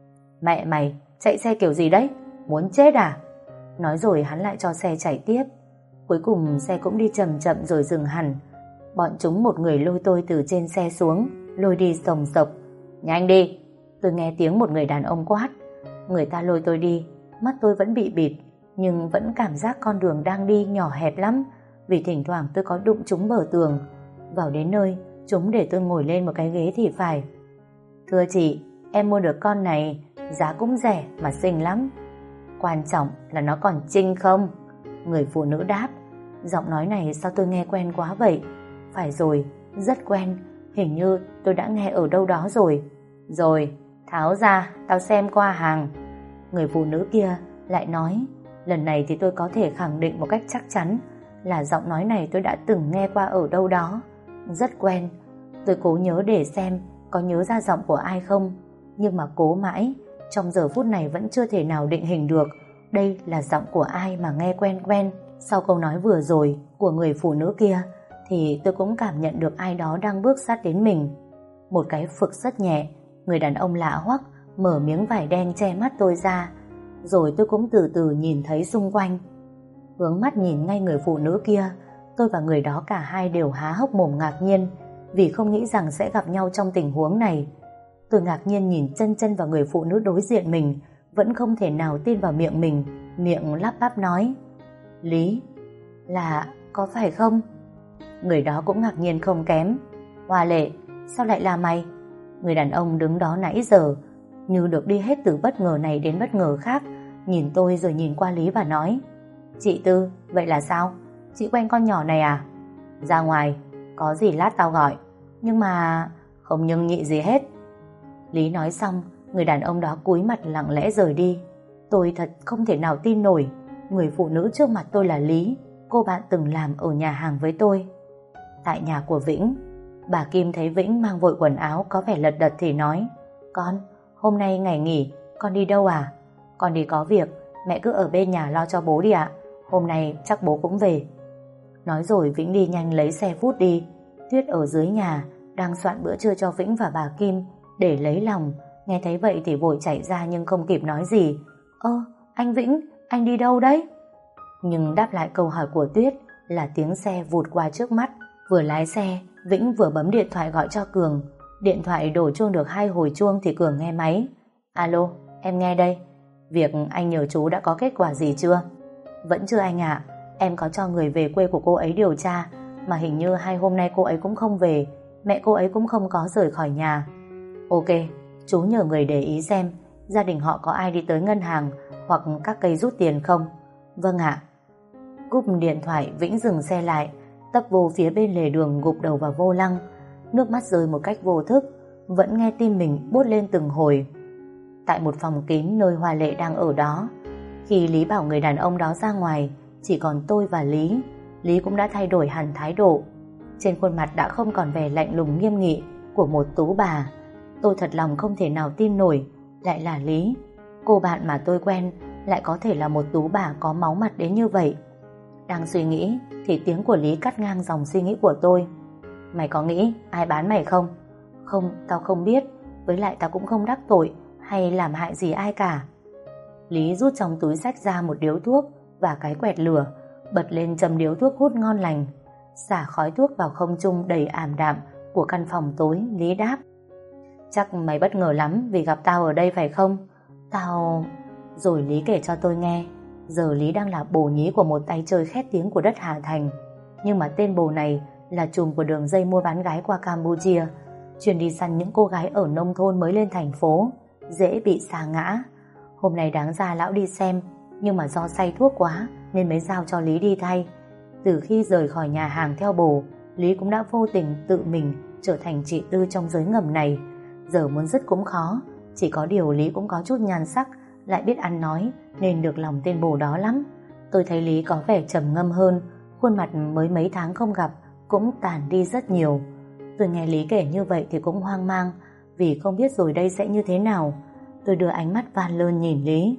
mẹ mày, chạy xe kiểu gì đấy, muốn chết à? Nói rồi hắn lại cho xe chạy tiếp. Cuối cùng xe cũng đi chậm chậm rồi dừng hẳn. Bọn chúng một người lôi tôi từ trên xe xuống, lôi đi sồng sộc. Nhanh đi! Tôi nghe tiếng một người đàn ông quát. Người ta lôi tôi đi, mắt tôi vẫn bị bịt, nhưng vẫn cảm giác con đường đang đi nhỏ hẹp lắm, vì thỉnh thoảng tôi có đụng trúng bờ tường. Vào đến nơi, chúng để tôi ngồi lên một cái ghế thì phải. Thưa chị, em mua được con này, giá cũng rẻ mà xinh lắm. Quan trọng là nó còn trinh không? Người phụ nữ đáp. Giọng nói này sao tôi nghe quen quá vậy? Phải rồi, rất quen, hình như tôi đã nghe ở đâu đó rồi. Rồi, tháo ra, tao xem qua hàng. Người phụ nữ kia lại nói. Lần này thì tôi có thể khẳng định một cách chắc chắn là giọng nói này tôi đã từng nghe qua ở đâu đó. Rất quen. Tôi cố nhớ để xem có nhớ ra giọng của ai không, nhưng mà cố mãi, trong giờ phút này vẫn chưa thể nào định hình được đây là giọng của ai mà nghe quen quen. Sau câu nói vừa rồi của người phụ nữ kia thì tôi cũng cảm nhận được ai đó đang bước sát đến mình. Một cái phực rất nhẹ, người đàn ông lạ hoắc mở miếng vải đen che mắt tôi ra, rồi tôi cũng từ từ nhìn thấy xung quanh. Hướng mắt nhìn ngay người phụ nữ kia, tôi và người đó cả hai đều há hốc mồm ngạc nhiên vì không nghĩ rằng sẽ gặp nhau trong tình huống này. Tôi ngạc nhiên nhìn chân chân vào người phụ nữ đối diện mình, vẫn không thể nào tin vào miệng mình, miệng lắp bắp nói: Lý, là có phải không? Người đó cũng ngạc nhiên không kém. Hoa Lệ, sao lại là mày? Người đàn ông đứng đó nãy giờ như được đi hết từ bất ngờ này đến bất ngờ khác, nhìn tôi rồi nhìn qua Lý và nói: Chị Tư, vậy là sao? Chị quen con nhỏ này à? Ra ngoài, có gì lát tao gọi. Nhưng mà... Không nhưng nhị gì hết. Lý nói xong, người đàn ông đó cúi mặt lặng lẽ rời đi. Tôi thật không thể nào tin nổi, người phụ nữ trước mặt tôi là Lý, cô bạn từng làm ở nhà hàng với tôi. Tại nhà của Vĩnh, bà Kim thấy Vĩnh mang vội quần áo có vẻ lật đật thì nói: Con, hôm nay ngày nghỉ, con đi đâu à? Con đi có việc, mẹ cứ ở bên nhà lo cho bố đi ạ. Hôm nay chắc bố cũng về. Nói rồi Vĩnh đi nhanh lấy xe vút đi. Tuyết ở dưới nhà đang soạn bữa trưa cho Vĩnh và bà Kim để lấy lòng, nghe thấy vậy thì vội chạy ra nhưng không kịp nói gì. Anh Vĩnh, anh đi đâu đấy? Nhưng đáp lại câu hỏi của Tuyết là tiếng xe vụt qua trước mắt. Vừa lái xe, Vĩnh vừa bấm điện thoại gọi cho Cường. Điện thoại đổ chuông được 2 hồi chuông thì Cường nghe máy. Alo, em nghe đây. Việc anh nhờ chú đã có kết quả gì chưa? Vẫn chưa anh ạ. Em có cho người về quê của cô ấy điều tra, mà hình như 2 hôm nay cô ấy cũng không về. Mẹ cô ấy cũng không có rời khỏi nhà. Ok, chú nhờ người để ý xem gia đình họ có ai đi tới ngân hàng hoặc các cây rút tiền không. Vâng ạ. Cúp điện thoại, Vĩnh dừng xe lại, tấp vô phía bên lề đường, gục đầu vào vô lăng. Nước mắt rơi một cách vô thức, vẫn nghe tim mình buốt lên từng hồi. Tại một phòng kín nơi Hoa Lệ đang ở đó, khi Lý bảo người đàn ông đó ra ngoài, chỉ còn tôi và Lý. Lý cũng đã thay đổi hẳn thái độ. Trên khuôn mặt đã không còn vẻ lạnh lùng nghiêm nghị của một tú bà. Tôi thật lòng không thể nào tin nổi lại là Lý, cô bạn mà tôi quen, lại có thể là một tú bà có máu mặt đến như vậy. Đang suy nghĩ thì tiếng của Lý cắt ngang dòng suy nghĩ của tôi. Mày có nghĩ ai bán mày không? Không, tao không biết. Với lại tao cũng không đắc tội hay làm hại gì ai cả. Lý rút trong túi xách ra một điếu thuốc và cái quẹt lửa, bật lên châm điếu thuốc hút ngon lành. Xả khói thuốc vào không trung đầy ảm đạm của căn phòng tối. Lý đáp: Chắc mày bất ngờ lắm vì gặp tao ở đây phải không? Tao... Rồi Lý kể cho tôi nghe. Giờ Lý đang là bồ nhí của một tay chơi khét tiếng của đất Hà Thành. Nhưng mà tên bồ này là trùm của đường dây mua bán gái qua Campuchia, chuyên đi săn những cô gái ở nông thôn mới lên thành phố, dễ bị sa ngã. Hôm nay đáng ra lão đi xem, nhưng mà do say thuốc quá nên mới giao cho Lý đi thay. Từ khi rời khỏi nhà hàng theo bồ, Lý cũng đã vô tình tự mình trở thành chị Tư trong giới ngầm này. Giờ muốn dứt cũng khó. Chỉ có điều Lý cũng có chút nhan sắc, lại biết ăn nói, nên được lòng tên bồ đó lắm. Tôi thấy Lý có vẻ trầm ngâm hơn, khuôn mặt mới mấy tháng không gặp cũng tàn đi rất nhiều. Tôi nghe Lý kể như vậy thì cũng hoang mang, vì không biết rồi đây sẽ như thế nào. Tôi đưa ánh mắt van lơn nhìn Lý.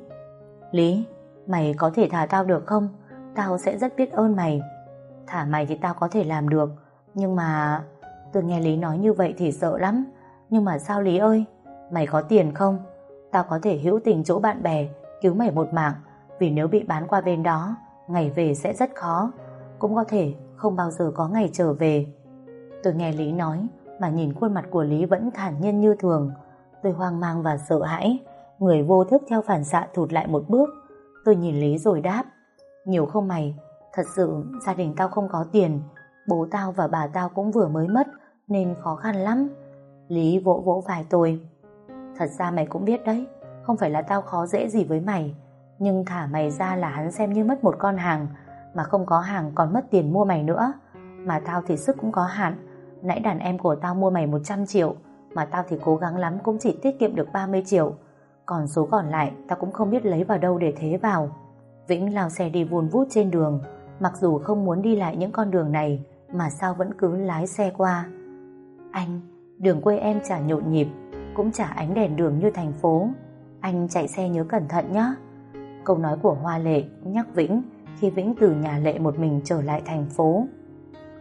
Lý, mày có thể thả tao được không? Tao sẽ rất biết ơn mày. Thả mày thì tao có thể làm được, nhưng mà... Tôi nghe Lý nói như vậy thì sợ lắm. Nhưng mà sao Lý ơi? Mày có tiền không? Tao có thể hữu tình chỗ bạn bè cứu mày một mạng, vì nếu bị bán qua bên đó, ngày về sẽ rất khó, cũng có thể không bao giờ có ngày trở về. Tôi nghe Lý nói mà nhìn khuôn mặt của Lý vẫn thản nhiên như thường. Tôi hoang mang và sợ hãi, người vô thức theo phản xạ thụt lại một bước. Tôi nhìn Lý rồi đáp: Nhiều không mày? Thật sự gia đình tao không có tiền, bố tao và bà tao cũng vừa mới mất nên khó khăn lắm. Lý vỗ vỗ vai tôi: Thật ra mày cũng biết đấy, không phải là tao khó dễ gì với mày, nhưng thả mày ra là hắn xem như mất một con hàng, mà không có hàng còn mất tiền mua mày nữa. Mà tao thì sức cũng có hạn. Nãy đàn em của tao mua mày 100 triệu, mà tao thì cố gắng lắm cũng chỉ tiết kiệm được 30 triệu. Còn số còn lại tao cũng không biết lấy vào đâu để thế vào. Vĩnh lao xe đi vun vút trên đường, mặc dù không muốn đi lại những con đường này mà sao vẫn cứ lái xe qua. Anh, đường quê em chả nhộn nhịp, cũng chả ánh đèn đường như thành phố. Anh chạy xe nhớ cẩn thận nhé. Câu nói của Hoa Lệ nhắc Vĩnh khi Vĩnh từ nhà Lệ một mình trở lại thành phố.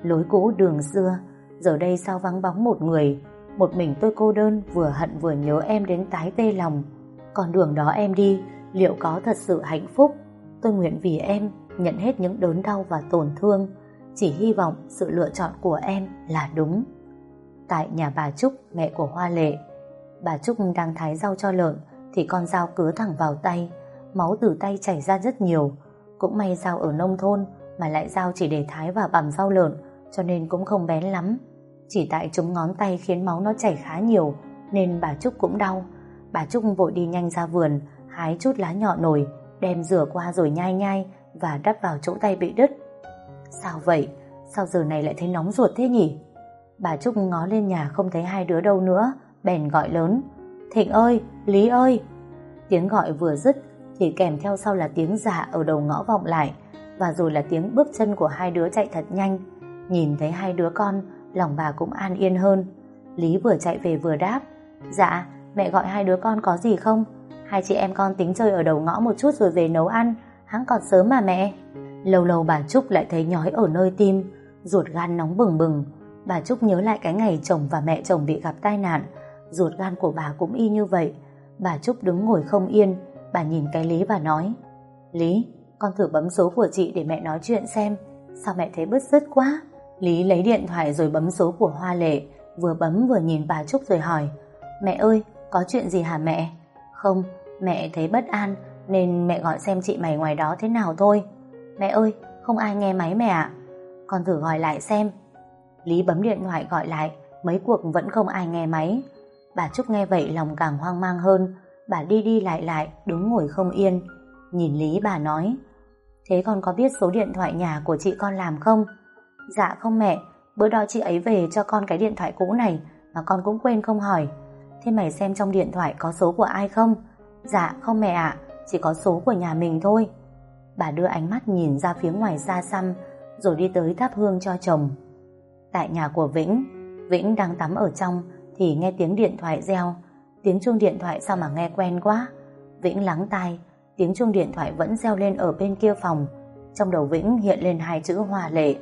Lối cũ đường xưa, giờ đây sao vắng bóng một người. Một mình tôi cô đơn, vừa hận vừa nhớ em đến tái tê lòng. Con đường đó em đi, liệu có thật sự hạnh phúc? Tôi nguyện vì em nhận hết những đớn đau và tổn thương. Chỉ hy vọng sự lựa chọn của em là đúng. Tại nhà bà Trúc, mẹ của Hoa Lệ. Bà Trúc đang thái rau cho lợn thì con dao cứa thẳng vào tay. Máu từ tay chảy ra rất nhiều. Cũng may dao ở nông thôn mà lại dao chỉ để thái và bằm rau lợn, cho nên cũng không bén lắm. Chỉ tại trúng ngón tay khiến máu nó chảy khá nhiều, nên bà Trúc cũng đau. Bà Trúc vội đi nhanh ra vườn, hái chút lá nhọn nổi, đem rửa qua rồi nhai nhai và đắp vào chỗ tay bị đứt. Sao vậy? Sao giờ này lại thấy nóng ruột thế nhỉ? Bà Trúc ngó lên nhà không thấy hai đứa đâu nữa, bèn gọi lớn: Thịnh ơi, Lý ơi! Tiếng gọi vừa dứt thì kèm theo sau là tiếng dạ ở đầu ngõ vọng lại, và rồi là tiếng bước chân của hai đứa chạy thật nhanh. Nhìn thấy hai đứa con, lòng bà cũng an yên hơn. Lý vừa chạy về vừa đáp: Dạ, mẹ gọi hai đứa con có gì không? Hai chị em con tính chơi ở đầu ngõ một chút rồi về nấu ăn, hẵng còn sớm mà mẹ. Lâu lâu bà Trúc lại thấy nhói ở nơi tim, ruột gan nóng bừng bừng. Bà Trúc nhớ lại cái ngày chồng và mẹ chồng bị gặp tai nạn, ruột gan của bà cũng y như vậy. Bà Trúc đứng ngồi không yên, bà nhìn cái Lý và nói: Lý, con thử bấm số của chị để mẹ nói chuyện xem. Sao mẹ thấy bứt rứt quá? Lý lấy điện thoại rồi bấm số của Hoa Lệ, vừa bấm vừa nhìn bà Trúc rồi hỏi: Mẹ ơi, có chuyện gì hả mẹ? Không, mẹ thấy bất an nên mẹ gọi xem chị mày ngoài đó thế nào thôi. Mẹ ơi, không ai nghe máy mẹ ạ. Con thử gọi lại xem. Lý bấm điện thoại gọi lại, mấy cuộc vẫn không ai nghe máy. Bà Trúc nghe vậy lòng càng hoang mang hơn. Bà đi đi lại đứng ngồi không yên. Nhìn Lý bà nói: Thế con có biết số điện thoại nhà của chị con làm không? Dạ không mẹ, bữa đó chị ấy về cho con cái điện thoại cũ này mà con cũng quên không hỏi. Thế mày xem trong điện thoại có số của ai không? Dạ không mẹ ạ, chỉ có số của nhà mình thôi. Bà đưa ánh mắt nhìn ra phía ngoài xa xăm, rồi đi tới thắp hương cho chồng. Tại nhà của Vĩnh, Vĩnh đang tắm ở trong thì nghe tiếng điện thoại reo. Tiếng chuông điện thoại sao mà nghe quen quá. Vĩnh lắng tai, tiếng chuông điện thoại vẫn reo lên ở bên kia phòng. Trong đầu Vĩnh hiện lên hai chữ Hoa Lệ.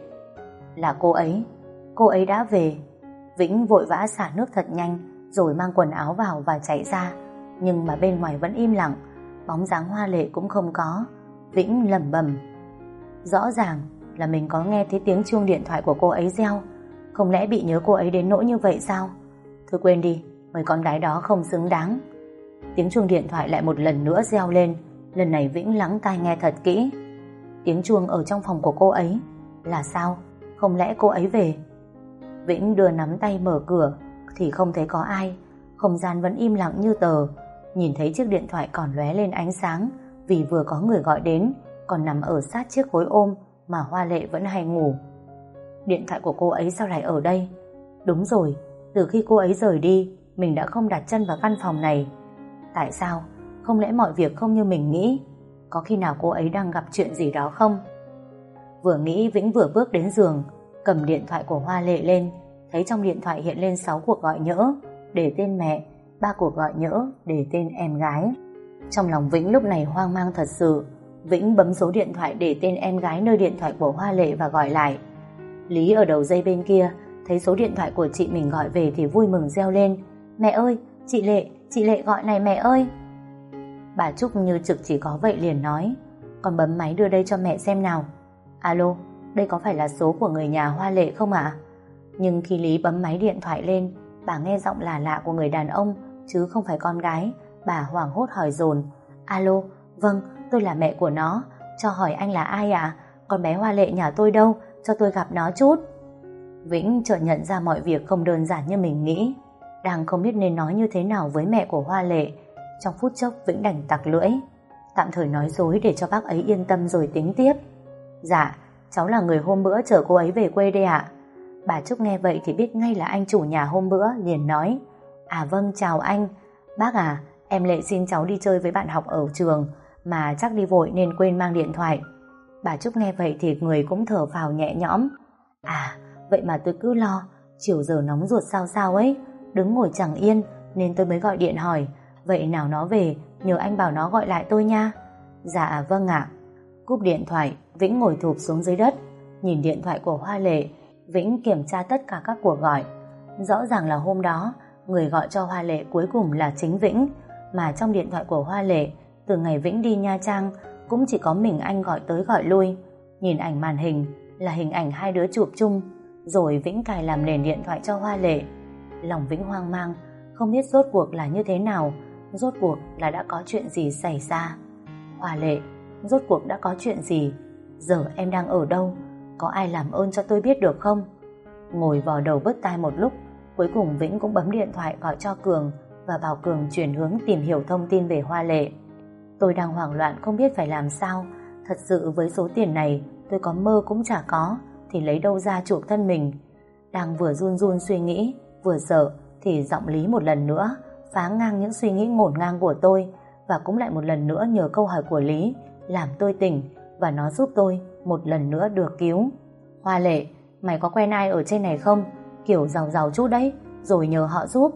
Là cô ấy đã về. Vĩnh vội vã xả nước thật nhanh rồi mang quần áo vào và chạy ra. Nhưng mà bên ngoài vẫn im lặng, bóng dáng Hoa Lệ cũng không có. Vĩnh lẩm bẩm: Rõ ràng là mình có nghe thấy tiếng chuông điện thoại của cô ấy reo. Không lẽ bị nhớ cô ấy đến nỗi như vậy sao? Thôi quên đi, mấy con gái đó không xứng đáng. Tiếng chuông điện thoại lại một lần nữa reo lên. Lần này Vĩnh lắng tai nghe thật kỹ. Tiếng chuông ở trong phòng của cô ấy. Là sao? Không lẽ cô ấy về? Vĩnh đưa nắm tay mở cửa thì không thấy có ai. Không gian vẫn im lặng như tờ. Nhìn thấy chiếc điện thoại còn lóe lên ánh sáng vì vừa có người gọi đến, còn nằm ở sát chiếc gối ôm mà Hoa Lệ vẫn hay ngủ. Điện thoại của cô ấy sao lại ở đây? Đúng rồi, từ khi cô ấy rời đi, mình đã không đặt chân vào căn phòng này. Tại sao? Không lẽ mọi việc không như mình nghĩ? Có khi nào cô ấy đang gặp chuyện gì đó không? Vừa nghĩ Vĩnh vừa bước đến giường, cầm điện thoại của Hoa Lệ lên, thấy trong điện thoại hiện lên 6 cuộc gọi nhỡ để tên mẹ, 3 cuộc gọi nhỡ để tên em gái. Trong lòng Vĩnh lúc này hoang mang thật sự. Vĩnh bấm số điện thoại để tên em gái nơi điện thoại của Hoa Lệ và gọi lại. Lý ở đầu dây bên kia thấy số điện thoại của chị mình gọi về thì vui mừng reo lên: Mẹ ơi, chị Lệ gọi này mẹ ơi. Bà Trúc như trực chỉ có vậy liền nói: Con bấm máy đưa đây cho mẹ xem nào. Alo, đây có phải là số của người nhà Hoa Lệ không ạ? Nhưng khi Lý bấm máy điện thoại lên, bà nghe giọng lạ lạ của người đàn ông chứ không phải con gái. Bà hoảng hốt hỏi dồn: Alo, vâng, tôi là mẹ của nó. Cho hỏi anh là ai ạ? Con bé Hoa Lệ nhà tôi đâu? Cho tôi gặp nó chút. Vĩnh chợt nhận ra mọi việc không đơn giản như mình nghĩ. Đang không biết nên nói như thế nào với mẹ của Hoa Lệ. Trong phút chốc Vĩnh đành tặc lưỡi, tạm thời nói dối để cho bác ấy yên tâm rồi tính tiếp. Dạ, cháu là người hôm bữa chở cô ấy về quê đây ạ. Bà Trúc nghe vậy thì biết ngay là anh chủ nhà hôm bữa, liền nói: À vâng, chào anh. Bác à, em Lệ xin cháu đi chơi với bạn học ở trường, mà chắc đi vội nên quên mang điện thoại. Bà Trúc nghe vậy thì người cũng thở phào nhẹ nhõm. À, vậy mà tôi cứ lo, chiều giờ nóng ruột sao ấy, đứng ngồi chẳng yên nên tôi mới gọi điện hỏi. Vậy nào nó về, nhờ anh bảo nó gọi lại tôi nha. Dạ vâng ạ. Cúp điện thoại, Vĩnh ngồi thụp xuống dưới đất, nhìn điện thoại của Hoa Lệ. Vĩnh kiểm tra tất cả các cuộc gọi. Rõ ràng là hôm đó người gọi cho Hoa Lệ cuối cùng là chính Vĩnh, mà trong điện thoại của Hoa Lệ từ ngày Vĩnh đi Nha Trang cũng chỉ có mình anh gọi tới gọi lui. Nhìn ảnh màn hình là hình ảnh hai đứa chụp chung, rồi Vĩnh cài làm nền điện thoại cho Hoa Lệ. Lòng Vĩnh hoang mang, không biết rốt cuộc là như thế nào, rốt cuộc là đã có chuyện gì xảy ra. Hoa Lệ, rốt cuộc đã có chuyện gì? Giờ em đang ở đâu? Có ai làm ơn cho tôi biết được không? Ngồi vò đầu bứt tai một lúc, cuối cùng Vĩnh cũng bấm điện thoại gọi cho Cường và bảo Cường chuyển hướng tìm hiểu thông tin về Hoa Lệ. Tôi đang hoảng loạn không biết phải làm sao. Thật sự với số tiền này tôi có mơ cũng chả có thì lấy đâu ra chuộc thân mình. Đang vừa run run suy nghĩ, vừa sợ thì giọng Lý một lần nữa phá ngang những suy nghĩ ngổn ngang của tôi, và cũng lại một lần nữa nhờ câu hỏi của Lý làm tôi tỉnh và nó giúp tôi một lần nữa được cứu. Hoa Lệ, mày có quen ai ở trên này không? Kiểu giàu giàu chút đấy, rồi nhờ họ giúp.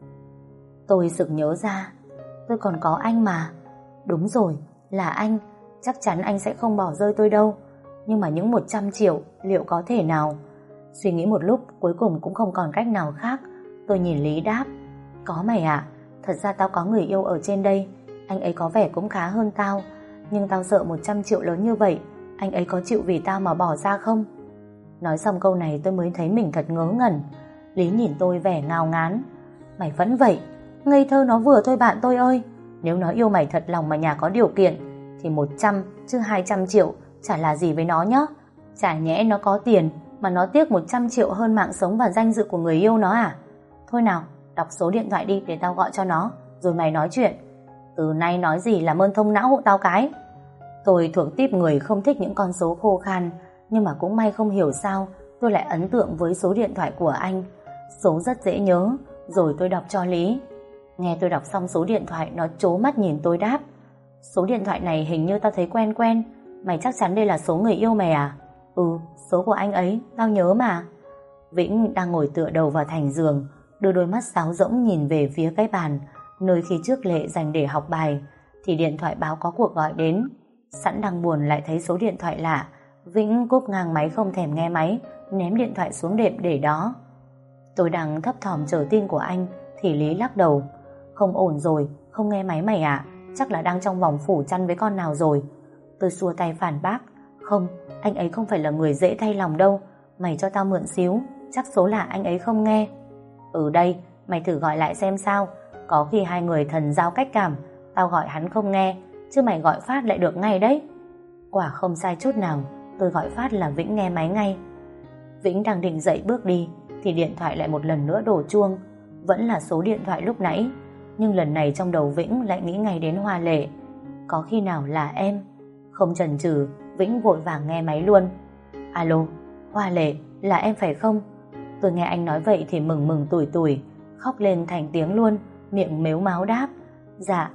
Tôi sực nhớ ra, tôi còn có anh mà. Đúng rồi, là anh. Chắc chắn anh sẽ không bỏ rơi tôi đâu. Nhưng mà những 100 triệu liệu có thể nào? Suy nghĩ một lúc cuối cùng cũng không còn cách nào khác. Tôi nhìn Lý đáp, có mày ạ. Thật ra tao có người yêu ở trên đây. Anh ấy có vẻ cũng khá hơn tao, nhưng tao sợ 100 triệu lớn như vậy anh ấy có chịu vì tao mà bỏ ra không? Nói xong câu này tôi mới thấy mình thật ngớ ngẩn. Lý nhìn tôi vẻ ngao ngán. Mày vẫn vậy, ngây thơ nó vừa thôi bạn tôi ơi. Nếu nó yêu mày thật lòng mà nhà có điều kiện thì 100 chứ 200 triệu chả là gì với nó nhá. Chả nhẽ nó có tiền mà nó tiếc 100 triệu hơn mạng sống và danh dự của người yêu nó à? Thôi nào, đọc số điện thoại đi để tao gọi cho nó, rồi mày nói chuyện. Từ nay nói gì làm ơn thông não hộ tao cái. Tôi thuộc típ người không thích những con số khô khan, nhưng mà cũng may không hiểu sao tôi lại ấn tượng với số điện thoại của anh. Số rất dễ nhớ. Rồi tôi đọc cho Lý. Nghe tôi đọc xong số điện thoại, nó trố mắt nhìn tôi đáp, số điện thoại này hình như tao thấy quen quen. Mày chắc chắn đây là số người yêu mày à? Ừ, số của anh ấy, tao nhớ mà. Vĩnh đang ngồi tựa đầu vào thành giường, đưa đôi mắt sáo rỗng nhìn về phía cái bàn nơi khi trước Lệ dành để học bài, thì điện thoại báo có cuộc gọi đến. Sẵn đang buồn lại thấy số điện thoại lạ, Vĩnh cúp ngang máy không thèm nghe máy, ném điện thoại xuống đệm để đó. Tôi đang thấp thỏm chờ tin của anh thì Lý lắc đầu, không ổn rồi, không nghe máy mày à? Chắc là đang trong vòng phủ chăn với con nào rồi. Tôi xua tay phản bác, không, anh ấy không phải là người dễ thay lòng đâu. Mày cho tao mượn xíu, chắc số lạ anh ấy không nghe. Ừ đây, mày thử gọi lại xem sao. Có khi hai người thần giao cách cảm, tao gọi hắn không nghe, chứ mày gọi phát lại được ngay đấy. Quả không sai chút nào, tôi gọi phát là Vĩnh nghe máy ngay. Vĩnh đang định dậy bước đi thì điện thoại lại một lần nữa đổ chuông. Vẫn là số điện thoại lúc nãy, nhưng lần này trong đầu Vĩnh lại nghĩ ngay đến Hoa Lệ. Có khi nào là em? Không chần chừ, Vĩnh vội vàng nghe máy luôn. Alo, Hoa Lệ, là em phải không? Tôi nghe anh nói vậy thì mừng mừng tủi tủi, khóc lên thành tiếng luôn, miệng mếu máo đáp, dạ,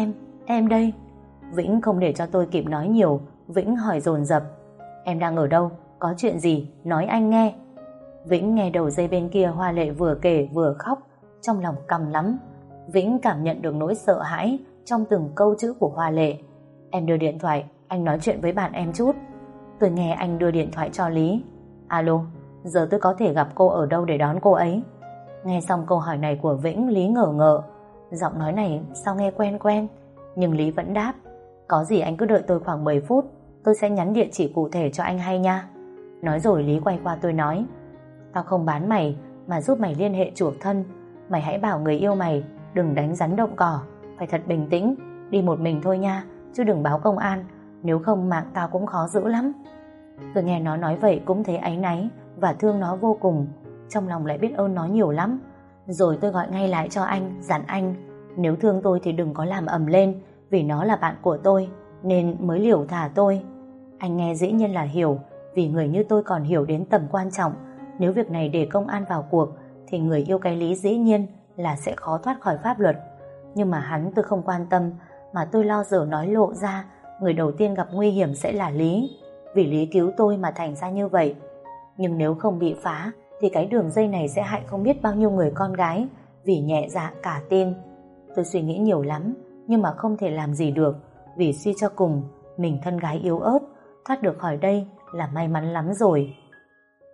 em đây. Vĩnh không để cho tôi kịp nói nhiều, Vĩnh hỏi dồn dập, em đang ở đâu? Có chuyện gì? Nói anh nghe. Vĩnh nghe đầu dây bên kia Hoa Lệ vừa kể vừa khóc, trong lòng căm lắm. Vĩnh cảm nhận được nỗi sợ hãi trong từng câu chữ của Hoa Lệ. Em đưa điện thoại, anh nói chuyện với bạn em chút. Tôi nghe anh đưa điện thoại cho Lý. Alo, giờ tôi có thể gặp cô ở đâu để đón cô ấy? Nghe xong câu hỏi này của Vĩnh, Lý ngờ ngợ. Giọng nói này sao nghe quen quen. Nhưng Lý vẫn đáp, có gì anh cứ đợi tôi khoảng 10 phút, tôi sẽ nhắn địa chỉ cụ thể cho anh hay nha. Nói rồi Lý quay qua tôi nói, tao không bán mày mà giúp mày liên hệ chuộc thân. Mày hãy bảo người yêu mày đừng đánh rắn động cỏ, phải thật bình tĩnh, đi một mình thôi nha, chứ đừng báo công an, nếu không mạng tao cũng khó giữ lắm. Tôi nghe nó nói vậy cũng thấy áy náy và thương nó vô cùng, trong lòng lại biết ơn nó nhiều lắm. Rồi tôi gọi ngay lại cho anh, dặn anh nếu thương tôi thì đừng có làm ầm lên, vì nó là bạn của tôi nên mới liều thả tôi. Anh nghe dĩ nhiên là hiểu, vì người như tôi còn hiểu đến tầm quan trọng. Nếu việc này để công an vào cuộc thì người yêu cái Lý dĩ nhiên là sẽ khó thoát khỏi pháp luật. Nhưng mà hắn tôi không quan tâm, mà tôi lo dở nói lộ ra, người đầu tiên gặp nguy hiểm sẽ là Lý, vì Lý cứu tôi mà thành ra như vậy. Nhưng nếu không bị phá thì cái đường dây này sẽ hại không biết bao nhiêu người con gái vì nhẹ dạ cả tin. Tôi suy nghĩ nhiều lắm nhưng mà không thể làm gì được, vì suy cho cùng mình thân gái yếu ớt, thoát được khỏi đây là may mắn lắm rồi.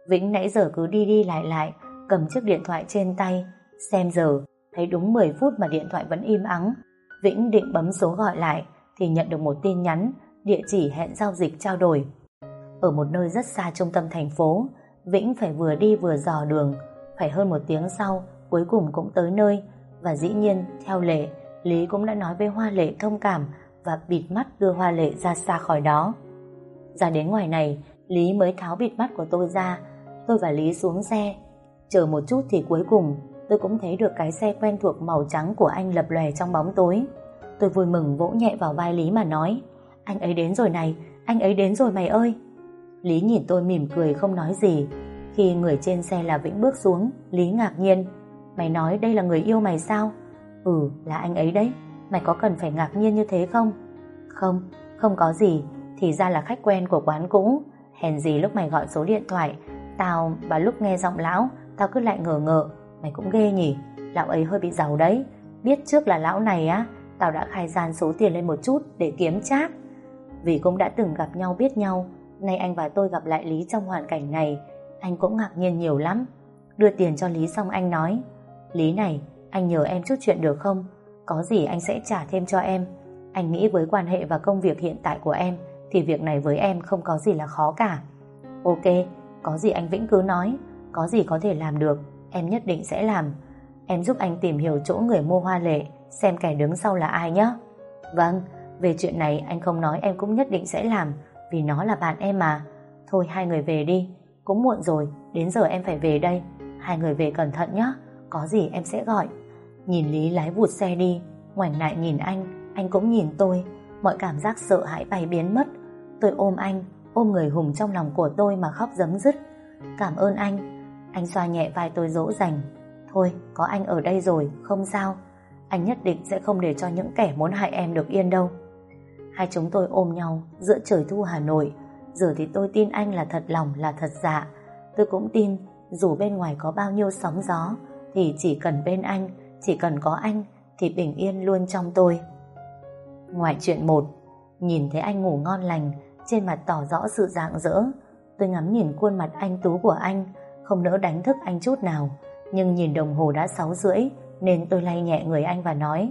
Vĩnh nãy giờ cứ đi đi lại cầm chiếc điện thoại trên tay, xem giờ, thấy đúng 10 phút mà điện thoại vẫn im ắng. Vĩnh định bấm số gọi lại thì nhận được một tin nhắn, địa chỉ hẹn giao dịch trao đổi. Ở một nơi rất xa trung tâm thành phố, Vĩnh phải vừa đi vừa dò đường, phải hơn 1 tiếng sau, cuối cùng cũng tới nơi. Và dĩ nhiên, theo lệ, Lý cũng đã nói với Hoa Lệ thông cảm và bịt mắt đưa Hoa Lệ ra xa khỏi đó. Ra đến ngoài này, Lý mới tháo bịt mắt của tôi ra. Tôi và Lý xuống xe. Chờ một chút thì cuối cùng tôi cũng thấy được cái xe quen thuộc màu trắng của anh lập lòe trong bóng tối. Tôi vui mừng vỗ nhẹ vào vai Lý mà nói: anh ấy đến rồi này, anh ấy đến rồi mày ơi. Lý nhìn tôi mỉm cười không nói gì. Khi người trên xe là Vĩnh bước xuống, Lý ngạc nhiên: mày nói đây là người yêu mày sao? Ừ, là anh ấy đấy. Mày có cần phải ngạc nhiên như thế không? Không, không có gì. Thì ra là khách quen của quán cũ. Hèn gì lúc mày gọi số điện thoại và lúc nghe giọng lão, tao cứ lại ngờ ngợ. Mày cũng ghê nhỉ. Lão ấy hơi bị giàu đấy. Biết trước là lão này á, tao đã khai gian số tiền lên một chút để kiếm trác. Vì cũng đã từng gặp nhau biết nhau, nay anh và tôi gặp lại Lý trong hoàn cảnh này, anh cũng ngạc nhiên nhiều lắm. Đưa tiền cho Lý xong anh nói: Lý này, anh nhờ em chút chuyện được không? Có gì anh sẽ trả thêm cho em. Anh nghĩ với quan hệ và công việc hiện tại của em thì việc này với em không có gì là khó cả. Ok, có gì anh Vĩnh cứ nói. Có gì có thể làm được, em nhất định sẽ làm. Em giúp anh tìm hiểu chỗ người mua Hoa Lệ, xem kẻ đứng sau là ai nhé. Vâng, về chuyện này anh không nói em cũng nhất định sẽ làm, vì nó là bạn em mà. Thôi hai người về đi, cũng muộn rồi, đến giờ em phải về đây. Hai người về cẩn thận nhé, có gì em sẽ gọi. Nhìn Lý lái vụt xe đi, ngoảnh lại nhìn anh cũng nhìn tôi. Mọi cảm giác sợ hãi bay biến mất. Tôi ôm anh, ôm người hùng trong lòng của tôi mà khóc rấm rứt. Cảm ơn anh. Anh xoa nhẹ vai tôi dỗ dành. Thôi, có anh ở đây rồi, không sao. Anh nhất định sẽ không để cho những kẻ muốn hại em được yên đâu. Hai chúng tôi ôm nhau giữa trời thu Hà Nội. Giờ thì tôi tin anh là thật lòng, là thật dạ. Tôi cũng tin dù bên ngoài có bao nhiêu sóng gió thì chỉ cần bên anh, chỉ cần có anh thì bình yên luôn trong tôi. Ngoài chuyện 1, nhìn thấy anh ngủ ngon lành, trên mặt tỏ rõ sự rạng rỡ. Tôi ngắm nhìn khuôn mặt anh tú của anh, không nỡ đánh thức anh chút nào. Nhưng nhìn đồng hồ đã 6:30 nên tôi lay nhẹ người anh và nói: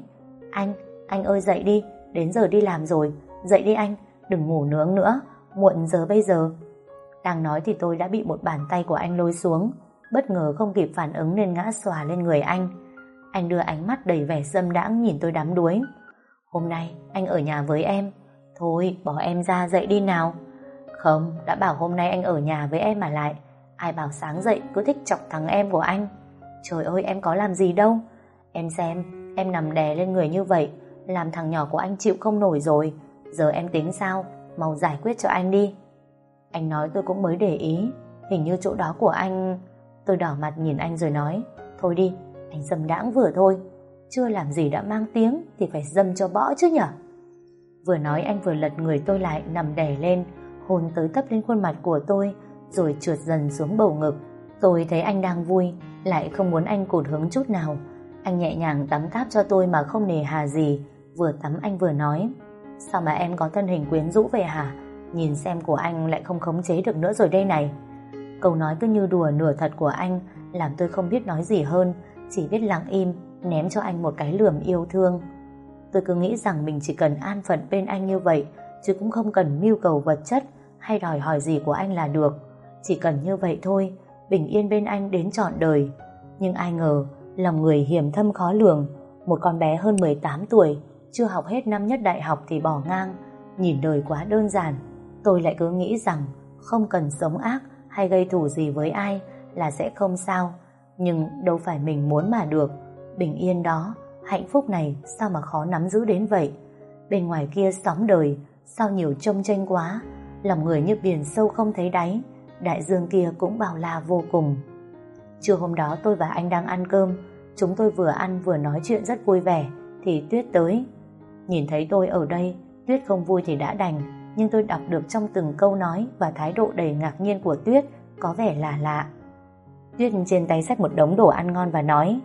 Anh ơi dậy đi, đến giờ đi làm rồi. Dậy đi anh, đừng ngủ nướng nữa, muộn giờ bây giờ. Đang nói thì tôi đã bị một bàn tay của anh lôi xuống. Bất ngờ không kịp phản ứng nên ngã xòa lên người anh. Anh đưa ánh mắt đầy vẻ dâm đãng nhìn tôi đắm đuối. Hôm nay anh ở nhà với em. Thôi bỏ em ra, dậy đi nào. Không, đã bảo hôm nay anh ở nhà với em mà lại. Ai bảo sáng dậy cứ thích chọc thằng em của anh. Trời ơi, em có làm gì đâu. Em xem, em nằm đè lên người như vậy làm thằng nhỏ của anh chịu không nổi rồi. Giờ em tính sao? Mau giải quyết cho anh đi. Anh nói tôi cũng mới để ý, hình như chỗ đó của anh. Tôi đỏ mặt nhìn anh rồi nói: Thôi đi, anh dâm đãng vừa thôi. Chưa làm gì đã mang tiếng thì phải dâm cho bõ chứ nhở. Vừa nói anh vừa lật người tôi lại, nằm đè lên, hôn tới tấp lên khuôn mặt của tôi, rồi trượt dần xuống bầu ngực. Tôi thấy anh đang vui, lại không muốn anh cụt hứng chút nào. Anh nhẹ nhàng tắm táp cho tôi mà không nề hà gì. Vừa tắm anh vừa nói: Sao mà em có thân hình quyến rũ vậy hả? Nhìn xem của anh lại không khống chế được nữa rồi đây này. Câu nói cứ như đùa nửa thật của anh làm tôi không biết nói gì hơn, chỉ biết lặng im ném cho anh một cái lườm yêu thương. Tôi cứ nghĩ rằng mình chỉ cần an phận bên anh như vậy, chứ cũng không cần mưu cầu vật chất hay đòi hỏi gì của anh là được. Chỉ cần như vậy thôi, bình yên bên anh đến trọn đời. Nhưng ai ngờ lòng người hiểm thâm khó lường. Một con bé hơn 18 tuổi, chưa học hết năm nhất đại học thì bỏ ngang. Nhìn đời quá đơn giản. Tôi lại cứ nghĩ rằng không cần sống ác hay gây thù gì với ai là sẽ không sao. Nhưng đâu phải mình muốn mà được. Bình yên đó, hạnh phúc này sao mà khó nắm giữ đến vậy. Bên ngoài kia sóng đời, sao nhiều chông chênh quá. Lòng người như biển sâu không thấy đáy. Đại dương kia cũng bao la vô cùng. Trưa hôm đó tôi và anh đang ăn cơm. Chúng tôi vừa ăn vừa nói chuyện rất vui vẻ thì Tuyết tới. Nhìn thấy tôi ở đây, Tuyết không vui thì đã đành, nhưng tôi đọc được trong từng câu nói và thái độ đầy ngạc nhiên của Tuyết có vẻ là lạ. Tuyết trên tay xách một đống đồ ăn ngon và nói: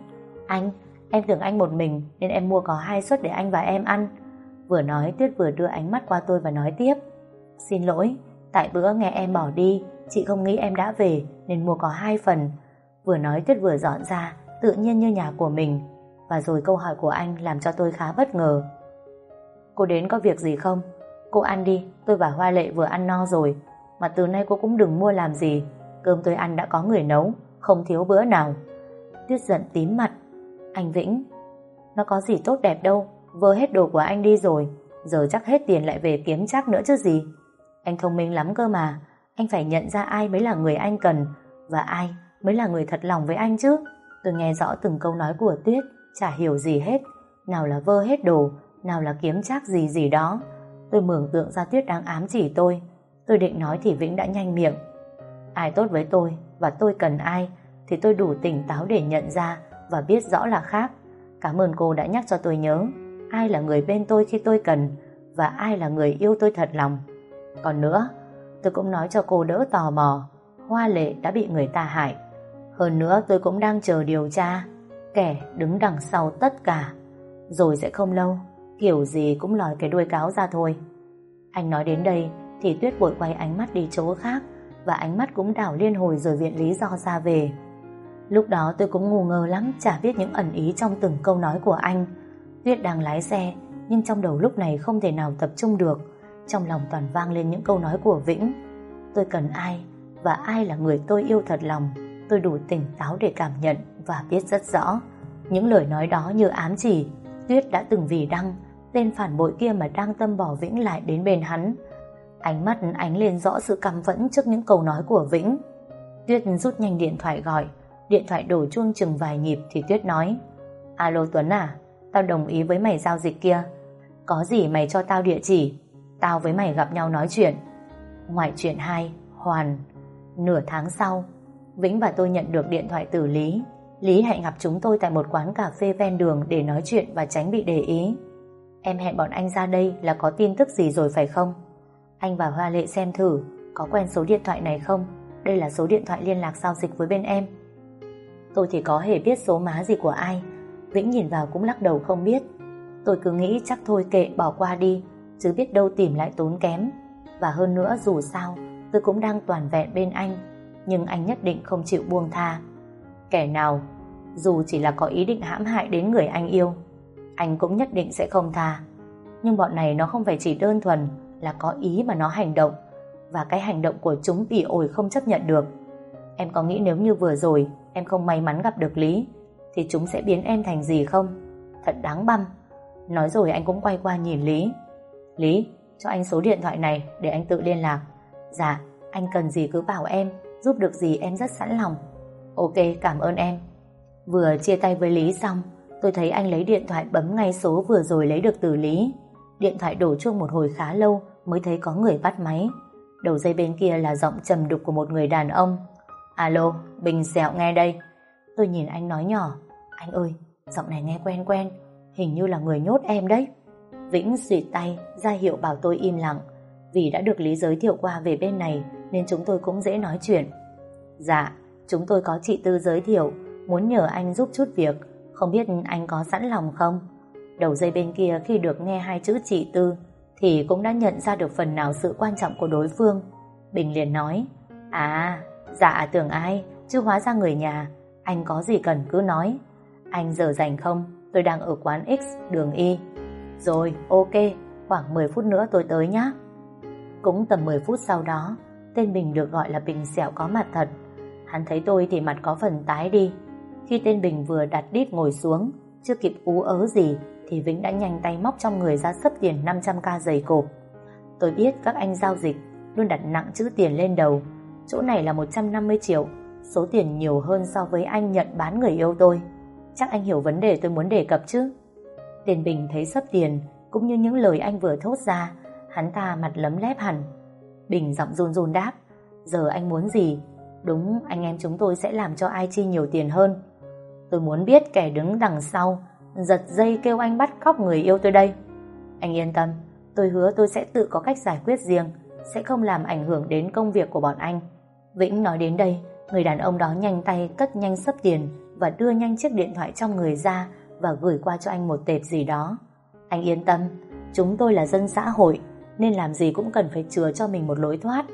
Em tưởng anh một mình nên em mua có 2 suất để anh và em ăn. Vừa nói Tuyết vừa đưa ánh mắt qua tôi và nói tiếp: Xin lỗi, tại bữa nghe em bỏ đi Chị không nghĩ em đã về nên mua có 2 phần. Vừa nói Tuyết vừa dọn ra, tự nhiên như nhà của mình. Và rồi câu hỏi của anh làm cho tôi khá bất ngờ. Cô đến có việc gì không? Cô ăn đi, tôi và Hoa Lệ vừa ăn no rồi. Mà từ nay cô cũng đừng mua làm gì. Cơm tôi ăn đã có người nấu, không thiếu bữa nào. Tuyết giận tím mặt. Anh Vĩnh, nó có gì tốt đẹp đâu, vơ hết đồ của anh đi rồi, giờ chắc hết tiền lại về kiếm chắc nữa chứ gì. Anh thông minh lắm cơ mà. Anh phải nhận ra ai mới là người anh cần, và ai mới là người thật lòng với anh chứ. Tôi nghe rõ từng câu nói của Tuyết, chả hiểu gì hết. Nào là vơ hết đồ, nào là kiếm chắc gì gì đó. Tôi mường tượng ra Tuyết đang ám chỉ tôi. Tôi định nói thì Vĩnh đã nhanh miệng. Ai tốt với tôi và tôi cần ai thì tôi đủ tỉnh táo để nhận ra và biết rõ là khác. Cảm ơn cô đã nhắc cho tôi nhớ ai là người bên tôi khi tôi cần và ai là người yêu tôi thật lòng. Còn nữa, tôi cũng nói cho cô đỡ tò mò, Hoa Lệ đã bị người ta hại. Hơn nữa tôi cũng đang chờ điều tra kẻ đứng đằng sau tất cả. Rồi sẽ không lâu, kiểu gì cũng lòi cái đuôi cáo ra thôi. Anh nói đến đây thì Tuyết vội quay ánh mắt đi chỗ khác, và ánh mắt cũng đảo liên hồi rồi viện lý do ra về. Lúc đó tôi cũng ngu ngơ lắm, chả biết những ẩn ý trong từng câu nói của anh. Tuyết đang lái xe, nhưng trong đầu lúc này không thể nào tập trung được. Trong lòng toàn vang lên những câu nói của Vĩnh. Tôi cần ai, và ai là người tôi yêu thật lòng. Tôi đủ tỉnh táo để cảm nhận và biết rất rõ. Những lời nói đó như ám chỉ. Tuyết đã từng vì Đăng, tên phản bội kia mà đang tâm bỏ Vĩnh lại đến bên hắn. Ánh mắt ánh lên rõ sự căm phẫn trước những câu nói của Vĩnh. Tuyết rút nhanh điện thoại gọi. Điện thoại đổ chuông chừng vài nhịp thì Tuyết nói: Alo Tuấn à, tao đồng ý với mày giao dịch kia. Có gì mày cho tao địa chỉ, tao với mày gặp nhau nói chuyện. Ngoại truyện 2, Hoàn. Nửa tháng sau, Vĩnh và tôi nhận được điện thoại từ Lý. Lý hẹn gặp chúng tôi tại một quán cà phê ven đường để nói chuyện và tránh bị để ý. Em hẹn bọn anh ra đây là có tin tức gì rồi phải không? Anh và Hoa Lệ xem thử, có quen số điện thoại này không? Đây là số điện thoại liên lạc giao dịch với bên em. Tôi thì có hề biết số má gì của ai. Vĩnh nhìn vào cũng lắc đầu không biết. Tôi cứ nghĩ chắc thôi kệ bỏ qua đi, chứ biết đâu tìm lại tốn kém. Và hơn nữa dù sao tôi cũng đang toàn vẹn bên anh, nhưng anh nhất định không chịu buông tha. Kẻ nào dù chỉ là có ý định hãm hại đến người anh yêu, anh cũng nhất định sẽ không tha. Nhưng bọn này nó không phải chỉ đơn thuần là có ý mà nó hành động, và cái hành động của chúng bỉ ổi không chấp nhận được. Em có nghĩ nếu như vừa rồi em không may mắn gặp được Lý thì chúng sẽ biến em thành gì không? Thật đáng băm. Nói rồi anh cũng quay qua nhìn Lý. Lý, cho anh số điện thoại này để anh tự liên lạc. Dạ, anh cần gì cứ bảo em, giúp được gì em rất sẵn lòng. Ok, cảm ơn em. Vừa chia tay với Lý xong, tôi thấy anh lấy điện thoại bấm ngay số vừa rồi lấy được từ Lý. Điện thoại đổ chuông một hồi khá lâu mới thấy có người bắt máy. Đầu dây bên kia là giọng trầm đục của một người đàn ông. Alo, Bình Sẹo nghe đây. Tôi nhìn anh nói nhỏ: Anh ơi, giọng này nghe quen quen, hình như là người nhốt em đấy. Vĩnh xịt tay ra hiệu bảo tôi im lặng. Vì đã được Lý giới thiệu qua về bên này nên chúng tôi cũng dễ nói chuyện. Dạ, chúng tôi có chị Tư giới thiệu, muốn nhờ anh giúp chút việc, không biết anh có sẵn lòng không? Đầu dây bên kia khi được nghe hai chữ chị Tư thì cũng đã nhận ra được phần nào sự quan trọng của đối phương. Bình liền nói: À, dạ tưởng ai, chứ hóa ra người nhà. Anh có gì cần cứ nói. Anh giờ rảnh không? Tôi đang ở quán X, đường Y. Rồi, ok, khoảng 10 phút nữa tôi tới nhé. Cũng tầm 10 phút sau đó, tên Bình được gọi là Bình Sẹo có mặt thật. Hắn thấy tôi thì mặt có phần tái đi. Khi tên Bình vừa đặt đít ngồi xuống, chưa kịp ú ớ gì thì Vĩnh đã nhanh tay móc trong người ra xấp tiền 500k dày cộp. Tôi biết các anh giao dịch luôn đặt nặng chữ tiền lên đầu. Chỗ này là 150 triệu, số tiền nhiều hơn so với anh nhận bán người yêu tôi. Chắc anh hiểu vấn đề tôi muốn đề cập chứ? Tên Bình thấy xấp tiền cũng như những lời anh vừa thốt ra, hắn ta mặt lấm lép hẳn. Bình giọng run run đáp: Giờ anh muốn gì? Đúng, anh em chúng tôi sẽ làm cho ai chi nhiều tiền hơn. Tôi muốn biết kẻ đứng đằng sau giật dây kêu anh bắt cóc người yêu tôi đây. Anh yên tâm, tôi hứa tôi sẽ tự có cách giải quyết riêng, sẽ không làm ảnh hưởng đến công việc của bọn anh. Vĩnh nói đến đây, người đàn ông đó nhanh tay cất nhanh xấp tiền và đưa nhanh chiếc điện thoại trong người ra và gửi qua cho anh một tệp gì đó. Anh yên tâm, chúng tôi là dân xã hội nên làm gì cũng cần phải chừa cho mình một lối thoát.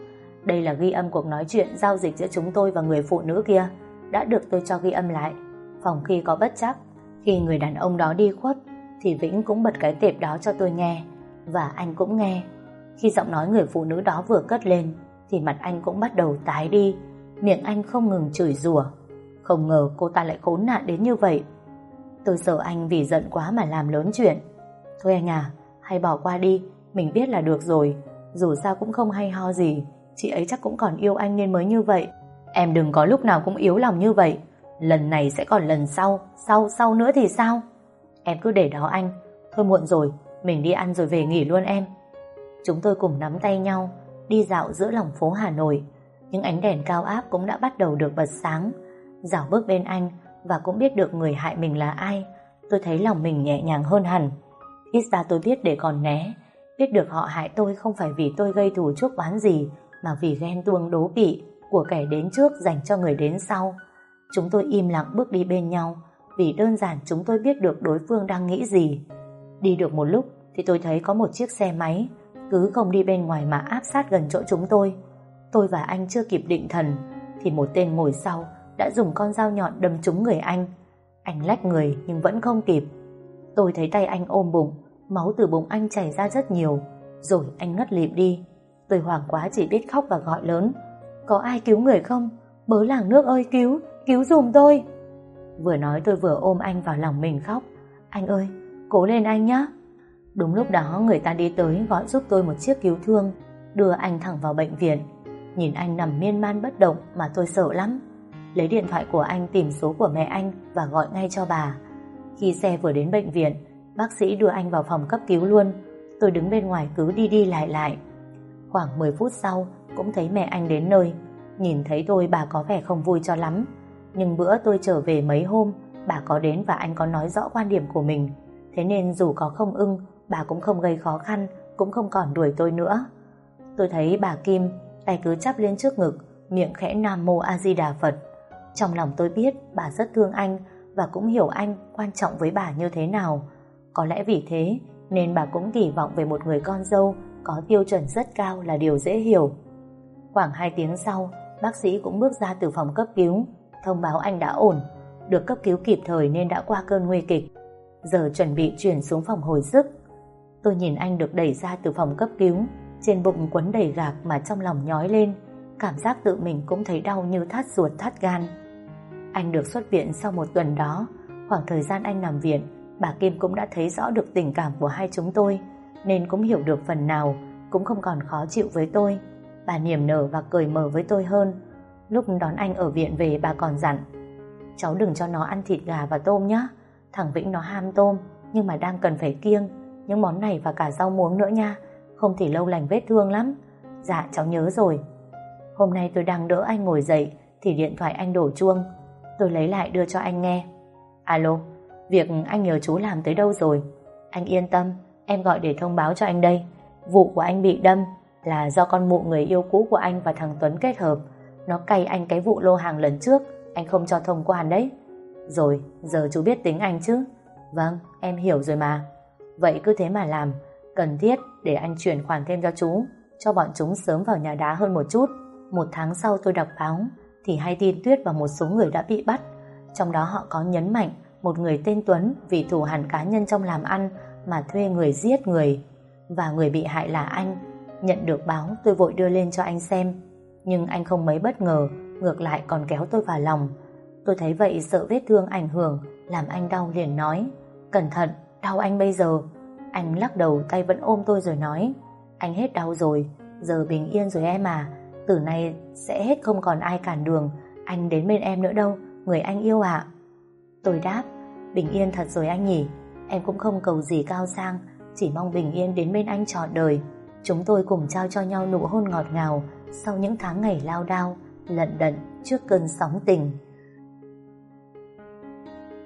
Đây là ghi âm cuộc nói chuyện giao dịch giữa chúng tôi và người phụ nữ kia, đã được tôi cho ghi âm lại. Phòng khi có bất trắc, khi người đàn ông đó đi khuất thì Vĩnh cũng bật cái tệp đó cho tôi nghe, và anh cũng nghe. Khi giọng nói người phụ nữ đó vừa cất lên thì mặt anh cũng bắt đầu tái đi, miệng anh không ngừng chửi rủa. Không ngờ cô ta lại khốn nạn đến như vậy. Tôi sợ anh vì giận quá mà làm lớn chuyện. Thôi anh à, hay bỏ qua đi, mình biết là được rồi. Dù sao cũng không hay ho gì, chị ấy chắc cũng còn yêu anh nên mới như vậy. Em đừng có lúc nào cũng yếu lòng như vậy. Lần này sẽ còn lần sau, sau nữa thì sao? Em cứ để đó anh. Thôi muộn rồi, mình đi ăn rồi về nghỉ luôn em. Chúng tôi cùng nắm tay nhau đi dạo giữa lòng phố Hà Nội. Những ánh đèn cao áp cũng đã bắt đầu được bật sáng. Dạo bước bên anh và cũng biết được người hại mình là ai, tôi thấy lòng mình nhẹ nhàng hơn hẳn. Ít ra tôi biết để còn né, biết được họ hại tôi không phải vì tôi gây thù chuốc oán gì, mà vì ghen tuông đố kỵ của kẻ đến trước dành cho người đến sau. Chúng tôi im lặng bước đi bên nhau, vì đơn giản chúng tôi biết được đối phương đang nghĩ gì. Đi được một lúc thì tôi thấy có một chiếc xe máy cứ không đi bên ngoài mà áp sát gần chỗ chúng tôi. Tôi và anh chưa kịp định thần thì một tên ngồi sau đã dùng con dao nhọn đâm trúng người anh. Anh lách người nhưng vẫn không kịp. Tôi thấy tay anh ôm bụng, máu từ bụng anh chảy ra rất nhiều, rồi anh ngất lịm đi. Tôi hoảng quá chỉ biết khóc và gọi lớn: có ai cứu người không? Bớ làng nước ơi, cứu giùm tôi. Vừa nói tôi vừa ôm anh vào lòng mình khóc. Anh ơi, cố lên anh nhé. Đúng lúc đó người ta đi tới gọi giúp tôi một chiếc cứu thương, đưa anh thẳng vào bệnh viện. Nhìn anh nằm miên man bất động mà tôi sợ lắm. Lấy điện thoại của anh tìm số của mẹ anh và gọi ngay cho bà. Khi xe vừa đến bệnh viện, bác sĩ đưa anh vào phòng cấp cứu luôn. Tôi đứng bên ngoài cứ đi đi lại. Khoảng 10 phút sau cũng thấy mẹ anh đến nơi. Nhìn thấy tôi bà có vẻ không vui cho lắm. Nhưng bữa tôi trở về mấy hôm, bà có đến và anh có nói rõ quan điểm của mình. Thế nên dù có không ưng, bà cũng không gây khó khăn, cũng không còn đuổi tôi nữa. Tôi thấy bà Kim tay cứ chắp lên trước ngực, miệng khẽ Nam Mô A Di Đà Phật. Trong lòng tôi biết bà rất thương anh và cũng hiểu anh quan trọng với bà như thế nào. Có lẽ vì thế nên bà cũng kỳ vọng về một người con dâu có tiêu chuẩn rất cao là điều dễ hiểu. Khoảng 2 tiếng sau, bác sĩ cũng bước ra từ phòng cấp cứu, thông báo anh đã ổn, được cấp cứu kịp thời nên đã qua cơn nguy kịch. Giờ chuẩn bị chuyển xuống phòng hồi sức. Tôi nhìn anh được đẩy ra từ phòng cấp cứu, trên bụng quấn đầy gạc mà trong lòng nhói lên, cảm giác tự mình cũng thấy đau như thắt ruột thắt gan. Anh được xuất viện sau 1 tuần đó. Khoảng thời gian anh nằm viện, bà Kim cũng đã thấy rõ được tình cảm của hai chúng tôi, nên cũng hiểu được phần nào, cũng không còn khó chịu với tôi. Bà niềm nở và cười mở với tôi hơn. Lúc đón anh ở viện về, bà còn dặn: cháu đừng cho nó ăn thịt gà và tôm nhé. Thằng Vĩnh nó ham tôm, nhưng mà đang cần phải kiêng những món này và cả rau muống nữa nha, không thì lâu lành vết thương lắm. Dạ cháu nhớ rồi. Hôm nay tôi đang đỡ anh ngồi dậy thì điện thoại anh đổ chuông. Tôi lấy lại đưa cho anh nghe. Alo, việc anh nhờ chú làm tới đâu rồi? Anh yên tâm, em gọi để thông báo cho anh đây. Vụ của anh bị đâm là do con mụ người yêu cũ của anh và thằng Tuấn kết hợp. Nó cày anh cái vụ lô hàng lần trước, anh không cho thông quan đấy. Rồi, giờ chú biết tính anh chứ? Vâng, em hiểu rồi mà. Vậy cứ thế mà làm. Cần thiết để anh chuyển khoản thêm cho chú, cho bọn chúng sớm vào nhà đá hơn một chút. 1 tháng sau tôi đọc báo thì hay tin Tuyết và một số người đã bị bắt. Trong đó họ có nhấn mạnh một người tên Tuấn vì thù hằn cá nhân trong làm ăn mà thuê người giết người, và người bị hại là anh. Nhận được báo tôi vội đưa lên cho anh xem, nhưng anh không mấy bất ngờ, ngược lại còn kéo tôi vào lòng. Tôi thấy vậy sợ vết thương ảnh hưởng làm anh đau, liền nói: cẩn thận, đau anh bây giờ. Anh lắc đầu, tay vẫn ôm tôi rồi nói: anh hết đau rồi, giờ bình yên rồi em à. Từ nay sẽ hết không còn ai cản đường anh đến bên em nữa đâu, người anh yêu ạ. Tôi đáp: bình yên thật rồi anh nhỉ. Em cũng không cầu gì cao sang, chỉ mong bình yên đến bên anh trọn đời. Chúng tôi cùng trao cho nhau nụ hôn ngọt ngào sau những tháng ngày lao đao lận đận trước cơn sóng tình.